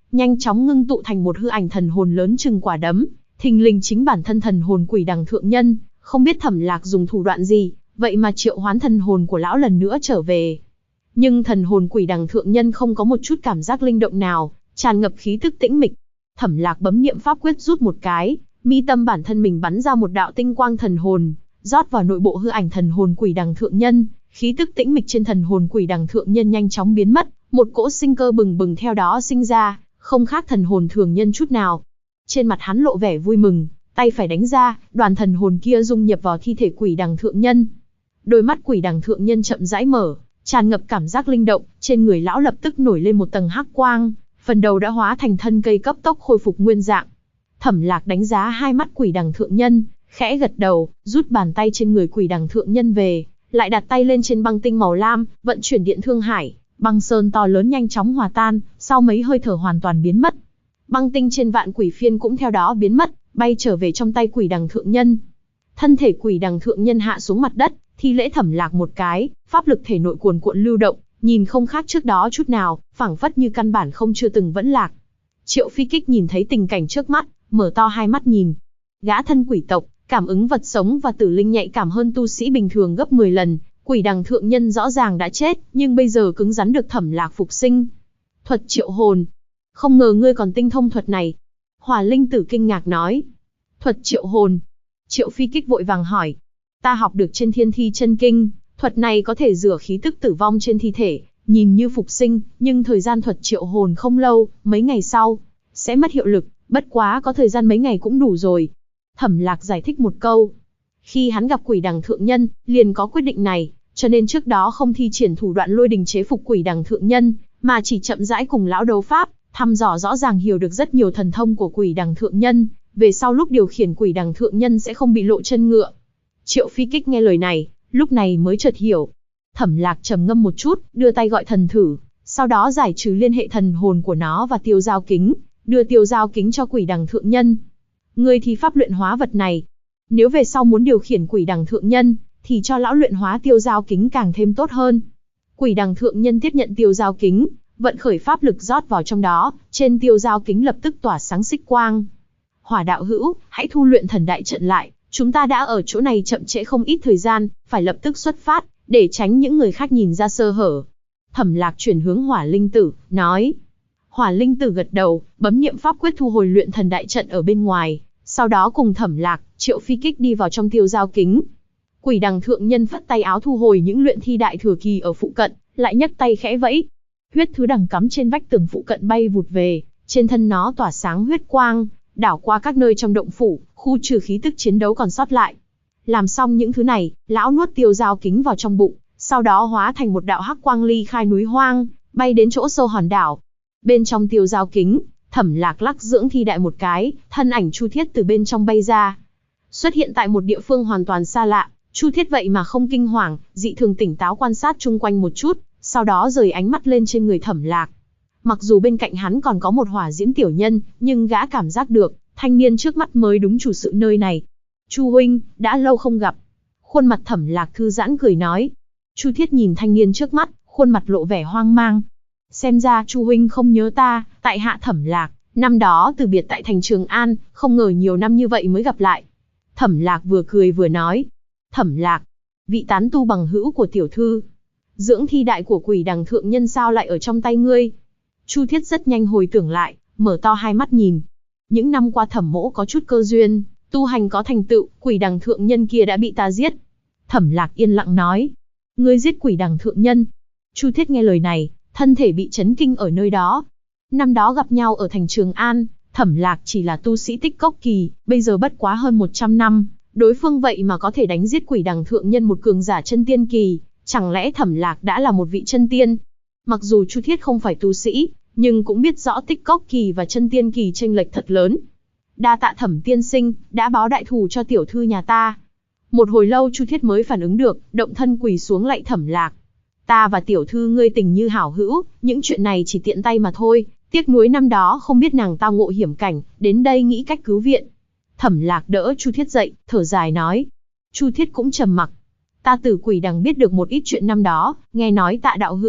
nhanh chóng ngưng tụ thành một hư ảnh thần hồn lớn chừng quả đấm, thình lình chính bản thân thần hồn Quỷ Đằng Thượng Nhân. Không biết Thẩm Lạc dùng thủ đoạn gì, vậy mà triệu hoán thần hồn của lão lần nữa trở về. Nhưng thần hồn Quỷ Đằng Thượng Nhân không có một chút cảm giác linh động nào, tràn ngập khí tức tĩnh mịch. Thẩm Lạc bấm niệm pháp quyết rút một cái, mi tâm bản thân mình bắn ra một đạo tinh quang thần hồn, rót vào nội bộ hư ảnh thần hồn Quỷ Đằng Thượng Nhân, khí tức tĩnh mịch trên thần hồn Quỷ Đằng Thượng Nhân nhanh chóng biến mất, một cỗ sinh cơ bừng bừng theo đó sinh ra, không khác thần hồn thường nhân chút nào. Trên mặt hắn lộ vẻ vui mừng, tay phải đánh ra, đoàn thần hồn kia dung nhập vào thi thể Quỷ Đằng Thượng Nhân. Đôi mắt Quỷ Đằng Thượng Nhân chậm rãi mở, tràn ngập cảm giác linh động, trên người lão lập tức nổi lên một tầng hắc quang, phần đầu đã hóa thành thân cây cấp tốc khôi phục nguyên dạng. Thẩm Lạc đánh giá hai mắt Quỷ Đằng Thượng Nhân, khẽ gật đầu, rút bàn tay trên người Quỷ Đằng Thượng Nhân về, lại đặt tay lên trên băng tinh màu lam, vận chuyển điện thương hải, băng sơn to lớn nhanh chóng hòa tan, sau mấy hơi thở hoàn toàn biến mất. Băng tinh trên vạn quỷ phiên cũng theo đó biến mất, bay trở về trong tay Quỷ Đằng Thượng Nhân. Thân thể Quỷ Đằng Thượng Nhân hạ xuống mặt đất, thi lễ Thẩm Lạc một cái, pháp lực thể nội cuồn cuộn lưu động, nhìn không khác trước đó chút nào, phảng phất như căn bản không chưa từng vẫn lạc. Triệu Phi Kích nhìn thấy tình cảnh trước mắt, mở to hai mắt nhìn. Gã thân quỷ tộc, cảm ứng vật sống và tử linh nhạy cảm hơn tu sĩ bình thường gấp 10 lần, Quỷ Đằng Thượng Nhân rõ ràng đã chết, nhưng bây giờ cứng rắn được Thẩm Lạc phục sinh. Thuật triệu hồn. Không ngờ ngươi còn tinh thông thuật này. Hỏa Linh Tử kinh ngạc nói. Thuật triệu hồn. Triệu Phi Kích vội vàng hỏi. Ta học được trên Thiên Thi Chân Kinh, thuật này có thể rửa khí tức tử vong trên thi thể, nhìn như phục sinh, nhưng thời gian thuật triệu hồn không lâu, mấy ngày sau, sẽ mất hiệu lực, bất quá có thời gian mấy ngày cũng đủ rồi. Thẩm Lạc giải thích một câu. Khi hắn gặp Quỷ Đằng Thượng Nhân, liền có quyết định này, cho nên trước đó không thi triển thủ đoạn lôi đình chế phục Quỷ Đằng Thượng Nhân, mà chỉ chậm rãi cùng lão đấu pháp, thăm dò rõ ràng hiểu được rất nhiều thần thông của Quỷ Đằng Thượng Nhân, về sau lúc điều khiển Quỷ Đằng Thượng Nhân sẽ không bị lộ chân ngựa. Triệu Phi Kích nghe lời này, lúc này mới chợt hiểu. Thẩm Lạc trầm ngâm một chút, đưa tay gọi thần thử, sau đó giải trừ liên hệ thần hồn của nó và tiêu giao kính, đưa tiêu giao kính cho Quỷ Đằng Thượng Nhân. Ngươi thì pháp luyện hóa vật này. Nếu về sau muốn điều khiển Quỷ Đằng Thượng Nhân, thì cho lão luyện hóa tiêu giao kính càng thêm tốt hơn. Quỷ Đằng Thượng Nhân tiếp nhận tiêu giao kính, vận khởi pháp lực rót vào trong đó, trên tiêu giao kính lập tức tỏa sáng xích quang. Hỏa đạo hữu, hãy thu luyện thần đại trận lại, chúng ta đã ở chỗ này chậm trễ không ít thời gian, phải lập tức xuất phát, để tránh những người khác nhìn ra sơ hở. Thẩm Lạc chuyển hướng Hỏa Linh Tử, nói. Hỏa Linh Tử gật đầu, bấm niệm pháp quyết thu hồi luyện thần đại trận ở bên ngoài, sau đó cùng Thẩm Lạc, Triệu Phi Kích đi vào trong tiêu giao kính. Quỷ Đằng Thượng Nhân phất tay áo thu hồi những luyện thi đại thừa kỳ ở phụ cận, lại nhấc tay khẽ vẫy. Huyết thứ đằng cắm trên vách tường phụ cận bay vụt về, trên thân nó tỏa sáng huyết quang, đảo qua các nơi trong động phủ, khu trừ khí tức chiến đấu còn sót lại. Làm xong những thứ này, lão nuốt tiêu giao kính vào trong bụng, sau đó hóa thành một đạo hắc quang ly khai núi hoang, bay đến chỗ sâu hòn đảo. Bên trong tiêu giao kính, Thẩm Lạc lắc dưỡng thi đại một cái, thân ảnh Chu Thiết từ bên trong bay ra, xuất hiện tại một địa phương hoàn toàn xa lạ. Chu Thiết vậy mà không kinh hoàng, dị thường tỉnh táo quan sát chung quanh một chút, sau đó rời ánh mắt lên trên người Thẩm Lạc. Mặc dù bên cạnh hắn còn có một hỏa diễm tiểu nhân, nhưng gã cảm giác được, thanh niên trước mắt mới đúng chủ sự nơi này. Chu huynh, đã lâu không gặp. Khuôn mặt Thẩm Lạc thư giãn cười nói. Chu Thiết nhìn thanh niên trước mắt, khuôn mặt lộ vẻ hoang mang. Xem ra Chu huynh không nhớ ta, tại hạ Thẩm Lạc, năm đó từ biệt tại thành Trường An, không ngờ nhiều năm như vậy mới gặp lại. Thẩm Lạc vừa cười vừa nói. Thẩm Lạc, vị tán tu bằng hữu của tiểu thư. Dưỡng thi đại của Quỷ Đằng Thượng Nhân sao lại ở trong tay ngươi? Chu Thiết rất nhanh hồi tưởng lại, mở to hai mắt nhìn. Những năm qua Thẩm mỗ có chút cơ duyên, tu hành có thành tựu, Quỷ Đằng Thượng Nhân kia đã bị ta giết. Thẩm Lạc yên lặng nói. Ngươi giết Quỷ Đằng Thượng Nhân? Chu Thiết nghe lời này, thân thể bị chấn kinh ở nơi đó. Năm đó gặp nhau ở thành Trường An, Thẩm Lạc chỉ là tu sĩ tích cốc kỳ, bây giờ bất quá hơn 100 năm. Đối phương vậy mà có thể đánh giết Quỷ Đằng Thượng Nhân một cường giả chân tiên kỳ, chẳng lẽ Thẩm Lạc đã là một vị chân tiên? Mặc dù Chu Thiết không phải tu sĩ, nhưng cũng biết rõ tích cốc kỳ và chân tiên kỳ chênh lệch thật lớn. Đa tạ Thẩm tiên sinh, đã báo đại thù cho tiểu thư nhà ta. Một hồi lâu Chu Thiết mới phản ứng được, động thân quỳ xuống lạy Thẩm Lạc. Ta và tiểu thư ngươi tình như hảo hữu, những chuyện này chỉ tiện tay mà thôi, tiếc nuối năm đó không biết nàng tao ngộ hiểm cảnh, đến đây nghĩ cách cứu viện. Thẩm Lạc đỡ Chu Thiết dậy, thở dài nói. Chu Thiết cũng trầm mặc. Ta từ Quỷ Đằng biết được một ít chuyện năm đó, nghe nói Tạ đạo hữu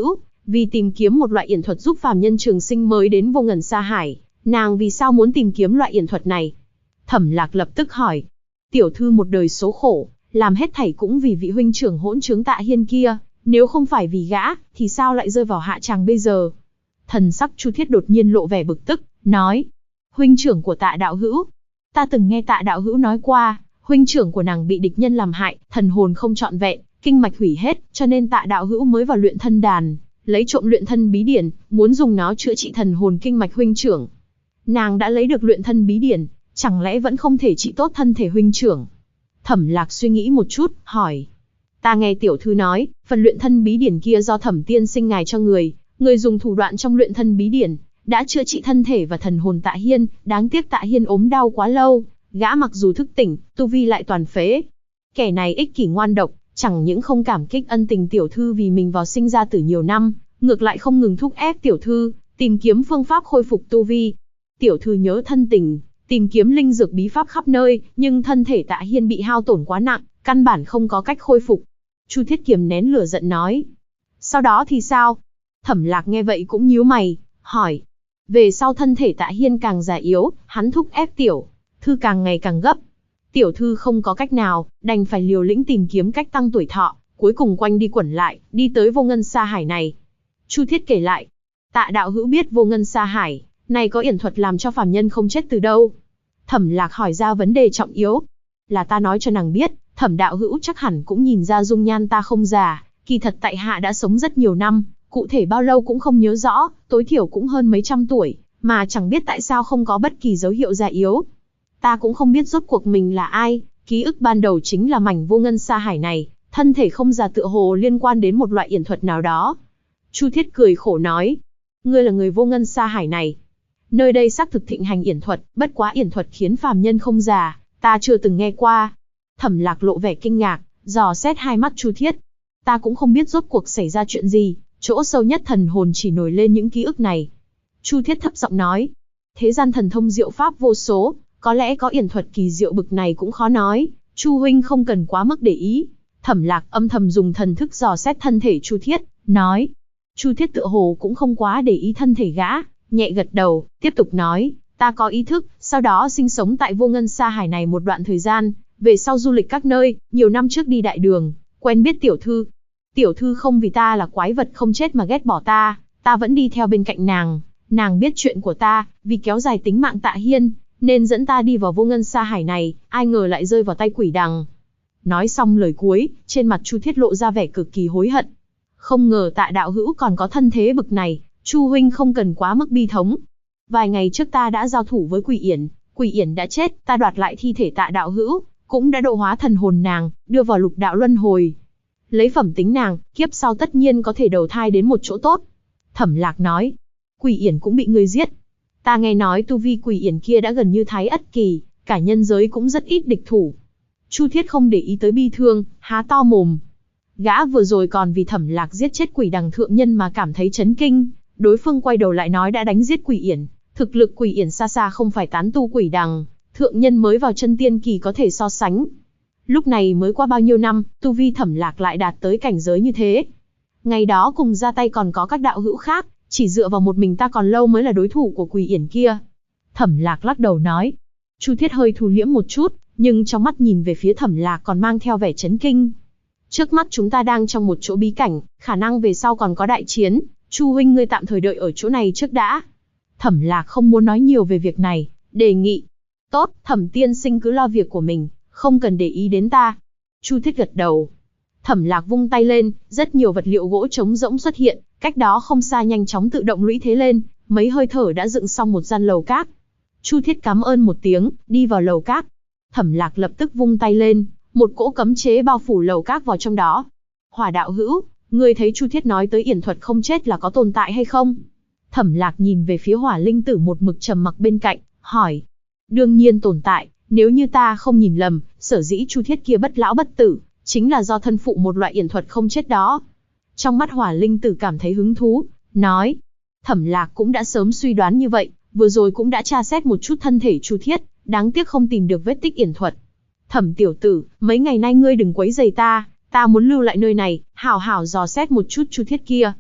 Vì tìm kiếm một loại yển thuật giúp phàm nhân trường sinh mới đến vô ngần sa hải, nàng vì sao muốn tìm kiếm loại yển thuật này? Thẩm Lạc lập tức hỏi. Tiểu thư một đời số khổ, làm hết thảy cũng vì vị huynh trưởng hỗn trướng Tạ Hiên kia, nếu không phải vì gã, thì sao lại rơi vào hạ tràng bây giờ? Thần sắc Chu Thiết đột nhiên lộ vẻ bực tức, nói. Huynh trưởng của Tạ đạo hữu. Ta từng nghe Tạ đạo hữu nói qua, huynh trưởng của nàng bị địch nhân làm hại, thần hồn không trọn vẹn, kinh mạch hủy hết, cho nên Tạ đạo hữu mới vào luyện thân đàn, lấy trộm luyện thân bí điển, muốn dùng nó chữa trị thần hồn kinh mạch huynh trưởng. Nàng đã lấy được luyện thân bí điển, chẳng lẽ vẫn không thể trị tốt thân thể huynh trưởng? Thẩm Lạc suy nghĩ một chút, hỏi. Ta nghe tiểu thư nói, phần luyện thân bí điển kia do Thẩm tiên sinh ngài cho người dùng thủ đoạn trong luyện thân bí điển, đã chữa trị thân thể và thần hồn Tạ Hiên, đáng tiếc Tạ Hiên ốm đau quá lâu, gã mặc dù thức tỉnh, tu vi lại toàn phế. Kẻ này ích kỷ ngoan độc, chẳng những không cảm kích ân tình tiểu thư vì mình vào sinh ra tử nhiều năm, ngược lại không ngừng thúc ép tiểu thư, tìm kiếm phương pháp khôi phục tu vi. Tiểu thư nhớ thân tình, tìm kiếm linh dược bí pháp khắp nơi, nhưng thân thể Tạ Hiên bị hao tổn quá nặng, căn bản không có cách khôi phục. Chu Thiết kiềm nén lửa giận nói. Sau đó thì sao? Thẩm Lạc nghe vậy cũng nhíu mày, hỏi. Về sau thân thể Tạ Hiên càng già yếu, hắn thúc ép tiểu thư càng ngày càng gấp. Tiểu thư không có cách nào, đành phải liều lĩnh tìm kiếm cách tăng tuổi thọ, cuối cùng quanh đi quẩn lại, đi tới vô ngân sa hải này. Chu Thiết kể lại. Tạ đạo hữu biết vô ngân sa hải này có yển thuật làm cho phàm nhân không chết từ đâu? Thẩm Lạc hỏi ra vấn đề trọng yếu. Là ta nói cho nàng biết, Thẩm đạo hữu chắc hẳn cũng nhìn ra dung nhan ta không già, kỳ thật tại hạ đã sống rất nhiều năm, cụ thể bao lâu cũng không nhớ rõ, tối thiểu cũng hơn mấy trăm tuổi, mà chẳng biết tại sao không có bất kỳ dấu hiệu già yếu. Ta cũng không biết rốt cuộc mình là ai, ký ức ban đầu chính là mảnh vô ngân sa hải này, thân thể không già tựa hồ liên quan đến một loại yển thuật nào đó. Chu Thiết cười khổ nói. Ngươi là người vô ngân sa hải này. Nơi đây xác thực thịnh hành yển thuật, bất quá yển thuật khiến phàm nhân không già, ta chưa từng nghe qua. Thẩm Lạc lộ vẻ kinh ngạc, dò xét hai mắt Chu Thiết. Ta cũng không biết rốt cuộc xảy ra chuyện gì, chỗ sâu nhất thần hồn chỉ nổi lên những ký ức này. Chu Thiết thấp giọng nói. Thế gian thần thông diệu pháp vô số, có lẽ có yển thuật kỳ diệu bực này cũng khó nói, Chu huynh không cần quá mức để ý. Thẩm Lạc âm thầm dùng thần thức dò xét thân thể Chu Thiết, nói. Chu Thiết tựa hồ cũng không quá để ý thân thể gã, nhẹ gật đầu, tiếp tục nói, ta có ý thức, sau đó sinh sống tại vô ngân sa hải này một đoạn thời gian, về sau du lịch các nơi, nhiều năm trước đi đại đường, quen biết tiểu thư. Tiểu thư không vì ta là quái vật không chết mà ghét bỏ ta, ta vẫn đi theo bên cạnh nàng biết chuyện của ta, vì kéo dài tính mạng Tạ Hiên, nên dẫn ta đi vào vô ngân sa hải này, ai ngờ lại rơi vào tay quỷ đằng. Nói xong lời cuối, trên mặt Chu Thiết lộ ra vẻ cực kỳ hối hận. Không ngờ Tạ đạo hữu còn có thân thế bực này, Chu huynh không cần quá mức bi thống. Vài ngày trước ta đã giao thủ với Quỷ Yển đã chết, ta đoạt lại thi thể Tạ đạo hữu, cũng đã độ hóa thần hồn nàng, đưa vào lục đạo luân hồi. Lấy phẩm tính nàng, kiếp sau tất nhiên có thể đầu thai đến một chỗ tốt. Thẩm Lạc nói, Quỷ Yển cũng bị ngươi giết. Ta nghe nói tu vi Quỷ Yển kia đã gần như Thái Ất kỳ, cả nhân giới cũng rất ít địch thủ. Chu Thiết không để ý tới bi thương, há to mồm. Gã vừa rồi còn vì Thẩm Lạc giết chết quỷ đằng thượng nhân mà cảm thấy chấn kinh, đối phương quay đầu lại nói đã đánh giết Quỷ Yển, thực lực Quỷ Yển xa xa không phải tán tu quỷ đằng thượng nhân mới vào chân tiên kỳ có thể so sánh. Lúc này mới qua bao nhiêu năm, tu vi Thẩm Lạc lại đạt tới cảnh giới như thế. Ngày đó cùng ra tay còn có các đạo hữu khác, chỉ dựa vào một mình ta còn lâu mới là đối thủ của Quỷ Yển kia. Thẩm Lạc lắc đầu nói. Chu Thiết hơi thu liễm một chút, nhưng trong mắt nhìn về phía Thẩm Lạc còn mang theo vẻ chấn kinh. Trước mắt chúng ta đang trong một chỗ bí cảnh, khả năng về sau còn có đại chiến, Chu huynh ngươi tạm thời đợi ở chỗ này trước đã. Thẩm Lạc không muốn nói nhiều về việc này, đề nghị. Tốt, Thẩm tiên sinh cứ lo việc của mình, không cần để ý đến ta. Chu Thiết gật đầu. Thẩm Lạc vung tay lên, rất nhiều vật liệu gỗ trống rỗng xuất hiện, cách đó không xa nhanh chóng tự động lũy thế lên, mấy hơi thở đã dựng xong một gian lầu cát. Chu Thiết cảm ơn một tiếng, đi vào lầu cát. Thẩm Lạc lập tức vung tay lên, một cỗ cấm chế bao phủ lầu cát vào trong đó. Hỏa đạo hữu, ngươi thấy Chu Thiết nói tới yển thuật không chết là có tồn tại hay không? Thẩm Lạc nhìn về phía Hỏa Linh Tử một mực trầm mặc bên cạnh, hỏi. Đương nhiên tồn tại, nếu như ta không nhìn lầm, sở dĩ Chu Thiết kia bất lão bất tử, chính là do thân phụ một loại yển thuật không chết đó. Trong mắt Hỏa Linh Tử cảm thấy hứng thú, nói. Thẩm Lạc cũng đã sớm suy đoán như vậy, vừa rồi cũng đã tra xét một chút thân thể Chu Thiết, đáng tiếc không tìm được vết tích yển thuật. Thẩm tiểu tử, mấy ngày nay ngươi đừng quấy rầy ta, ta muốn lưu lại nơi này, hảo hảo dò xét một chút Chu Thiết kia.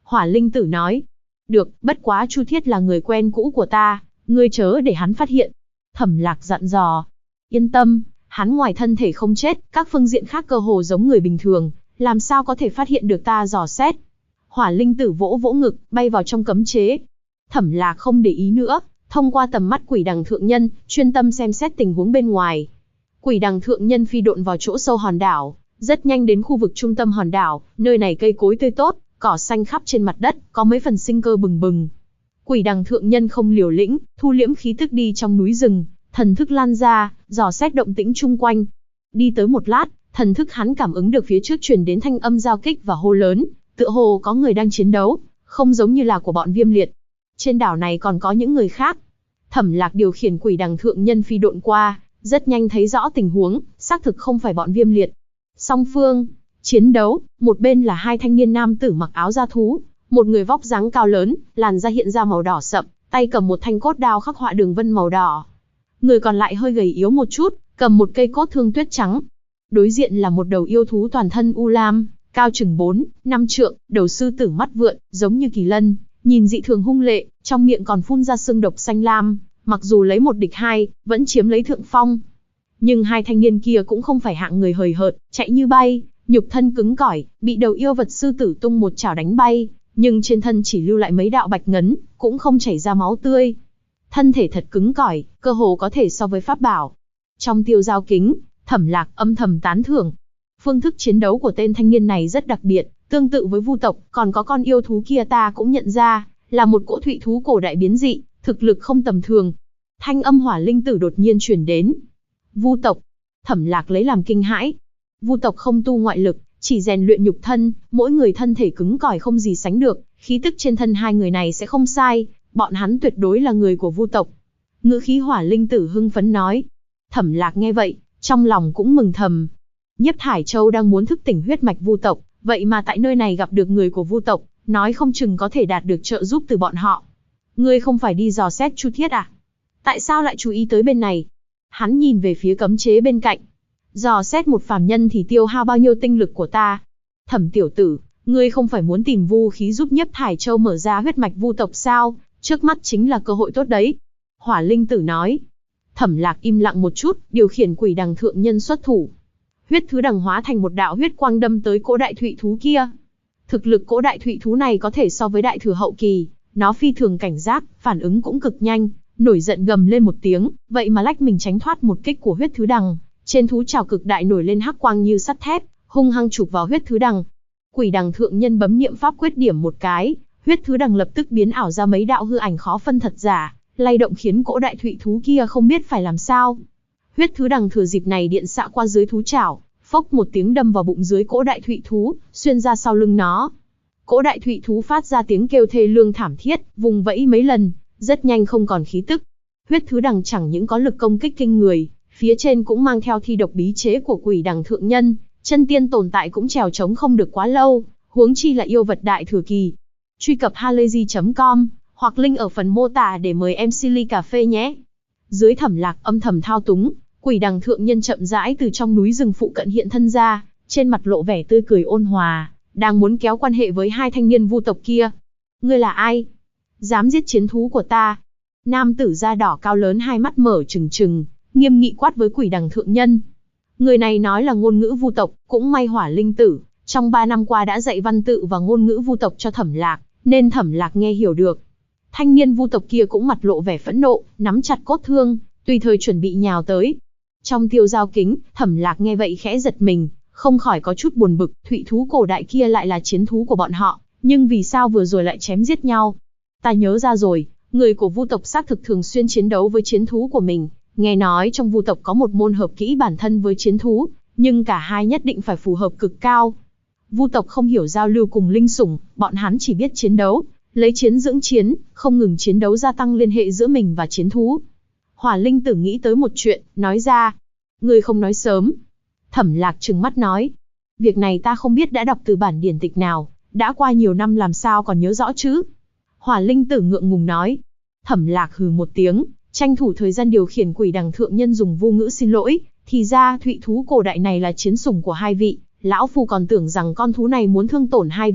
Hỏa Linh Tử nói. Được, bất quá Chu Thiết là người quen cũ của ta, ngươi chớ để hắn phát hiện. Thẩm Lạc dặn dò. Yên tâm, hắn ngoài thân thể không chết, các phương diện khác cơ hồ giống người bình thường, làm sao có thể phát hiện được ta dò xét. Hỏa Linh Tử vỗ vỗ ngực, bay vào trong cấm chế. Thẩm Lạc không để ý nữa, thông qua tầm mắt Quỷ Đằng Thượng Nhân, chuyên tâm xem xét tình huống bên ngoài. Quỷ Đằng Thượng Nhân phi độn vào chỗ sâu hòn đảo, rất nhanh đến khu vực trung tâm hòn đảo, nơi này cây cối tươi tốt, cỏ xanh khắp trên mặt đất, có mấy phần sinh cơ bừng bừng. Quỷ Đằng Thượng Nhân không liều lĩnh, thu liễm khí tức đi trong núi rừng, thần thức lan ra, dò xét động tĩnh chung quanh. Đi tới một lát, thần thức hắn cảm ứng được phía trước truyền đến thanh âm giao kích và hô lớn, tựa hồ có người đang chiến đấu, không giống như là của bọn Viêm Liệt. Trên đảo này còn có những người khác. Thẩm Lạc điều khiển Quỷ Đằng Thượng Nhân phi độn qua, rất nhanh thấy rõ tình huống, xác thực không phải bọn Viêm Liệt. Song phương chiến đấu, một bên là hai thanh niên nam tử mặc áo da thú, một người vóc dáng cao lớn, làn da hiện ra màu đỏ sậm, tay cầm một thanh cốt đao khắc họa đường vân màu đỏ. Người còn lại hơi gầy yếu một chút, cầm một cây cốt thương tuyết trắng. Đối diện là một đầu yêu thú toàn thân u lam, cao chừng 4-5 trượng, đầu sư tử mắt vượn, giống như kỳ lân, nhìn dị thường hung lệ, trong miệng còn phun ra xương độc xanh lam, mặc dù lấy một địch hai, vẫn chiếm lấy thượng phong. Nhưng hai thanh niên kia cũng không phải hạng người hời hợt, chạy như bay, nhục thân cứng cỏi, bị đầu yêu vật sư tử tung một chảo đánh bay, nhưng trên thân chỉ lưu lại mấy đạo bạch ngấn, cũng không chảy ra máu tươi. Thân thể thật cứng cỏi, cơ hồ có thể so với pháp bảo. Trong Tiêu Giao Kính, Thẩm Lạc âm thầm tán thưởng. Phương thức chiến đấu của tên thanh niên này rất đặc biệt, tương tự với Vu tộc, còn có con yêu thú kia ta cũng nhận ra, là một cỗ thụy thú cổ đại biến dị, thực lực không tầm thường. Thanh âm Hỏa Linh Tử đột nhiên truyền đến. Vu tộc. Thẩm Lạc lấy làm kinh hãi. Vu tộc không tu ngoại lực, chỉ rèn luyện nhục thân, mỗi người thân thể cứng cỏi không gì sánh được, khí tức trên thân hai người này sẽ không sai, bọn hắn tuyệt đối là người của Vu tộc. Ngữ khí Hỏa Linh Tử hưng phấn nói. Thẩm Lạc nghe vậy, trong lòng cũng mừng thầm. Nhiếp Thải Châu đang muốn thức tỉnh huyết mạch Vu tộc, vậy mà tại nơi này gặp được người của Vu tộc, nói không chừng có thể đạt được trợ giúp từ bọn họ. Ngươi không phải đi dò xét Chu Thiết à? Tại sao lại chú ý tới bên này? Hắn nhìn về phía cấm chế bên cạnh. Dò xét một phàm nhân thì tiêu hao bao nhiêu tinh lực của ta? Thẩm tiểu tử, ngươi không phải muốn tìm vu khí giúp Nhiếp Thải Châu mở ra huyết mạch Vu tộc sao? Trước mắt chính là cơ hội tốt đấy. Hỏa Linh Tử nói. Thẩm Lạc im lặng một chút, điều khiển Quỷ Đằng Thượng Nhân xuất thủ. Huyết thứ đằng hóa thành một đạo huyết quang đâm tới cỗ đại thụy thú kia. Thực lực cỗ đại thụy thú này có thể so với đại thừa hậu kỳ, nó phi thường cảnh giác, phản ứng cũng cực nhanh, nổi giận gầm lên một tiếng, vậy mà lách mình tránh thoát một kích của huyết thứ đằng. Trên thú trảo cực đại nổi lên hắc quang như sắt thép, hung hăng chụp vào huyết thứ đằng. Quỷ Đằng Thượng Nhân bấm niệm pháp quyết điểm một cái, huyết thứ đằng lập tức biến ảo ra mấy đạo hư ảnh khó phân thật giả, lay động khiến cỗ đại thụy thú kia không biết phải làm sao. Huyết thứ đằng thừa dịp này điện xạ qua dưới thú trảo, phốc một tiếng đâm vào bụng dưới cỗ đại thụy thú, xuyên ra sau lưng nó. Cỗ đại thụy thú phát ra tiếng kêu thê lương thảm thiết, vùng vẫy mấy lần, rất nhanh không còn khí tức. Huyết thứ đằng chẳng những có lực công kích kinh người, phía trên cũng mang theo thi độc bí chế của Quỷ Đằng Thượng Nhân, chân tiên tồn tại cũng trèo trống không được quá lâu, huống chi là yêu vật đại thừa kỳ. Truy cập halayzi.com hoặc link ở phần mô tả để mời em Silly Cà Phê nhé. Dưới Thẩm Lạc âm thầm thao túng, Quỷ Đằng Thượng Nhân chậm rãi từ trong núi rừng phụ cận hiện thân ra, trên mặt lộ vẻ tươi cười ôn hòa, đang muốn kéo quan hệ với hai thanh niên Vu tộc kia. Ngươi là ai? Dám giết chiến thú của ta? Nam tử da đỏ cao lớn hai mắt mở trừng trừng, nghiêm nghị quát với Quỷ Đằng Thượng Nhân. Người này nói là ngôn ngữ Vu tộc, cũng may Hỏa Linh Tử trong 3 năm qua đã dạy văn tự và ngôn ngữ Vu tộc cho Thẩm Lạc, nên Thẩm Lạc nghe hiểu được. Thanh niên Vu tộc kia cũng mặt lộ vẻ phẫn nộ, nắm chặt cốt thương, tùy thời chuẩn bị nhào tới. Trong Tiêu Giao Kính, Thẩm Lạc nghe vậy khẽ giật mình, không khỏi có chút buồn bực, thụy thú cổ đại kia lại là chiến thú của bọn họ, nhưng vì sao vừa rồi lại chém giết nhau? Ta nhớ ra rồi, người của Vu tộc xác thực thường xuyên chiến đấu với chiến thú của mình, nghe nói trong Vu tộc có một môn hợp kỹ bản thân với chiến thú, nhưng cả hai nhất định phải phù hợp cực cao. Vu tộc không hiểu giao lưu cùng linh sủng, bọn hắn chỉ biết chiến đấu, lấy chiến dưỡng chiến, không ngừng chiến đấu gia tăng liên hệ giữa mình và chiến thú. Hỏa Linh Tử nghĩ tới một chuyện, nói ra. Ngươi không nói sớm. Thẩm Lạc trừng mắt nói. Việc này ta không biết đã đọc từ bản điển tịch nào, đã qua nhiều năm làm sao còn nhớ rõ chứ. Hỏa Linh Tử ngượng ngùng nói. Thẩm Lạc hừ một tiếng, tranh thủ thời gian điều khiển Quỷ Đằng Thượng Nhân dùng vu ngữ xin lỗi. Thì ra thụy thú cổ đại này là chiến sủng của hai vị, lão phu còn tưởng rằng con thú này muốn thương tổn hai vị,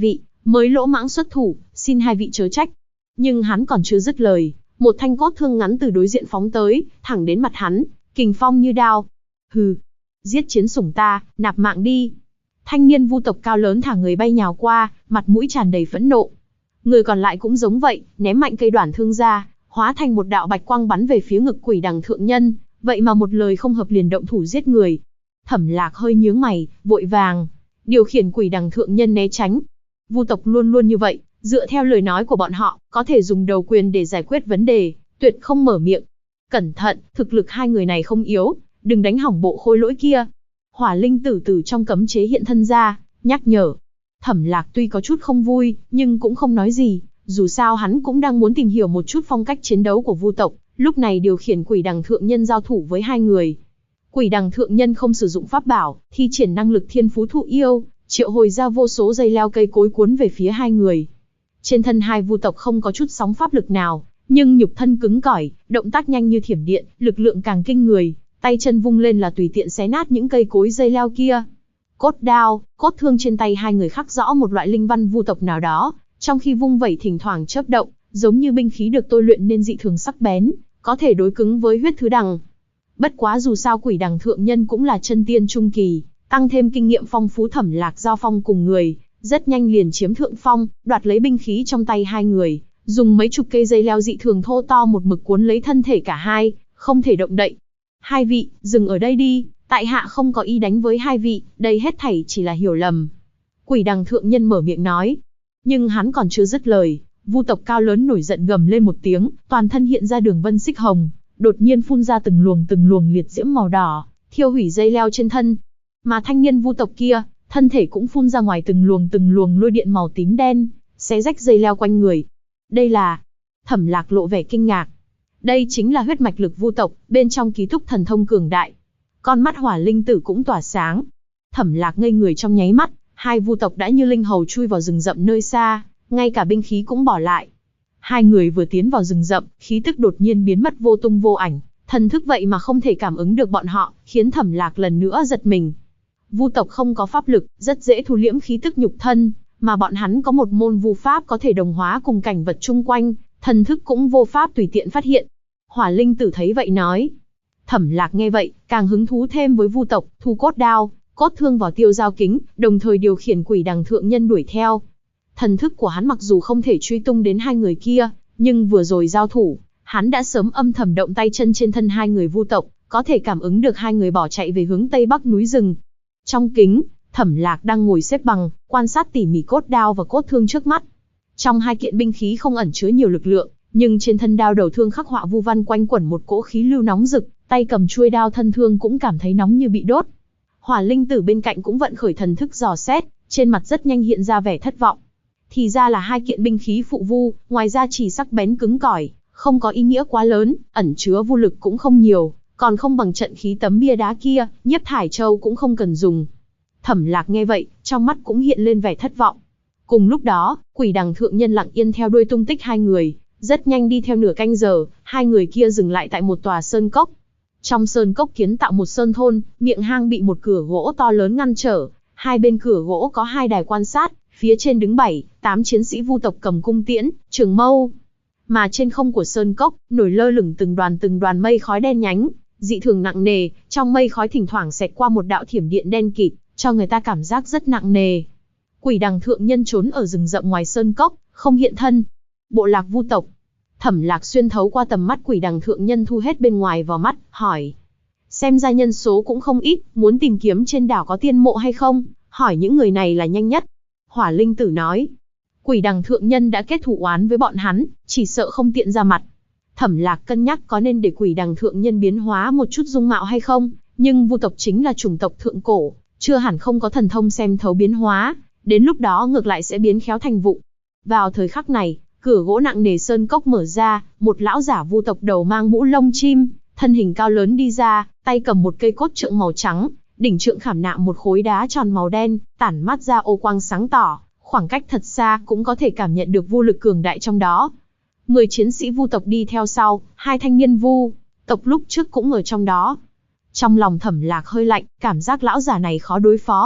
mới lỗ mãng xuất thủ, xin hai vị chớ trách. Nhưng hắn còn chưa dứt lời, một thanh cốt thương ngắn từ đối diện phóng tới, thẳng đến mặt hắn, kình phong như đao. Hừ, giết chiến sủng ta, nạp mạng đi. Thanh niên vu tộc cao lớn thả người bay nhào qua, mặt mũi tràn đầy phẫn nộ. Người còn lại cũng giống vậy, ném mạnh cây đoản thương ra, hóa thành một đạo bạch quang bắn về phía ngực Quỷ Đằng thượng nhân, vậy mà một lời không hợp liền động thủ giết người. Thẩm Lạc hơi nhướng mày, vội vàng điều khiển Quỷ Đằng thượng nhân né tránh. Vu tộc luôn luôn như vậy, dựa theo lời nói của bọn họ, có thể dùng đầu quyền để giải quyết vấn đề, tuyệt không mở miệng. Cẩn thận, thực lực hai người này không yếu, đừng đánh hỏng bộ khôi lỗi kia. Hỏa Linh Tử từ trong cấm chế hiện thân ra, nhắc nhở. Thẩm Lạc tuy có chút không vui, nhưng cũng không nói gì, dù sao hắn cũng đang muốn tìm hiểu một chút phong cách chiến đấu của Vu tộc, lúc này điều khiển Quỷ Đằng thượng nhân giao thủ với hai người. Quỷ Đằng thượng nhân không sử dụng pháp bảo, thi triển năng lực thiên phú thụ yêu, triệu hồi ra vô số dây leo cây cối cuốn về phía hai người. Trên thân hai vu tộc không có chút sóng pháp lực nào, nhưng nhục thân cứng cỏi, động tác nhanh như thiểm điện, lực lượng càng kinh người, tay chân vung lên là tùy tiện xé nát những cây cối dây leo kia. Cốt đao, cốt thương trên tay hai người khắc rõ một loại linh văn vu tộc nào đó, trong khi vung vẩy thỉnh thoảng chớp động, giống như binh khí được tôi luyện nên dị thường sắc bén, có thể đối cứng với huyết thứ đằng. Bất quá dù sao Quỷ Đằng thượng nhân cũng là chân tiên trung kỳ, tăng thêm kinh nghiệm phong phú, Thẩm Lạc giao phong cùng người, rất nhanh liền chiếm thượng phong, đoạt lấy binh khí trong tay hai người, dùng mấy chục cây dây leo dị thường thô to một mực cuốn lấy thân thể cả hai, không thể động đậy. Hai vị, dừng ở đây đi, tại hạ không có ý đánh với hai vị, đây hết thảy chỉ là hiểu lầm. Quỷ Đằng thượng nhân mở miệng nói. Nhưng hắn còn chưa dứt lời, vu tộc cao lớn nổi giận gầm lên một tiếng, toàn thân hiện ra đường vân xích hồng, đột nhiên phun ra từng luồng liệt diễm màu đỏ, thiêu hủy dây leo trên thân. Mà thanh niên vu tộc kia, thân thể cũng phun ra ngoài từng luồng lôi điện màu tím đen, xé rách dây leo quanh người. Đây là... Thẩm Lạc lộ vẻ kinh ngạc. Đây chính là huyết mạch lực vu tộc, bên trong ký túc thần thông cường đại. Con mắt Hỏa Linh Tử cũng tỏa sáng. Thẩm Lạc ngây người trong nháy mắt, hai vu tộc đã như linh hầu chui vào rừng rậm nơi xa, ngay cả binh khí cũng bỏ lại. Hai người vừa tiến vào rừng rậm, khí tức đột nhiên biến mất vô tung vô ảnh, thần thức vậy mà không thể cảm ứng được bọn họ, khiến Thẩm Lạc lần nữa giật mình. Vu tộc không có pháp lực, rất dễ thu liễm khí tức nhục thân, mà bọn hắn có một môn vu pháp có thể đồng hóa cùng cảnh vật chung quanh, thần thức cũng vô pháp tùy tiện phát hiện. Hỏa Linh Tử thấy vậy nói. Thẩm Lạc nghe vậy, càng hứng thú thêm với vu tộc, thu cốt đao, cốt thương vào tiêu giao kính, đồng thời điều khiển Quỷ Đằng thượng nhân đuổi theo. Thần thức của hắn mặc dù không thể truy tung đến hai người kia, nhưng vừa rồi giao thủ, hắn đã sớm âm thầm động tay chân trên thân hai người vu tộc, có thể cảm ứng được hai người bỏ chạy về hướng tây bắc núi rừng. Trong kính, Thẩm Lạc đang ngồi xếp bằng, quan sát tỉ mỉ cốt đao và cốt thương trước mắt. Trong hai kiện binh khí không ẩn chứa nhiều lực lượng, nhưng trên thân đao đầu thương khắc họa vu văn quanh quẩn một cỗ khí lưu nóng rực, tay cầm chuôi đao thân thương cũng cảm thấy nóng như bị đốt. Hỏa Linh Tử bên cạnh cũng vận khởi thần thức dò xét, trên mặt rất nhanh hiện ra vẻ thất vọng. Thì ra là hai kiện binh khí phụ vu, ngoài ra chỉ sắc bén cứng cỏi, không có ý nghĩa quá lớn, ẩn chứa vu lực cũng không nhiều, còn không bằng trận khí tấm bia đá kia, Nhiếp Thải Châu cũng không cần dùng. Thẩm Lạc nghe vậy, trong mắt cũng hiện lên vẻ thất vọng. Cùng lúc đó, Quỷ Đằng thượng nhân lặng yên theo đuôi tung tích hai người, rất nhanh đi theo nửa canh giờ, hai người kia dừng lại tại một tòa sơn cốc. Trong sơn cốc kiến tạo một sơn thôn, miệng hang bị một cửa gỗ to lớn ngăn trở, hai bên cửa gỗ có hai đài quan sát, phía trên đứng 7-8 chiến sĩ vu tộc cầm cung tiễn, trường mâu. Mà trên không của sơn cốc, nổi lơ lửng từng đoàn mây khói đen nhánh, dị thường nặng nề, trong mây khói thỉnh thoảng xẹt qua một đạo thiểm điện đen kịt, cho người ta cảm giác rất nặng nề. Quỷ Đằng thượng nhân trốn ở rừng rậm ngoài sơn cốc, không hiện thân. Bộ lạc vu tộc. Thẩm Lạc xuyên thấu qua tầm mắt Quỷ Đằng thượng nhân thu hết bên ngoài vào mắt, hỏi. Xem ra nhân số cũng không ít, muốn tìm kiếm trên đảo có tiên mộ hay không, hỏi những người này là nhanh nhất. Hỏa Linh Tử nói. Quỷ Đằng thượng nhân đã kết thù oán với bọn hắn, chỉ sợ không tiện ra mặt. Thẩm Lạc cân nhắc có nên để Quỷ Đằng thượng nhân biến hóa một chút dung mạo hay không, nhưng vu tộc chính là chủng tộc thượng cổ, chưa hẳn không có thần thông xem thấu biến hóa, đến lúc đó ngược lại sẽ biến khéo thành vụng. Vào thời khắc này, cửa gỗ nặng nề sơn cốc mở ra, một lão giả vu tộc đầu mang mũ lông chim, thân hình cao lớn đi ra, tay cầm một cây cốt trượng màu trắng, đỉnh trượng khảm nạm một khối đá tròn màu đen, tản mát ra ô quang sáng tỏ, khoảng cách thật xa cũng có thể cảm nhận được vu lực cường đại trong đó. 10 chiến sĩ vu tộc đi theo sau, hai thanh niên vu tộc lúc trước cũng ở trong đó. Trong lòng Thẩm Lạc hơi lạnh, cảm giác lão giả này khó đối phó,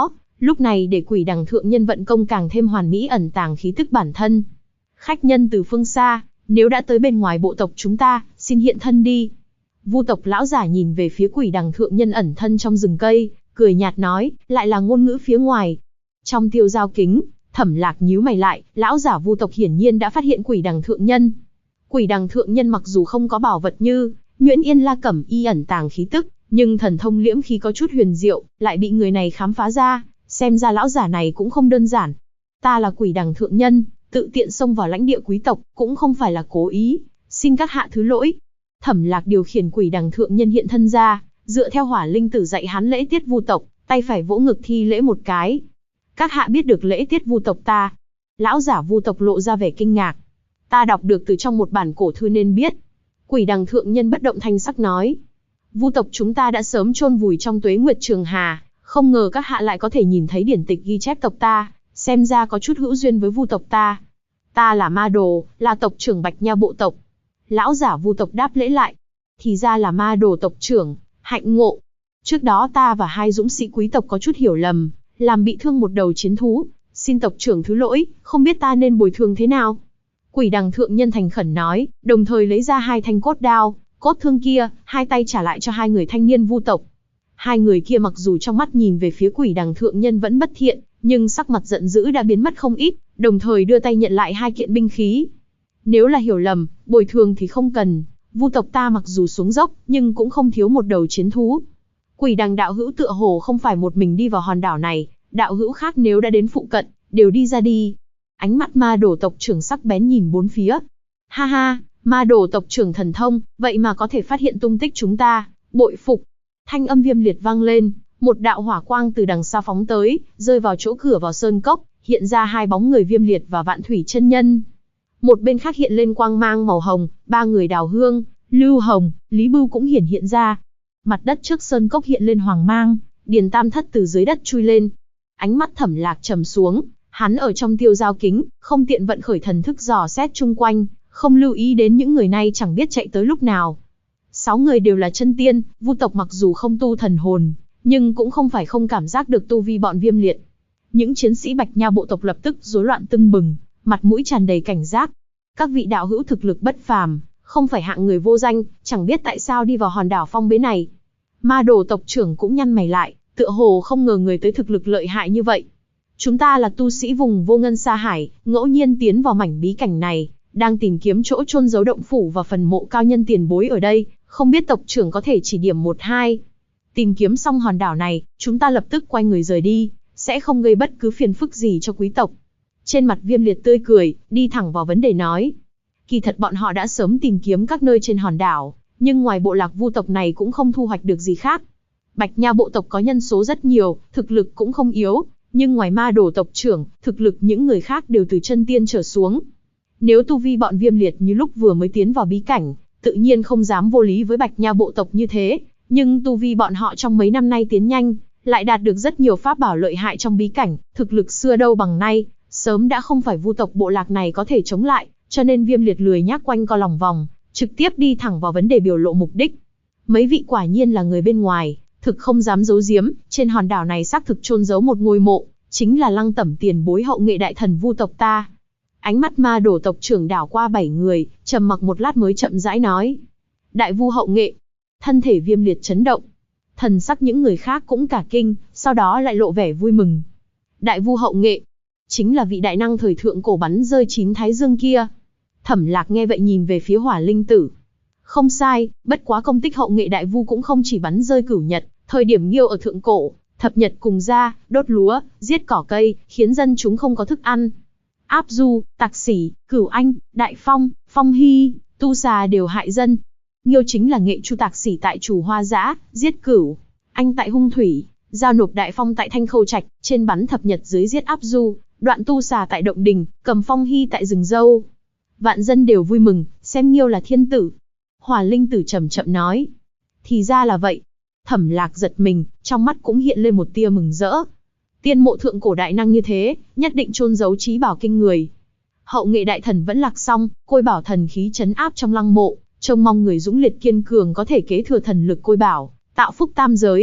Lúc này để Quỷ Đằng thượng nhân vận công càng thêm hoàn mỹ ẩn tàng khí tức bản thân. Khách nhân từ phương xa, nếu đã tới bên ngoài bộ tộc chúng ta, xin hiện thân đi. Vu tộc lão giả nhìn về phía Quỷ Đằng thượng nhân ẩn thân trong rừng cây, cười nhạt nói, lại là ngôn ngữ phía ngoài. Trong tiêu giao kính, Thẩm Lạc nhíu mày lại, lão giả Vu tộc hiển nhiên đã phát hiện Quỷ Đằng thượng nhân. Quỷ Đằng thượng nhân mặc dù không có bảo vật như Nhuyễn Yên La Cẩm Y ẩn tàng khí tức, nhưng thần thông liễm khí có chút huyền diệu, lại bị người này khám phá ra, xem ra lão giả này cũng không đơn giản. Ta là Quỷ Đằng thượng nhân, tự tiện xông vào lãnh địa quý tộc, cũng không phải là cố ý, xin các hạ thứ lỗi. Thẩm Lạc điều khiển Quỷ Đằng thượng nhân hiện thân ra, dựa theo Hỏa Linh Tử dạy hắn lễ tiết Vu tộc, tay phải vỗ ngực thi lễ một cái. Các hạ biết được lễ tiết Vu tộc ta? Lão giả Vu tộc lộ ra vẻ kinh ngạc. Ta đọc được từ trong một bản cổ thư nên biết. Quỷ Đằng thượng nhân bất động thanh sắc nói. Vu tộc chúng ta đã sớm chôn vùi trong tuế nguyệt trường hà, không ngờ các hạ lại có thể nhìn thấy điển tịch ghi chép tộc ta, xem ra có chút hữu duyên với Vu tộc ta. Ta là Ma Đồ, là tộc trưởng Bạch Nha bộ tộc. Lão giả Vu tộc đáp lễ lại. Thì ra là Ma Đồ tộc trưởng, hạnh ngộ. Trước đó ta và hai dũng sĩ quý tộc có chút hiểu lầm, làm bị thương một đầu chiến thú, xin tộc trưởng thứ lỗi, không biết ta nên bồi thường thế nào. Quỷ Đằng thượng nhân thành khẩn nói, đồng thời lấy ra hai thanh cốt đao, cốt thương kia, hai tay trả lại cho hai người thanh niên Vu tộc. Hai người kia mặc dù trong mắt nhìn về phía Quỷ Đằng thượng nhân vẫn bất thiện, nhưng sắc mặt giận dữ đã biến mất không ít, đồng thời đưa tay nhận lại hai kiện binh khí. Nếu là hiểu lầm, bồi thường thì không cần, Vu tộc ta mặc dù xuống dốc, nhưng cũng không thiếu một đầu chiến thú. Quỷ Đằng đạo hữu tựa hồ không phải một mình đi vào hòn đảo này, đạo hữu khác nếu đã đến phụ cận, đều đi ra đi. Ánh mắt Ma Đồ tộc trưởng sắc bén nhìn bốn phía. Ha ha, Ma Đồ tộc trưởng thần thông, vậy mà có thể phát hiện tung tích chúng ta, bội phục. Thanh âm viêm liệt vang lên, một đạo hỏa quang từ đằng xa phóng tới, rơi vào chỗ cửa vào sơn cốc, hiện ra hai bóng người Viêm Liệt và Vạn Thủy chân nhân. Một bên khác hiện lên quang mang màu hồng, ba người Đào Hương, Lưu Hồng, Lý Bưu cũng hiện ra. Mặt đất trước sơn cốc hiện lên hoàng mang, Điền Tam Thất từ dưới đất chui lên. Ánh mắt Thẩm Lạc trầm xuống, hắn ở trong tiêu giao kính, không tiện vận khởi thần thức dò xét chung quanh, không lưu ý đến những người này chẳng biết chạy tới lúc nào. 6 người đều là chân tiên, Vu tộc mặc dù không tu thần hồn, nhưng cũng không phải không cảm giác được tu vi bọn Viêm Liệt. Những chiến sĩ Bạch Nha bộ tộc lập tức rối loạn tưng bừng, mặt mũi tràn đầy cảnh giác. Các vị đạo hữu thực lực bất phàm, không phải hạng người vô danh, chẳng biết tại sao đi vào hòn đảo phong bế này. Ma Đồ tộc trưởng cũng nhăn mày lại, tựa hồ không ngờ người tới thực lực lợi hại như vậy. Chúng ta là tu sĩ vùng vô ngân sa hải, ngẫu nhiên tiến vào mảnh bí cảnh này, đang tìm kiếm chỗ chôn giấu động phủ và phần mộ cao nhân tiền bối ở đây, không biết tộc trưởng có thể chỉ điểm một hai. Tìm kiếm xong hòn đảo này, chúng ta lập tức quay người rời đi, sẽ không gây bất cứ phiền phức gì cho quý tộc. Trên mặt Viêm Liệt tươi cười, đi thẳng vào vấn đề nói. Kỳ thật bọn họ đã sớm tìm kiếm các nơi trên hòn đảo, nhưng ngoài bộ lạc Vu tộc này cũng không thu hoạch được gì khác. Bạch Nha bộ tộc có nhân số rất nhiều, thực lực cũng không yếu, nhưng ngoài Ma Đồ tộc trưởng, thực lực những người khác đều từ chân tiên trở xuống. Nếu tu vi bọn Viêm Liệt như lúc vừa mới tiến vào bí cảnh, tự nhiên không dám vô lý với Bạch Nha bộ tộc như thế, nhưng tu vi bọn họ trong mấy năm nay tiến nhanh, lại đạt được rất nhiều pháp bảo lợi hại trong bí cảnh, thực lực xưa đâu bằng nay, sớm đã không phải Vu tộc bộ lạc này có thể chống lại, cho nên Viêm Liệt lười nhác quanh co lòng vòng, trực tiếp đi thẳng vào vấn đề biểu lộ mục đích. Mấy vị quả nhiên là người bên ngoài, thực không dám giấu giếm, trên hòn đảo này xác thực chôn giấu một ngôi mộ, chính là Lăng Tẩm tiền bối hậu nghệ đại thần Vu tộc ta. Ánh mắt Ma Đồ tộc trưởng đảo qua 7 người, trầm mặc một lát mới chậm rãi nói. Đại Vu hậu nghệ. Thân thể Viêm Liệt chấn động. Thần sắc những người khác cũng cả kinh, sau đó lại lộ vẻ vui mừng. Đại Vu hậu nghệ. Chính là vị đại năng thời thượng cổ bắn rơi 9 thái dương kia. Thẩm Lạc nghe vậy nhìn về phía Hỏa Linh Tử. Không sai, bất quá công tích hậu nghệ đại vu cũng không chỉ bắn rơi cửu nhật, thời điểm Nghiêu ở thượng cổ, thập nhật cùng ra, đốt lúa, giết cỏ cây, khiến dân chúng không có thức ăn. Áp Du, Tạc Sỉ, Cửu Anh, Đại Phong, Phong Hy, Tu Xà đều hại dân. Nghiêu chính là nghệ chu Tạc Sỉ tại Chủ Hoa Dã, giết Cửu Anh tại Hung Thủy, giao nộp Đại Phong tại Thanh Khâu Trạch, trên bắn thập nhật dưới giết Áp Du, đoạn Tu Xà tại Động Đình, cầm Phong Hy tại rừng dâu. Vạn dân đều vui mừng, xem Nghiêu là thiên tử. Hỏa Linh Tử chậm chậm nói. Thì ra là vậy. Thẩm Lạc giật mình, trong mắt cũng hiện lên một tia mừng rỡ. Tiên mộ thượng cổ đại năng như thế, nhất định chôn giấu trí bảo kinh người. Hậu nghệ đại thần vẫn lạc xong, côi bảo thần khí trấn áp trong lăng mộ, trông mong người dũng liệt kiên cường có thể kế thừa thần lực côi bảo, tạo phúc tam giới.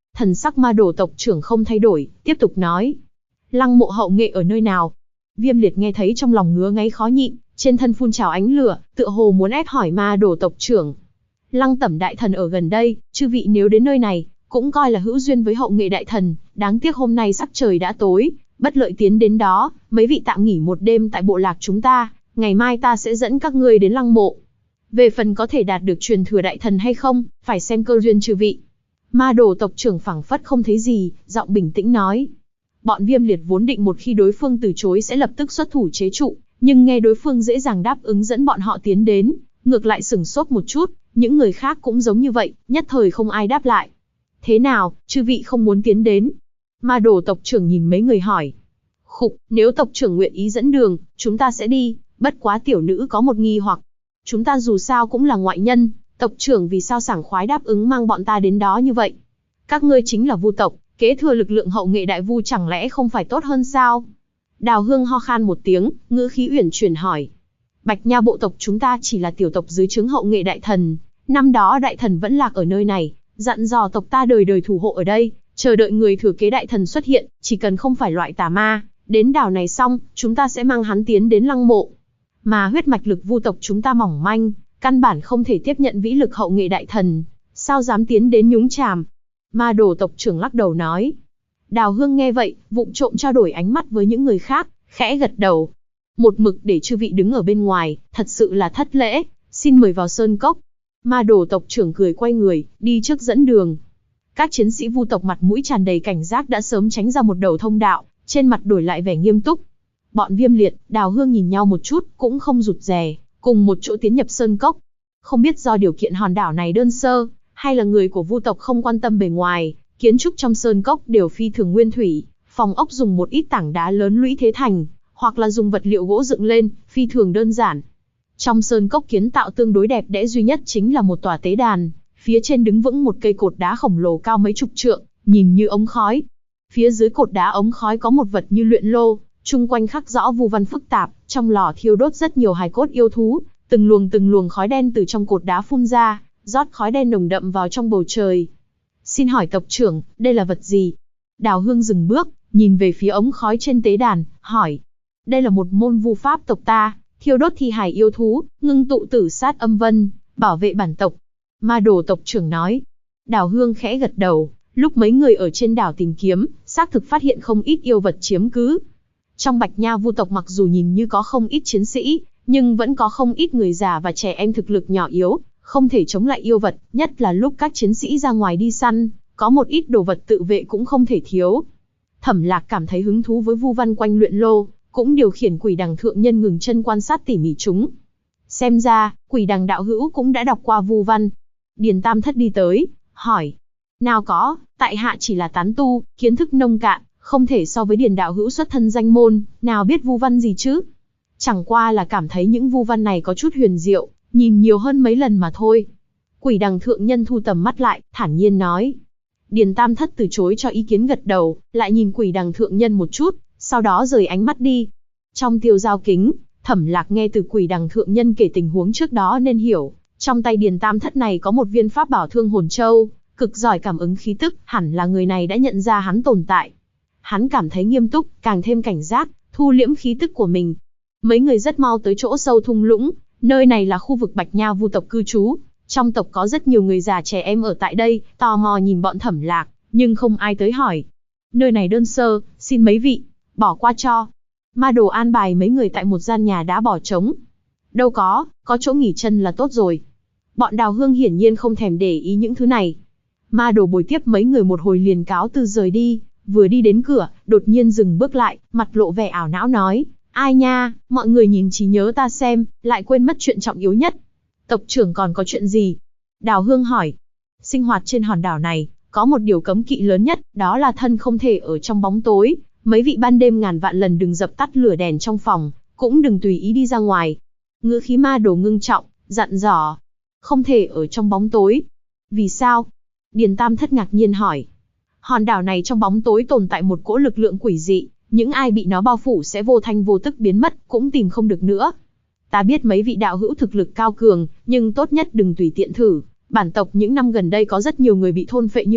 Thần sắc Ma Đồ tộc trưởng không thay đổi, tiếp tục nói. Lăng mộ hậu nghệ ở nơi nào? Viêm Liệt nghe thấy trong lòng ngứa ngáy khó nhịn, trên thân phun trào ánh lửa, tựa hồ muốn ép hỏi Ma Đồ tộc trưởng. Lăng Tẩm đại thần ở gần đây, chư vị nếu đến nơi này, cũng coi là hữu duyên với hậu nghệ đại thần, đáng tiếc hôm nay sắc trời đã tối, bất lợi tiến đến đó, mấy vị tạm nghỉ một đêm tại bộ lạc chúng ta, ngày mai ta sẽ dẫn các ngươi đến lăng mộ. Về phần có thể đạt được truyền thừa đại thần hay không, phải xem cơ duyên chư vị. Ma Đồ tộc trưởng phảng phất không thấy gì, giọng bình tĩnh nói. Bọn Viêm Liệt vốn định một khi đối phương từ chối sẽ lập tức xuất thủ chế trụ, nhưng nghe đối phương dễ dàng đáp ứng dẫn bọn họ tiến đến, ngược lại sửng sốt một chút, những người khác cũng giống như vậy, nhất thời không ai đáp lại. Thế nào, chư vị không muốn tiến đến? Ma Đồ tộc trưởng nhìn mấy người hỏi. Khục, nếu tộc trưởng nguyện ý dẫn đường, chúng ta sẽ đi, bất quá tiểu nữ có một nghi hoặc. Chúng ta dù sao cũng là ngoại nhân, tộc trưởng vì sao sảng khoái đáp ứng mang bọn ta đến đó như vậy? Các ngươi chính là Vu tộc, kế thừa lực lượng hậu nghệ đại vu chẳng lẽ không phải tốt hơn sao? Đào Hương ho khan một tiếng, ngữ khí uyển chuyển hỏi. Bạch Nha bộ tộc chúng ta chỉ là tiểu tộc dưới trướng hậu nghệ đại thần, năm đó đại thần vẫn lạc ở nơi này, dặn dò tộc ta đời đời thủ hộ ở đây, chờ đợi người thừa kế đại thần xuất hiện, chỉ cần không phải loại tà ma, đến đảo này xong, chúng ta sẽ mang hắn tiến đến lăng mộ. Mà huyết mạch lực Vu tộc chúng ta mỏng manh, căn bản không thể tiếp nhận vĩ lực hậu nghệ đại thần, sao dám tiến đến nhúng chàm? Ma Đồ tộc trưởng lắc đầu nói. Đào Hương nghe vậy, vụng trộm trao đổi ánh mắt với những người khác, khẽ gật đầu. Một mực để chư vị đứng ở bên ngoài, thật sự là thất lễ, xin mời vào sơn cốc. Ma Đồ tộc trưởng cười quay người, đi trước dẫn đường. Các chiến sĩ Vu tộc mặt mũi tràn đầy cảnh giác đã sớm tránh ra một đầu thông đạo, trên mặt đổi lại vẻ nghiêm túc. Bọn Viêm Liệt, Đào Hương nhìn nhau một chút, cũng không rụt rè, cùng một chỗ tiến nhập sơn cốc. Không biết do điều kiện hòn đảo này đơn sơ, hay là người của Vu tộc không quan tâm bề ngoài, kiến trúc trong sơn cốc đều phi thường nguyên thủy, phòng ốc dùng một ít tảng đá lớn lũy thế thành, hoặc là dùng vật liệu gỗ dựng lên, phi thường đơn giản. Trong sơn cốc kiến tạo tương đối đẹp đẽ duy nhất chính là một tòa tế đàn, phía trên đứng vững một cây cột đá khổng lồ cao mấy chục trượng, nhìn như ống khói. Phía dưới cột đá ống khói có một vật như luyện lô, chung quanh khắc rõ vu văn phức tạp, trong lò thiêu đốt rất nhiều hài cốt yêu thú, từng luồng khói đen từ trong cột đá phun ra, rót khói đen nồng đậm vào trong bầu trời. Xin hỏi tộc trưởng, đây là vật gì? Đào Hương dừng bước, nhìn về phía ống khói trên tế đàn, hỏi. Đây là một môn vu pháp tộc ta, thiêu đốt thi hài yêu thú, ngưng tụ tử sát âm vân, bảo vệ bản tộc. Ma Đồ tộc trưởng nói. Đào Hương khẽ gật đầu, lúc mấy người ở trên đảo tìm kiếm, xác thực phát hiện không ít yêu vật chiếm cứ. Trong Bạch Nha Vu tộc mặc dù nhìn như có không ít chiến sĩ, nhưng vẫn có không ít người già và trẻ em thực lực nhỏ yếu, không thể chống lại yêu vật, nhất là lúc các chiến sĩ ra ngoài đi săn, có một ít đồ vật tự vệ cũng không thể thiếu. Thẩm Lạc cảm thấy hứng thú với vu văn quanh luyện lô, cũng điều khiển Quỷ Đằng thượng nhân ngừng chân quan sát tỉ mỉ chúng. Xem ra, Quỷ Đằng đạo hữu cũng đã đọc qua vu văn. Điền Tam Thất đi tới, hỏi. Nào có, tại hạ chỉ là tán tu, kiến thức nông cạn, không thể so với Điền đạo hữu xuất thân danh môn, nào biết vu văn gì chứ. Chẳng qua là cảm thấy những vu văn này có chút huyền diệu, nhìn nhiều hơn mấy lần mà thôi. Quỷ Đằng thượng nhân thu tầm mắt lại, thản nhiên nói. Điền Tam Thất từ chối cho ý kiến gật đầu, lại nhìn Quỷ Đằng thượng nhân một chút, sau đó rời ánh mắt đi. Trong tiêu giao kính, Thẩm Lạc nghe từ Quỷ Đằng thượng nhân kể tình huống trước đó nên hiểu, trong tay Điền Tam Thất này có một viên pháp bảo Thương Hồn Châu, cực giỏi cảm ứng khí tức, hẳn là người này đã nhận ra hắn tồn tại. Hắn cảm thấy nghiêm túc, càng thêm cảnh giác, thu liễm khí tức của mình. Mấy người rất mau tới chỗ sâu thung lũng, nơi này là khu vực Bạch Nha Vu tộc cư trú. Trong tộc có rất nhiều người già trẻ em ở tại đây, tò mò nhìn bọn Thẩm Lạc, nhưng không ai tới hỏi. Nơi này đơn sơ, xin mấy vị, bỏ qua cho. Ma Đồ an bài mấy người tại một gian nhà đá bỏ trống. Đâu có chỗ nghỉ chân là tốt rồi. Bọn Đào Hương hiển nhiên không thèm để ý những thứ này. Ma Đồ bồi tiếp mấy người một hồi liền cáo từ rời đi, vừa đi đến cửa, đột nhiên dừng bước lại, mặt lộ vẻ ảo não nói. Ai nha, mọi người nhìn trí nhớ ta xem, lại quên mất chuyện trọng yếu nhất. Tộc trưởng còn có chuyện gì? Đào Hương hỏi. Sinh hoạt trên hòn đảo này, có một điều cấm kỵ lớn nhất, đó là thân không thể ở trong bóng tối. Mấy vị ban đêm ngàn vạn lần đừng dập tắt lửa đèn trong phòng, cũng đừng tùy ý đi ra ngoài. Ngữ khí Ma Đồ ngưng trọng, dặn dò. Không thể ở trong bóng tối. Vì sao? Điền Tam Thất ngạc nhiên hỏi. Hòn đảo này trong bóng tối tồn tại một cỗ lực lượng quỷ dị, những ai bị nó bao phủ sẽ vô thanh vô tức biến mất, cũng tìm không được nữa. Ta biết mấy vị đạo hữu thực lực cao cường, nhưng tốt nhất đừng tùy tiện thử. Bản tộc những năm gần đây có rất nhiều người bị thôn phệ như vậy,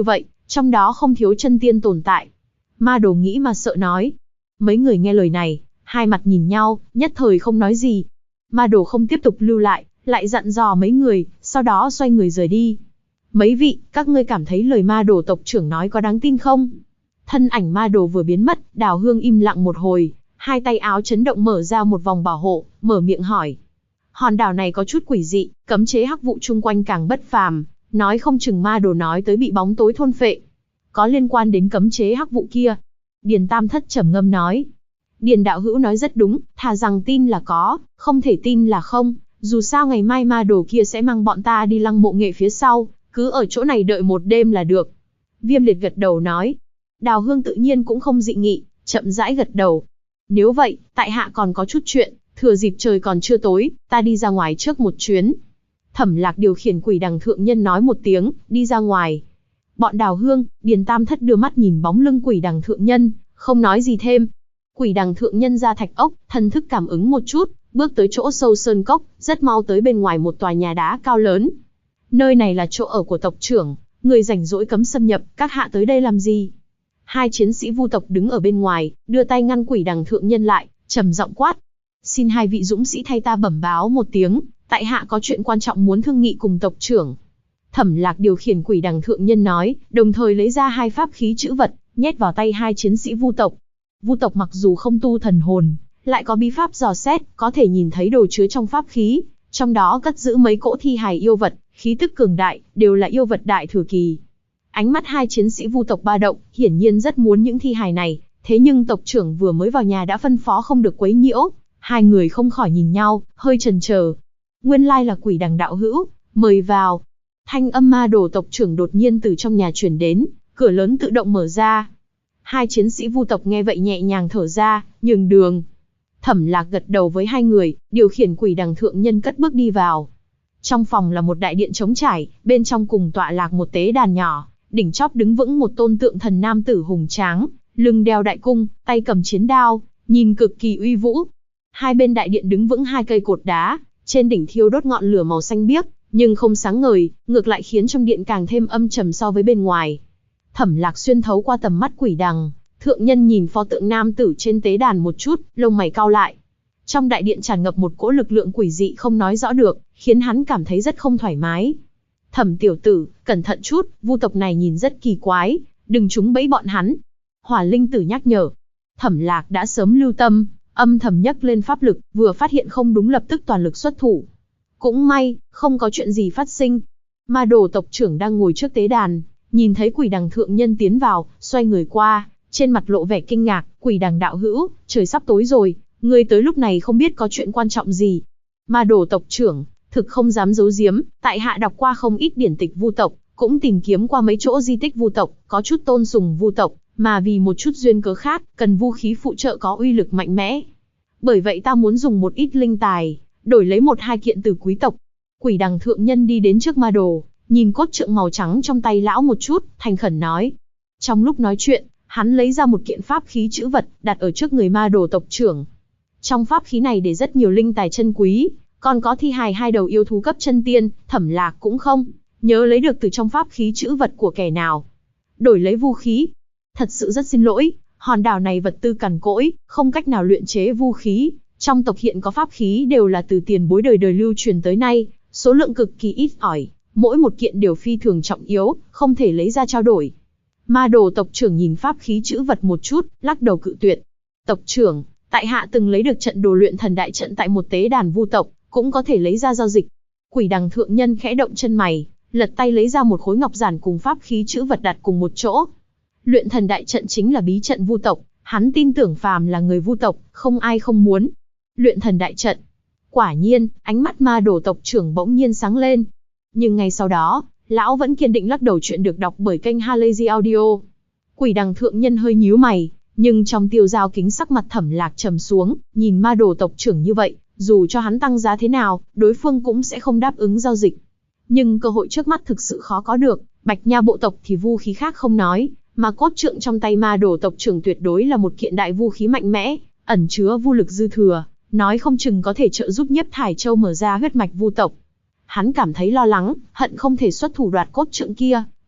trong đó không thiếu chân tiên tồn tại. Ma Đồ nghĩ mà sợ nói. Mấy người nghe lời này, hai mặt nhìn nhau, nhất thời không nói gì. Ma Đồ không tiếp tục lưu lại, lại dặn dò mấy người, sau đó xoay người rời đi. Mấy vị, các ngươi cảm thấy lời Ma Đồ tộc trưởng nói có đáng tin không? Thân ảnh Ma Đồ vừa biến mất, Đào Hương im lặng một hồi, hai tay áo chấn động mở ra một vòng bảo hộ, mở miệng hỏi. Hòn đảo này có chút quỷ dị, cấm chế hắc vụ chung quanh càng bất phàm, nói không chừng Ma Đồ nói tới bị bóng tối thôn phệ. Có liên quan đến cấm chế hắc vụ kia. Điền Tam Thất trầm ngâm nói. Điền đạo hữu nói rất đúng, thà rằng tin là có, không thể tin là không. Dù sao ngày mai Ma Đồ kia sẽ mang bọn ta đi Lăng Mộ Nghệ phía sau, cứ ở chỗ này đợi một đêm là được. Viêm Liệt gật đầu nói. Đào Hương tự nhiên cũng không dị nghị, chậm rãi gật đầu. Nếu vậy, tại hạ còn có chút chuyện, thừa dịp trời còn chưa tối, ta đi ra ngoài trước một chuyến. Thẩm Lạc điều khiển Quỷ Đằng thượng nhân nói một tiếng, đi ra ngoài. Bọn Đào Hương, Điền Tam Thất đưa mắt nhìn bóng lưng Quỷ Đằng thượng nhân, không nói gì thêm. Quỷ Đằng thượng nhân ra thạch ốc, thần thức cảm ứng một chút, bước tới chỗ sâu sơn cốc, rất mau tới bên ngoài một tòa nhà đá cao lớn. Nơi này là chỗ ở của tộc trưởng, người rảnh rỗi cấm xâm nhập, các hạ tới đây làm gì? Hai chiến sĩ vu tộc đứng ở bên ngoài, đưa tay ngăn Quỷ Đằng thượng nhân lại, trầm giọng quát. Xin hai vị dũng sĩ thay ta bẩm báo một tiếng, tại hạ có chuyện quan trọng muốn thương nghị cùng tộc trưởng. Thẩm Lạc điều khiển Quỷ Đằng thượng nhân nói, đồng thời lấy ra hai pháp khí chữ vật, nhét vào tay hai chiến sĩ vu tộc. Vu tộc mặc dù không tu thần hồn, lại có bí pháp dò xét, có thể nhìn thấy đồ chứa trong pháp khí, trong đó cất giữ mấy cỗ thi hài yêu vật, khí tức cường đại, đều là yêu vật đại thừa kỳ. Ánh mắt hai chiến sĩ vu tộc ba động, hiển nhiên rất muốn những thi hài này, thế nhưng tộc trưởng vừa mới vào nhà đã phân phó không được quấy nhiễu, hai người không khỏi nhìn nhau, hơi chần chờ. Nguyên lai là Quỷ Đằng đạo hữu, mời vào. Thanh âm Ma Đồ tộc trưởng đột nhiên từ trong nhà truyền đến, cửa lớn tự động mở ra. Hai chiến sĩ vu tộc nghe vậy nhẹ nhàng thở ra, nhường đường. Thẩm Lạc gật đầu với hai người, điều khiển Quỷ Đằng thượng nhân cất bước đi vào. Trong phòng là một đại điện trống trải, bên trong cùng tọa lạc một tế đàn nhỏ, đỉnh chóp đứng vững một tôn tượng thần nam tử hùng tráng, lưng đeo đại cung, tay cầm chiến đao, nhìn cực kỳ uy vũ. Hai bên đại điện đứng vững hai cây cột đá, trên đỉnh thiêu đốt ngọn lửa màu xanh biếc, nhưng không sáng ngời, ngược lại khiến trong điện càng thêm âm trầm so với bên ngoài. Thẩm Lạc xuyên thấu qua tầm mắt Quỷ Đằng thượng nhân nhìn pho tượng nam tử trên tế đàn một chút, lông mày cau lại. Trong đại điện tràn ngập một cỗ lực lượng quỷ dị không nói rõ được, khiến hắn cảm thấy rất không thoải mái. Thẩm tiểu tử, cẩn thận chút, vu tộc này nhìn rất kỳ quái, đừng trúng bẫy bọn hắn. Hỏa Linh Tử nhắc nhở. Thẩm Lạc đã sớm lưu tâm, âm thầm nhấc lên pháp lực, vừa phát hiện không đúng lập tức toàn lực xuất thủ. Cũng may, không có chuyện gì phát sinh. Ma Đồ tộc trưởng đang ngồi trước tế đàn, nhìn thấy Quỷ Đằng thượng nhân tiến vào, xoay người qua, trên mặt lộ vẻ kinh ngạc. Quỷ Đằng đạo hữu, trời sắp tối rồi, ngươi tới lúc này không biết có chuyện quan trọng gì. Ma Đồ tộc trưởng, thực không dám giấu giếm, tại hạ đọc qua không ít điển tịch vu tộc, cũng tìm kiếm qua mấy chỗ di tích vu tộc, có chút tôn sùng vu tộc, mà vì một chút duyên cớ khác, cần vũ khí phụ trợ có uy lực mạnh mẽ. Bởi vậy ta muốn dùng một ít linh tài, đổi lấy một hai kiện từ quý tộc. Quỷ Đằng thượng nhân đi đến trước Ma Đồ, nhìn cốt trượng màu trắng trong tay lão một chút, thành khẩn nói. Trong lúc nói chuyện, hắn lấy ra một kiện pháp khí chữ vật, đặt ở trước người Ma Đồ tộc trưởng. Trong pháp khí này để rất nhiều linh tài chân quý, còn có thi hài hai đầu yêu thú cấp chân tiên. Thẩm Lạc cũng không nhớ lấy được từ trong pháp khí chữ vật của kẻ nào. Đổi lấy vũ khí. Thật sự rất xin lỗi, hòn đảo này vật tư cằn cỗi, không cách nào luyện chế vũ khí. Trong tộc hiện có pháp khí đều là từ tiền bối đời đời lưu truyền tới nay, số lượng cực kỳ ít ỏi, mỗi một kiện đều phi thường trọng yếu, không thể lấy ra trao đổi. Ma Đồ tộc trưởng nhìn pháp khí chữ vật một chút, lắc đầu cự tuyệt. Tộc trưởng, tại hạ từng lấy được trận đồ luyện thần đại trận tại một tế đàn vu tộc, cũng có thể lấy ra giao dịch. Quỷ Đằng thượng nhân khẽ động chân mày, lật tay lấy ra một khối ngọc giản cùng pháp khí chữ vật đặt cùng một chỗ. Luyện thần đại trận chính là bí trận vu tộc, hắn tin tưởng phàm là người vu tộc, không ai không muốn. Luyện thần đại trận. Quả nhiên, ánh mắt Ma Đồ tộc trưởng bỗng nhiên sáng lên. Nhưng ngay sau đó, lão vẫn kiên định lắc đầu. Chuyện được đọc bởi kênh Halazy Audio. Quỷ Đằng thượng nhân hơi nhíu mày, nhưng trong tiêu dao kính sắc mặt Thẩm Lạc trầm xuống, nhìn Ma Đồ tộc trưởng như vậy, dù cho hắn tăng giá thế nào, đối phương cũng sẽ không đáp ứng giao dịch. Nhưng cơ hội trước mắt thực sự khó có được, Bạch Nha bộ tộc thì vũ khí khác không nói, mà cốt trượng trong tay Ma Đồ tộc trưởng tuyệt đối là một kiện đại vũ khí mạnh mẽ, ẩn chứa vu lực dư thừa, nói không chừng có thể trợ giúp Nhiếp Thải Châu mở ra huyết mạch vu tộc. Hắn cảm thấy lo lắng, hận không thể xuất thủ đoạt cốt trượng kia,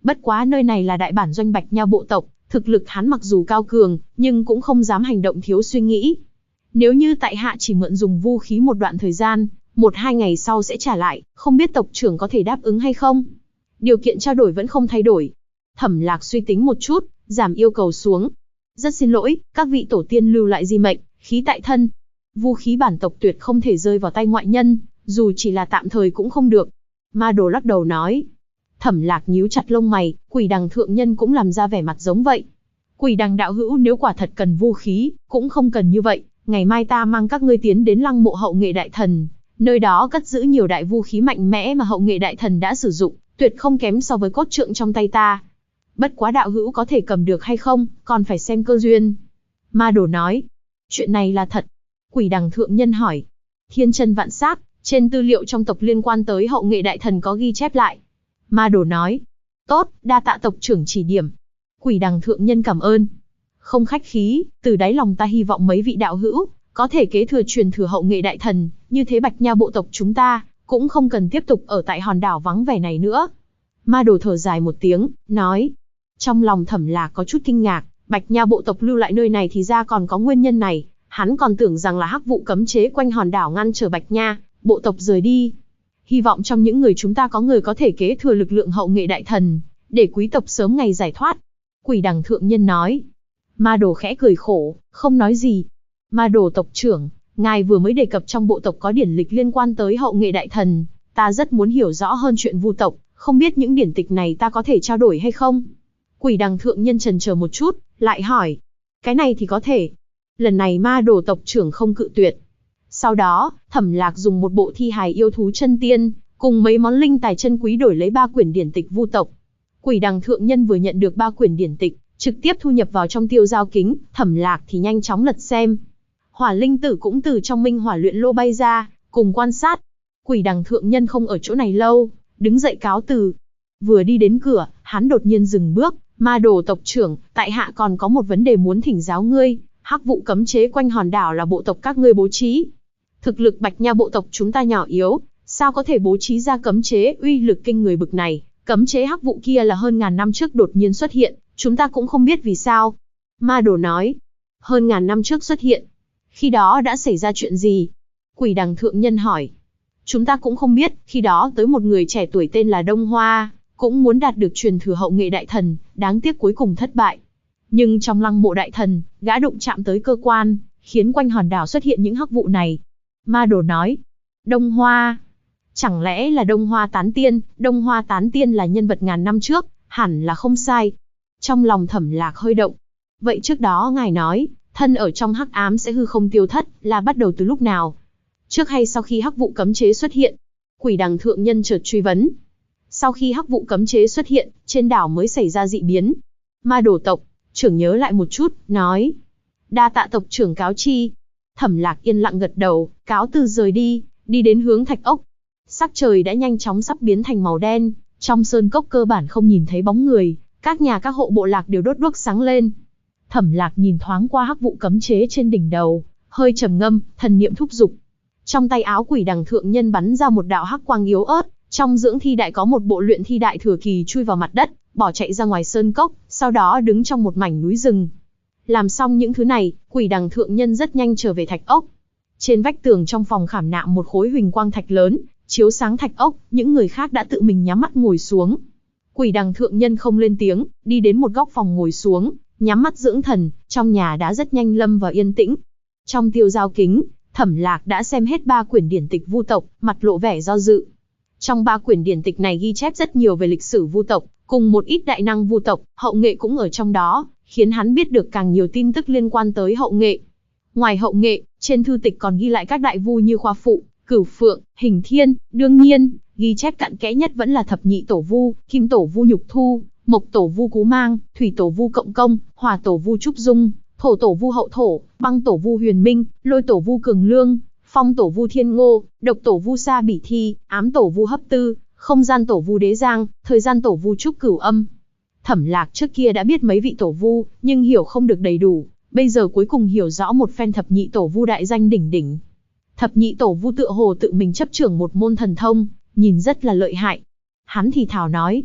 Bất quá nơi này là đại bản doanh Bạch Nha bộ tộc, thực lực hắn mặc dù cao cường, nhưng cũng không dám hành động thiếu suy nghĩ. Nếu như tại hạ chỉ mượn dùng vu khí một đoạn thời gian, 1-2 ngày sau sẽ trả lại, không biết tộc trưởng có thể đáp ứng hay không? Điều kiện trao đổi vẫn không thay đổi. Thẩm Lạc suy tính một chút, giảm yêu cầu xuống. Rất xin lỗi, các vị tổ tiên lưu lại di mệnh, khí tại thân. Vu khí bản tộc tuyệt không thể rơi vào tay ngoại nhân, dù chỉ là tạm thời cũng không được. Ma Đồ lắc đầu nói. Thẩm Lạc nhíu chặt lông mày, Quỷ Đằng thượng nhân cũng làm ra vẻ mặt giống vậy. Quỷ Đằng đạo hữu nếu quả thật cần vu khí, cũng không cần như vậy, ngày mai ta mang các ngươi tiến đến lăng mộ Hậu Nghệ đại thần, nơi đó cất giữ nhiều đại vu khí mạnh mẽ mà Hậu Nghệ đại thần đã sử dụng, tuyệt không kém so với cốt trượng trong tay ta. Bất quá đạo hữu có thể cầm được hay không, còn phải xem cơ duyên. Ma Đồ nói. Chuyện này là thật. Quỷ Đằng thượng nhân hỏi. Thiên chân vạn xác, trên tư liệu trong tộc liên quan tới Hậu Nghệ đại thần có ghi chép lại. Ma Đồ nói. Tốt, đa tạ tộc trưởng chỉ điểm. Quỷ Đằng thượng nhân cảm ơn. Không khách khí, từ đáy lòng ta hy vọng mấy vị đạo hữu có thể kế thừa truyền thừa Hậu Nghệ đại thần, như thế Bạch Nha bộ tộc chúng ta cũng không cần tiếp tục ở tại hòn đảo vắng vẻ này nữa. Ma Đồ thở dài một tiếng, nói. Trong lòng Thẩm Lạc có chút kinh ngạc, Bạch Nha bộ tộc lưu lại nơi này thì ra còn có nguyên nhân này, hắn còn tưởng rằng là hắc vụ cấm chế quanh hòn đảo ngăn trở Bạch Nha bộ tộc rời đi. Hy vọng trong những người chúng ta có người có thể kế thừa lực lượng Hậu Nghệ đại thần, để quý tộc sớm ngày giải thoát. Quỷ Đằng thượng nhân nói. Ma Đồ khẽ cười khổ, không nói gì. Ma Đồ tộc trưởng, ngài vừa mới đề cập trong bộ tộc có điển lịch liên quan tới Hậu Nghệ đại thần, ta rất muốn hiểu rõ hơn chuyện vu tộc, không biết những điển tịch này ta có thể trao đổi hay không? Quỷ Đằng thượng nhân chần chờ một chút, lại hỏi. Cái này thì có thể. Lần này Ma Đồ tộc trưởng không cự tuyệt. Sau đó, Thẩm Lạc dùng một bộ thi hài yêu thú chân tiên, cùng mấy món linh tài chân quý đổi lấy 3 quyển điển tịch vu tộc. Quỷ Đằng thượng nhân vừa nhận được 3 quyển điển tịch, trực tiếp thu nhập vào trong tiêu giao kính, Thẩm Lạc thì nhanh chóng lật xem. Hỏa linh tử cũng từ trong minh hỏa luyện lô bay ra, cùng quan sát. Quỷ Đằng thượng nhân không ở chỗ này lâu, đứng dậy cáo từ. Vừa đi đến cửa, hắn đột nhiên dừng bước. Ma Đồ tộc trưởng, tại hạ còn có một vấn đề muốn thỉnh giáo ngươi. Hắc vụ cấm chế quanh hòn đảo là bộ tộc các ngươi bố trí. Thực lực Bạch Nha bộ tộc chúng ta nhỏ yếu, sao có thể bố trí ra cấm chế uy lực kinh người bực này? Cấm chế hắc vụ kia là hơn ngàn năm trước đột nhiên xuất hiện, chúng ta cũng không biết vì sao. Ma Đồ nói. Hơn ngàn năm trước xuất hiện. Khi đó đã xảy ra chuyện gì? Quỷ Đằng thượng nhân hỏi. Chúng ta cũng không biết, khi đó tới một người trẻ tuổi tên là Đông Hoa, cũng muốn đạt được truyền thừa Hậu Nghệ đại thần, đáng tiếc cuối cùng thất bại. Nhưng trong lăng mộ đại thần, gã đụng chạm tới cơ quan, khiến quanh hòn đảo xuất hiện những hắc vụ này. Ma Đồ nói. Đông Hoa. Chẳng lẽ là Đông Hoa Tán Tiên? Đông Hoa Tán Tiên là nhân vật ngàn năm trước, hẳn là không sai. Trong lòng Thẩm Lạc hơi động. Vậy trước đó ngài nói, thân ở trong hắc ám sẽ hư không tiêu thất, là bắt đầu từ lúc nào? Trước hay sau khi hắc vụ cấm chế xuất hiện? Quỷ Đằng thượng nhân chợt truy vấn. Sau khi hắc vụ cấm chế xuất hiện, trên đảo mới xảy ra dị biến. Ma Đồ tộc trưởng nhớ lại một chút, nói. Đa tạ tộc trưởng cáo chi. Thẩm Lạc yên lặng gật đầu, cáo từ rời đi, đi đến hướng thạch ốc. Sắc trời đã nhanh chóng sắp biến thành màu đen, trong sơn cốc cơ bản không nhìn thấy bóng người, các nhà các hộ bộ lạc đều đốt đuốc sáng lên. Thẩm Lạc nhìn thoáng qua hắc vụ cấm chế trên đỉnh đầu, hơi trầm ngâm, thần niệm thúc giục. Trong tay áo Quỷ Đằng thượng nhân bắn ra một đạo hắc quang yếu ớt, trong dưỡng thi đại có một bộ luyện thi đại thừa kỳ chui vào mặt đất, bỏ chạy ra ngoài sơn cốc, sau đó đứng trong một mảnh núi rừng. Làm xong những thứ này, Quỷ Đằng thượng nhân rất nhanh trở về thạch ốc. Trên vách tường trong phòng khảm nạm một khối huỳnh quang thạch lớn, chiếu sáng thạch ốc, những người khác đã tự mình nhắm mắt ngồi xuống. Quỷ Đằng thượng nhân không lên tiếng, đi đến một góc phòng ngồi xuống, nhắm mắt dưỡng thần, trong nhà đã rất nhanh lâm vào yên tĩnh. Trong tiêu giao kính, Thẩm Lạc đã xem hết 3 quyển điển tịch vu tộc, mặt lộ vẻ do dự. Trong 3 quyển điển tịch này ghi chép rất nhiều về lịch sử vu tộc, cùng một ít đại năng vu tộc, Hậu Nghệ cũng ở trong đó, khiến hắn biết được càng nhiều tin tức liên quan tới Hậu Nghệ. Ngoài Hậu Nghệ, trên thư tịch còn ghi lại các đại vu như Khoa Phụ, Cửu Phượng, Hình Thiên, đương nhiên, ghi chép cặn kẽ nhất vẫn là thập nhị tổ vu, Kim tổ vu Nhục Thu, Mộc tổ vu Cú Mang, Thủy tổ vu Cộng Công, Hỏa tổ vu Trúc Dung, Thổ tổ vu Hậu Thổ, Băng tổ vu Huyền Minh, Lôi tổ vu Cường Lương, Phong tổ vu Thiên Ngô, Độc tổ vu Sa Bỉ Thi, Ám tổ vu Hấp Tư, Không gian tổ vu Đế Giang, Thời gian tổ vu Trúc Cửu Âm. Thẩm Lạc trước kia đã biết mấy vị tổ vu, nhưng hiểu không được đầy đủ, bây giờ cuối cùng hiểu rõ một phen thập nhị tổ vu đại danh đỉnh đỉnh. Thập nhị tổ vu tựa hồ tự mình chấp trưởng một môn thần thông, nhìn rất là lợi hại. Hắn thì thào nói,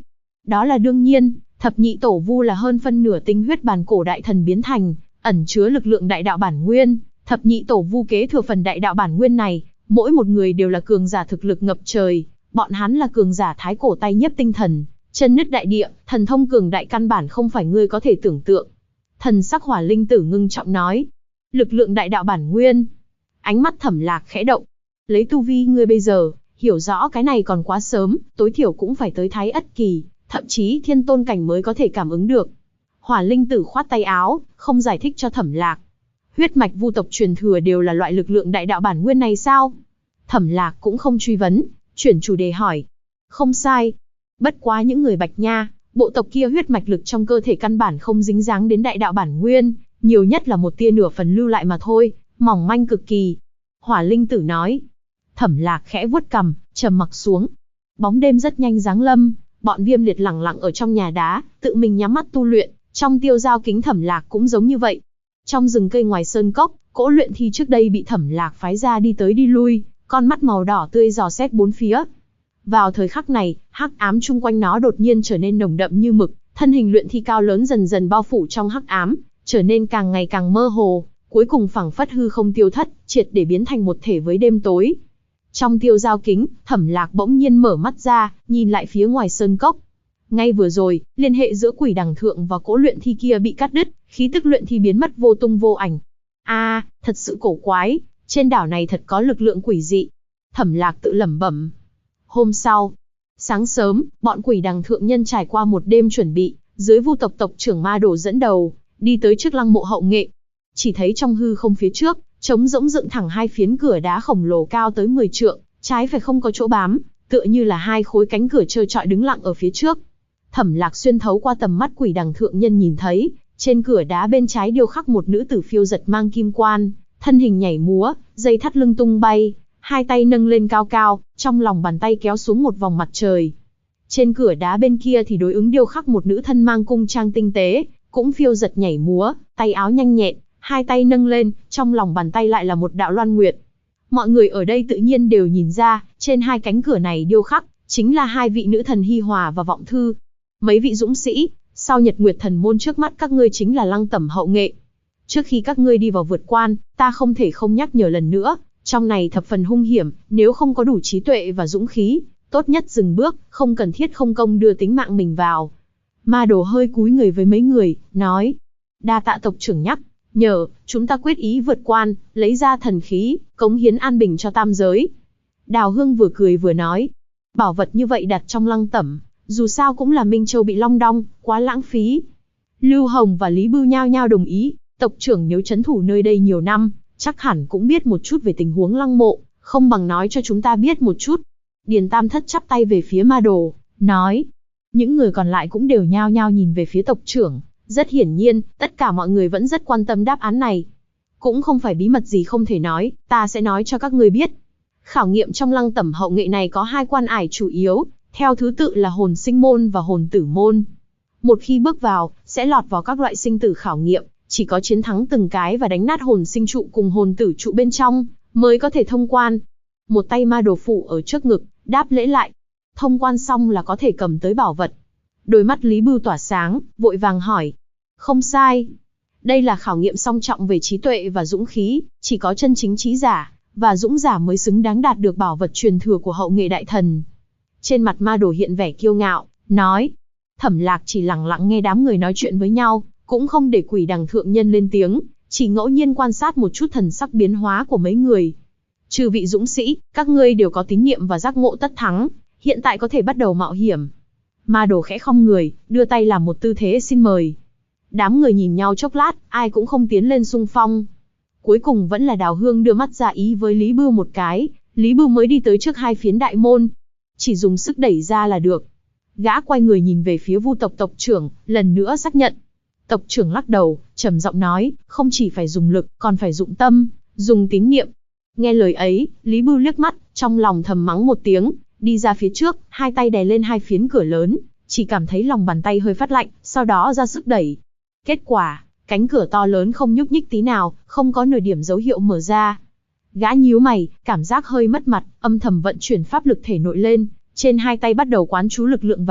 Đó là đương nhiên, thập nhị tổ vu là hơn phân nửa tinh huyết bàn cổ đại thần biến thành, ẩn chứa lực lượng đại đạo bản nguyên, thập nhị tổ vu kế thừa phần đại đạo bản nguyên này, mỗi một người đều là cường giả thực lực ngập trời, bọn hắn là cường giả thái cổ tay nhiếp tinh thần, chân nứt đại địa, thần thông cường đại căn bản không phải ngươi có thể tưởng tượng. Thần sắc Hỏa Linh Tử ngưng trọng nói, lực lượng đại đạo bản nguyên. Ánh mắt Thẩm Lạc khẽ động, lấy tu vi ngươi bây giờ, hiểu rõ cái này còn quá sớm, tối thiểu cũng phải tới Thái Ất kỳ, thậm chí thiên tôn cảnh mới có thể cảm ứng được. Hỏa Linh Tử khoát tay áo, không giải thích cho Thẩm Lạc. Huyết mạch vu tộc truyền thừa đều là loại lực lượng đại đạo bản nguyên này sao? Thẩm Lạc cũng không truy vấn, chuyển chủ đề hỏi. Không sai. Bất quá những người Bạch Nha, bộ tộc kia huyết mạch lực trong cơ thể căn bản không dính dáng đến đại đạo bản nguyên, nhiều nhất là một tia nửa phần lưu lại mà thôi, mỏng manh cực kỳ. Hỏa Linh Tử nói. Thẩm Lạc khẽ vuốt cằm, trầm mặc xuống. Bóng đêm rất nhanh giáng lâm, bọn Viêm Liệt lẳng lặng ở trong nhà đá, tự mình nhắm mắt tu luyện, trong tiêu giao kính Thẩm Lạc cũng giống như vậy. Trong rừng cây ngoài sơn cốc, cỗ luyện thi trước đây bị Thẩm Lạc phái ra đi tới đi lui, con mắt màu đỏ tươi dò xét bốn phía. Vào thời khắc này, hắc ám chung quanh nó đột nhiên trở nên nồng đậm như mực, thân hình luyện thi cao lớn dần dần bao phủ trong hắc ám, trở nên càng ngày càng mơ hồ, cuối cùng phảng phất hư không tiêu thất, triệt để biến thành một thể với đêm tối. Trong tiêu giao kính, Thẩm Lạc bỗng nhiên mở mắt ra, nhìn lại phía ngoài sơn cốc. Ngay vừa rồi, liên hệ giữa Quỷ Đằng Thượng và cỗ luyện thi kia bị cắt đứt, khí tức luyện thi biến mất vô tung vô ảnh. Thật sự cổ quái, trên đảo này thật có lực lượng quỷ dị. Thẩm Lạc tự lẩm bẩm. Hôm sau, sáng sớm, bọn Quỷ Đằng Thượng nhân trải qua một đêm chuẩn bị, dưới vu tộc tộc trưởng Ma Đồ dẫn đầu, đi tới trước lăng mộ Hậu Nghệ. Chỉ thấy trong hư không phía trước, trống rỗng dựng thẳng hai phiến cửa đá khổng lồ cao tới 10 trượng, trái phải không có chỗ bám, tựa như là hai khối cánh cửa trơ trọi đứng lặng ở phía trước. Thẩm Lạc xuyên thấu qua tầm mắt Quỷ Đằng Thượng nhân nhìn thấy, trên cửa đá bên trái điêu khắc một nữ tử phiêu giật mang kim quan, thân hình nhảy múa, dây thắt lưng tung bay, hai tay nâng lên cao cao, trong lòng bàn tay kéo xuống một vòng mặt trời. Trên cửa đá bên kia thì đối ứng điêu khắc một nữ thân mang cung trang tinh tế, cũng phiêu giật nhảy múa, tay áo nhanh nhẹn, hai tay nâng lên, trong lòng bàn tay lại là một đạo loan nguyệt. Mọi người ở đây tự nhiên đều nhìn ra, trên hai cánh cửa này điêu khắc, chính là hai vị nữ thần Hi Hòa và Vọng Thư. Mấy vị dũng sĩ, sau Nhật Nguyệt Thần môn trước mắt các ngươi chính là Lăng Tẩm Hậu Nghệ. Trước khi các ngươi đi vào vượt quan, ta không thể không nhắc nhở lần nữa, trong này thập phần hung hiểm, nếu không có đủ trí tuệ và dũng khí, tốt nhất dừng bước, không cần thiết không công đưa tính mạng mình vào. Ma Đồ hơi cúi người với mấy người, nói, đa tạ tộc trưởng nhắc nhở, chúng ta quyết ý vượt quan, lấy ra thần khí, cống hiến an bình cho tam giới. Đào Hương vừa cười vừa nói, bảo vật như vậy đặt trong Lăng Tẩm, dù sao cũng là Minh Châu bị long đong, quá lãng phí. Lưu Hồng và Lý Bưu nhao nhao đồng ý, tộc trưởng nếu trấn thủ nơi đây nhiều năm, chắc hẳn cũng biết một chút về tình huống lăng mộ, không bằng nói cho chúng ta biết một chút. Điền Tam Thất chắp tay về phía Ma Đồ, nói. Những người còn lại cũng đều nhao nhao nhìn về phía tộc trưởng, rất hiển nhiên, tất cả mọi người vẫn rất quan tâm đáp án này. Cũng không phải bí mật gì không thể nói, ta sẽ nói cho các ngươi biết. Khảo nghiệm trong Lăng Tẩm Hậu Nghệ này có hai quan ải chủ yếu, theo thứ tự là hồn sinh môn và hồn tử môn. Một khi bước vào, sẽ lọt vào các loại sinh tử khảo nghiệm, chỉ có chiến thắng từng cái và đánh nát hồn sinh trụ cùng hồn tử trụ bên trong, mới có thể thông quan. Một tay Ma Đồ phủ ở trước ngực, đáp lễ lại. Thông quan xong là có thể cầm tới bảo vật. Đôi mắt Lý Bưu tỏa sáng, vội vàng hỏi. Không sai. Đây là khảo nghiệm song trọng về trí tuệ và dũng khí, chỉ có chân chính trí giả và dũng giả mới xứng đáng đạt được bảo vật truyền thừa của Hậu Nghệ đại thần. Trên mặt Ma Đồ hiện vẻ kiêu ngạo, nói. Thẩm Lạc chỉ lặng lặng nghe đám người nói chuyện với nhau, cũng không để Quỷ Đằng Thượng nhân lên tiếng, chỉ ngẫu nhiên quan sát một chút thần sắc biến hóa của mấy người. Chư vị dũng sĩ, các ngươi đều có tín niệm và giác ngộ tất thắng, hiện tại có thể bắt đầu mạo hiểm. Ma Đồ khẽ khom người, đưa tay làm một tư thế xin mời. Đám người nhìn nhau chốc lát, ai cũng không tiến lên xung phong. Cuối cùng vẫn là Đào Hương đưa mắt ra ý với Lý Bưu một cái, Lý Bưu mới đi tới trước hai phiến đại môn. Chỉ dùng sức đẩy ra là được. Gã quay người nhìn về phía Vu tộc tộc trưởng, lần nữa xác nhận. Tộc trưởng lắc đầu, trầm giọng nói, không chỉ phải dùng lực, còn phải dụng tâm, dùng tín niệm. Nghe lời ấy, Lý Bưu liếc mắt, trong lòng thầm mắng một tiếng, đi ra phía trước, hai tay đè lên hai phiến cửa lớn, chỉ cảm thấy lòng bàn tay hơi phát lạnh, sau đó ra sức đẩy. Kết quả, cánh cửa to lớn không nhúc nhích tí nào, không có nửa điểm dấu hiệu mở ra. Gã nhíu mày, cảm giác hơi mất mặt, âm thầm vận chuyển pháp lực thể nội lên, trên hai tay bắt đầu quán chú lực lượng vào,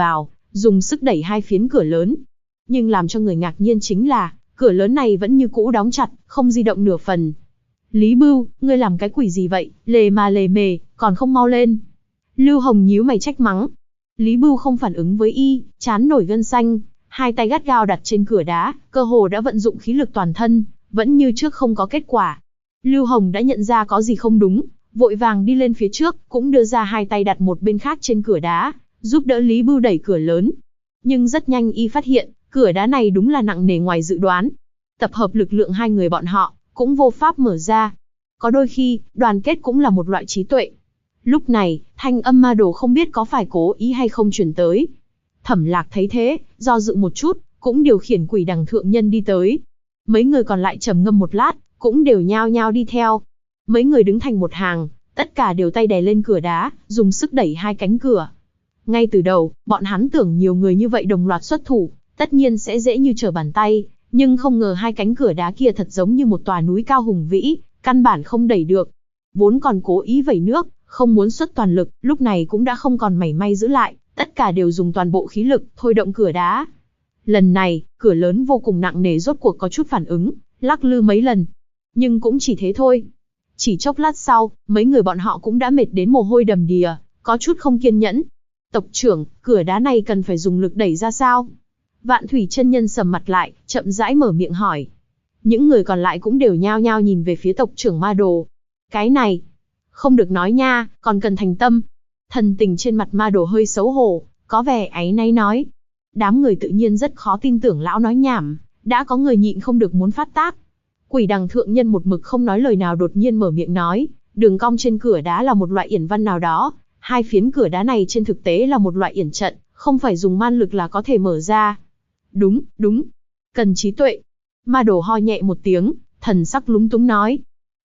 dùng sức đẩy hai phiến cửa lớn. Nhưng làm cho người ngạc nhiên chính là, cửa lớn này vẫn như cũ đóng chặt, không di động nửa phần. Lý Bưu, ngươi làm cái quỷ gì vậy, lề mà lề mề, còn không mau lên. Lưu Hồng nhíu mày trách mắng. Lý Bưu không phản ứng với y, trán nổi gân xanh, hai tay gắt gao đặt trên cửa đá, cơ hồ đã vận dụng khí lực toàn thân, vẫn như trước không có kết quả. Lưu Hồng đã nhận ra có gì không đúng, vội vàng đi lên phía trước, cũng đưa ra hai tay đặt một bên khác trên cửa đá, giúp đỡ Lý Bưu đẩy cửa lớn. Nhưng rất nhanh y phát hiện, cửa đá này đúng là nặng nề ngoài dự đoán. Tập hợp lực lượng hai người bọn họ, cũng vô pháp mở ra. Có đôi khi, đoàn kết cũng là một loại trí tuệ. Lúc này, thanh âm ma đồ không biết có phải cố ý hay không truyền tới. Thẩm Lạc thấy thế, do dự một chút, cũng điều khiển Quỷ Đằng thượng nhân đi tới. Mấy người còn lại trầm ngâm một lát, cũng đều nhao nhao đi theo. Mấy người đứng thành một hàng, tất cả đều tay đè lên cửa đá, dùng sức đẩy hai cánh cửa. Ngay từ đầu, bọn hắn tưởng nhiều người như vậy đồng loạt xuất thủ, tất nhiên sẽ dễ như trở bàn tay, nhưng không ngờ hai cánh cửa đá kia thật giống như một tòa núi cao hùng vĩ, căn bản không đẩy được. Vốn còn cố ý vẩy nước, không muốn xuất toàn lực, lúc này cũng đã không còn mảy may giữ lại, tất cả đều dùng toàn bộ khí lực, thôi động cửa đá. Lần này, cửa lớn vô cùng nặng nề rốt cuộc có chút phản ứng, lắc lư mấy lần. Nhưng cũng chỉ thế thôi. Chỉ chốc lát sau, mấy người bọn họ cũng đã mệt đến mồ hôi đầm đìa, có chút không kiên nhẫn. Tộc trưởng, cửa đá này cần phải dùng lực đẩy ra sao? Vạn Thủy chân nhân sầm mặt lại, chậm rãi mở miệng hỏi. Những người còn lại cũng đều nhao nhao nhìn về phía tộc trưởng ma đồ. Cái này, không được nói nha, còn cần thành tâm. Thần tình trên mặt ma đồ hơi xấu hổ, có vẻ áy náy nói. Đám người tự nhiên rất khó tin tưởng lão nói nhảm, đã có người nhịn không được muốn phát tác. Quỷ Đằng thượng nhân một mực không nói lời nào đột nhiên mở miệng nói, đường cong trên cửa đá là một loại yển văn nào đó, hai phiến cửa đá này trên thực tế là một loại yển trận, không phải dùng man lực là có thể mở ra. Đúng, đúng, cần trí tuệ. Ma đồ ho nhẹ một tiếng, thần sắc lúng túng nói.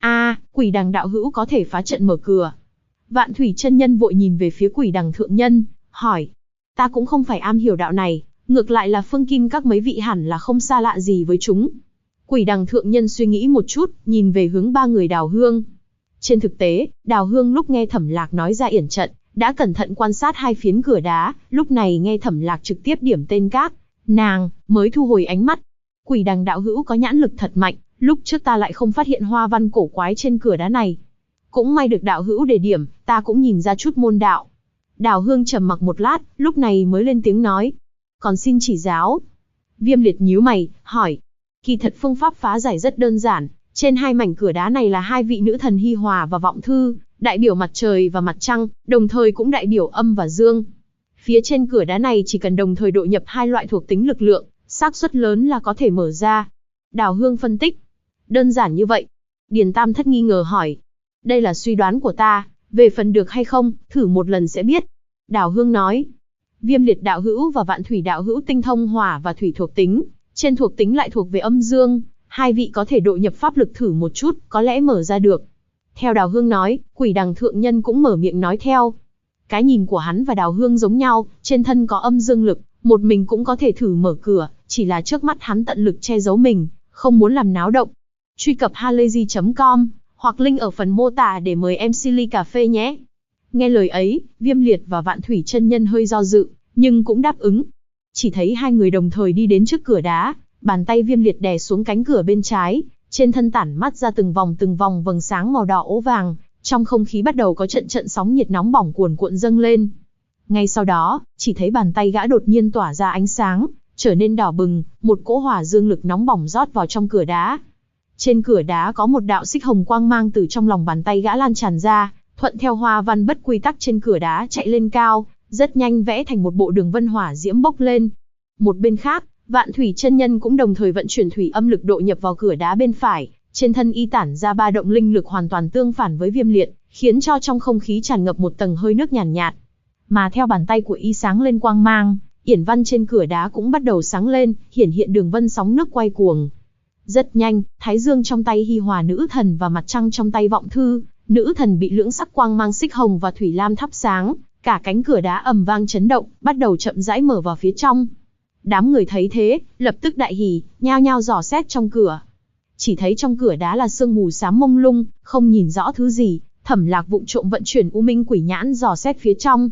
Quỷ Đằng đạo hữu có thể phá trận mở cửa. Vạn Thủy chân nhân vội nhìn về phía Quỷ Đằng thượng nhân, hỏi. Ta cũng không phải am hiểu đạo này, ngược lại là Phương Kim các mấy vị hẳn là không xa lạ gì với chúng. Quỷ Đằng thượng nhân suy nghĩ một chút, nhìn về hướng ba người Đào Hương. Trên thực tế, Đào Hương lúc nghe Thẩm Lạc nói ra yển trận, đã cẩn thận quan sát hai phiến cửa đá, lúc này nghe Thẩm Lạc trực tiếp điểm tên các, nàng mới thu hồi ánh mắt. Quỷ Đằng đạo hữu có nhãn lực thật mạnh, lúc trước ta lại không phát hiện hoa văn cổ quái trên cửa đá này. Cũng may được đạo hữu đề điểm, ta cũng nhìn ra chút môn đạo. Đào Hương trầm mặc một lát, lúc này mới lên tiếng nói. Còn xin chỉ giáo. Viêm Liệt nhíu mày, hỏi. Kỳ thật phương pháp phá giải rất đơn giản, trên hai mảnh cửa đá này là hai vị nữ thần Hi Hòa và Vọng Thư, đại biểu mặt trời và mặt trăng, đồng thời cũng đại biểu âm và dương. Phía trên cửa đá này chỉ cần đồng thời độ nhập hai loại thuộc tính lực lượng, xác suất lớn là có thể mở ra. Đào Hương phân tích. Đơn giản như vậy. Điền Tam Thất nghi ngờ hỏi. Đây là suy đoán của ta, về phần được hay không, thử một lần sẽ biết. Đào Hương nói. Viêm Liệt đạo hữu và Vạn Thủy đạo hữu tinh thông hỏa và thủy thuộc tính, trên thuộc tính lại thuộc về âm dương, hai vị có thể độ nhập pháp lực thử một chút, có lẽ mở ra được. Theo Đào Hương nói, Quỷ Đằng thượng nhân cũng mở miệng nói theo. Cái nhìn của hắn và Đào Hương giống nhau, trên thân có âm dương lực, một mình cũng có thể thử mở cửa, chỉ là trước mắt hắn tận lực che giấu mình, không muốn làm náo động. Truy cập halayzi.com hoặc link ở phần mô tả để mời MC ly cà phê nhé. Nghe lời ấy, Viêm Liệt và Vạn Thủy chân nhân hơi do dự, nhưng cũng đáp ứng. Chỉ thấy hai người đồng thời đi đến trước cửa đá, bàn tay Viêm Liệt đè xuống cánh cửa bên trái, trên thân tản mắt ra từng vòng vầng sáng màu đỏ ố vàng, trong không khí bắt đầu có trận trận sóng nhiệt nóng bỏng cuồn cuộn dâng lên. Ngay sau đó, chỉ thấy bàn tay gã đột nhiên tỏa ra ánh sáng, trở nên đỏ bừng, một cỗ hỏa dương lực nóng bỏng rót vào trong cửa đá. Trên cửa đá có một đạo xích hồng quang mang từ trong lòng bàn tay gã lan tràn ra, thuận theo hoa văn bất quy tắc trên cửa đá chạy lên cao, rất nhanh vẽ thành một bộ đường vân hỏa diễm bốc lên. Một bên khác, Vạn Thủy chân nhân cũng đồng thời vận chuyển thủy âm lực độ nhập vào cửa đá bên phải, trên thân y tản ra ba động linh lực hoàn toàn tương phản với Viêm Liệt, khiến cho trong không khí tràn ngập một tầng hơi nước nhàn nhạt. Mà theo bàn tay của y sáng lên quang mang, yển văn trên cửa đá cũng bắt đầu sáng lên, hiển hiện đường vân sóng nước quay cuồng. Rất nhanh, Thái Dương trong tay Hi Hòa nữ thần và mặt trăng trong tay Vọng Thư, nữ thần bị lưỡng sắc quang mang xích hồng và thủy lam thắp sáng, cả cánh cửa đá ầm vang chấn động, bắt đầu chậm rãi mở vào phía trong. Đám người thấy thế, lập tức đại hỉ, nhao nhao dò xét trong cửa. Chỉ thấy trong cửa đá là sương mù xám mông lung, không nhìn rõ thứ gì. Thẩm Lạc vụng trộm vận chuyển U Minh Quỷ Nhãn dò xét phía trong.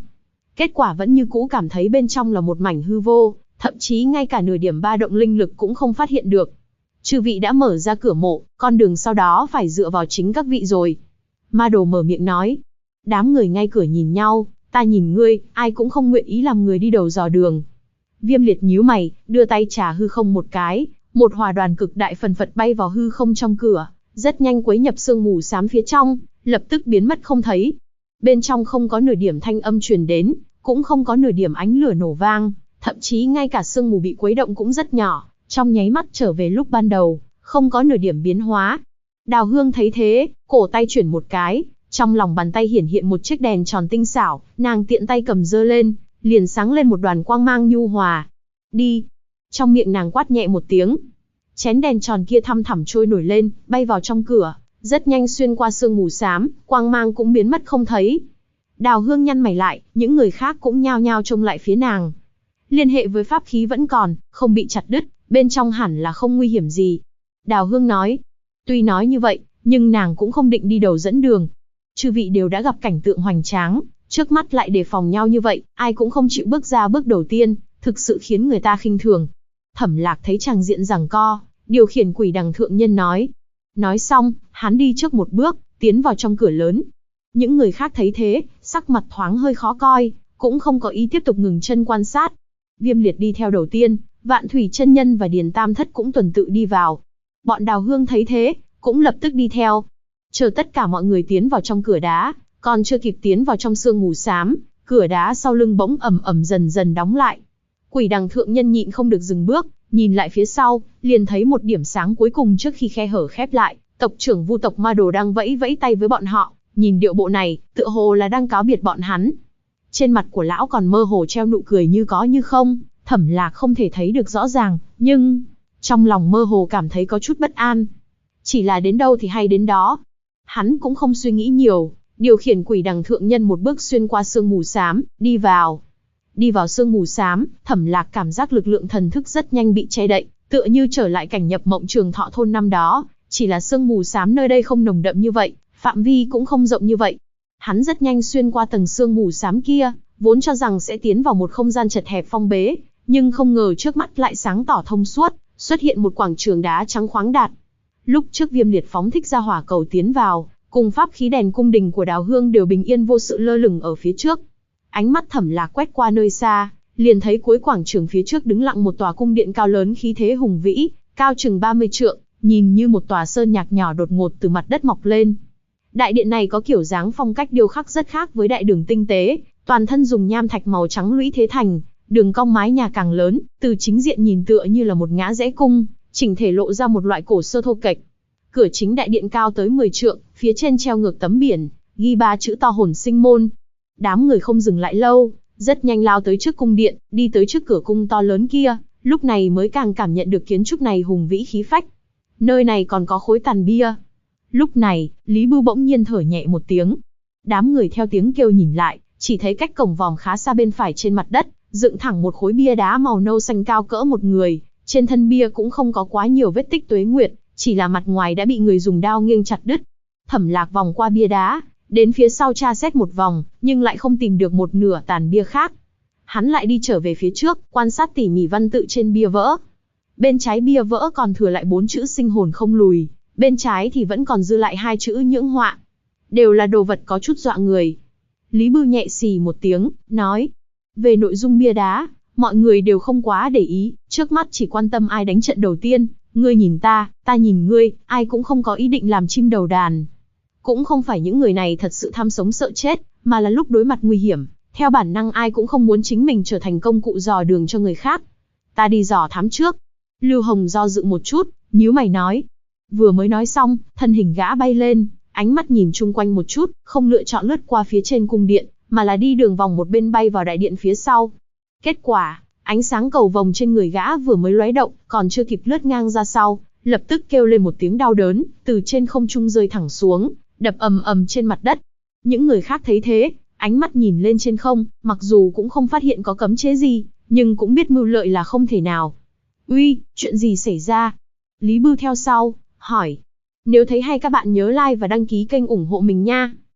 Kết quả vẫn như cũ cảm thấy bên trong là một mảnh hư vô, thậm chí ngay cả nửa điểm ba động linh lực cũng không phát hiện được. Chư vị đã mở ra cửa mộ, con đường sau đó phải dựa vào chính các vị rồi. Ma Đồ mở miệng nói. Đám người ngay cửa nhìn nhau, ta nhìn ngươi, ai cũng không nguyện ý làm người đi đầu dò đường. Viêm Liệt nhíu mày, đưa tay trà hư không một cái, một hỏa đoàn cực đại phần phật bay vào hư không trong cửa, rất nhanh quấy nhập sương mù xám phía trong, lập tức biến mất không thấy. Bên trong không có nửa điểm thanh âm truyền đến, cũng không có nửa điểm ánh lửa nổ vang, thậm chí ngay cả sương mù bị quấy động cũng rất nhỏ, trong nháy mắt trở về lúc ban đầu, không có nửa điểm biến hóa. Đào Hương thấy thế, cổ tay chuyển một cái, trong lòng bàn tay hiển hiện một chiếc đèn tròn tinh xảo, nàng tiện tay cầm giơ lên, liền sáng lên một đoàn quang mang nhu hòa. Đi! Trong miệng nàng quát nhẹ một tiếng. Chén đèn tròn kia thăm thẳm trôi nổi lên, bay vào trong cửa, rất nhanh xuyên qua sương mù xám, quang mang cũng biến mất không thấy. Đào Hương nhăn mày lại, những người khác cũng nhao nhao trông lại phía nàng. Liên hệ với pháp khí vẫn còn, không bị chặt đứt, bên trong hẳn là không nguy hiểm gì. Đào Hương nói. Tuy nói như vậy, nhưng nàng cũng không định đi đầu dẫn đường. Chư vị đều đã gặp cảnh tượng hoành tráng, trước mắt lại đề phòng nhau như vậy, ai cũng không chịu bước ra bước đầu tiên, thực sự khiến người ta khinh thường. Thẩm Lạc thấy tràng diện giằng co, điều khiển Quỷ Đằng thượng nhân nói. Nói xong, hắn đi trước một bước, tiến vào trong cửa lớn. Những người khác thấy thế, sắc mặt thoáng hơi khó coi, cũng không có ý tiếp tục ngừng chân quan sát. Viêm Liệt đi theo đầu tiên, Vạn Thủy chân nhân và Điền Tam Thất cũng tuần tự đi vào. Bọn Đào Hương thấy thế, cũng lập tức đi theo. Chờ tất cả mọi người tiến vào trong cửa đá, còn chưa kịp tiến vào trong sương mù xám, cửa đá sau lưng bỗng ầm ầm dần dần đóng lại. Quỷ Đằng thượng nhân nhịn không được dừng bước, nhìn lại phía sau, liền thấy một điểm sáng cuối cùng trước khi khe hở khép lại. Tộc trưởng Vu tộc Ma Đồ đang vẫy vẫy tay với bọn họ, nhìn điệu bộ này, tựa hồ là đang cáo biệt bọn hắn. Trên mặt của lão còn mơ hồ treo nụ cười như có như không, Thẩm Lạc không thể thấy được rõ ràng, nhưng trong lòng mơ hồ cảm thấy có chút bất an. Chỉ là đến đâu thì hay đến đó. Hắn cũng không suy nghĩ nhiều, điều khiển Quỷ Đằng thượng nhân một bước xuyên qua sương mù xám, đi vào. Đi vào sương mù xám, Thẩm Lạc cảm giác lực lượng thần thức rất nhanh bị che đậy, tựa như trở lại cảnh nhập mộng Trường Thọ thôn năm đó, chỉ là sương mù xám nơi đây không nồng đậm như vậy, phạm vi cũng không rộng như vậy. Hắn rất nhanh xuyên qua tầng sương mù xám kia, vốn cho rằng sẽ tiến vào một không gian chật hẹp phong bế, nhưng không ngờ trước mắt lại sáng tỏ thông suốt, xuất hiện một quảng trường đá trắng khoáng đạt. Lúc trước Viêm Liệt phóng thích ra hỏa cầu tiến vào, cùng pháp khí đèn cung đình của Đào Hương đều bình yên vô sự lơ lửng ở phía trước. Ánh mắt Thẩm Lạc quét qua nơi xa, liền thấy cuối quảng trường phía trước đứng lặng một tòa cung điện cao lớn khí thế hùng vĩ, cao chừng 30 trượng, nhìn như một tòa sơn nhạc nhỏ đột ngột từ mặt đất mọc lên. Đại điện này có kiểu dáng phong cách điêu khắc rất khác với đại đường tinh tế, toàn thân dùng nham thạch màu trắng lũy thế thành, đường cong mái nhà càng lớn, từ chính diện nhìn tựa như là một ngã rẽ cung, chỉnh thể lộ ra một loại cổ sơ thô kệch. Cửa chính đại điện cao tới 10 trượng, phía trên treo ngược tấm biển, ghi 3 chữ to Hồn Sinh Môn. Đám người không dừng lại lâu, rất nhanh lao tới trước cung điện, đi tới trước cửa cung to lớn kia, lúc này mới càng cảm nhận được kiến trúc này hùng vĩ khí phách. Nơi này còn có khối tàn bia. Lúc này, Lý Bưu bỗng nhiên thở nhẹ một tiếng. Đám người theo tiếng kêu nhìn lại, chỉ thấy cách cổng vòm khá xa bên phải trên mặt đất, dựng thẳng một khối bia đá màu nâu xanh cao cỡ một người. Trên thân bia cũng không có quá nhiều vết tích tuế nguyệt, chỉ là mặt ngoài đã bị người dùng đao nghiêng chặt đứt. Thẩm Lạc vòng qua bia đá, đến phía sau tra xét một vòng, nhưng lại không tìm được một nửa tàn bia khác. Hắn lại đi trở về phía trước, quan sát tỉ mỉ văn tự trên bia vỡ. Bên trái bia vỡ còn thừa lại 4 chữ sinh hồn không lùi, bên trái thì vẫn còn dư lại 2 chữ nhưỡng họa. Đều là đồ vật có chút dọa người. Lý Bưu nhẹ xì một tiếng, nói. Về nội dung bia đá, mọi người đều không quá để ý, trước mắt chỉ quan tâm ai đánh trận đầu tiên. Ngươi nhìn ta nhìn ngươi, ai cũng không có ý định làm chim đầu đàn. Cũng không phải những người này thật sự tham sống sợ chết, mà là lúc đối mặt nguy hiểm, theo bản năng ai cũng không muốn chính mình trở thành công cụ dò đường cho người khác. Ta đi dò thám trước. Lưu Hồng do dự một chút, nhíu mày nói. Vừa mới nói xong, thân hình gã bay lên, ánh mắt nhìn chung quanh một chút, không lựa chọn lướt qua phía trên cung điện, mà là đi đường vòng một bên bay vào đại điện phía sau. Kết quả, ánh sáng cầu vồng trên người gã vừa mới lóe động, còn chưa kịp lướt ngang ra sau, lập tức kêu lên một tiếng đau đớn, từ trên không trung rơi thẳng xuống, đập ầm ầm trên mặt đất. Những người khác thấy thế, ánh mắt nhìn lên trên không, mặc dù cũng không phát hiện có cấm chế gì, nhưng cũng biết mưu lợi là không thể nào. Uy, chuyện gì xảy ra? Lý Bưu theo sau, hỏi. Nếu thấy hay các bạn nhớ like và đăng ký kênh ủng hộ mình nha.